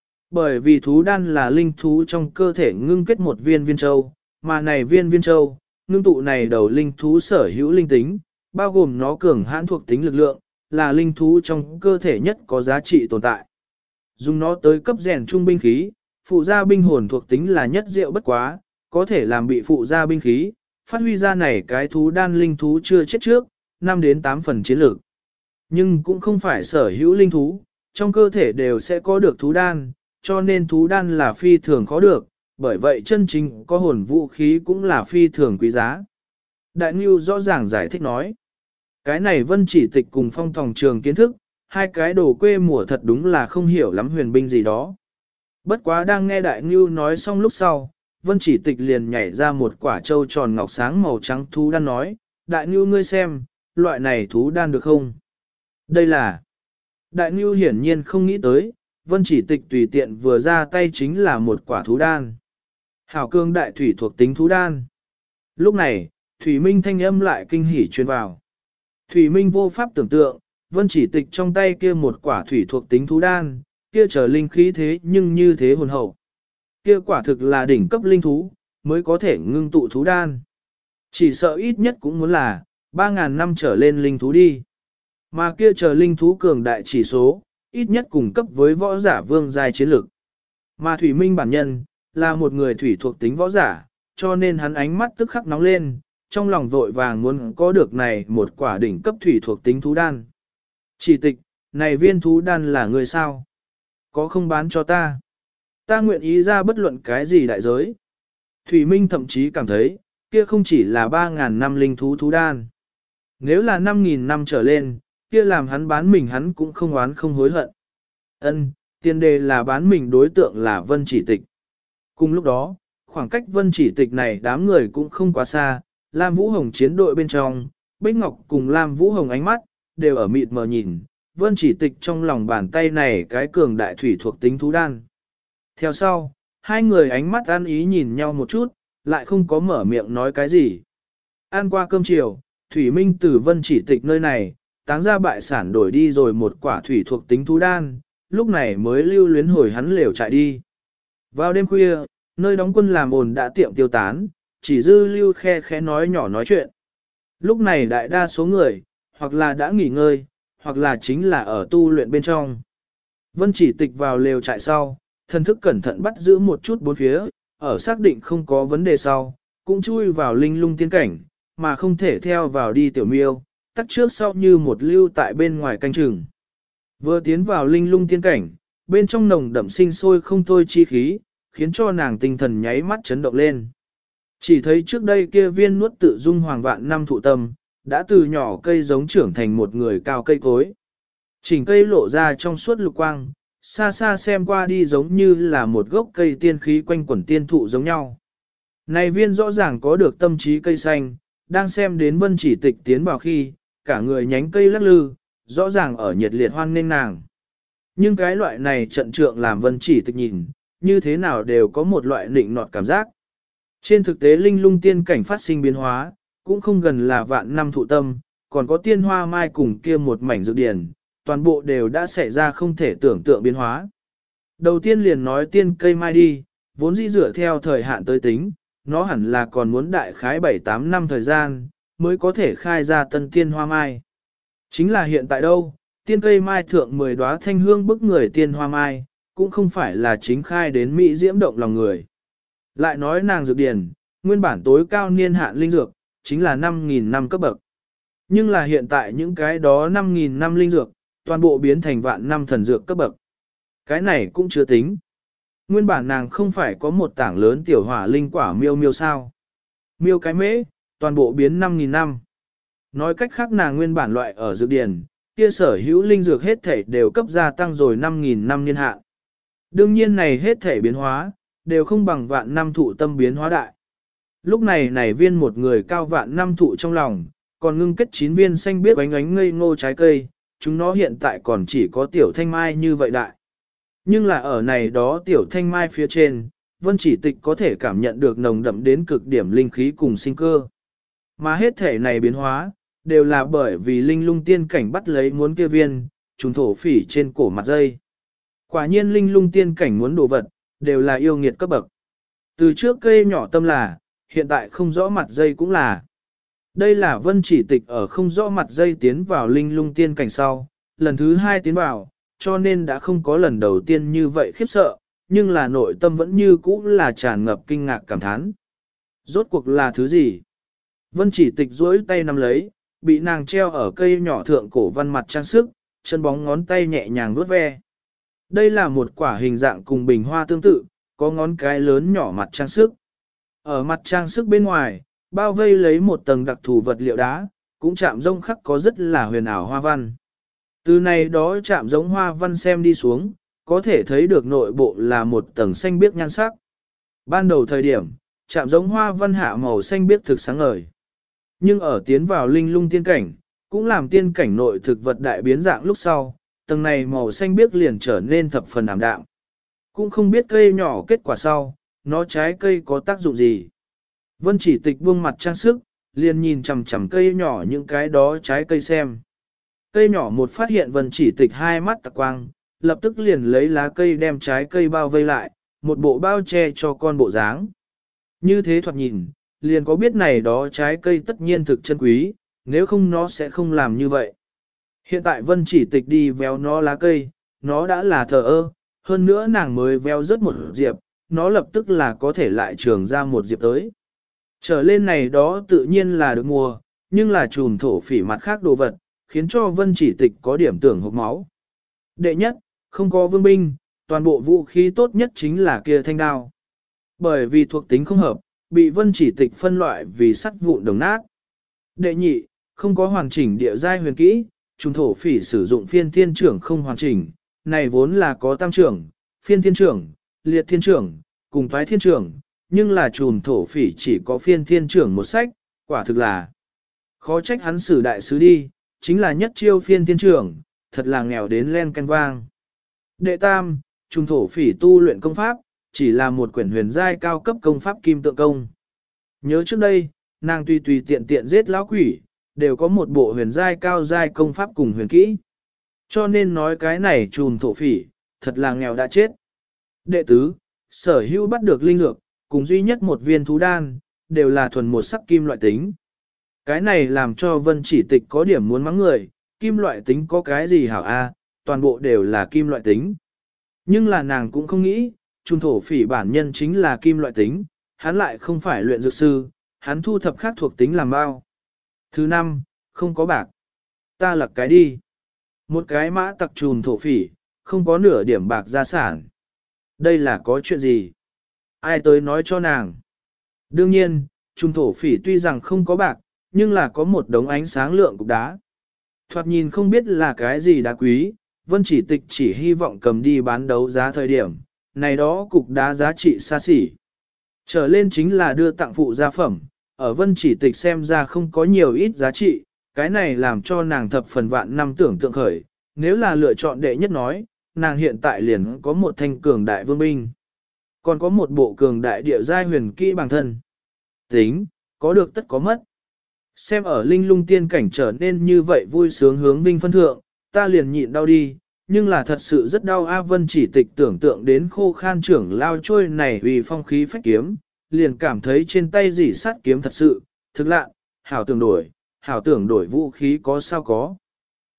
Bởi vì thú đan là linh thú trong cơ thể ngưng kết một viên viên châu, mà này viên viên châu, ngưng tụ này đầu linh thú sở hữu linh tính, bao gồm nó cường hãn thuộc tính lực lượng, là linh thú trong cơ thể nhất có giá trị tồn tại. Dùng nó tới cấp rèn trung binh khí, phụ gia binh hồn thuộc tính là nhất diệu bất quá, có thể làm bị phụ gia binh khí, phát huy ra này cái thú đan linh thú chưa chết trước, 5 đến 8 phần chiến lược. Nhưng cũng không phải sở hữu linh thú, trong cơ thể đều sẽ có được thú đan, cho nên thú đan là phi thường khó được, bởi vậy chân chính có hồn vũ khí cũng là phi thường quý giá. Đại Ngưu rõ ràng giải thích nói, cái này Vân Chỉ Tịch cùng Phong Tòng Trường kiến thức, hai cái đồ quê mùa thật đúng là không hiểu lắm huyền binh gì đó. Bất quá đang nghe Đại Ngưu nói xong lúc sau, Vân Chỉ Tịch liền nhảy ra một quả trâu tròn ngọc sáng màu trắng thú đan nói, Đại Ngưu ngươi xem, loại này thú đan được không? Đây là... Đại Ngưu hiển nhiên không nghĩ tới, Vân Chỉ Tịch tùy tiện vừa ra tay chính là một quả thú đan. Hảo cương đại thủy thuộc tính thú đan. Lúc này, Thủy Minh thanh âm lại kinh hỉ truyền vào. Thủy Minh vô pháp tưởng tượng, Vân Chỉ Tịch trong tay kia một quả thủy thuộc tính thú đan, kia trở linh khí thế nhưng như thế hồn hậu. Kia quả thực là đỉnh cấp linh thú, mới có thể ngưng tụ thú đan. Chỉ sợ ít nhất cũng muốn là 3.000 năm trở lên linh thú đi. Mà kia chờ linh thú cường đại chỉ số, ít nhất cùng cấp với võ giả vương giai chiến lực. Mà Thủy Minh bản nhân, là một người thủy thuộc tính võ giả, cho nên hắn ánh mắt tức khắc nóng lên, trong lòng vội vàng muốn có được này một quả đỉnh cấp thủy thuộc tính thú đan. Chỉ Tịch, này viên thú đan là người sao? Có không bán cho ta? Ta nguyện ý ra bất luận cái gì đại giới. Thủy Minh thậm chí cảm thấy, kia không chỉ là 3.000 năm linh thú thú đan. Nếu là 5.000 năm trở lên, kia làm hắn bán mình hắn cũng không oán không hối hận. Ân, tiền đề là bán mình đối tượng là Vân Chỉ Tịch. Cùng lúc đó, khoảng cách Vân Chỉ Tịch này đám người cũng không quá xa, Lam Vũ Hồng chiến đội bên trong, Bích Ngọc cùng Lam Vũ Hồng ánh mắt, đều ở mịt mờ nhìn, Vân Chỉ Tịch trong lòng bàn tay này cái cường đại thủy thuộc tính thú đan. Theo sau, hai người ánh mắt ăn ý nhìn nhau một chút, lại không có mở miệng nói cái gì. Ăn qua cơm chiều, Thủy Minh từ Vân Chỉ Tịch nơi này, táng ra bại sản đổi đi rồi một quả thủy thuộc tính thú đan, lúc này mới lưu luyến hồi hắn lều chạy đi. Vào đêm khuya, nơi đóng quân làm ồn đã tiệm tiêu tán, chỉ dư lưu khe khẽ nói nhỏ nói chuyện. Lúc này đại đa số người, hoặc là đã nghỉ ngơi, hoặc là chính là ở tu luyện bên trong. Vân Chỉ Tịch vào lều trại sau, thân thức cẩn thận bắt giữ một chút bốn phía, ở xác định không có vấn đề sau, cũng chui vào linh lung tiên cảnh, mà không thể theo vào đi tiểu miêu, tắt trước sau như một lưu tại bên ngoài canh chừng. Vừa tiến vào linh lung tiên cảnh, bên trong nồng đậm sinh sôi không thôi chi khí, khiến cho nàng tinh thần nháy mắt chấn động lên. Chỉ thấy trước đây kia viên nuốt tự dung hoàng vạn năm thụ tâm, đã từ nhỏ cây giống trưởng thành một người cao cây cối. Chỉnh cây lộ ra trong suốt lục quang, xa xa xem qua đi giống như là một gốc cây tiên khí quanh quẩn tiên thụ giống nhau. Này viên rõ ràng có được tâm trí cây xanh, đang xem đến Vân Chỉ Tịch tiến vào khi, cả người nhánh cây lắc lư, rõ ràng ở nhiệt liệt hoan nghênh nàng. Nhưng cái loại này trận trượng làm Vân Chỉ Tịch nhìn, như thế nào đều có một loại nịnh nọt cảm giác. Trên thực tế linh lung tiên cảnh phát sinh biến hóa, cũng không gần là vạn năm thụ tâm, còn có tiên hoa mai cùng kia một mảnh dược điển, toàn bộ đều đã xảy ra không thể tưởng tượng biến hóa. Đầu tiên liền nói tiên cây mai đi, vốn dĩ dựa theo thời hạn tới tính, nó hẳn là còn muốn đại khái 7-8 năm thời gian, mới có thể khai ra tân tiên hoa mai. Chính là hiện tại đâu, Tiên cây mai thượng 10 đóa thanh hương bức người tiên hoa mai, cũng không phải là chính khai đến mỹ diễm động lòng người. Lại nói nàng dược điển, nguyên bản tối cao niên hạn linh dược, chính là 5.000 năm cấp bậc. Nhưng là hiện tại những cái đó 5.000 năm linh dược, toàn bộ biến thành vạn năm thần dược cấp bậc. Cái này cũng chưa tính. Nguyên bản nàng không phải có một tảng lớn tiểu hỏa linh quả miêu miêu sao. Miêu cái mễ, toàn bộ biến 5.000 năm. Nói cách khác nàng nguyên bản loại ở dược điển, kia sở hữu linh dược hết thể đều cấp gia tăng rồi 5.000 năm niên hạn. Đương nhiên này hết thể biến hóa, đều không bằng vạn năm thụ tâm biến hóa đại. Lúc này nảy viên một người cao vạn năm thụ trong lòng, còn ngưng kết 9 viên xanh biếc ánh ánh ngây ngô trái cây, chúng nó hiện tại còn chỉ có tiểu thanh mai như vậy đại. Nhưng là ở này đó tiểu thanh mai phía trên, Vân Chỉ Tịch có thể cảm nhận được nồng đậm đến cực điểm linh khí cùng sinh cơ. Mà hết thể này biến hóa, đều là bởi vì linh lung tiên cảnh bắt lấy muốn kia viên, trùng thổ phỉ trên cổ mặt dây. Quả nhiên linh lung tiên cảnh muốn đồ vật, đều là yêu nghiệt cấp bậc. Từ trước cây nhỏ tâm là, hiện tại không rõ mặt dây cũng là. Đây là Vân Chỉ Tịch ở không rõ mặt dây tiến vào linh lung tiên cảnh sau, lần thứ 2 tiến vào, cho nên đã không có lần đầu tiên như vậy khiếp sợ, nhưng là nội tâm vẫn như cũ là tràn ngập kinh ngạc cảm thán. Rốt cuộc là thứ gì? Vân Chỉ Tịch duỗi tay nắm lấy, bị nàng treo ở cây nhỏ thượng cổ văn mặt trang sức, chân bóng ngón tay nhẹ nhàng vuốt ve. Đây là một quả hình dạng cùng bình hoa tương tự, có ngón cái lớn nhỏ mặt trang sức. Ở mặt trang sức bên ngoài, bao vây lấy một tầng đặc thù vật liệu đá, cũng chạm rông khắc có rất là huyền ảo hoa văn. Từ này đó chạm giống hoa văn xem đi xuống, có thể thấy được nội bộ là một tầng xanh biếc nhan sắc. Ban đầu thời điểm, chạm giống hoa văn hạ màu xanh biếc thực sáng ngời. Nhưng ở tiến vào linh lung tiên cảnh, cũng làm tiên cảnh nội thực vật đại biến dạng lúc sau, tầng này màu xanh biếc liền trở nên thập phần ảm đạm. Cũng không biết cây nhỏ kết quả sau, nó trái cây có tác dụng gì. Vân Chỉ Tịch buông mặt trang sức, liền nhìn chằm chằm cây nhỏ những cái đó trái cây xem. Cây nhỏ một phát hiện Vân Chỉ Tịch hai mắt tạc quang, lập tức liền lấy lá cây đem trái cây bao vây lại, một bộ bao che cho con bộ dáng. Như thế thoạt nhìn, liền có biết này đó trái cây tất nhiên thực chân quý, nếu không nó sẽ không làm như vậy. Hiện tại Vân Chỉ Tịch đi véo nó lá cây, nó đã là thờ ơ, hơn nữa nàng mới véo rớt một diệp, nó lập tức là có thể lại trường ra một diệp tới. Trở lên này đó tự nhiên là được mùa, nhưng là trùm thổ phỉ mặt khác đồ vật, khiến cho Vân Chỉ Tịch có điểm tưởng hộc máu. Đệ nhất, không có vương binh, toàn bộ vũ khí tốt nhất chính là kia thanh đao. Bởi vì thuộc tính không hợp, bị Vân Chỉ Tịch phân loại vì sắt vụn đồng nát. Đệ nhị, không có hoàn chỉnh địa giai huyền kỹ, trùm thổ phỉ sử dụng phiên thiên trưởng không hoàn chỉnh, này vốn là có tam trưởng, phiên thiên trưởng, liệt thiên trưởng, cùng thoái thiên trưởng, nhưng là trùm thổ phỉ chỉ có phiên thiên trưởng một sách, quả thực là khó trách hắn sử đại sứ đi, chính là nhất chiêu phiên thiên trưởng, thật là nghèo đến len canh vang. Đệ tam, trùm thổ phỉ tu luyện công pháp, chỉ là một quyển huyền giai cao cấp công pháp kim tượng công. Nhớ trước đây, nàng tùy tùy tiện tiện giết lão quỷ, đều có một bộ huyền giai cao giai công pháp cùng huyền kỹ. Cho nên nói cái này trùm thổ phỉ, thật là nghèo đã chết. Đệ tứ, sở hữu bắt được linh dược, cùng duy nhất một viên thú đan, đều là thuần một sắc kim loại tính. Cái này làm cho Vân Chỉ Tịch có điểm muốn mắng người, kim loại tính có cái gì hảo a, toàn bộ đều là kim loại tính. Nhưng là nàng cũng không nghĩ, trùm thổ phỉ bản nhân chính là kim loại tính, hắn lại không phải luyện dược sư, hắn thu thập khác thuộc tính làm bao. Thứ năm, không có bạc. Ta lật cái đi. Một cái mã tặc trùm thổ phỉ, không có nửa điểm bạc gia sản. Đây là có chuyện gì? Ai tới nói cho nàng? Đương nhiên, trùm thổ phỉ tuy rằng không có bạc, nhưng là có một đống ánh sáng lượng cục đá. Thoạt nhìn không biết là cái gì đá quý, Vân Chỉ Tịch chỉ hy vọng cầm đi bán đấu giá thời điểm, này đó cục đá giá trị xa xỉ. Trở lên chính là đưa tặng phụ gia phẩm, ở Vân Chỉ Tịch xem ra không có nhiều ít giá trị, cái này làm cho nàng thập phần vạn năm tưởng tượng khởi, nếu là lựa chọn đệ nhất nói, nàng hiện tại liền có một thanh cường đại vương binh, còn có một bộ cường đại địa giai huyền kỹ bằng thân. Tính, có được tất có mất. Xem ở linh lung tiên cảnh trở nên như vậy vui sướng hướng vinh phân thượng, ta liền nhịn đau đi, nhưng là thật sự rất đau. A Vân Chỉ Tịch tưởng tượng đến Khô Khan trưởng lao trôi này vì phong khí phách kiếm, liền cảm thấy trên tay dỉ sát kiếm thật sự, thực lạ, hảo tưởng đổi vũ khí có sao có.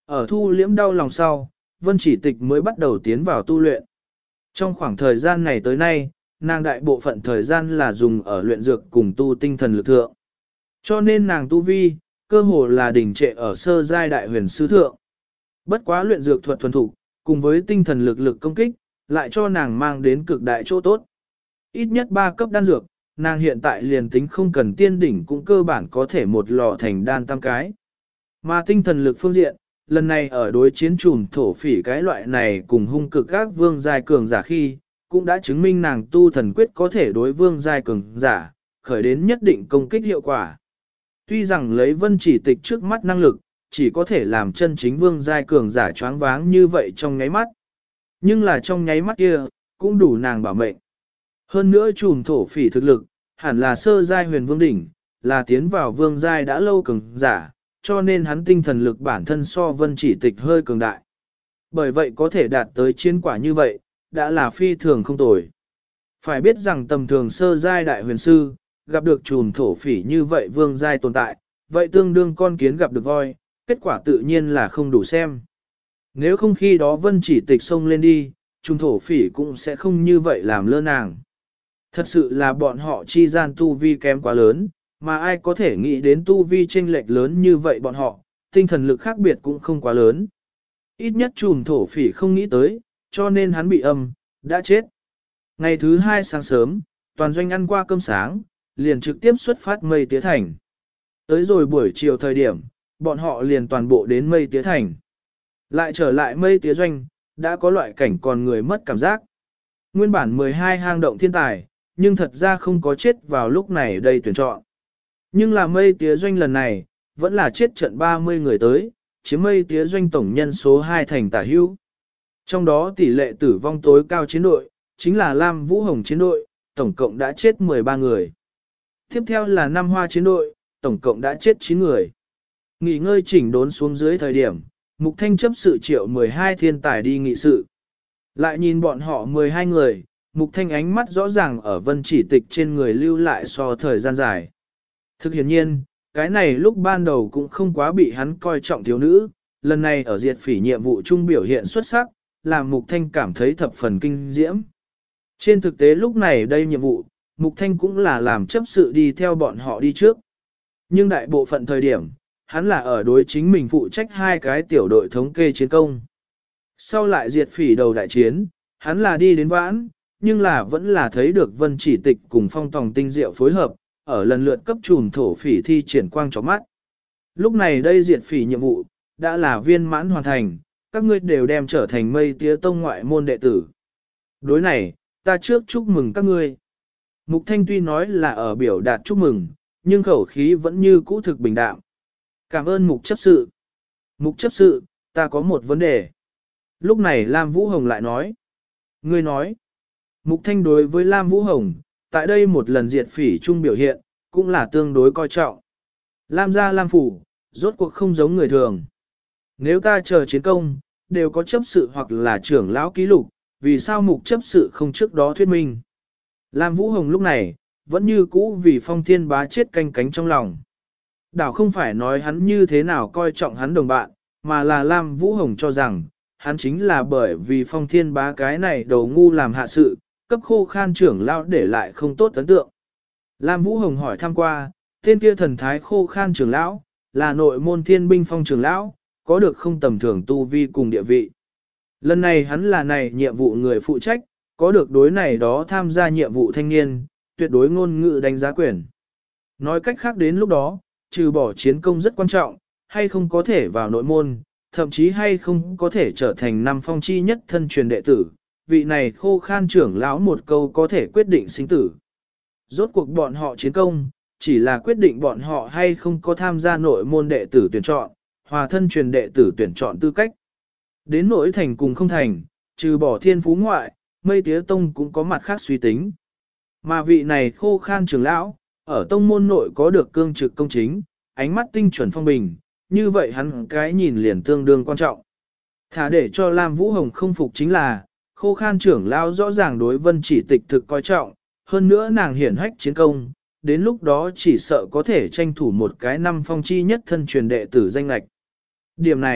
Ở thu liễm đau lòng sau, Vân Chỉ Tịch mới bắt đầu tiến vào tu luyện. Trong khoảng thời gian này tới nay, nàng đại bộ phận thời gian là dùng ở luyện dược cùng tu tinh thần lực thượng. Cho nên nàng tu vi, cơ hồ là đỉnh trệ ở sơ giai đại huyền sư thượng. Bất quá luyện dược thuật thuần thục, cùng với tinh thần lực lực công kích, lại cho nàng mang đến cực đại chỗ tốt. Ít nhất 3 cấp đan dược, nàng hiện tại liền tính không cần tiên đỉnh cũng cơ bản có thể một lò thành đan tam cái. Mà tinh thần lực phương diện, lần này ở đối chiến trùm thổ phỉ cái loại này cùng hung cực các vương giai cường giả khi, cũng đã chứng minh nàng tu thần quyết có thể đối vương giai cường giả, khởi đến nhất định công kích hiệu quả. Tuy rằng lấy Vân Chỉ Tịch trước mắt năng lực, chỉ có thể làm chân chính vương giai cường giả choáng váng như vậy trong nháy mắt. Nhưng là trong nháy mắt kia, cũng đủ nàng bảo mệnh. Hơn nữa trùm thổ phỉ thực lực, hẳn là sơ giai huyền vương đỉnh, là tiến vào vương giai đã lâu cường giả, cho nên hắn tinh thần lực bản thân so Vân Chỉ Tịch hơi cường đại. Bởi vậy có thể đạt tới chiến quả như vậy, đã là phi thường không tồi. Phải biết rằng tầm thường sơ giai đại huyền sư, gặp được trùm thổ phỉ như vậy vương giai tồn tại, vậy tương đương con kiến gặp được voi, kết quả tự nhiên là không đủ xem. Nếu không khi đó Vân Chỉ Tịch xông lên đi, trùm thổ phỉ cũng sẽ không như vậy làm lơ nàng. Thật sự là bọn họ chi gian tu vi kém quá lớn, mà ai có thể nghĩ đến tu vi chênh lệch lớn như vậy bọn họ, tinh thần lực khác biệt cũng không quá lớn. Ít nhất trùm thổ phỉ không nghĩ tới, cho nên hắn bị âm, đã chết. Ngày thứ 2 sáng sớm, toàn doanh ăn qua cơm sáng, liền trực tiếp xuất phát Mây Tía Thành. Tới rồi buổi chiều thời điểm, bọn họ liền toàn bộ đến Mây Tía Thành. Lại trở lại Mây Tía Doanh, đã có loại cảnh còn người mất cảm giác. Nguyên bản 12 hang động thiên tài, nhưng thật ra không có chết vào lúc này đây tuyển chọn. Nhưng là Mây Tía Doanh lần này, vẫn là chết trận 30 người tới, chiếm Mây Tía Doanh tổng nhân số 2 thành tả hữu. Trong đó tỷ lệ tử vong tối cao chiến đội, chính là Lam Vũ Hồng chiến đội, tổng cộng đã chết 13 người. Tiếp theo là Nam Hoa chiến đội, tổng cộng đã chết 9 người. Nghỉ ngơi chỉnh đốn xuống dưới thời điểm, Mục Thanh chấp sự triệu 12 thiên tài đi nghị sự. Lại nhìn bọn họ 12 người, Mục Thanh ánh mắt rõ ràng ở Vân Chỉ Tịch trên người lưu lại so thời gian dài. Thực hiển nhiên, cái này lúc ban đầu cũng không quá bị hắn coi trọng thiếu nữ, lần này ở diệt phỉ nhiệm vụ chung biểu hiện xuất sắc, làm Mục Thanh cảm thấy thập phần kinh diễm. Trên thực tế lúc này đây nhiệm vụ, Mục Thanh cũng là làm chấp sự đi theo bọn họ đi trước. Nhưng đại bộ phận thời điểm, hắn là ở đối chính mình phụ trách 2 cái tiểu đội thống kê chiến công. Sau lại diệt phỉ đầu đại chiến, hắn là đi đến vãn, nhưng là vẫn là thấy được Vân Chỉ Tịch cùng Phong Tòng tinh diệu phối hợp, ở lần lượt cấp trùm thổ phỉ thi triển quang chó mắt. Lúc này đây diệt phỉ nhiệm vụ, đã là viên mãn hoàn thành, các ngươi đều đem trở thành Mây Tía Tông ngoại môn đệ tử. Đối này, ta trước chúc mừng các ngươi. Mục Thanh tuy nói là ở biểu đạt chúc mừng, nhưng khẩu khí vẫn như cũ thực bình đạm. Cảm ơn Mục chấp sự. Mục chấp sự, ta có một vấn đề. Lúc này Lam Vũ Hồng lại nói. Ngươi nói. Mục Thanh đối với Lam Vũ Hồng, tại đây một lần diệt phỉ chung biểu hiện, cũng là tương đối coi trọng. Lam gia Lam phủ, rốt cuộc không giống người thường. Nếu ta chờ chiến công, đều có chấp sự hoặc là trưởng lão ký lục, vì sao Mục chấp sự không trước đó thuyết minh. Lam Vũ Hồng lúc này, vẫn như cũ vì Phong Thiên Bá chết canh cánh trong lòng. Đảo không phải nói hắn như thế nào coi trọng hắn đồng bạn, mà là Lam Vũ Hồng cho rằng, hắn chính là bởi vì Phong Thiên Bá cái này đầu ngu làm hạ sự, cấp Khô Khan trưởng lão để lại không tốt ấn tượng. Lam Vũ Hồng hỏi thăm qua, tên kia thần thái Khô Khan trưởng lão, là nội môn Thiên Binh Phong trưởng lão, có được không tầm thường tu vi cùng địa vị. Lần này hắn là này nhiệm vụ người phụ trách, có được đối này đó tham gia nhiệm vụ thanh niên, tuyệt đối ngôn ngữ đánh giá quyền. Nói cách khác đến lúc đó, trừ bỏ chiến công rất quan trọng, hay không có thể vào nội môn, thậm chí hay không có thể trở thành năm phong chi nhất thân truyền đệ tử, vị này Khô Khan trưởng lão một câu có thể quyết định sinh tử. Rốt cuộc bọn họ chiến công, chỉ là quyết định bọn họ hay không có tham gia nội môn đệ tử tuyển chọn, hòa thân truyền đệ tử tuyển chọn tư cách. Đến nỗi thành cùng không thành, trừ bỏ thiên phú ngoại, Mây Tía Tông cũng có mặt khác suy tính. Mà vị này Khô Khan trưởng lão, ở tông môn nội có được cương trực công chính, ánh mắt tinh chuẩn phong bình, như vậy hắn cái nhìn liền tương đương quan trọng. Thả để cho Lam Vũ Hồng không phục chính là, Khô Khan trưởng lão rõ ràng đối Vân Chỉ Tịch thực coi trọng, hơn nữa nàng hiển hách chiến công, đến lúc đó chỉ sợ có thể tranh thủ một cái năm phong chi nhất thân truyền đệ tử danh lạch. Điểm này,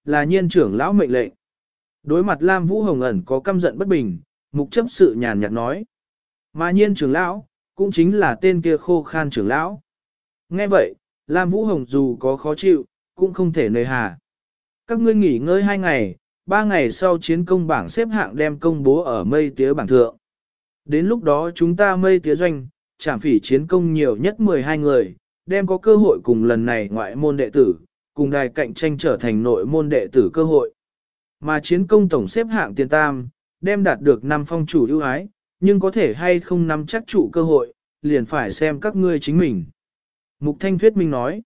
là Nhiên trưởng lão mệnh lệnh. Đối mặt Lam Vũ Hồng ẩn có căm giận bất bình, mục chấp sự nhàn nhạt nói. Mà Nhiên trưởng lão, cũng chính là tên kia khô khan trưởng lão. Nghe vậy, Lam Vũ Hồng dù có khó chịu, cũng không thể nề hà. Các ngươi nghỉ ngơi 2 ngày, 3 ngày sau chiến công bảng xếp hạng đem công bố ở mây tía bảng thượng. Đến lúc đó chúng ta mây tía doanh, trảm phỉ chiến công nhiều nhất 12 người, đem có cơ hội cùng lần này ngoại môn đệ tử, cùng đài cạnh tranh trở thành nội môn đệ tử cơ hội. Mà chiến công tổng xếp hạng tiền tam, đem đạt được 5 phong chủ ưu ái, nhưng có thể hay không nắm chắc trụ cơ hội, liền phải xem các ngươi chính mình. Mục Thanh thuyết minh nói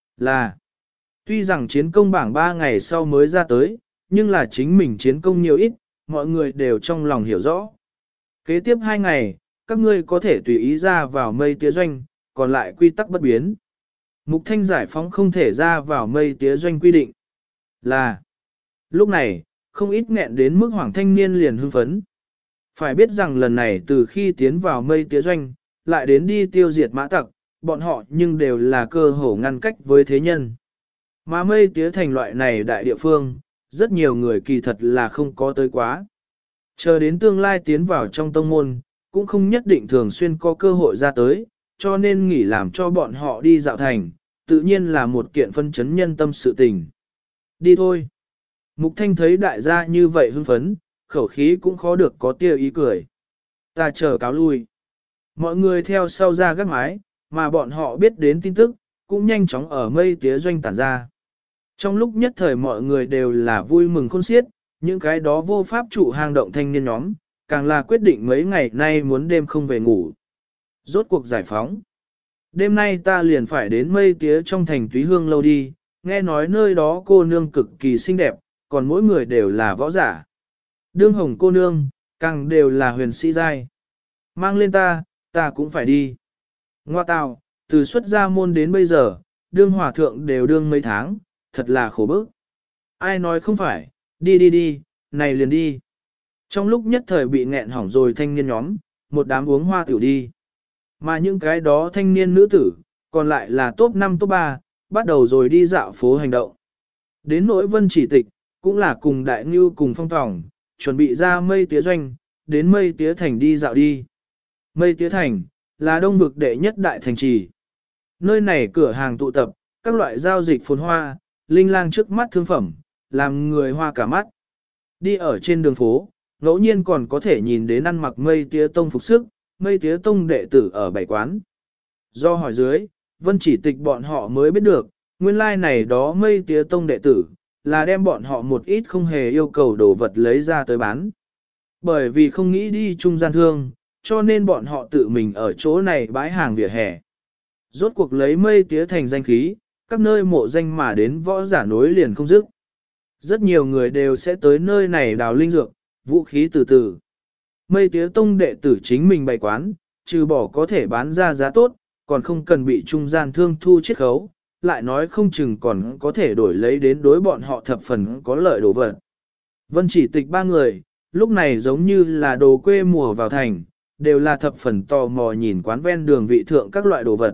là, tuy rằng chiến công bảng 3 ngày sau mới ra tới, nhưng là chính mình chiến công nhiều ít, mọi người đều trong lòng hiểu rõ. Kế tiếp 2 ngày, các ngươi có thể tùy ý ra vào mây tía doanh, còn lại quy tắc bất biến. Mục Thanh giải phóng không thể ra vào mây tía doanh quy định. Là, lúc này, không ít nghẹn đến mức Hoàng thanh niên liền hưng phấn. Phải biết rằng lần này từ khi tiến vào mây tía doanh, lại đến đi tiêu diệt mã tặc, bọn họ nhưng đều là cơ hồ ngăn cách với thế nhân. Mà mây tía thành loại này đại địa phương, rất nhiều người kỳ thật là không có tới quá. Chờ đến tương lai tiến vào trong tông môn, cũng không nhất định thường xuyên có cơ hội ra tới, cho nên nghỉ làm cho bọn họ đi dạo thành, tự nhiên là một kiện phân chấn nhân tâm sự tình. Đi thôi. Mục Thanh thấy đại gia như vậy hưng phấn, khẩu khí cũng khó được có tia ý cười. Ta chờ cáo lui. Mọi người theo sau ra gác mái, mà bọn họ biết đến tin tức, cũng nhanh chóng ở mây tía doanh tản ra. Trong lúc nhất thời mọi người đều là vui mừng khôn xiết, những cái đó vô pháp trụ hang động thanh niên nhóm, càng là quyết định mấy ngày nay muốn đêm không về ngủ. Rốt cuộc giải phóng. Đêm nay ta liền phải đến mây tía trong thành Túy Hương lâu đi, nghe nói nơi đó cô nương cực kỳ xinh đẹp, còn mỗi người đều là võ giả. Đương hồng cô nương, càng đều là huyền sĩ giai. Mang lên ta cũng phải đi. Ngoa tào, từ xuất gia môn đến bây giờ, đương hòa thượng đều đương mấy tháng, thật là khổ bức. Ai nói không phải, đi, này liền đi. Trong lúc nhất thời bị nghẹn hỏng rồi thanh niên nhóm, một đám uống hoa tiểu đi. Mà những cái đó thanh niên nữ tử, còn lại là top 5 top 3, bắt đầu rồi đi dạo phố hành động. Đến nỗi Vân Chỉ Tịch, cũng là cùng Đại Ngưu cùng Phong Tòng, chuẩn bị ra mây tía doanh, đến mây tía thành đi dạo đi. Mây tía thành, là đông vực đệ nhất đại thành trì. Nơi này cửa hàng tụ tập, các loại giao dịch phồn hoa, linh lang trước mắt thương phẩm, làm người hoa cả mắt. Đi ở trên đường phố, ngẫu nhiên còn có thể nhìn đến ăn mặc mây tía tông phục sức, mây tía tông đệ tử ở bảy quán. Do hỏi dưới, Vân Chỉ Tịch bọn họ mới biết được, nguyên lai này đó mây tía tông đệ tử, là đem bọn họ một ít không hề yêu cầu đồ vật lấy ra tới bán. Bởi vì không nghĩ đi trung gian thương, cho nên bọn họ tự mình ở chỗ này bãi hàng vỉa hè. Rốt cuộc lấy mây tía thành danh khí, các nơi mộ danh mà đến võ giả nối liền không dứt. Rất nhiều người đều sẽ tới nơi này đào linh dược, vũ khí từ từ. Mây tía tông đệ tử chính mình bày quán, trừ bỏ có thể bán ra giá tốt, còn không cần bị trung gian thương thu chiết khấu, lại nói không chừng còn có thể đổi lấy đến đối bọn họ thập phần có lợi đồ vật. Vân Chỉ Tịch 3 người, lúc này giống như là đồ quê mùa vào thành, đều là thập phần tò mò nhìn quán ven đường vị thượng các loại đồ vật.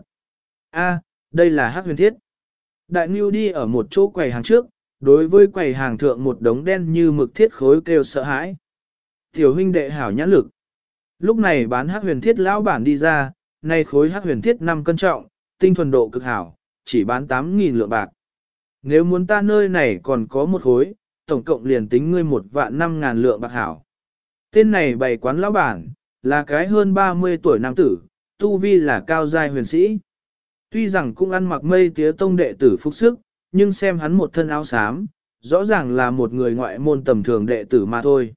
A, đây là Hắc Huyền Thiết. Đại Ngưu đi ở một chỗ quầy hàng trước, đối với quầy hàng thượng một đống đen như mực thiết khối kêu sợ hãi. Tiểu huynh đệ hảo nhãn lực. Lúc này bán Hắc Huyền Thiết lão bản đi ra, nay khối Hắc Huyền Thiết 5 cân trọng, tinh thuần độ cực hảo, chỉ bán 8.000 lượng bạc. Nếu muốn ta nơi này còn có một khối, tổng cộng liền tính ngươi 1.500.000 lượng bạc hảo. Tên này bày quán lão bản, là cái hơn 30 tuổi nam tử, tu vi là cao giai huyền sĩ. Tuy rằng cũng ăn mặc mây tía tông đệ tử phúc sức, nhưng xem hắn một thân áo xám, rõ ràng là một người ngoại môn tầm thường đệ tử mà thôi.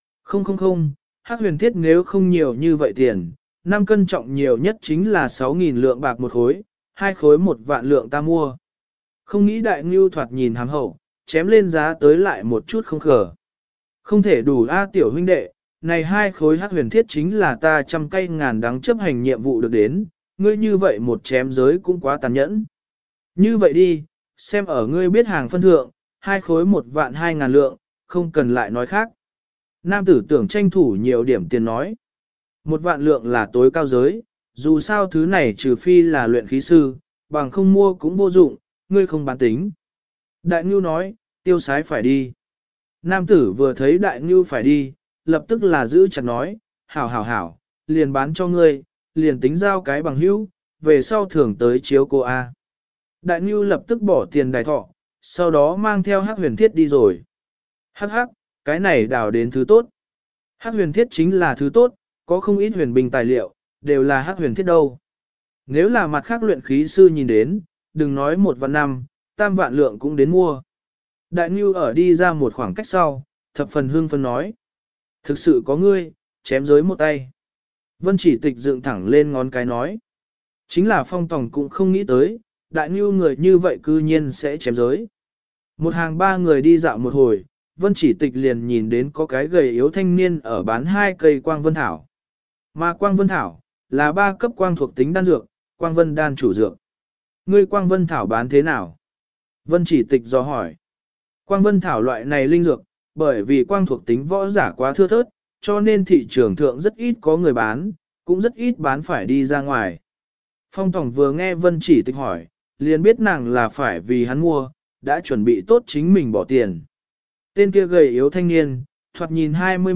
Không, Hắc Huyền Thiết nếu không nhiều như vậy tiền, 5 cân trọng nhiều nhất chính là 6.000 lượng bạc một khối, 2 khối 1 vạn lượng ta mua. Không nghĩ Đại Ngưu thoạt nhìn hàm hậu, chém lên giá tới lại một chút không khờ. Không thể đủ a tiểu huynh đệ, này 2 khối Hắc Huyền Thiết chính là ta trăm cây ngàn đắng chấp hành nhiệm vụ được đến, ngươi như vậy một chém giới cũng quá tàn nhẫn. Như vậy đi, xem ở ngươi biết hàng phân thượng, 2 khối 1.200.000 lượng, không cần lại nói khác. Nam tử tưởng tranh thủ nhiều điểm tiền nói. 1 vạn lượng là tối cao giới, dù sao thứ này trừ phi là luyện khí sư, bằng không mua cũng vô dụng, ngươi không bán tính. Đại Ngưu nói, Tiêu sái phải đi. Nam tử vừa thấy đại ngưu phải đi, lập tức là giữ chặt nói, hảo hảo hảo, liền bán cho ngươi, liền tính giao cái bằng hữu, về sau thường tới chiếu cô A. Đại ngưu lập tức bỏ tiền đài thọ, sau đó mang theo hắc huyền thiết đi rồi. Hắc hắc, cái này đào đến thứ tốt. Hắc huyền thiết chính là thứ tốt, có không ít huyền binh tài liệu, đều là hắc huyền thiết đâu. Nếu là mặt khác luyện khí sư nhìn đến, đừng nói 1 vạn 5, 3 vạn lượng cũng đến mua. Đại Ngưu ở đi ra một khoảng cách sau, thập phần hương phân nói. Thực sự có ngươi, chém giới một tay. Vân Chỉ Tịch dựng thẳng lên ngón cái nói. Chính là Phong Tòng cũng không nghĩ tới, Đại Ngưu người như vậy cư nhiên sẽ chém giới. Một hàng 3 người đi dạo một hồi, Vân Chỉ Tịch liền nhìn đến có cái gầy yếu thanh niên ở bán 2 cây quang vân thảo. Mà quang vân thảo, là 3 cấp quang thuộc tính đan dược, quang vân đan chủ dược. Ngươi quang vân thảo bán thế nào? Vân Chỉ Tịch dò hỏi. Quang vân thảo loại này linh dược, bởi vì quang thuộc tính võ giả quá thưa thớt, cho nên thị trường thượng rất ít có người bán, cũng rất ít bán phải đi ra ngoài. Phong Tổng vừa nghe Vân Chỉ Tịch hỏi, liền biết nàng là phải vì hắn mua, đã chuẩn bị tốt chính mình bỏ tiền. Tên kia gầy yếu thanh niên, thoạt nhìn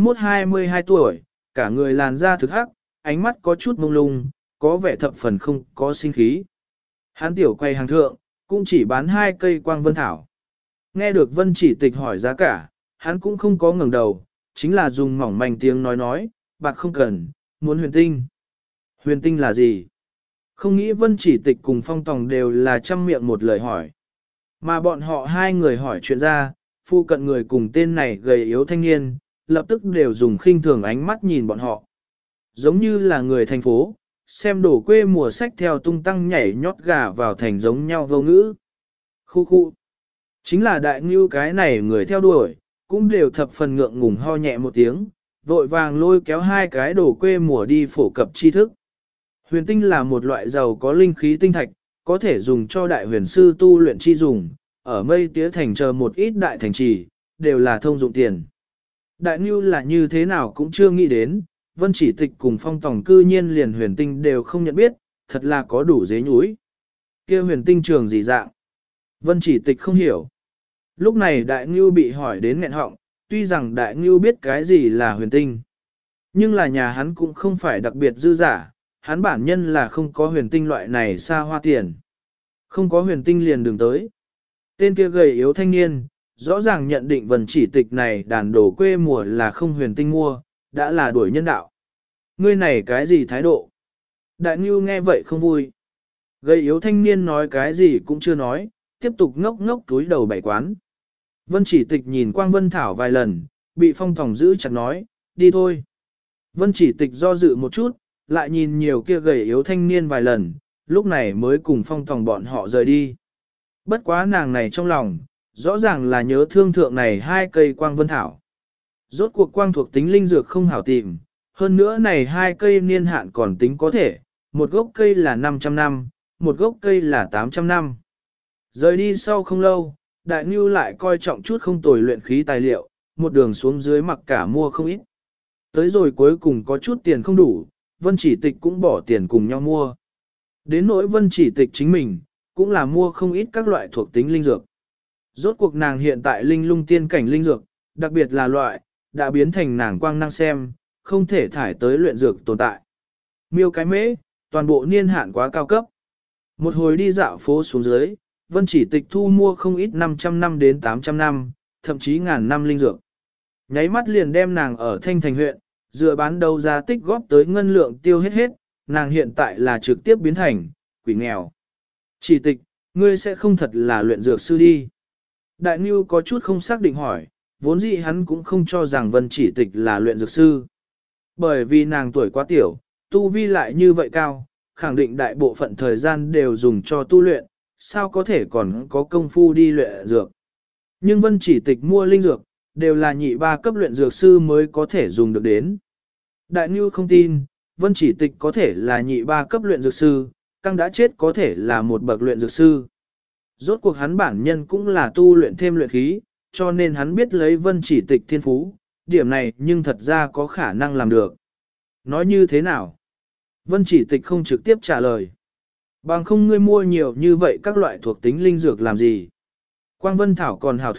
21-22 tuổi, cả người làn da thực hắc, ánh mắt có chút mông lung, có vẻ thập phần không có sinh khí. Hắn tiểu quay hàng thượng, cũng chỉ bán 2 cây quang vân thảo. Nghe được Vân Chỉ Tịch hỏi giá cả, hắn cũng không có ngẩng đầu, chính là dùng mỏng manh tiếng nói, bạc không cần, muốn huyền tinh. Huyền tinh là gì? Không nghĩ Vân Chỉ Tịch cùng Phong Tòng đều là trăm miệng một lời hỏi. Mà bọn họ 2 người hỏi chuyện ra, phụ cận người cùng tên này gầy yếu thanh niên, lập tức đều dùng khinh thường ánh mắt nhìn bọn họ. Giống như là người thành phố, xem đổ quê mùa sách theo tung tăng nhảy nhót gà vào thành giống nhau vô ngữ. Khu khu. Chính là đại ngưu cái này người theo đuổi, cũng đều thập phần ngượng ngùng ho nhẹ một tiếng, vội vàng lôi kéo 2 cái đổ quê mùa đi phổ cập tri thức. Huyền tinh là một loại giàu có linh khí tinh thạch, có thể dùng cho đại huyền sư tu luyện chi dùng, ở mây tía thành chờ một ít đại thành trì, đều là thông dụng tiền. Đại ngưu là như thế nào cũng chưa nghĩ đến, Vân Chỉ Tịch cùng Phong Tòng cư nhiên liền huyền tinh đều không nhận biết, thật là có đủ dế nhúi. Kia huyền tinh trường gì dạng? Vân Chỉ Tịch không hiểu. Lúc này Đại Ngưu bị hỏi đến nghẹn họng, tuy rằng Đại Ngưu biết cái gì là huyền tinh. Nhưng là nhà hắn cũng không phải đặc biệt dư giả, hắn bản nhân là không có huyền tinh loại này xa hoa tiền. Không có huyền tinh liền đừng tới. Tên kia gầy yếu thanh niên, rõ ràng nhận định Vân Chỉ Tịch này đàn đồ quê mùa là không huyền tinh mua, đã là đuổi nhân đạo. Ngươi này cái gì thái độ? Đại Ngưu nghe vậy không vui. Gầy yếu thanh niên nói cái gì cũng chưa nói, tiếp tục ngốc ngốc túi đầu bảy quán. Vân Chỉ Tịch nhìn Quang Vân Thảo vài lần, bị Phong Tòng giữ chặt nói, đi thôi. Vân Chỉ Tịch do dự một chút, lại nhìn nhiều kia gầy yếu thanh niên vài lần, lúc này mới cùng Phong Tòng bọn họ rời đi. Bất quá nàng này trong lòng, rõ ràng là nhớ thương thượng này 2 cây Quang Vân Thảo. Rốt cuộc quang thuộc tính linh dược không hảo tìm, hơn nữa này 2 cây niên hạn còn tính có thể, một gốc cây là 500 năm, một gốc cây là 800 năm. Rời đi sau không lâu, Đại Ngưu lại coi trọng chút không tồi luyện khí tài liệu, một đường xuống dưới mặc cả mua không ít. Tới rồi cuối cùng có chút tiền không đủ, Vân Chỉ Tịch cũng bỏ tiền cùng nhau mua. Đến nỗi Vân Chỉ Tịch chính mình, cũng là mua không ít các loại thuộc tính linh dược. Rốt cuộc nàng hiện tại linh lung tiên cảnh linh dược, đặc biệt là loại, đã biến thành nàng quang năng xem, không thể thải tới luyện dược tồn tại. Miêu cái mễ, toàn bộ niên hạn quá cao cấp. Một hồi đi dạo phố xuống dưới, Vân Chỉ Tịch thu mua không ít 500 năm đến 800 năm, thậm chí ngàn năm linh dược. Nháy mắt liền đem nàng ở Thanh Thành huyện, dựa bán đầu giá tích góp tới ngân lượng tiêu hết, nàng hiện tại là trực tiếp biến thành, quỷ nghèo. Chỉ Tịch, ngươi sẽ không thật là luyện dược sư đi. Đại Ngưu có chút không xác định hỏi, vốn dĩ hắn cũng không cho rằng Vân Chỉ Tịch là luyện dược sư. Bởi vì nàng tuổi quá tiểu, tu vi lại như vậy cao, khẳng định đại bộ phận thời gian đều dùng cho tu luyện, sao có thể còn có công phu đi luyện dược. Nhưng Vân Chỉ Tịch mua linh dược, đều là nhị 3 cấp luyện dược sư mới có thể dùng được đến. Đại Ngưu không tin, Vân Chỉ Tịch có thể là nhị 3 cấp luyện dược sư, Căng đã chết có thể là một bậc luyện dược sư. Rốt cuộc hắn bản nhân cũng là tu luyện thêm luyện khí, cho nên hắn biết lấy Vân Chỉ Tịch thiên phú, điểm này nhưng thật ra có khả năng làm được. Nói như thế nào? Vân Chỉ Tịch không trực tiếp trả lời. Bằng không ngươi mua nhiều như vậy các loại thuộc tính linh dược làm gì? Quang Vân Thảo còn hảo thuyết,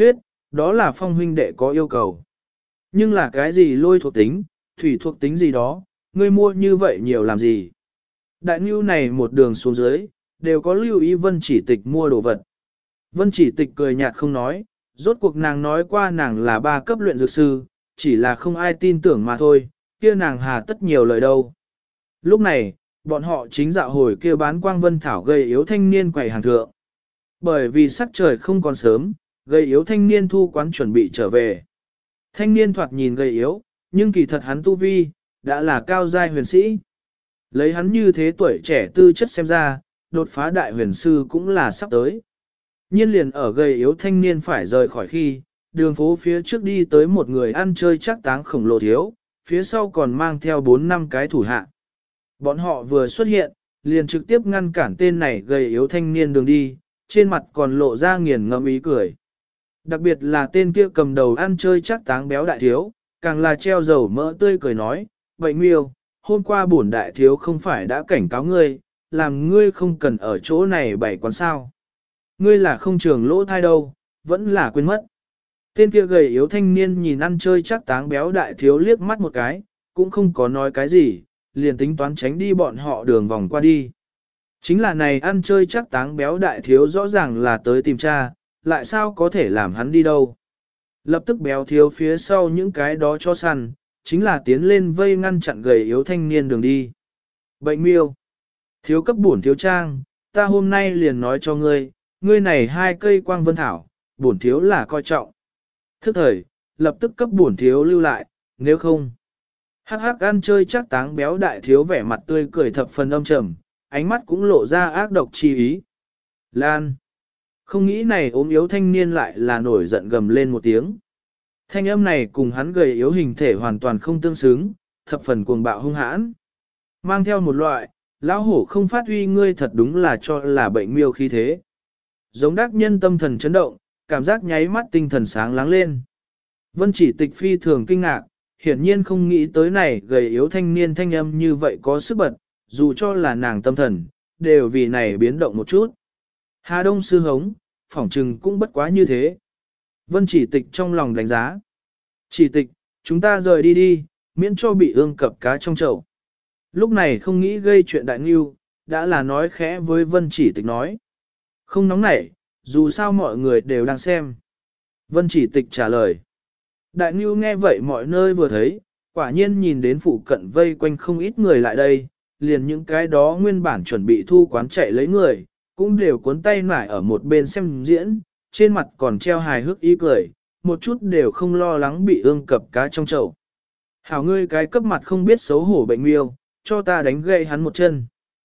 đó là Phong huynh đệ có yêu cầu. Nhưng là cái gì lôi thuộc tính, thủy thuộc tính gì đó, ngươi mua như vậy nhiều làm gì? Đại Nưu này một đường xuống dưới, đều có lưu ý Vân Chỉ Tịch mua đồ vật. Vân Chỉ Tịch cười nhạt không nói, rốt cuộc nàng nói qua nàng là 3 cấp luyện dược sư, chỉ là không ai tin tưởng mà thôi, kia nàng hà tất nhiều lời đâu. Lúc này, bọn họ chính dạo hồi kia bán quang vân thảo gây yếu thanh niên quầy hàng thượng. Bởi vì sắc trời không còn sớm, gây yếu thanh niên thu quán chuẩn bị trở về. Thanh niên thoạt nhìn gây yếu, nhưng kỳ thật hắn tu vi, đã là cao giai huyền sĩ. Lấy hắn như thế tuổi trẻ tư chất xem ra, đột phá đại huyền sư cũng là sắp tới. Nhiên liền ở gầy yếu thanh niên phải rời khỏi khi, đường phố phía trước đi tới một người ăn chơi chắc táng khổng lồ thiếu, phía sau còn mang theo 4-5 cái thủ hạ. Bọn họ vừa xuất hiện, liền trực tiếp ngăn cản tên này gầy yếu thanh niên đường đi, trên mặt còn lộ ra nghiền ngẫm ý cười. Đặc biệt là tên kia cầm đầu ăn chơi chắc táng béo đại thiếu, càng là treo dầu mỡ tươi cười nói, vậy Miêu, hôm qua bổn đại thiếu không phải đã cảnh cáo ngươi, làm ngươi không cần ở chỗ này bày quán sao. Ngươi là không trường lỗ thai đâu, vẫn là quên mất. Tên kia gầy yếu thanh niên nhìn ăn chơi chắc táng béo đại thiếu liếc mắt một cái, cũng không có nói cái gì, liền tính toán tránh đi bọn họ đường vòng qua đi. Chính là này ăn chơi chắc táng béo đại thiếu rõ ràng là tới tìm cha, lại sao có thể làm hắn đi đâu. Lập tức béo thiếu phía sau những cái đó cho săn, chính là tiến lên vây ngăn chặn gầy yếu thanh niên đường đi. Bệnh miêu, thiếu cấp bổn thiếu trang, ta hôm nay liền nói cho ngươi, ngươi này 2 cây quang vân thảo, bổn thiếu là coi trọng. Thức thời, lập tức cấp bổn thiếu lưu lại, nếu không. Hắc hắc ăn chơi chắc táng béo đại thiếu vẻ mặt tươi cười thập phần âm trầm, ánh mắt cũng lộ ra ác độc chi ý. Lan. Không nghĩ này ốm yếu thanh niên lại là nổi giận gầm lên một tiếng. Thanh âm này cùng hắn gầy yếu hình thể hoàn toàn không tương xứng, thập phần cuồng bạo hung hãn. Mang theo một loại, lão hổ không phát huy ngươi thật đúng là cho là bệnh miêu khí thế. Giống đắc nhân tâm thần chấn động, cảm giác nháy mắt tinh thần sáng láng lên. Vân Chỉ Tịch phi thường kinh ngạc, hiển nhiên không nghĩ tới này gầy yếu thanh niên thanh âm như vậy có sức bật, dù cho là nàng tâm thần, đều vì này biến động một chút. Hà Đông sư hống, phỏng trừng cũng bất quá như thế. Vân Chỉ Tịch trong lòng đánh giá. Chỉ Tịch, chúng ta rời đi đi, miễn cho bị ương cập cá trong chậu. Lúc này không nghĩ gây chuyện đại nghiêu, đã là nói khẽ với Vân Chỉ Tịch nói. Không nóng nảy, dù sao mọi người đều đang xem. Vân Chỉ Tịch trả lời. Đại nghiêu nghe vậy mọi nơi vừa thấy, quả nhiên nhìn đến phụ cận vây quanh không ít người lại đây, liền những cái đó nguyên bản chuẩn bị thu quán chạy lấy người, cũng đều cuốn tay nải ở một bên xem diễn, trên mặt còn treo hài hước ý cười, một chút đều không lo lắng bị ương cập cá trong chậu. Hảo ngươi cái cấp mặt không biết xấu hổ bệnh miêu, cho ta đánh gậy hắn một chân.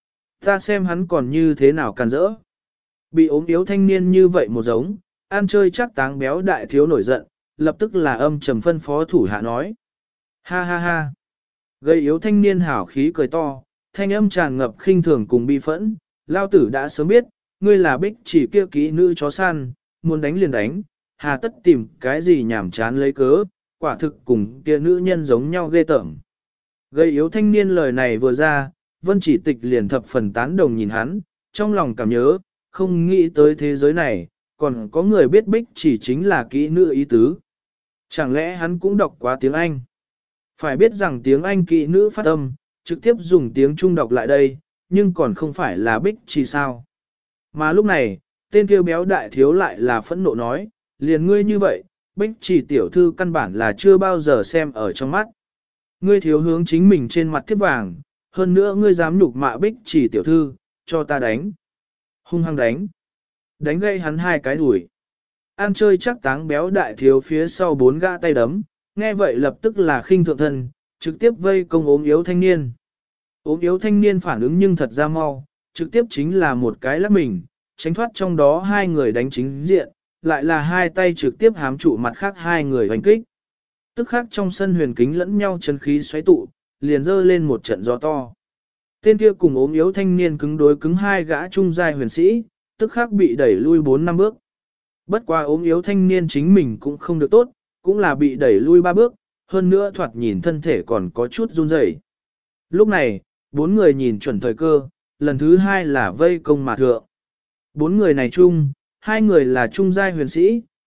Ta xem hắn còn như thế nào càn rỡ. Bị ốm yếu thanh niên như vậy một giống, ăn chơi chắc táng béo đại thiếu nổi giận, lập tức là âm trầm phân phó thủ hạ nói. Ha ha ha. Gây yếu thanh niên hảo khí cười to, thanh âm tràn ngập khinh thường cùng bi phẫn, lao tử đã sớm biết, ngươi là bích chỉ kia kỹ nữ chó săn, muốn đánh liền đánh, hà tất tìm cái gì nhảm chán lấy cớ, quả thực cùng kia nữ nhân giống nhau ghê tởm. Gây yếu thanh niên lời này vừa ra, Vân Chỉ Tịch liền thập phần tán đồng nhìn hắn, trong lòng cảm nhớ, không nghĩ tới thế giới này, còn có người biết bích chỉ chính là kỹ nữ ý tứ. Chẳng lẽ hắn cũng đọc quá tiếng Anh? Phải biết rằng tiếng Anh kỹ nữ phát âm, trực tiếp dùng tiếng Trung đọc lại đây, nhưng còn không phải là bích chỉ sao. Mà lúc này, tên kêu béo đại thiếu lại là phẫn nộ nói, liền ngươi như vậy, bích chỉ tiểu thư căn bản là chưa bao giờ xem ở trong mắt. Ngươi thiếu hướng chính mình trên mặt thiếp vàng, hơn nữa ngươi dám nhục mạ bích chỉ tiểu thư, cho ta đánh. Hung hăng đánh. Đánh gây hắn 2 cái đuổi. Ăn chơi chắc táng béo đại thiếu phía sau 4 gã tay đấm, nghe vậy lập tức là khinh thượng thân, trực tiếp vây công ốm yếu thanh niên. Ốm yếu thanh niên phản ứng nhưng thật ra mau, trực tiếp chính là một cái lắc mình, tránh thoát trong đó 2 người đánh chính diện, lại là 2 tay trực tiếp hám trụ mặt khác 2 người hoành kích. Tức khắc trong sân huyền kính lẫn nhau chân khí xoáy tụ, liền dơ lên một trận gió to. Tên kia cùng ốm yếu thanh niên cứng đối cứng 2 gã trung giai huyền sĩ, tức khắc bị đẩy lui 4-5 bước. Bất qua ốm yếu thanh niên chính mình cũng không được tốt, cũng là bị đẩy lui 3 bước, hơn nữa thoạt nhìn thân thể còn có chút run rẩy. Lúc này, 4 người nhìn chuẩn thời cơ, lần thứ 2 là vây công mà thượng. 4 người này chung, 2 người là trung giai huyền sĩ,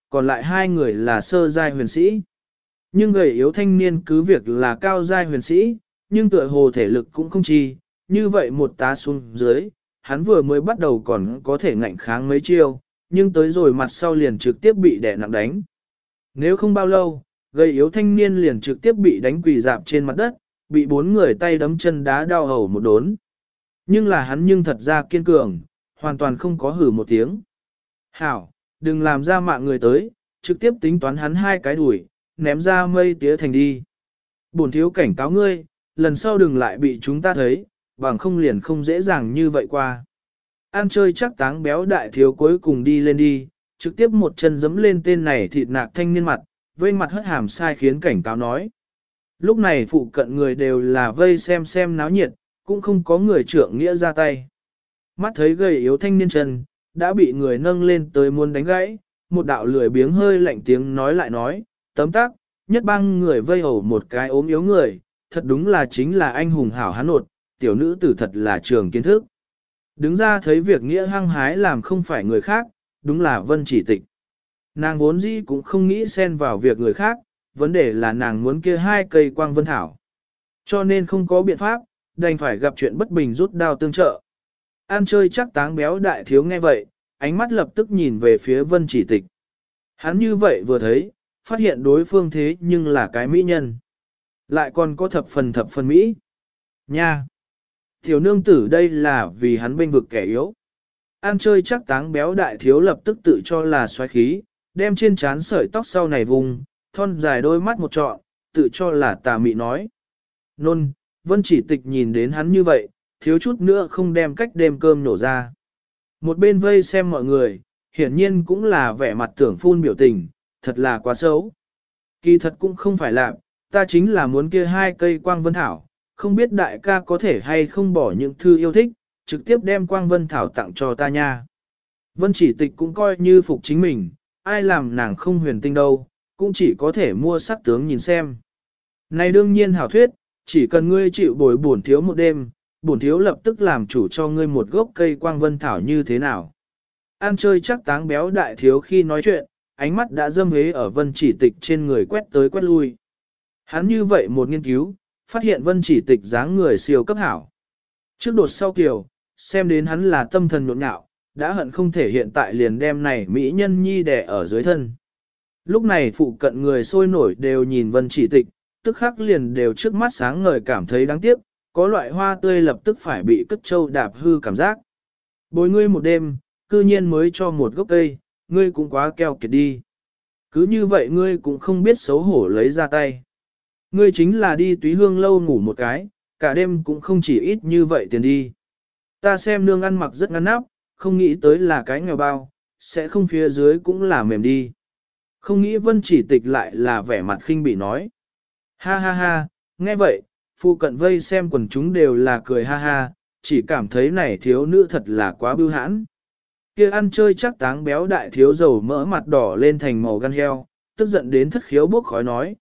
còn lại hai người là sơ giai huyền sĩ. Nhưng gầy yếu thanh niên cứ việc là cao giai huyền sĩ, nhưng tựa hồ thể lực cũng không chi, như vậy một tá xuống dưới, hắn vừa mới bắt đầu còn có thể ngạnh kháng mấy chiêu, nhưng tới rồi mặt sau liền trực tiếp bị đè nặng đánh. Nếu không bao lâu, gầy yếu thanh niên liền trực tiếp bị đánh quỳ dạp trên mặt đất, bị bốn người tay đấm chân đá đau hầu một đốn. Nhưng là hắn nhưng thật ra kiên cường, hoàn toàn không có hử một tiếng. Hảo, đừng làm ra mạng người tới, trực tiếp tính toán hắn hai cái đuổi, ném ra mây tía thành đi. Bổn thiếu cảnh cáo ngươi, lần sau đừng lại bị chúng ta thấy, bằng không liền không dễ dàng như vậy qua. Ăn chơi chắc táng béo đại thiếu cuối cùng đi lên đi, trực tiếp một chân giẫm lên tên này thịt nạc thanh niên mặt, vây mặt hất hàm sai khiến cảnh cáo nói. Lúc này phụ cận người đều là vây xem náo nhiệt, cũng không có người trưởng nghĩa ra tay. Mắt thấy gầy yếu thanh niên chân, đã bị người nâng lên tới muốn đánh gãy, một đạo lười biếng hơi lạnh tiếng nói lại nói, tấm tắc, nhất bang người vây hầu một cái ốm yếu người, thật đúng là chính là anh hùng hảo hán nột, tiểu nữ tử thật là trường kiến thức. Đứng ra thấy việc nghĩa hăng hái làm không phải người khác, đúng là Vân Chỉ Tịch. Nàng vốn dĩ cũng không nghĩ xen vào việc người khác, vấn đề là nàng muốn kia hai cây quang vân thảo. Cho nên không có biện pháp, đành phải gặp chuyện bất bình rút đao tương trợ. Ăn chơi chắc táng béo đại thiếu nghe vậy, ánh mắt lập tức nhìn về phía Vân Chỉ Tịch. Hắn như vậy vừa thấy, phát hiện đối phương thế nhưng là cái mỹ nhân. Lại còn có thập phần mỹ. Nha! Tiểu nương tử đây là vì hắn bênh vực kẻ yếu. Ăn chơi chắc táng béo đại thiếu lập tức tự cho là xoáy khí, đem trên trán sợi tóc sau này vùng, thon dài đôi mắt một trọn, tự cho là tà mị nói. Nôn, Vân Chỉ Tịch nhìn đến hắn như vậy, thiếu chút nữa không đem cách đêm cơm nổ ra. Một bên vây xem mọi người, hiển nhiên cũng là vẻ mặt tưởng phun biểu tình, thật là quá xấu. Kỳ thật cũng không phải là, ta chính là muốn kia hai cây quang vân thảo, không biết đại ca có thể hay không bỏ những thư yêu thích, trực tiếp đem quang vân thảo tặng cho ta nha. Vân Chỉ Tịch cũng coi như phục chính mình, ai làm nàng không huyền tinh đâu, cũng chỉ có thể mua sắc tướng nhìn xem. Này đương nhiên hảo thuyết, chỉ cần ngươi chịu bồi bổn thiếu một đêm, bổn thiếu lập tức làm chủ cho ngươi một gốc cây quang vân thảo như thế nào. Ăn chơi chắc táng béo đại thiếu khi nói chuyện, ánh mắt đã dâm hế ở Vân Chỉ Tịch trên người quét tới quét lui. Hắn như vậy một nghiên cứu, phát hiện Vân Chỉ Tịch dáng người siêu cấp hảo. Trước đột sau kiều, xem đến hắn là tâm thần nhộn nhạo, đã hận không thể hiện tại liền đem này mỹ nhân nhi đè ở dưới thân. Lúc này phụ cận người sôi nổi đều nhìn Vân Chỉ Tịch, tức khắc liền đều trước mắt sáng ngời cảm thấy đáng tiếc, có loại hoa tươi lập tức phải bị cất trâu đạp hư cảm giác. Bồi ngươi một đêm, cư nhiên mới cho một gốc cây, ngươi cũng quá keo kiệt đi. Cứ như vậy ngươi cũng không biết xấu hổ lấy ra tay. Ngươi chính là đi túy hương lâu ngủ một cái, cả đêm cũng không chỉ ít như vậy tiền đi. Ta xem nương ăn mặc rất ngăn nắp, không nghĩ tới là cái nghèo bao, sẽ không phía dưới cũng là mềm đi. Không nghĩ Vân Chỉ Tịch lại là vẻ mặt khinh bị nói. Ha ha ha, nghe vậy, phụ cận vây xem quần chúng đều là cười ha ha, chỉ cảm thấy này thiếu nữ thật là quá bưu hãn. Kia ăn chơi chắc táng béo đại thiếu dầu mỡ mặt đỏ lên thành màu gan heo, tức giận đến thất khiếu bốc khói nói,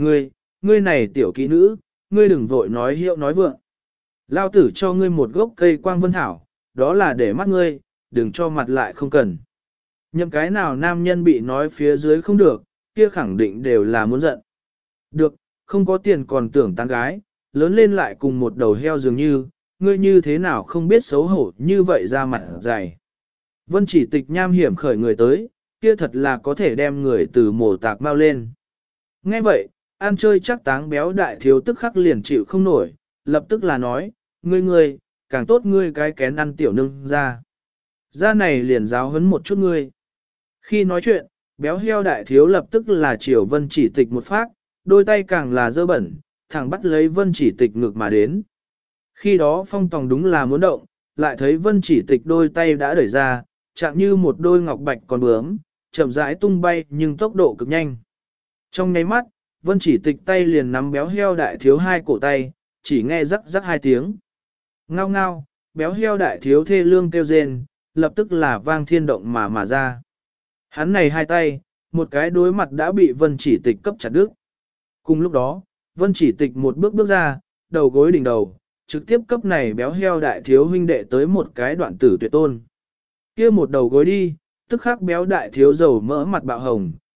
ngươi này tiểu kỹ nữ, ngươi đừng vội nói hiệu nói vượng. Lao tử cho ngươi một gốc cây quang vân thảo, đó là để mắt ngươi, đừng cho mặt lại không cần. Nhậm cái nào nam nhân bị nói phía dưới không được, kia khẳng định đều là muốn giận. Được, không có tiền còn tưởng tán gái, lớn lên lại cùng một đầu heo dường như, ngươi như thế nào không biết xấu hổ như vậy ra mặt dày. Vân Chỉ Tịch nham hiểm khởi người tới, kia thật là có thể đem người từ mồ tạc mau lên. Nghe vậy, ăn chơi chắc táng béo đại thiếu tức khắc liền chịu không nổi, lập tức là nói, ngươi, càng tốt ngươi cái kén ăn tiểu nương ra. Ra này liền giáo huấn một chút ngươi. Khi nói chuyện, béo heo đại thiếu lập tức là chiều Vân Chỉ Tịch một phát, đôi tay càng là dơ bẩn, thẳng bắt lấy Vân Chỉ Tịch ngược mà đến. Khi đó phong tòng đúng là muốn động, lại thấy Vân Chỉ Tịch đôi tay đã đẩy ra, chạm như một đôi ngọc bạch con bướm, chậm rãi tung bay nhưng tốc độ cực nhanh. Trong nháy mắt, Vân Chỉ Tịch tay liền nắm béo heo đại thiếu hai cổ tay, chỉ nghe rắc rắc hai tiếng. Ngao ngao, béo heo đại thiếu thê lương kêu rên, lập tức là vang thiên động mà ra. Hắn này hai tay, một cái đối mặt đã bị Vân Chỉ Tịch cấp chặt đứt. Cùng lúc đó, Vân Chỉ Tịch một bước bước ra, đầu gối đỉnh đầu, trực tiếp cấp này béo heo đại thiếu huynh đệ tới một cái đoạn tử tuyệt tôn. Kia một đầu gối đi, tức khắc béo đại thiếu dầu mỡ mặt bạo hồng,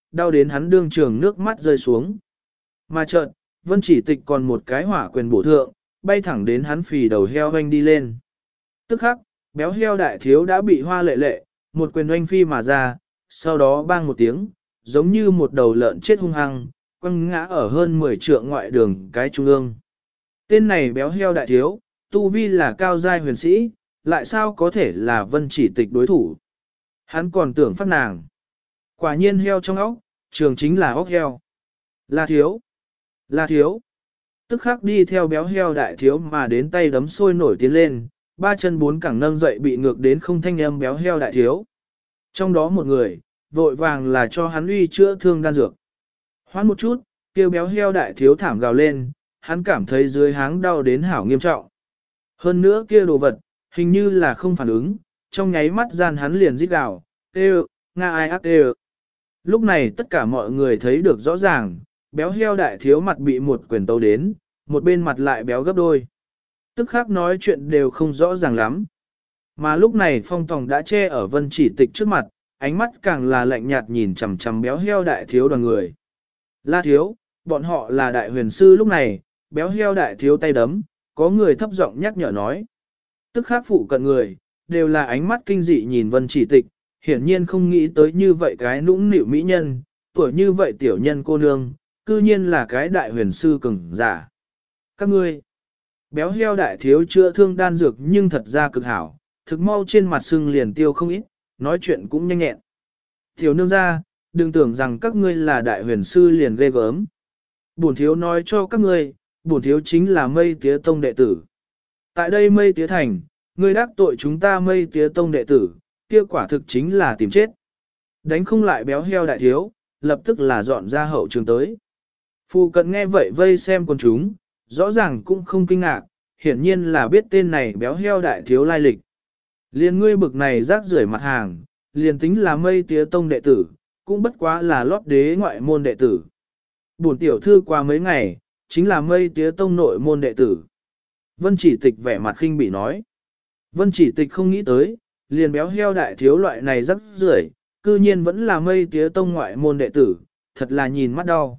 đau đến hắn đương trường nước mắt rơi xuống. Mà chợt, Vân Chỉ Tịch còn một cái hỏa quyền bổ thượng, bay thẳng đến hắn phì đầu heo hoanh đi lên. Tức khắc, béo heo đại thiếu đã bị Hoa Lệ Lệ, một quyền oanh phi mà ra, sau đó bang một tiếng, giống như một đầu lợn chết hung hăng, quăng ngã ở hơn 10 trượng ngoại đường cái trung ương. Tên này béo heo đại thiếu, tu vi là cao giai huyền sĩ, lại sao có thể là Vân Chỉ Tịch đối thủ. Hắn còn tưởng phát nàng. Quả nhiên heo trong óc, trường chính là óc heo. Là thiếu. Là thiếu. Tức khắc đi theo béo heo đại thiếu mà đến tay đấm sôi nổi tiến lên, ba chân bốn cẳng nâng dậy bị ngược đến không thanh âm béo heo đại thiếu. Trong đó một người, vội vàng là cho hắn uy chữa thương đan dược. Hoán một chút, kêu béo heo đại thiếu thảm gào lên, hắn cảm thấy dưới háng đau đến hảo nghiêm trọng. Hơn nữa kia đồ vật, hình như là không phản ứng, trong nháy mắt gian hắn liền rít gào, kêu, nga ai ác kêu. Lúc này tất cả mọi người thấy được rõ ràng, béo heo đại thiếu mặt bị một quyền tấu đến, một bên mặt lại béo gấp đôi. Tức khác nói chuyện đều không rõ ràng lắm. Mà lúc này Phong Tòng đã che ở Vân Chỉ Tịch trước mặt, ánh mắt càng là lạnh nhạt nhìn chằm chằm béo heo đại thiếu đoàn người. La thiếu, bọn họ là đại huyền sư lúc này, béo heo đại thiếu tay đấm, có người thấp giọng nhắc nhở nói. Tức khác phụ cận người, đều là ánh mắt kinh dị nhìn Vân Chỉ Tịch, hiển nhiên không nghĩ tới như vậy cái nũng nịu mỹ nhân, tuổi như vậy tiểu nhân cô nương, cư nhiên là cái đại huyền sư cường giả. Các ngươi, béo heo đại thiếu chữa thương đan dược nhưng thật ra cực hảo, thực mau trên mặt sưng liền tiêu không ít, nói chuyện cũng nhanh nhẹn. Thiếu nương ra, đừng tưởng rằng các ngươi là đại huyền sư liền ghê gớm. Bổn thiếu nói cho các ngươi, bổn thiếu chính là Mây Tía Tông đệ tử. Tại đây Mây Tía Thành, ngươi đắc tội chúng ta Mây Tía Tông đệ tử, kia quả thực chính là tìm chết. Đánh không lại béo heo đại thiếu, lập tức là dọn ra hậu trường tới. Phu cận nghe vậy vây xem con chúng, rõ ràng cũng không kinh ngạc, hiển nhiên là biết tên này béo heo đại thiếu lai lịch. Liên ngươi bực này rác rưởi mặt hàng, liền tính là Mây Tía Tông đệ tử, cũng bất quá là lót đế ngoại môn đệ tử. Bổn tiểu thư qua mấy ngày, chính là Mây Tía Tông nội môn đệ tử. Vân Chỉ Tịch vẻ mặt khinh bỉ nói. Vân Chỉ Tịch không nghĩ tới, liền béo heo đại thiếu loại này rác rưởi, cư nhiên vẫn là Mây Tía Tông ngoại môn đệ tử, thật là nhìn mắt đau.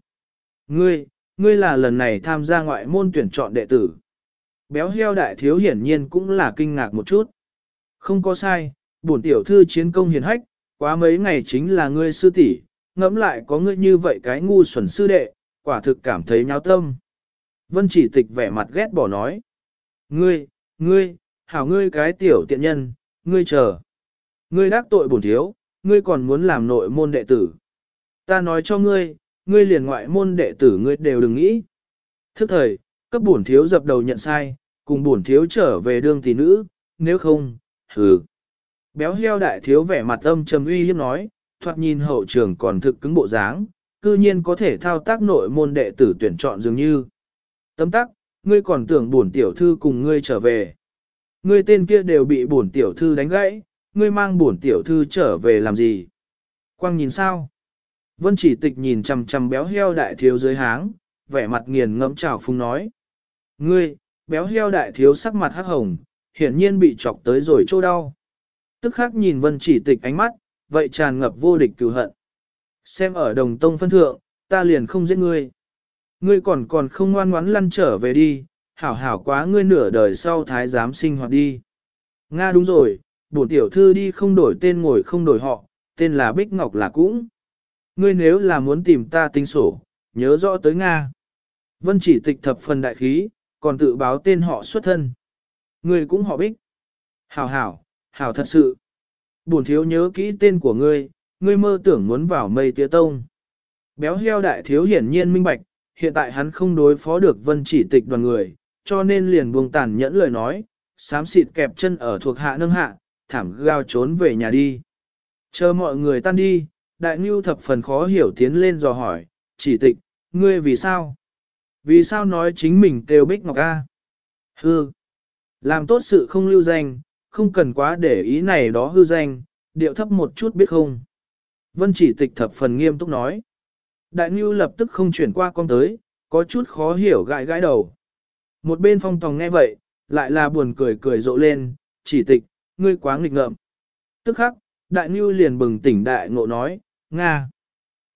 Ngươi là lần này tham gia ngoại môn tuyển chọn đệ tử. Béo heo đại thiếu hiển nhiên cũng là kinh ngạc một chút. Không có sai, bổn tiểu thư chiến công hiển hách, quá mấy ngày chính là ngươi sư tỷ, ngẫm lại có ngươi như vậy cái ngu xuẩn sư đệ, quả thực cảm thấy nháo tâm. Vân Chỉ Tịch vẻ mặt ghét bỏ nói. Ngươi, hảo ngươi cái tiểu tiện nhân, ngươi chờ. Ngươi đắc tội bổn thiếu, ngươi còn muốn làm nội môn đệ tử. Ta nói cho ngươi, ngươi liền ngoại môn đệ tử ngươi đều đừng nghĩ. Thức thời, cấp bổn thiếu dập đầu nhận sai, cùng bổn thiếu trở về đương tỷ nữ, nếu không, hừ. Béo heo đại thiếu vẻ mặt âm trầm uy hiếp nói, thoạt nhìn hậu trường còn thực cứng bộ dáng, cư nhiên có thể thao tác nội môn đệ tử tuyển chọn dường như. Tấm tắc, ngươi còn tưởng bổn tiểu thư cùng ngươi trở về. Ngươi tên kia đều bị bổn tiểu thư đánh gãy, ngươi mang bổn tiểu thư trở về làm gì? Quang nhìn sao? Vân Chỉ Tịch nhìn chằm chằm béo heo đại thiếu dưới háng, vẻ mặt nghiền ngẫm trào phúng nói. Ngươi, béo heo đại thiếu sắc mặt hắc hồng, hiển nhiên bị chọc tới rồi chỗ đau. Tức khắc nhìn Vân Chỉ Tịch ánh mắt, vậy tràn ngập vô địch cừu hận. Xem ở đồng tông phân thượng, ta liền không giết ngươi. Ngươi còn không ngoan ngoãn lăn trở về đi, hảo hảo quá ngươi nửa đời sau thái giám sinh hoạt đi. Nga đúng rồi, bổn tiểu thư đi không đổi tên ngồi không đổi họ, tên là Bích Ngọc là cũng. Ngươi nếu là muốn tìm ta tính sổ, nhớ rõ tới Nga. Vân Chỉ Tịch thập phần đại khí, còn tự báo tên họ xuất thân. Ngươi cũng họ Bích. Hảo thật sự. Bổn thiếu nhớ kỹ tên của ngươi, ngươi mơ tưởng muốn vào Mây Tía Tông. Béo heo đại thiếu hiển nhiên minh bạch, hiện tại hắn không đối phó được Vân Chỉ Tịch đoàn người, cho nên liền buông tàn nhẫn lời nói, xám xịt kẹp chân ở thuộc hạ nâng hạ, thảm gao trốn về nhà đi. Chờ mọi người tan đi, đại ngưu thập phần khó hiểu tiến lên dò hỏi, Chỉ Tịch, ngươi vì sao? Vì sao nói chính mình kêu Bích Ngọc A? Hư! Làm tốt sự không lưu danh, không cần quá để ý này đó hư danh, điệu thấp một chút biết không? Vân Chỉ Tịch thập phần nghiêm túc nói. Đại ngưu lập tức không chuyển qua con tới, có chút khó hiểu gãi gãi đầu. Một bên Phong Tòng nghe vậy, lại là buồn cười rộ lên, Chỉ Tịch, ngươi quá nghịch ngợm. Tức khắc, đại ngưu liền bừng tỉnh đại ngộ nói, Nga.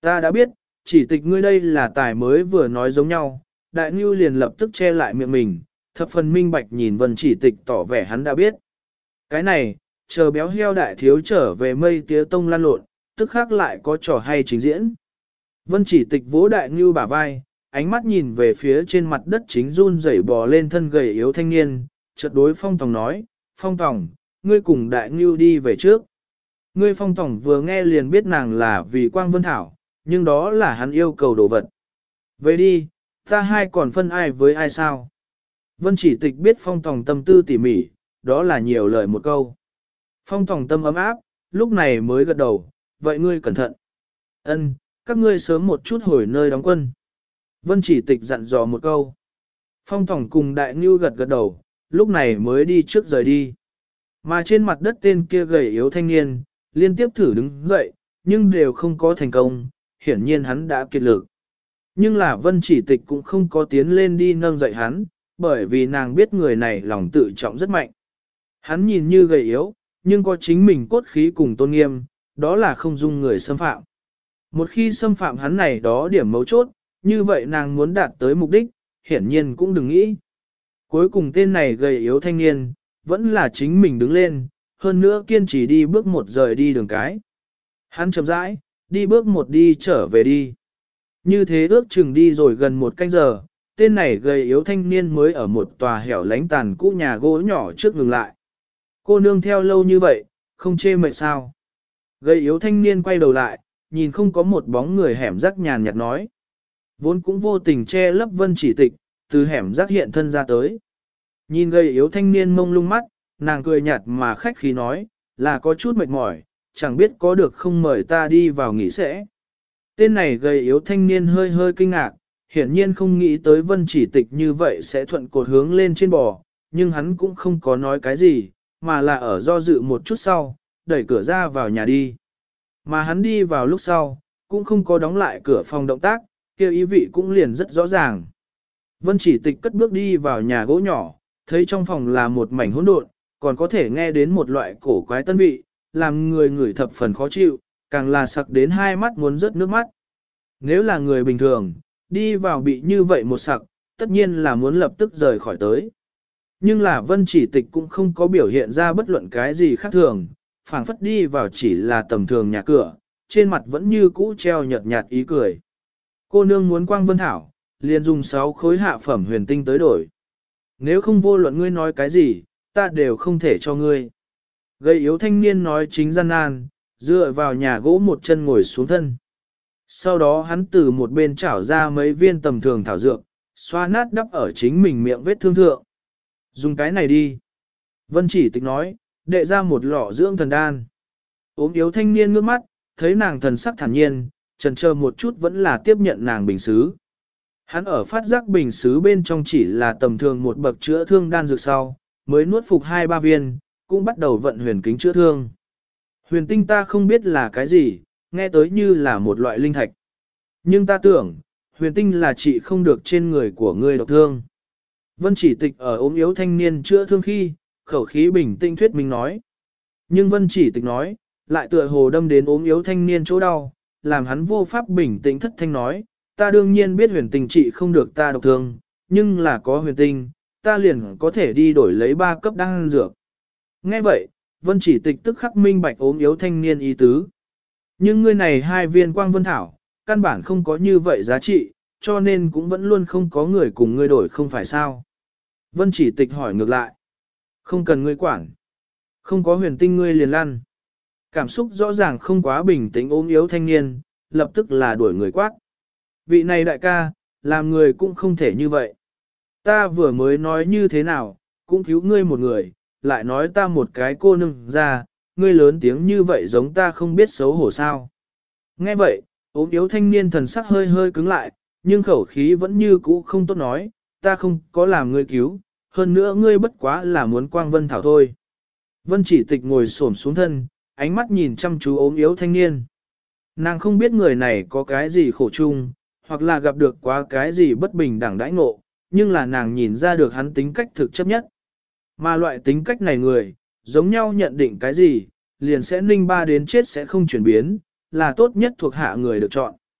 Ta đã biết, chỉ tịch ngươi đây là tài mới vừa nói giống nhau, đại ngưu liền lập tức che lại miệng mình, thập phần minh bạch nhìn vân chỉ tịch tỏ vẻ hắn đã biết. Cái này, chờ béo heo đại thiếu trở về mây tía tông lan lộn, tức khác lại có trò hay trình diễn. Vân chỉ tịch vỗ đại ngưu bả vai, ánh mắt nhìn về phía trên mặt đất chính run rẩy bò lên thân gầy yếu thanh niên, chợt đối Phong Tòng nói, Phong Tòng, ngươi cùng đại ngưu đi về trước. Ngươi Phong Tòng vừa nghe liền biết nàng là vì Quang Vân Thảo, nhưng đó là hắn yêu cầu đồ vật. Về đi, ta hai còn phân ai với ai sao? Vân chỉ tịch biết Phong Tòng tâm tư tỉ mỉ, đó là nhiều lời một câu. Phong Tòng tâm ấm áp, lúc này mới gật đầu, vậy ngươi cẩn thận. Ân, các ngươi sớm một chút hồi nơi đóng quân. Vân chỉ tịch dặn dò một câu. Phong Tòng cùng Đại Ngưu gật gật đầu, lúc này mới đi trước rời đi. Mà trên mặt đất tên kia gầy yếu thanh niên, liên tiếp thử đứng dậy, nhưng đều không có thành công, hiển nhiên hắn đã kiệt lực. Nhưng là Vân chỉ tịch cũng không có tiến lên đi nâng dậy hắn, bởi vì nàng biết người này lòng tự trọng rất mạnh. Hắn nhìn như gầy yếu, nhưng có chính mình cốt khí cùng tôn nghiêm, đó là không dung người xâm phạm. Một khi xâm phạm hắn này đó điểm mấu chốt, như vậy nàng muốn đạt tới mục đích, hiển nhiên cũng đừng nghĩ. Cuối cùng tên này gầy yếu thanh niên, vẫn là chính mình đứng lên, hơn nữa kiên trì đi bước một rời đi đường cái. Hắn chậm rãi, đi bước một đi trở về đi. Như thế ước chừng đi rồi gần một canh giờ, tên này gầy yếu thanh niên mới ở một tòa hẻo lánh tàn cũ nhà gỗ nhỏ trước ngừng lại. Cô nương theo lâu như vậy, không chê mệt sao. Gầy yếu thanh niên quay đầu lại, nhìn không có một bóng người hẻm rác nhàn nhạt nói. Vốn cũng vô tình che lấp Vân chỉ tịch, từ hẻm rác hiện thân ra tới. Nhìn gầy yếu thanh niên mông lung mắt, nàng cười nhạt mà khách khí nói, là có chút mệt mỏi, chẳng biết có được không mời ta đi vào nghỉ sẽ. Tên này gầy yếu thanh niên hơi hơi kinh ngạc, hiển nhiên không nghĩ tới Vân chỉ tịch như vậy sẽ thuận cột hướng lên trên bò, nhưng hắn cũng không có nói cái gì, mà là ở do dự một chút sau, đẩy cửa ra vào nhà đi. Mà hắn đi vào lúc sau, cũng không có đóng lại cửa phòng động tác, kêu ý vị cũng liền rất rõ ràng. Vân chỉ tịch cất bước đi vào nhà gỗ nhỏ, thấy trong phòng là một mảnh hỗn độn, còn có thể nghe đến một loại cổ quái tân vị, làm người ngửi thập phần khó chịu, càng là sặc đến hai mắt muốn rớt nước mắt. Nếu là người bình thường, đi vào bị như vậy một sặc, tất nhiên là muốn lập tức rời khỏi tới. Nhưng là Vân chỉ tịch cũng không có biểu hiện ra bất luận cái gì khác thường, phảng phất đi vào chỉ là tầm thường nhà cửa, trên mặt vẫn như cũ treo nhợt nhạt ý cười. Cô nương muốn Quang Vân Thảo, liền dùng 6 khối hạ phẩm huyền tinh tới đổi. Nếu không vô luận ngươi nói cái gì, ta đều không thể cho ngươi. Gầy yếu thanh niên nói chính gian nan, dựa vào nhà gỗ một chân ngồi xuống thân. Sau đó hắn từ một bên chảo ra mấy viên tầm thường thảo dược, xoa nát đắp ở chính mình miệng vết thương thượng. Dùng cái này đi. Vân chỉ tịch nói, đệ ra một lọ dưỡng thần đan. Ốm yếu thanh niên ngước mắt, thấy nàng thần sắc thản nhiên, chần chờ một chút vẫn là tiếp nhận nàng bình xứ. Hắn ở phát giác bình xứ bên trong chỉ là tầm thường một bậc chữa thương đan dược sau, mới nuốt phục 2-3 viên, cũng bắt đầu vận huyền kính chữa thương. Huyền tinh ta không biết là cái gì, nghe tới như là một loại linh thạch. Nhưng ta tưởng, huyền tinh là trị không được trên người của ngươi độc thương. Vân chỉ tịch ở ốm yếu thanh niên chữa thương khi, khẩu khí bình tinh thuyết minh nói. Nhưng Vân chỉ tịch nói, lại tựa hồ đâm đến ốm yếu thanh niên chỗ đau, làm hắn vô pháp bình tĩnh thất thanh nói, ta đương nhiên biết huyền tinh trị không được ta độc thương, nhưng là có huyền tinh, ta liền có thể đi đổi lấy 3 cấp đan dược. Nghe vậy, Vân chỉ tịch tức khắc minh bạch ốm yếu thanh niên ý tứ. Nhưng ngươi này 2 viên Quang Vân Thảo, căn bản không có như vậy giá trị, cho nên cũng vẫn luôn không có người cùng ngươi đổi không phải sao. Vân chỉ tịch hỏi ngược lại. Không cần ngươi quản. Không có huyền tinh ngươi liền lăn. Cảm xúc rõ ràng không quá bình tĩnh ốm yếu thanh niên, lập tức là đuổi người quát. Vị này đại ca, làm người cũng không thể như vậy. Ta vừa mới nói như thế nào, cũng cứu ngươi một người, lại nói ta một cái cô nương ra, ngươi lớn tiếng như vậy giống ta không biết xấu hổ sao. Nghe vậy, ốm yếu thanh niên thần sắc hơi hơi cứng lại, nhưng khẩu khí vẫn như cũ không tốt nói, ta không có làm ngươi cứu, hơn nữa ngươi bất quá là muốn Quang Vân Thảo thôi. Vân chỉ tịch ngồi xổm xuống thân, ánh mắt nhìn chăm chú ốm yếu thanh niên. Nàng không biết người này có cái gì khổ chung, hoặc là gặp được quá cái gì bất bình đẳng đãi ngộ, nhưng là nàng nhìn ra được hắn tính cách thực chấp nhất. Mà loại tính cách này người, giống nhau nhận định cái gì, liền sẽ ninh ba đến chết sẽ không chuyển biến, là tốt nhất thuộc hạ người được chọn.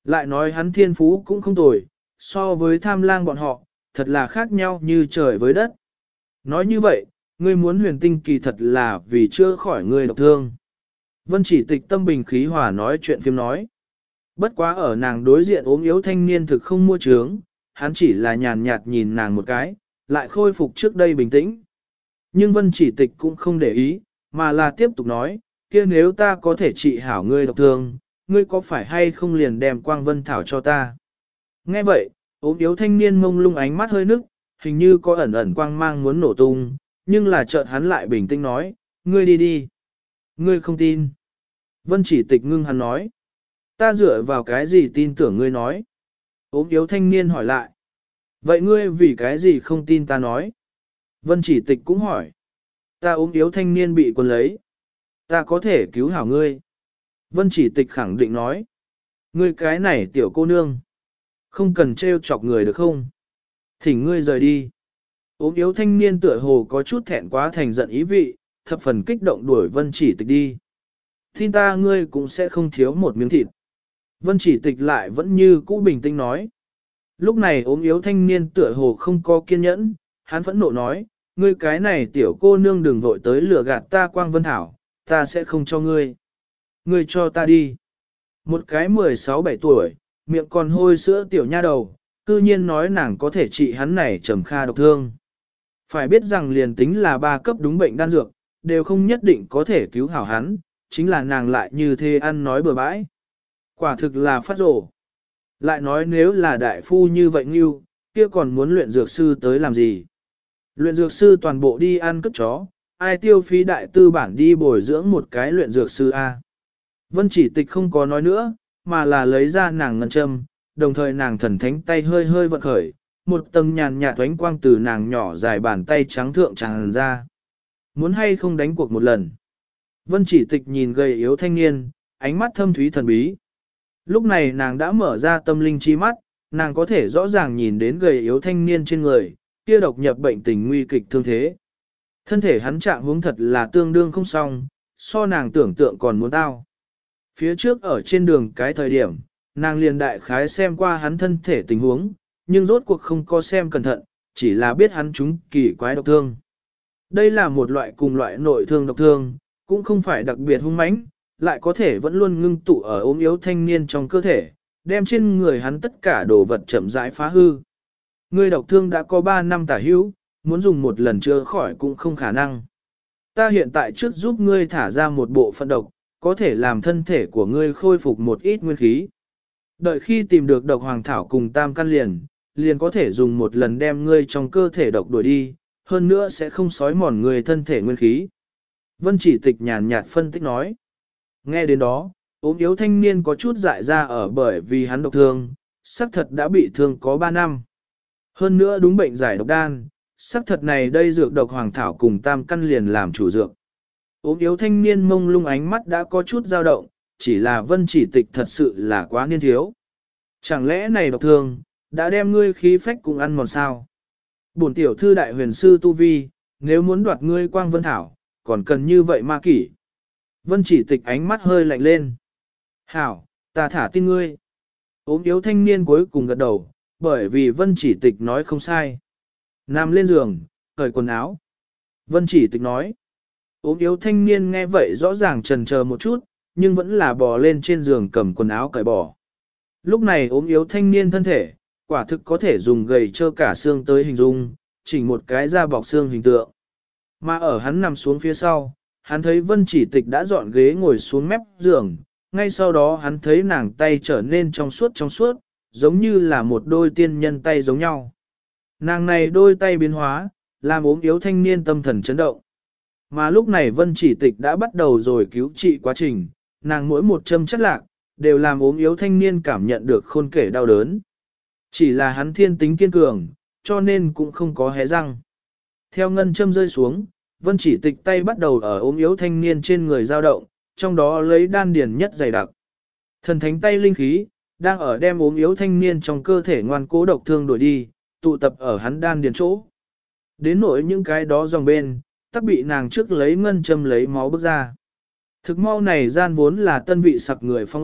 Lại nói hắn thiên phú cũng không tồi, so với tham lang bọn họ, thật là khác nhau như trời với đất. Nói như vậy, ngươi muốn huyền tinh kỳ thật là vì chưa khỏi ngươi độc thương. Vân Chỉ Tịch tâm bình khí hòa nói chuyện phim nói. Bất quá ở nàng đối diện ốm yếu thanh niên thực không mua trướng, hắn chỉ là nhàn nhạt nhìn nàng một cái, lại khôi phục trước đây bình tĩnh. Nhưng Vân Chỉ Tịch cũng không để ý, mà là tiếp tục nói, kia nếu ta có thể trị hảo ngươi độc thương, ngươi có phải hay không liền đem quang vân thảo cho ta? Nghe vậy, ốm yếu thanh niên mông lung ánh mắt hơi nức, hình như có ẩn ẩn quang mang muốn nổ tung, nhưng là chợt hắn lại bình tĩnh nói, ngươi đi đi. Ngươi không tin. Vân Chỉ Tịch ngưng hắn nói, ta dựa vào cái gì tin tưởng ngươi nói? Ốm yếu thanh niên hỏi lại, vậy ngươi vì cái gì không tin ta nói? Vân Chỉ Tịch cũng hỏi, ta ốm yếu thanh niên bị quân lấy, ta có thể cứu hảo ngươi. Vân Chỉ Tịch khẳng định nói, ngươi cái này tiểu cô nương, không cần trêu chọc người được không? Thỉnh ngươi rời đi. Ốm yếu thanh niên tựa hồ có chút thẹn quá thành giận ý vị, thập phần kích động đuổi Vân Chỉ Tịch đi. Tin ta ngươi cũng sẽ không thiếu một miếng thịt. Vân Chỉ Tịch lại vẫn như cũ bình tĩnh nói. Lúc này ốm yếu thanh niên tựa hồ không có kiên nhẫn, hắn phẫn nộ nói, ngươi cái này tiểu cô nương đừng vội tới lừa gạt ta Quang Vân Thảo, ta sẽ không cho ngươi. Ngươi cho ta đi. Một cái 16-17 tuổi, miệng còn hôi sữa tiểu nha đầu, cư nhiên nói nàng có thể trị hắn này trầm kha độc thương. Phải biết rằng liền tính là 3 cấp đúng bệnh đan dược, đều không nhất định có thể cứu hảo hắn, chính là nàng lại như thế ăn nói bừa bãi. Quả thực là phát rổ. Lại nói nếu là đại phu như vậy như, kia còn muốn luyện dược sư tới làm gì? Luyện dược sư toàn bộ đi ăn cất chó, ai tiêu phí đại tư bản đi bồi dưỡng một cái luyện dược sư A. Vân Chỉ Tịch không có nói nữa, mà là lấy ra nàng ngân châm, đồng thời nàng thần thánh tay hơi hơi vận khởi, một tầng nhàn nhạt ánh quang từ nàng nhỏ dài bàn tay trắng thượng tràn ra. Muốn hay không đánh cuộc một lần? Vân Chỉ Tịch nhìn gầy yếu thanh niên, ánh mắt thâm thúy thần bí. Lúc này nàng đã mở ra tâm linh chi mắt, nàng có thể rõ ràng nhìn đến gầy yếu thanh niên trên người, kia độc nhập bệnh tình nguy kịch thương thế. Thân thể hắn trạng huống thật là tương đương không xong, so nàng tưởng tượng còn muốn tao. Phía trước ở trên đường cái thời điểm, nàng liền đại khái xem qua hắn thân thể tình huống, nhưng rốt cuộc không có xem cẩn thận, chỉ là biết hắn trúng kỳ quái độc thương. Đây là một loại cùng loại nội thương độc thương, cũng không phải đặc biệt hung mãnh, lại có thể vẫn luôn ngưng tụ ở ốm yếu thanh niên trong cơ thể, đem trên người hắn tất cả đồ vật chậm rãi phá hư. Ngươi độc thương đã có 3 năm tả hữu, muốn dùng một lần chữa khỏi cũng không khả năng. Ta hiện tại trước giúp ngươi thả ra một bộ phận độc, có thể làm thân thể của ngươi khôi phục một ít nguyên khí. Đợi khi tìm được độc hoàng thảo cùng tam căn liền có thể dùng một lần đem ngươi trong cơ thể độc đuổi đi, hơn nữa sẽ không xói mòn người thân thể nguyên khí. Vân Chỉ Tịch nhàn nhạt phân tích nói. Nghe đến đó, ốm yếu thanh niên có chút dại ra ở bởi vì hắn độc thương, xác thật đã bị thương có 3 năm. Hơn nữa đúng bệnh giải độc đan, xác thật này đây dược độc hoàng thảo cùng tam căn liền làm chủ dược. Ốm yếu thanh niên mông lung ánh mắt đã có chút dao động, chỉ là Vân Chỉ Tịch thật sự là quá niên thiếu. Chẳng lẽ này độc thương, đã đem ngươi khí phách cùng ăn mòn sao? Bổn tiểu thư đại huyền sư Tu Vi, nếu muốn đoạt ngươi Quang Vân Thảo, còn cần như vậy ma kỷ. Vân Chỉ Tịch ánh mắt hơi lạnh lên. Hảo, ta thả tin ngươi. Ốm yếu thanh niên cuối cùng gật đầu, bởi vì Vân Chỉ Tịch nói không sai. Nằm lên giường, cởi quần áo. Vân Chỉ Tịch nói. Ốm yếu thanh niên nghe vậy rõ ràng chần chờ một chút, nhưng vẫn là bò lên trên giường cầm quần áo cởi bỏ. Lúc này ốm yếu thanh niên thân thể, quả thực có thể dùng gầy trơ cả xương tới hình dung, chỉnh một cái da bọc xương hình tượng. Mà ở hắn nằm xuống phía sau, hắn thấy Vân Chỉ Tịch đã dọn ghế ngồi xuống mép giường, ngay sau đó hắn thấy nàng tay trở nên trong suốt, giống như là một đôi tiên nhân tay giống nhau. Nàng này đôi tay biến hóa, làm ốm yếu thanh niên tâm thần chấn động. Mà lúc này Vân Chỉ Tịch đã bắt đầu rồi cứu trị quá trình, nàng mỗi một châm chất lạc, đều làm ốm yếu thanh niên cảm nhận được khôn kể đau đớn. Chỉ là hắn thiên tính kiên cường, cho nên cũng không có hé răng. Theo ngân châm rơi xuống, Vân Chỉ Tịch tay bắt đầu ở ốm yếu thanh niên trên người dao động, trong đó lấy đan điền nhất dày đặc. Thần thánh tay linh khí, đang ở đem ốm yếu thanh niên trong cơ thể ngoan cố độc thương đổi đi, tụ tập ở hắn đan điền chỗ. Đến nỗi những cái đó dòng bên, tắc bị nàng trước lấy ngân châm lấy máu bước ra. Thực mau này gian vốn là tân vị sặc người phong ốc,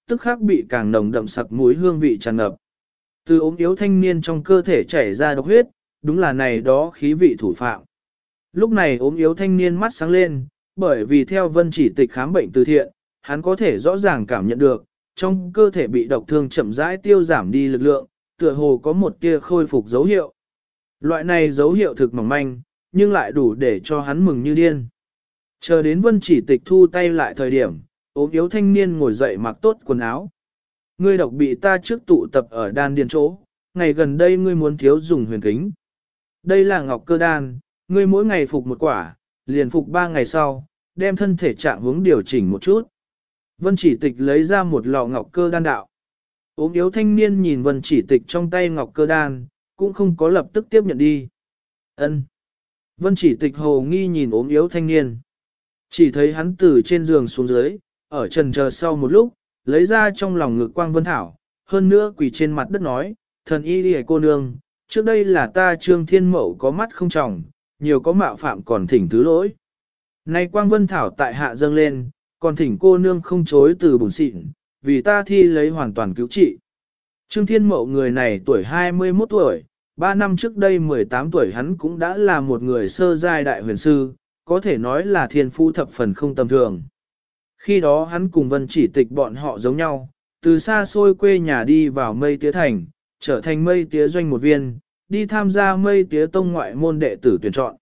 tức khắc bị càng nồng đậm sặc mũi hương vị tràn ngập. Từ ốm yếu thanh niên trong cơ thể chảy ra độc huyết, đúng là này đó khí vị thủ phạm. Lúc này ốm yếu thanh niên mắt sáng lên, bởi vì theo Vân Chỉ Tịch khám bệnh từ thiện, hắn có thể rõ ràng cảm nhận được, trong cơ thể bị độc thương chậm rãi tiêu giảm đi lực lượng, tựa hồ có một tia khôi phục dấu hiệu. Loại này dấu hiệu thực mỏng manh, nhưng lại đủ để cho hắn mừng như điên. Chờ đến Vân Chỉ Tịch thu tay lại thời điểm, ốm yếu thanh niên ngồi dậy mặc tốt quần áo. Ngươi độc bị ta trước tụ tập ở đan điền chỗ, ngày gần đây ngươi muốn thiếu dùng huyền kính. Đây là ngọc cơ đan, ngươi mỗi ngày phục một quả, liền phục 3 ngày sau, đem thân thể trạng hướng điều chỉnh một chút. Vân Chỉ Tịch lấy ra một lọ ngọc cơ đan đạo. Ốm yếu thanh niên nhìn Vân Chỉ Tịch trong tay ngọc cơ đan, cũng không có lập tức tiếp nhận đi. Ân. Vân Chỉ Tịch hồ nghi nhìn ốm yếu thanh niên. Chỉ thấy hắn từ trên giường xuống dưới, ở trần chờ sau một lúc, lấy ra trong lòng ngực Quang Vân Thảo, hơn nữa quỳ trên mặt đất nói, thần y đi cô nương, trước đây là ta Trương Thiên Mậu có mắt không tròng, nhiều có mạo phạm còn thỉnh thứ lỗi. Nay Quang Vân Thảo tại hạ dâng lên, còn thỉnh cô nương không chối từ bùn xịn, vì ta thi lấy hoàn toàn cứu trị. Trương Thiên Mậu người này tuổi 21 tuổi, 3 năm trước đây 18 tuổi hắn cũng đã là một người sơ giai đại huyền sư, có thể nói là thiên phú thập phần không tầm thường. Khi đó hắn cùng Vân Chỉ Tịch bọn họ giống nhau, từ xa xôi quê nhà đi vào Mây Tía Thành, trở thành Mây Tía Doanh một viên, đi tham gia Mây Tía Tông ngoại môn đệ tử tuyển chọn.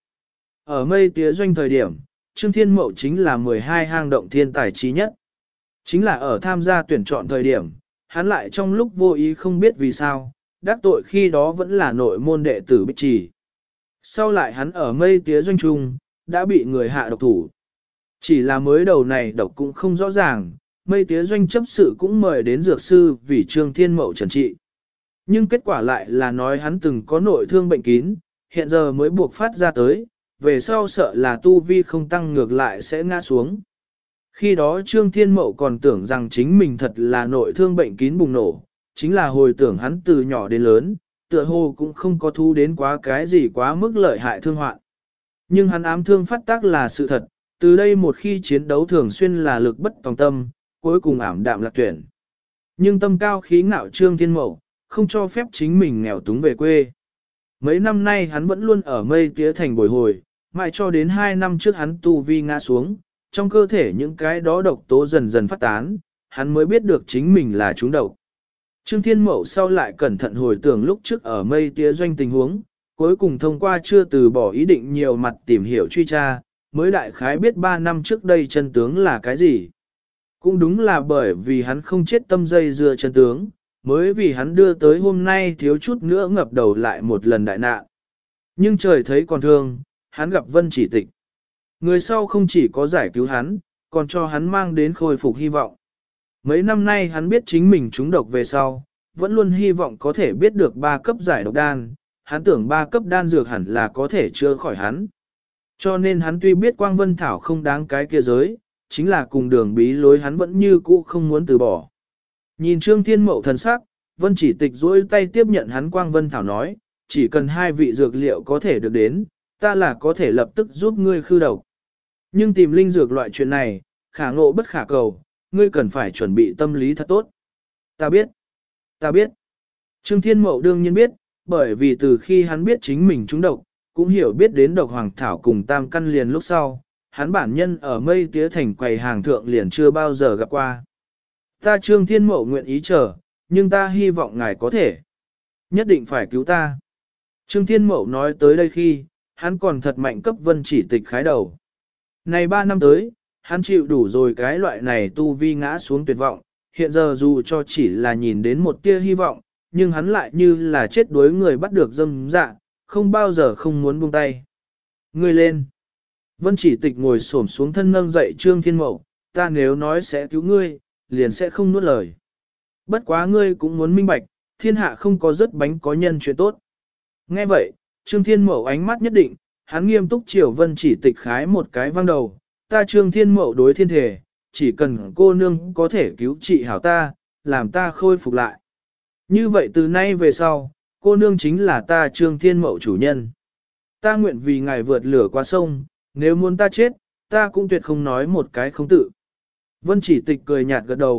Ở Mây Tía Doanh thời điểm, Trương Thiên Mậu chính là 12 hang động thiên tài trí nhất. Chính là ở tham gia tuyển chọn thời điểm, hắn lại trong lúc vô ý không biết vì sao, đắc tội khi đó vẫn là nội môn đệ tử Bích Trì. Sau lại hắn ở Mây Tía Doanh trung, đã bị người hạ độc thủ. Chỉ là mới đầu này độc cũng không rõ ràng, Mây Tía Doanh chấp sự cũng mời đến dược sư vì Trương Thiên Mậu trần trị. Nhưng kết quả lại là nói hắn từng có nội thương bệnh kín, hiện giờ mới buộc phát ra tới, về sau sợ là tu vi không tăng ngược lại sẽ ngã xuống. Khi đó Trương Thiên Mậu còn tưởng rằng chính mình thật là nội thương bệnh kín bùng nổ, chính là hồi tưởng hắn từ nhỏ đến lớn, tựa hồ cũng không có thu đến quá cái gì quá mức lợi hại thương hoạn. Nhưng hắn ám thương phát tác là sự thật, từ đây một khi chiến đấu thường xuyên là lực bất tòng tâm, cuối cùng ảm đạm lạc tuyển. Nhưng tâm cao khí ngạo Trương Thiên Mậu, không cho phép chính mình nghèo túng về quê. Mấy năm nay hắn vẫn luôn ở Mây Tía Thành bồi hồi, mãi cho đến 2 năm trước hắn tu vi ngã xuống, trong cơ thể những cái đó độc tố dần dần phát tán, hắn mới biết được chính mình là trúng độc. Trương Thiên Mậu sau lại cẩn thận hồi tưởng lúc trước ở Mây Tía Doanh tình huống, cuối cùng thông qua chưa từ bỏ ý định nhiều mặt tìm hiểu truy tra, mới đại khái biết 3 năm trước đây chân tướng là cái gì. Cũng đúng là bởi vì hắn không chết tâm dây dưa chân tướng, mới vì hắn đưa tới hôm nay thiếu chút nữa ngập đầu lại một lần đại nạn. Nhưng trời thấy còn thương, hắn gặp Vân Chỉ Tịch. Người sau không chỉ có giải cứu hắn, còn cho hắn mang đến khôi phục hy vọng. Mấy năm nay hắn biết chính mình trúng độc về sau, vẫn luôn hy vọng có thể biết được 3 cấp giải độc đan, hắn tưởng 3 cấp đan dược hẳn là có thể chữa khỏi hắn. Cho nên hắn tuy biết Quang Vân Thảo không đáng cái kia giới, chính là cùng đường bí lối hắn vẫn như cũ không muốn từ bỏ. Nhìn Trương Thiên Mậu thần sắc, Vân Chỉ Tịch duỗi tay tiếp nhận hắn Quang Vân Thảo nói, chỉ cần 2 vị dược liệu có thể được đến, ta là có thể lập tức giúp ngươi khư độc. Nhưng tìm linh dược loại chuyện này, khả ngộ bất khả cầu, ngươi cần phải chuẩn bị tâm lý thật tốt. Ta biết. Trương Thiên Mậu đương nhiên biết, bởi vì từ khi hắn biết chính mình trúng độc, cũng hiểu biết đến độc hoàng thảo cùng tam căn liền lúc sau, hắn bản nhân ở Mây Tía Thành quầy hàng thượng liền chưa bao giờ gặp qua. Ta Trương Thiên Mậu nguyện ý chờ, nhưng ta hy vọng ngài có thể. Nhất định phải cứu ta. Trương Thiên Mậu nói tới đây khi, hắn còn thật mạnh cấp Vân Chỉ Tịch khái đầu. Này 3 năm tới, hắn chịu đủ rồi cái loại này tu vi ngã xuống tuyệt vọng, hiện giờ dù cho chỉ là nhìn đến một tia hy vọng, nhưng hắn lại như là chết đuối người bắt được dâm dạ, không bao giờ không muốn buông tay. Ngươi lên. Vân Chỉ Tịch ngồi xổm xuống thân nâng dậy Trương Thiên Mậu, ta nếu nói sẽ cứu ngươi, liền sẽ không nuốt lời. Bất quá ngươi cũng muốn minh bạch, thiên hạ không có rớt bánh có nhân chuyện tốt. Nghe vậy, Trương Thiên Mậu ánh mắt nhất định, hắn nghiêm túc chiều Vân Chỉ Tịch khái một cái văng đầu, ta Trương Thiên Mậu đối thiên thể, chỉ cần cô nương có thể cứu trị hảo ta, làm ta khôi phục lại. Như vậy từ nay về sau, cô nương chính là ta Trương Thiên Mậu chủ nhân. Ta nguyện vì ngài vượt lửa qua sông, nếu muốn ta chết, ta cũng tuyệt không nói một cái không tự. Vân Chỉ Tịch cười nhạt gật đầu,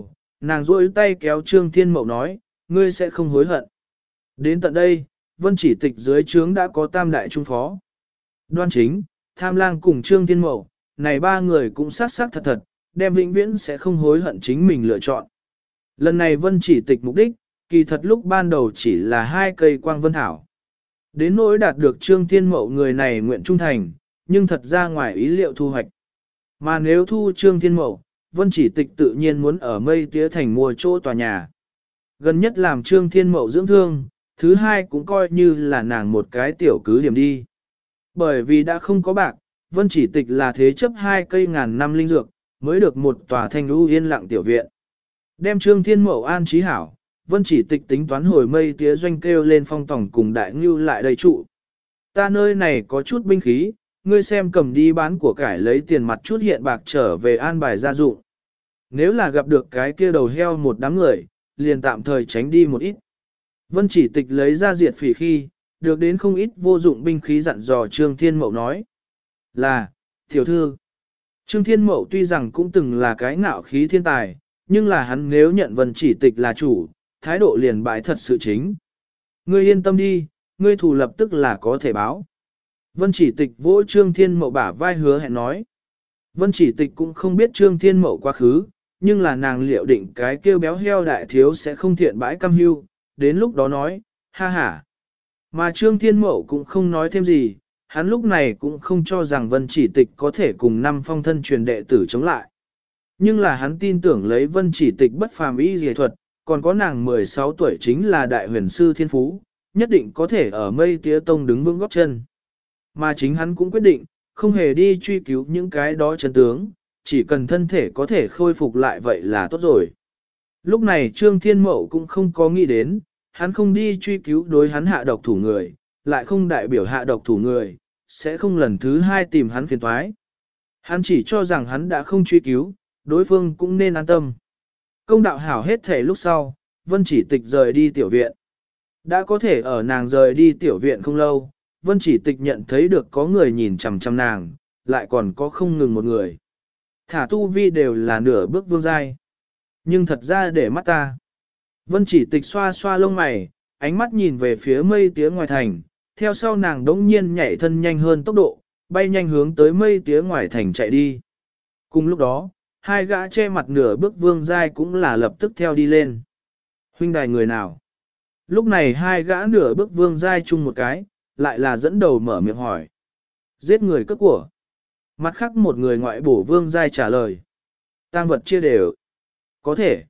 Nàng duỗi tay kéo Trương Thiên Mậu nói, ngươi sẽ không hối hận. Đến tận đây, Vân Chỉ Tịch dưới trướng đã có tam đại trung phó. Đoan Chính, Tham Lang cùng Trương Thiên Mậu, này ba người cũng sát thật thật, đem vĩnh viễn sẽ không hối hận chính mình lựa chọn. Lần này Vân Chỉ Tịch mục đích, kỳ thật lúc ban đầu chỉ là 2 cây quang vân thảo. Đến nỗi đạt được Trương Thiên Mậu người này nguyện trung thành, nhưng thật ra ngoài ý liệu thu hoạch. Mà nếu thu Trương Thiên Mậu, Vân Chỉ Tịch tự nhiên muốn ở Mây Tía Thành mua chỗ tòa nhà. Gần nhất làm Trương Thiên Mậu dưỡng thương, thứ hai cũng coi như là nàng một cái tiểu cứ điểm đi. Bởi vì đã không có bạc, Vân Chỉ Tịch là thế chấp 2 cây ngàn năm linh dược, mới được một tòa thanh lũ yên lặng tiểu viện. Đem Trương Thiên Mậu an trí hảo, Vân Chỉ Tịch tính toán hồi Mây Tía doanh kêu lên Phong tổng cùng Đại Ngưu lại đây trụ. Ta nơi này có chút binh khí, ngươi xem cầm đi bán của cải lấy tiền mặt chút hiện bạc trở về an bài gia dụng. Nếu là gặp được cái kia đầu heo một đám người, liền tạm thời tránh đi một ít. Vân Chỉ Tịch lấy ra diệt phỉ khi, được đến không ít vô dụng binh khí dặn dò Trương Thiên Mậu nói. Là, tiểu thư. Trương Thiên Mậu tuy rằng cũng từng là cái ngạo khí thiên tài, nhưng là hắn nếu nhận Vân Chỉ Tịch là chủ, thái độ liền bại thật sự chính. Ngươi yên tâm đi, ngươi thù lập tức là có thể báo. Vân Chỉ Tịch vỗ Trương Thiên Mậu bả vai hứa hẹn nói. Vân Chỉ Tịch cũng không biết Trương Thiên Mậu quá khứ, nhưng là nàng liệu định cái kêu béo heo đại thiếu sẽ không thiện bãi cam hưu, đến lúc đó nói, ha ha. Mà Trương Thiên Mậu cũng không nói thêm gì, hắn lúc này cũng không cho rằng Vân Chỉ Tịch có thể cùng 5 phong thân truyền đệ tử chống lại. Nhưng là hắn tin tưởng lấy Vân Chỉ Tịch bất phàm y dề thuật, còn có nàng 16 tuổi chính là đại huyền sư thiên phú, nhất định có thể ở Mây Tía Tông đứng vững góp chân. Mà chính hắn cũng quyết định, không hề đi truy cứu những cái đó chân tướng, chỉ cần thân thể có thể khôi phục lại vậy là tốt rồi. Lúc này Trương Thiên Mậu cũng không có nghĩ đến, hắn không đi truy cứu đối hắn hạ độc thủ người, lại không đại biểu hạ độc thủ người, sẽ không lần thứ 2 tìm hắn phiền toái. Hắn chỉ cho rằng hắn đã không truy cứu, đối phương cũng nên an tâm. Công đạo hảo hết thể lúc sau, Vân Chỉ Tịch rời đi tiểu viện. Đã có thể ở nàng rời đi tiểu viện không lâu, Vân Chỉ Tịch nhận thấy được có người nhìn chằm chằm nàng, lại còn có không ngừng một người. Thả tu vi đều là nửa bước vương giai. Nhưng thật ra để mắt ta. Vân Chỉ Tịch xoa xoa lông mày, ánh mắt nhìn về phía Mây Tía ngoài thành, theo sau nàng đống nhiên nhảy thân nhanh hơn tốc độ, bay nhanh hướng tới Mây Tía ngoài thành chạy đi. Cùng lúc đó, 2 gã che mặt nửa bước vương giai cũng là lập tức theo đi lên. Huynh đài người nào? Lúc này 2 gã nửa bước vương giai chung một cái, lại là dẫn đầu mở miệng hỏi. Giết người cướp của. Mặt khác một người ngoại bổ vương giai trả lời. Tang vật chia đều. Có thể.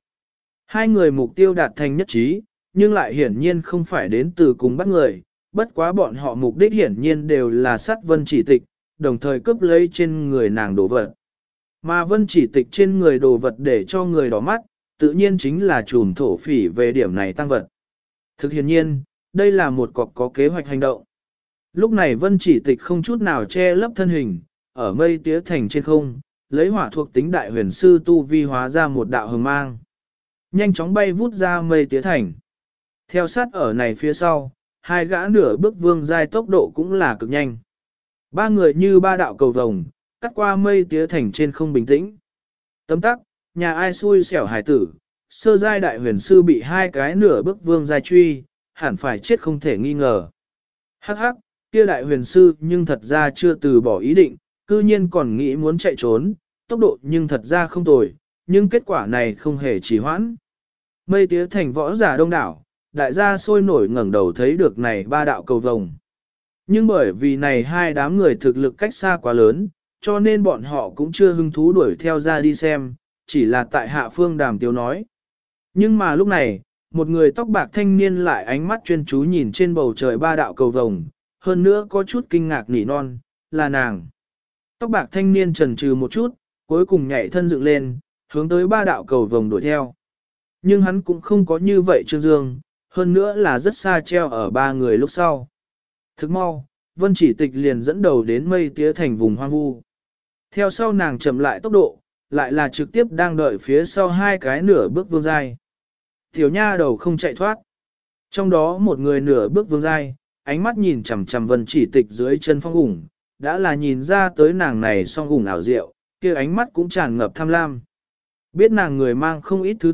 2 người mục tiêu đạt thành nhất trí, nhưng lại hiển nhiên không phải đến từ cùng bắt người, bất quá bọn họ mục đích hiển nhiên đều là sát Vân Chỉ Tịch, đồng thời cướp lấy trên người nàng đồ vật. Mà Vân Chỉ Tịch trên người đồ vật để cho người đỏ mắt, tự nhiên chính là trùm thổ phỉ về điểm này tăng vật. Thực hiển nhiên, đây là một cọc có kế hoạch hành động. Lúc này Vân Chỉ Tịch không chút nào che lấp thân hình, ở Mây Tía Thành trên không, lấy hỏa thuộc tính đại huyền sư tu vi hóa ra một đạo hồng mang. Nhanh chóng bay vút ra Mây Tía Thành. Theo sát ở này phía sau, 2 gã nửa bước vương giai tốc độ cũng là cực nhanh. 3 người như 3 đạo cầu vồng, cắt qua Mây Tía Thành trên không bình tĩnh. Tấm tắc, nhà ai xui xẻo hải tử, sơ giai đại huyền sư bị 2 cái nửa bước vương giai truy, hẳn phải chết không thể nghi ngờ. Hắc hắc, kia đại huyền sư nhưng thật ra chưa từ bỏ ý định, cư nhiên còn nghĩ muốn chạy trốn, tốc độ nhưng thật ra không tồi, nhưng kết quả này không hề trì hoãn. Mây Tía Thành võ giả đông đảo, đại gia sôi nổi ngẩng đầu thấy được này 3 đạo cầu vồng. Nhưng bởi vì này 2 đám người thực lực cách xa quá lớn, cho nên bọn họ cũng chưa hứng thú đuổi theo ra đi xem, chỉ là tại hạ phương đàm tiếu nói. Nhưng mà lúc này, một người tóc bạc thanh niên lại ánh mắt chuyên chú nhìn trên bầu trời 3 đạo cầu vồng, hơn nữa có chút kinh ngạc nỉ non, là nàng. Tóc bạc thanh niên chần chừ một chút, cuối cùng nhảy thân dựng lên, hướng tới 3 đạo cầu vồng đuổi theo. Nhưng hắn cũng không có như vậy trương dương, hơn nữa là rất xa treo ở 3 người lúc sau. Thức mau, Vân Chỉ Tịch liền dẫn đầu đến Mây Tía Thành vùng hoang vu. Theo sau nàng chậm lại tốc độ, lại là trực tiếp đang đợi phía sau 2 cái nửa bước vương giai. Tiểu nha đầu không chạy thoát. Trong đó một người nửa bước vương giai, ánh mắt nhìn chằm chằm Vân Chỉ Tịch dưới chân phong ủng, đã là nhìn ra tới nàng này song ủng ảo diệu, kia ánh mắt cũng tràn ngập tham lam. Biết nàng người mang không ít thứ tốt,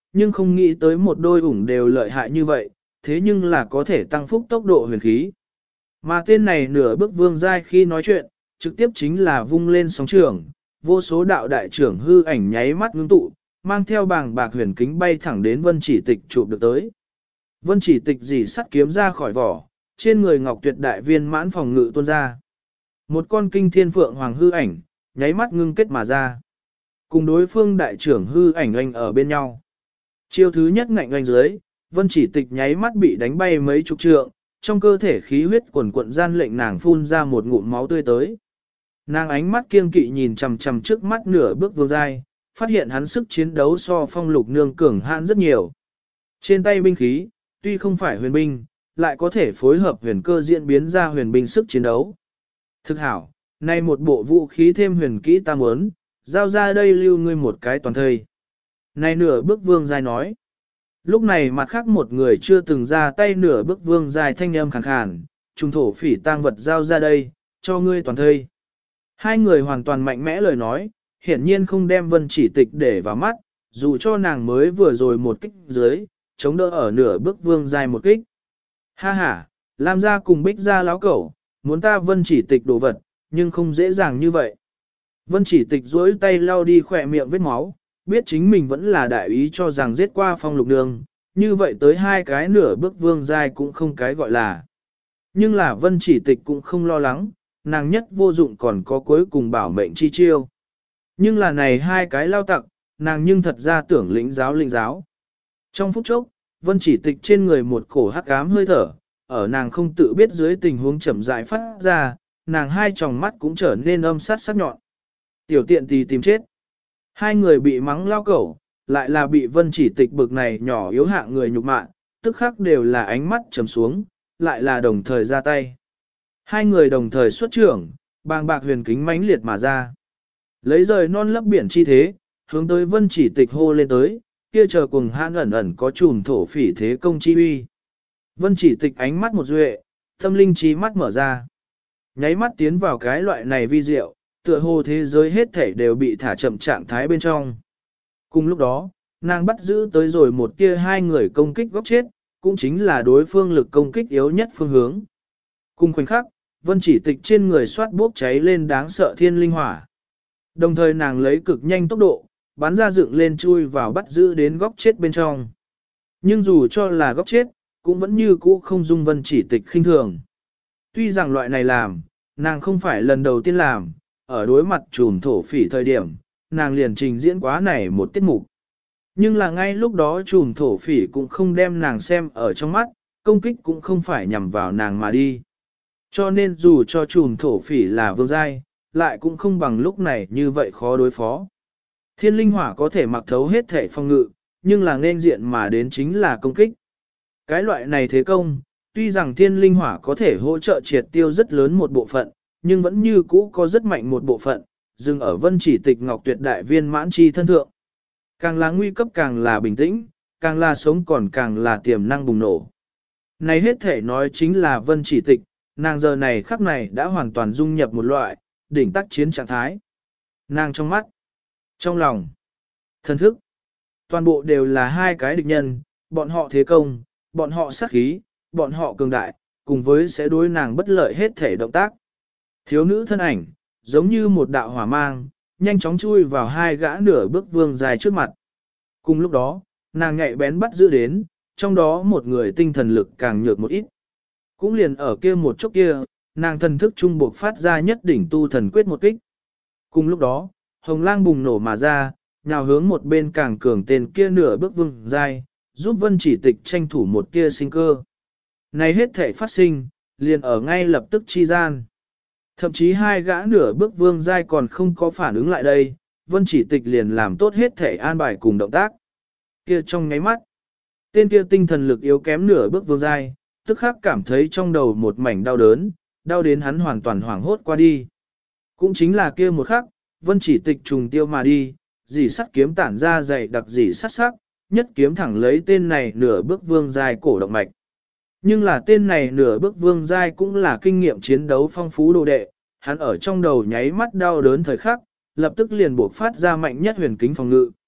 nhưng không nghĩ tới một đôi ủng đều lợi hại như vậy, thế nhưng là có thể tăng phúc tốc độ huyền khí. Mà tên này nửa bước vương giai khi nói chuyện, trực tiếp chính là vung lên sóng trường, vô số đạo đại trưởng hư ảnh nháy mắt ngưng tụ, mang theo bàng bạc huyền kính bay thẳng đến Vân Chỉ Tịch chụp được tới. Vân Chỉ Tịch dì sắt kiếm ra khỏi vỏ, trên người ngọc tuyệt đại viên mãn phòng ngự tuôn ra. Một con kinh thiên phượng hoàng hư ảnh, nháy mắt ngưng kết mà ra. Cùng đối phương đại trưởng hư ảnh oanh ở bên nhau. Chiêu thứ nhất ngạnh oanh dưới, Vân Chỉ Tịch nháy mắt bị đánh bay mấy chục trượng, trong cơ thể khí huyết quần quận gian lệnh nàng phun ra một ngụm máu tươi tới. Nàng ánh mắt kiêng kỵ nhìn chằm chằm trước mắt nửa bước vương giai, phát hiện hắn sức chiến đấu so Phong Lục Nương cường hãn rất nhiều. Trên tay binh khí, tuy không phải huyền binh, lại có thể phối hợp huyền cơ diễn biến ra huyền binh sức chiến đấu. Thực hảo, nay một bộ vũ khí thêm huyền kỹ ta muốn, giao ra đây lưu ngươi một cái toàn thây. Này nửa bước vương giai nói. Lúc này mặt khác một người chưa từng ra tay nửa bước vương giai thanh âm khàn khàn, trùng thổ phỉ tang vật giao ra đây, cho ngươi toàn thây. Hai người hoàn toàn mạnh mẽ lời nói, hiển nhiên không đem Vân Chỉ Tịch để vào mắt, dù cho nàng mới vừa rồi một kích dưới, chống đỡ ở nửa bước vương giai một kích. Ha ha, Lam gia cùng Bích gia láo cẩu, muốn ta Vân Chỉ Tịch đồ vật, nhưng không dễ dàng như vậy. Vân Chỉ Tịch duỗi tay lau đi khỏe miệng vết máu, biết chính mình vẫn là đại ý cho rằng giết qua Phong Lục Nương, như vậy tới hai cái nửa bước vương giai cũng không cái gọi là. Nhưng là Vân Chỉ Tịch cũng không lo lắng, nàng nhất vô dụng còn có cuối cùng bảo mệnh chi chiêu. Nhưng là này hai cái lao tặc, nàng nhưng thật ra tưởng lĩnh giáo. Trong phút chốc, Vân Chỉ Tịch trên người một cổ hắc ám hơi thở, ở nàng không tự biết dưới tình huống chậm rãi phát ra, nàng hai tròng mắt cũng trở nên âm sát sắc nhọn. Tiểu tiện tì tìm chết. Hai người bị mắng lao cẩu, lại là bị Vân Chỉ Tịch bực này nhỏ yếu hạng người nhục mạ, tức khắc đều là ánh mắt trầm xuống, lại là đồng thời ra tay. Hai người đồng thời xuất trưởng, bàng bạc huyền kính mãnh liệt mà ra. Lấy rời non lấp biển chi thế, hướng tới Vân Chỉ Tịch hô lên tới, kia chờ cùng hãn ẩn ẩn có chùm thổ phỉ thế công chi uy. Vân Chỉ Tịch ánh mắt một duệ, tâm linh trí mắt mở ra. Nháy mắt tiến vào cái loại này vi diệu, tựa hồ thế giới hết thảy đều bị thả chậm trạng thái bên trong. Cùng lúc đó, nàng bắt giữ tới rồi một kia hai người công kích góc chết, cũng chính là đối phương lực công kích yếu nhất phương hướng. Cùng khoảnh khắc, Vân Chỉ Tịch trên người xoát bốc cháy lên đáng sợ thiên linh hỏa. Đồng thời nàng lấy cực nhanh tốc độ, bắn ra dựng lên chui vào bắt giữ đến góc chết bên trong. Nhưng dù cho là góc chết, cũng vẫn như cũ không dung Vân Chỉ Tịch khinh thường. Tuy rằng loại này làm, nàng không phải lần đầu tiên làm, ở đối mặt trùm thổ phỉ thời điểm, nàng liền trình diễn quá này một tiết mục. Nhưng là ngay lúc đó trùm thổ phỉ cũng không đem nàng xem ở trong mắt, công kích cũng không phải nhằm vào nàng mà đi. Cho nên dù cho trùm thổ phỉ là vương giai, lại cũng không bằng lúc này như vậy khó đối phó. Thiên linh hỏa có thể mặc thấu hết thể phòng ngự, nhưng là nên diện mà đến chính là công kích. Cái loại này thế công, tuy rằng thiên linh hỏa có thể hỗ trợ triệt tiêu rất lớn một bộ phận, nhưng vẫn như cũ có rất mạnh một bộ phận, dừng ở Vân Chỉ Tịch ngọc tuyệt đại viên mãn chi thân thượng. Càng là nguy cấp càng là bình tĩnh, càng là sống còn càng là tiềm năng bùng nổ. Này hết thể nói chính là Vân Chỉ Tịch, nàng giờ này khắc này đã hoàn toàn dung nhập một loại, đỉnh tác chiến trạng thái. Nàng trong mắt, trong lòng, thần thức, toàn bộ đều là hai cái địch nhân, bọn họ thế công, bọn họ sát khí, bọn họ cường đại, cùng với sẽ đối nàng bất lợi hết thể động tác. Thiếu nữ thân ảnh, giống như một đạo hỏa mang, nhanh chóng chui vào hai gã nửa bước vương dài trước mặt. Cùng lúc đó, nàng nhạy bén bắt giữ đến, trong đó một người tinh thần lực càng nhược một ít. Cũng liền ở kia một chốc kia, nàng thần thức trung buộc phát ra nhất đỉnh tu thần quyết một kích. Cùng lúc đó, hồng lang bùng nổ mà ra, nhào hướng một bên càng cường tên kia nửa bước vương dài, giúp Vân Chỉ Tịch tranh thủ một kia sinh cơ. Này hết thể phát sinh, liền ở ngay lập tức chi gian. Thậm chí hai gã nửa bước vương giai còn không có phản ứng lại đây, Vân Chỉ Tịch liền làm tốt hết thể an bài cùng động tác. Kia trong nháy mắt, tên kia tinh thần lực yếu kém nửa bước vương giai, tức khắc cảm thấy trong đầu một mảnh đau đớn, đau đến hắn hoàn toàn hoảng hốt qua đi. Cũng chính là kia một khắc, Vân Chỉ Tịch trùng tiêu mà đi, dì sắt kiếm tản ra dày đặc dì sắt sắc, nhất kiếm thẳng lấy tên này nửa bước vương giai cổ động mạch. Nhưng là tên này nửa bước vương giai cũng là kinh nghiệm chiến đấu phong phú đồ đệ, hắn ở trong đầu nháy mắt đau đớn thời khắc, lập tức liền buộc phát ra mạnh nhất huyền kính phòng ngự.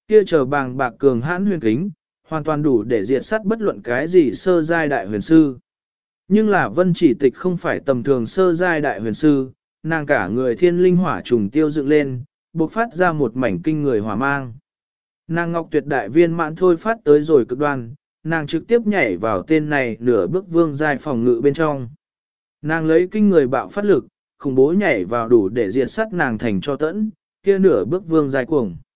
kia chờ bàng bạc cường hãn huyền kính, hoàn toàn đủ để diệt sát bất luận cái gì sơ giai đại huyền sư. Nhưng là Vân Chỉ Tịch không phải tầm thường sơ giai đại huyền sư, nàng cả người thiên linh hỏa trùng tiêu dựng lên, bộc phát ra một mảnh kinh người hỏa mang. Nàng ngọc tuyệt đại viên mãn thôi phát tới rồi cực đoan, nàng trực tiếp nhảy vào tên này nửa bước vương giai phòng ngự bên trong. Nàng lấy kinh người bạo phát lực, khủng bố nhảy vào đủ để diệt sát nàng thành cho tẫn, kia nửa bước vương giai cuồng.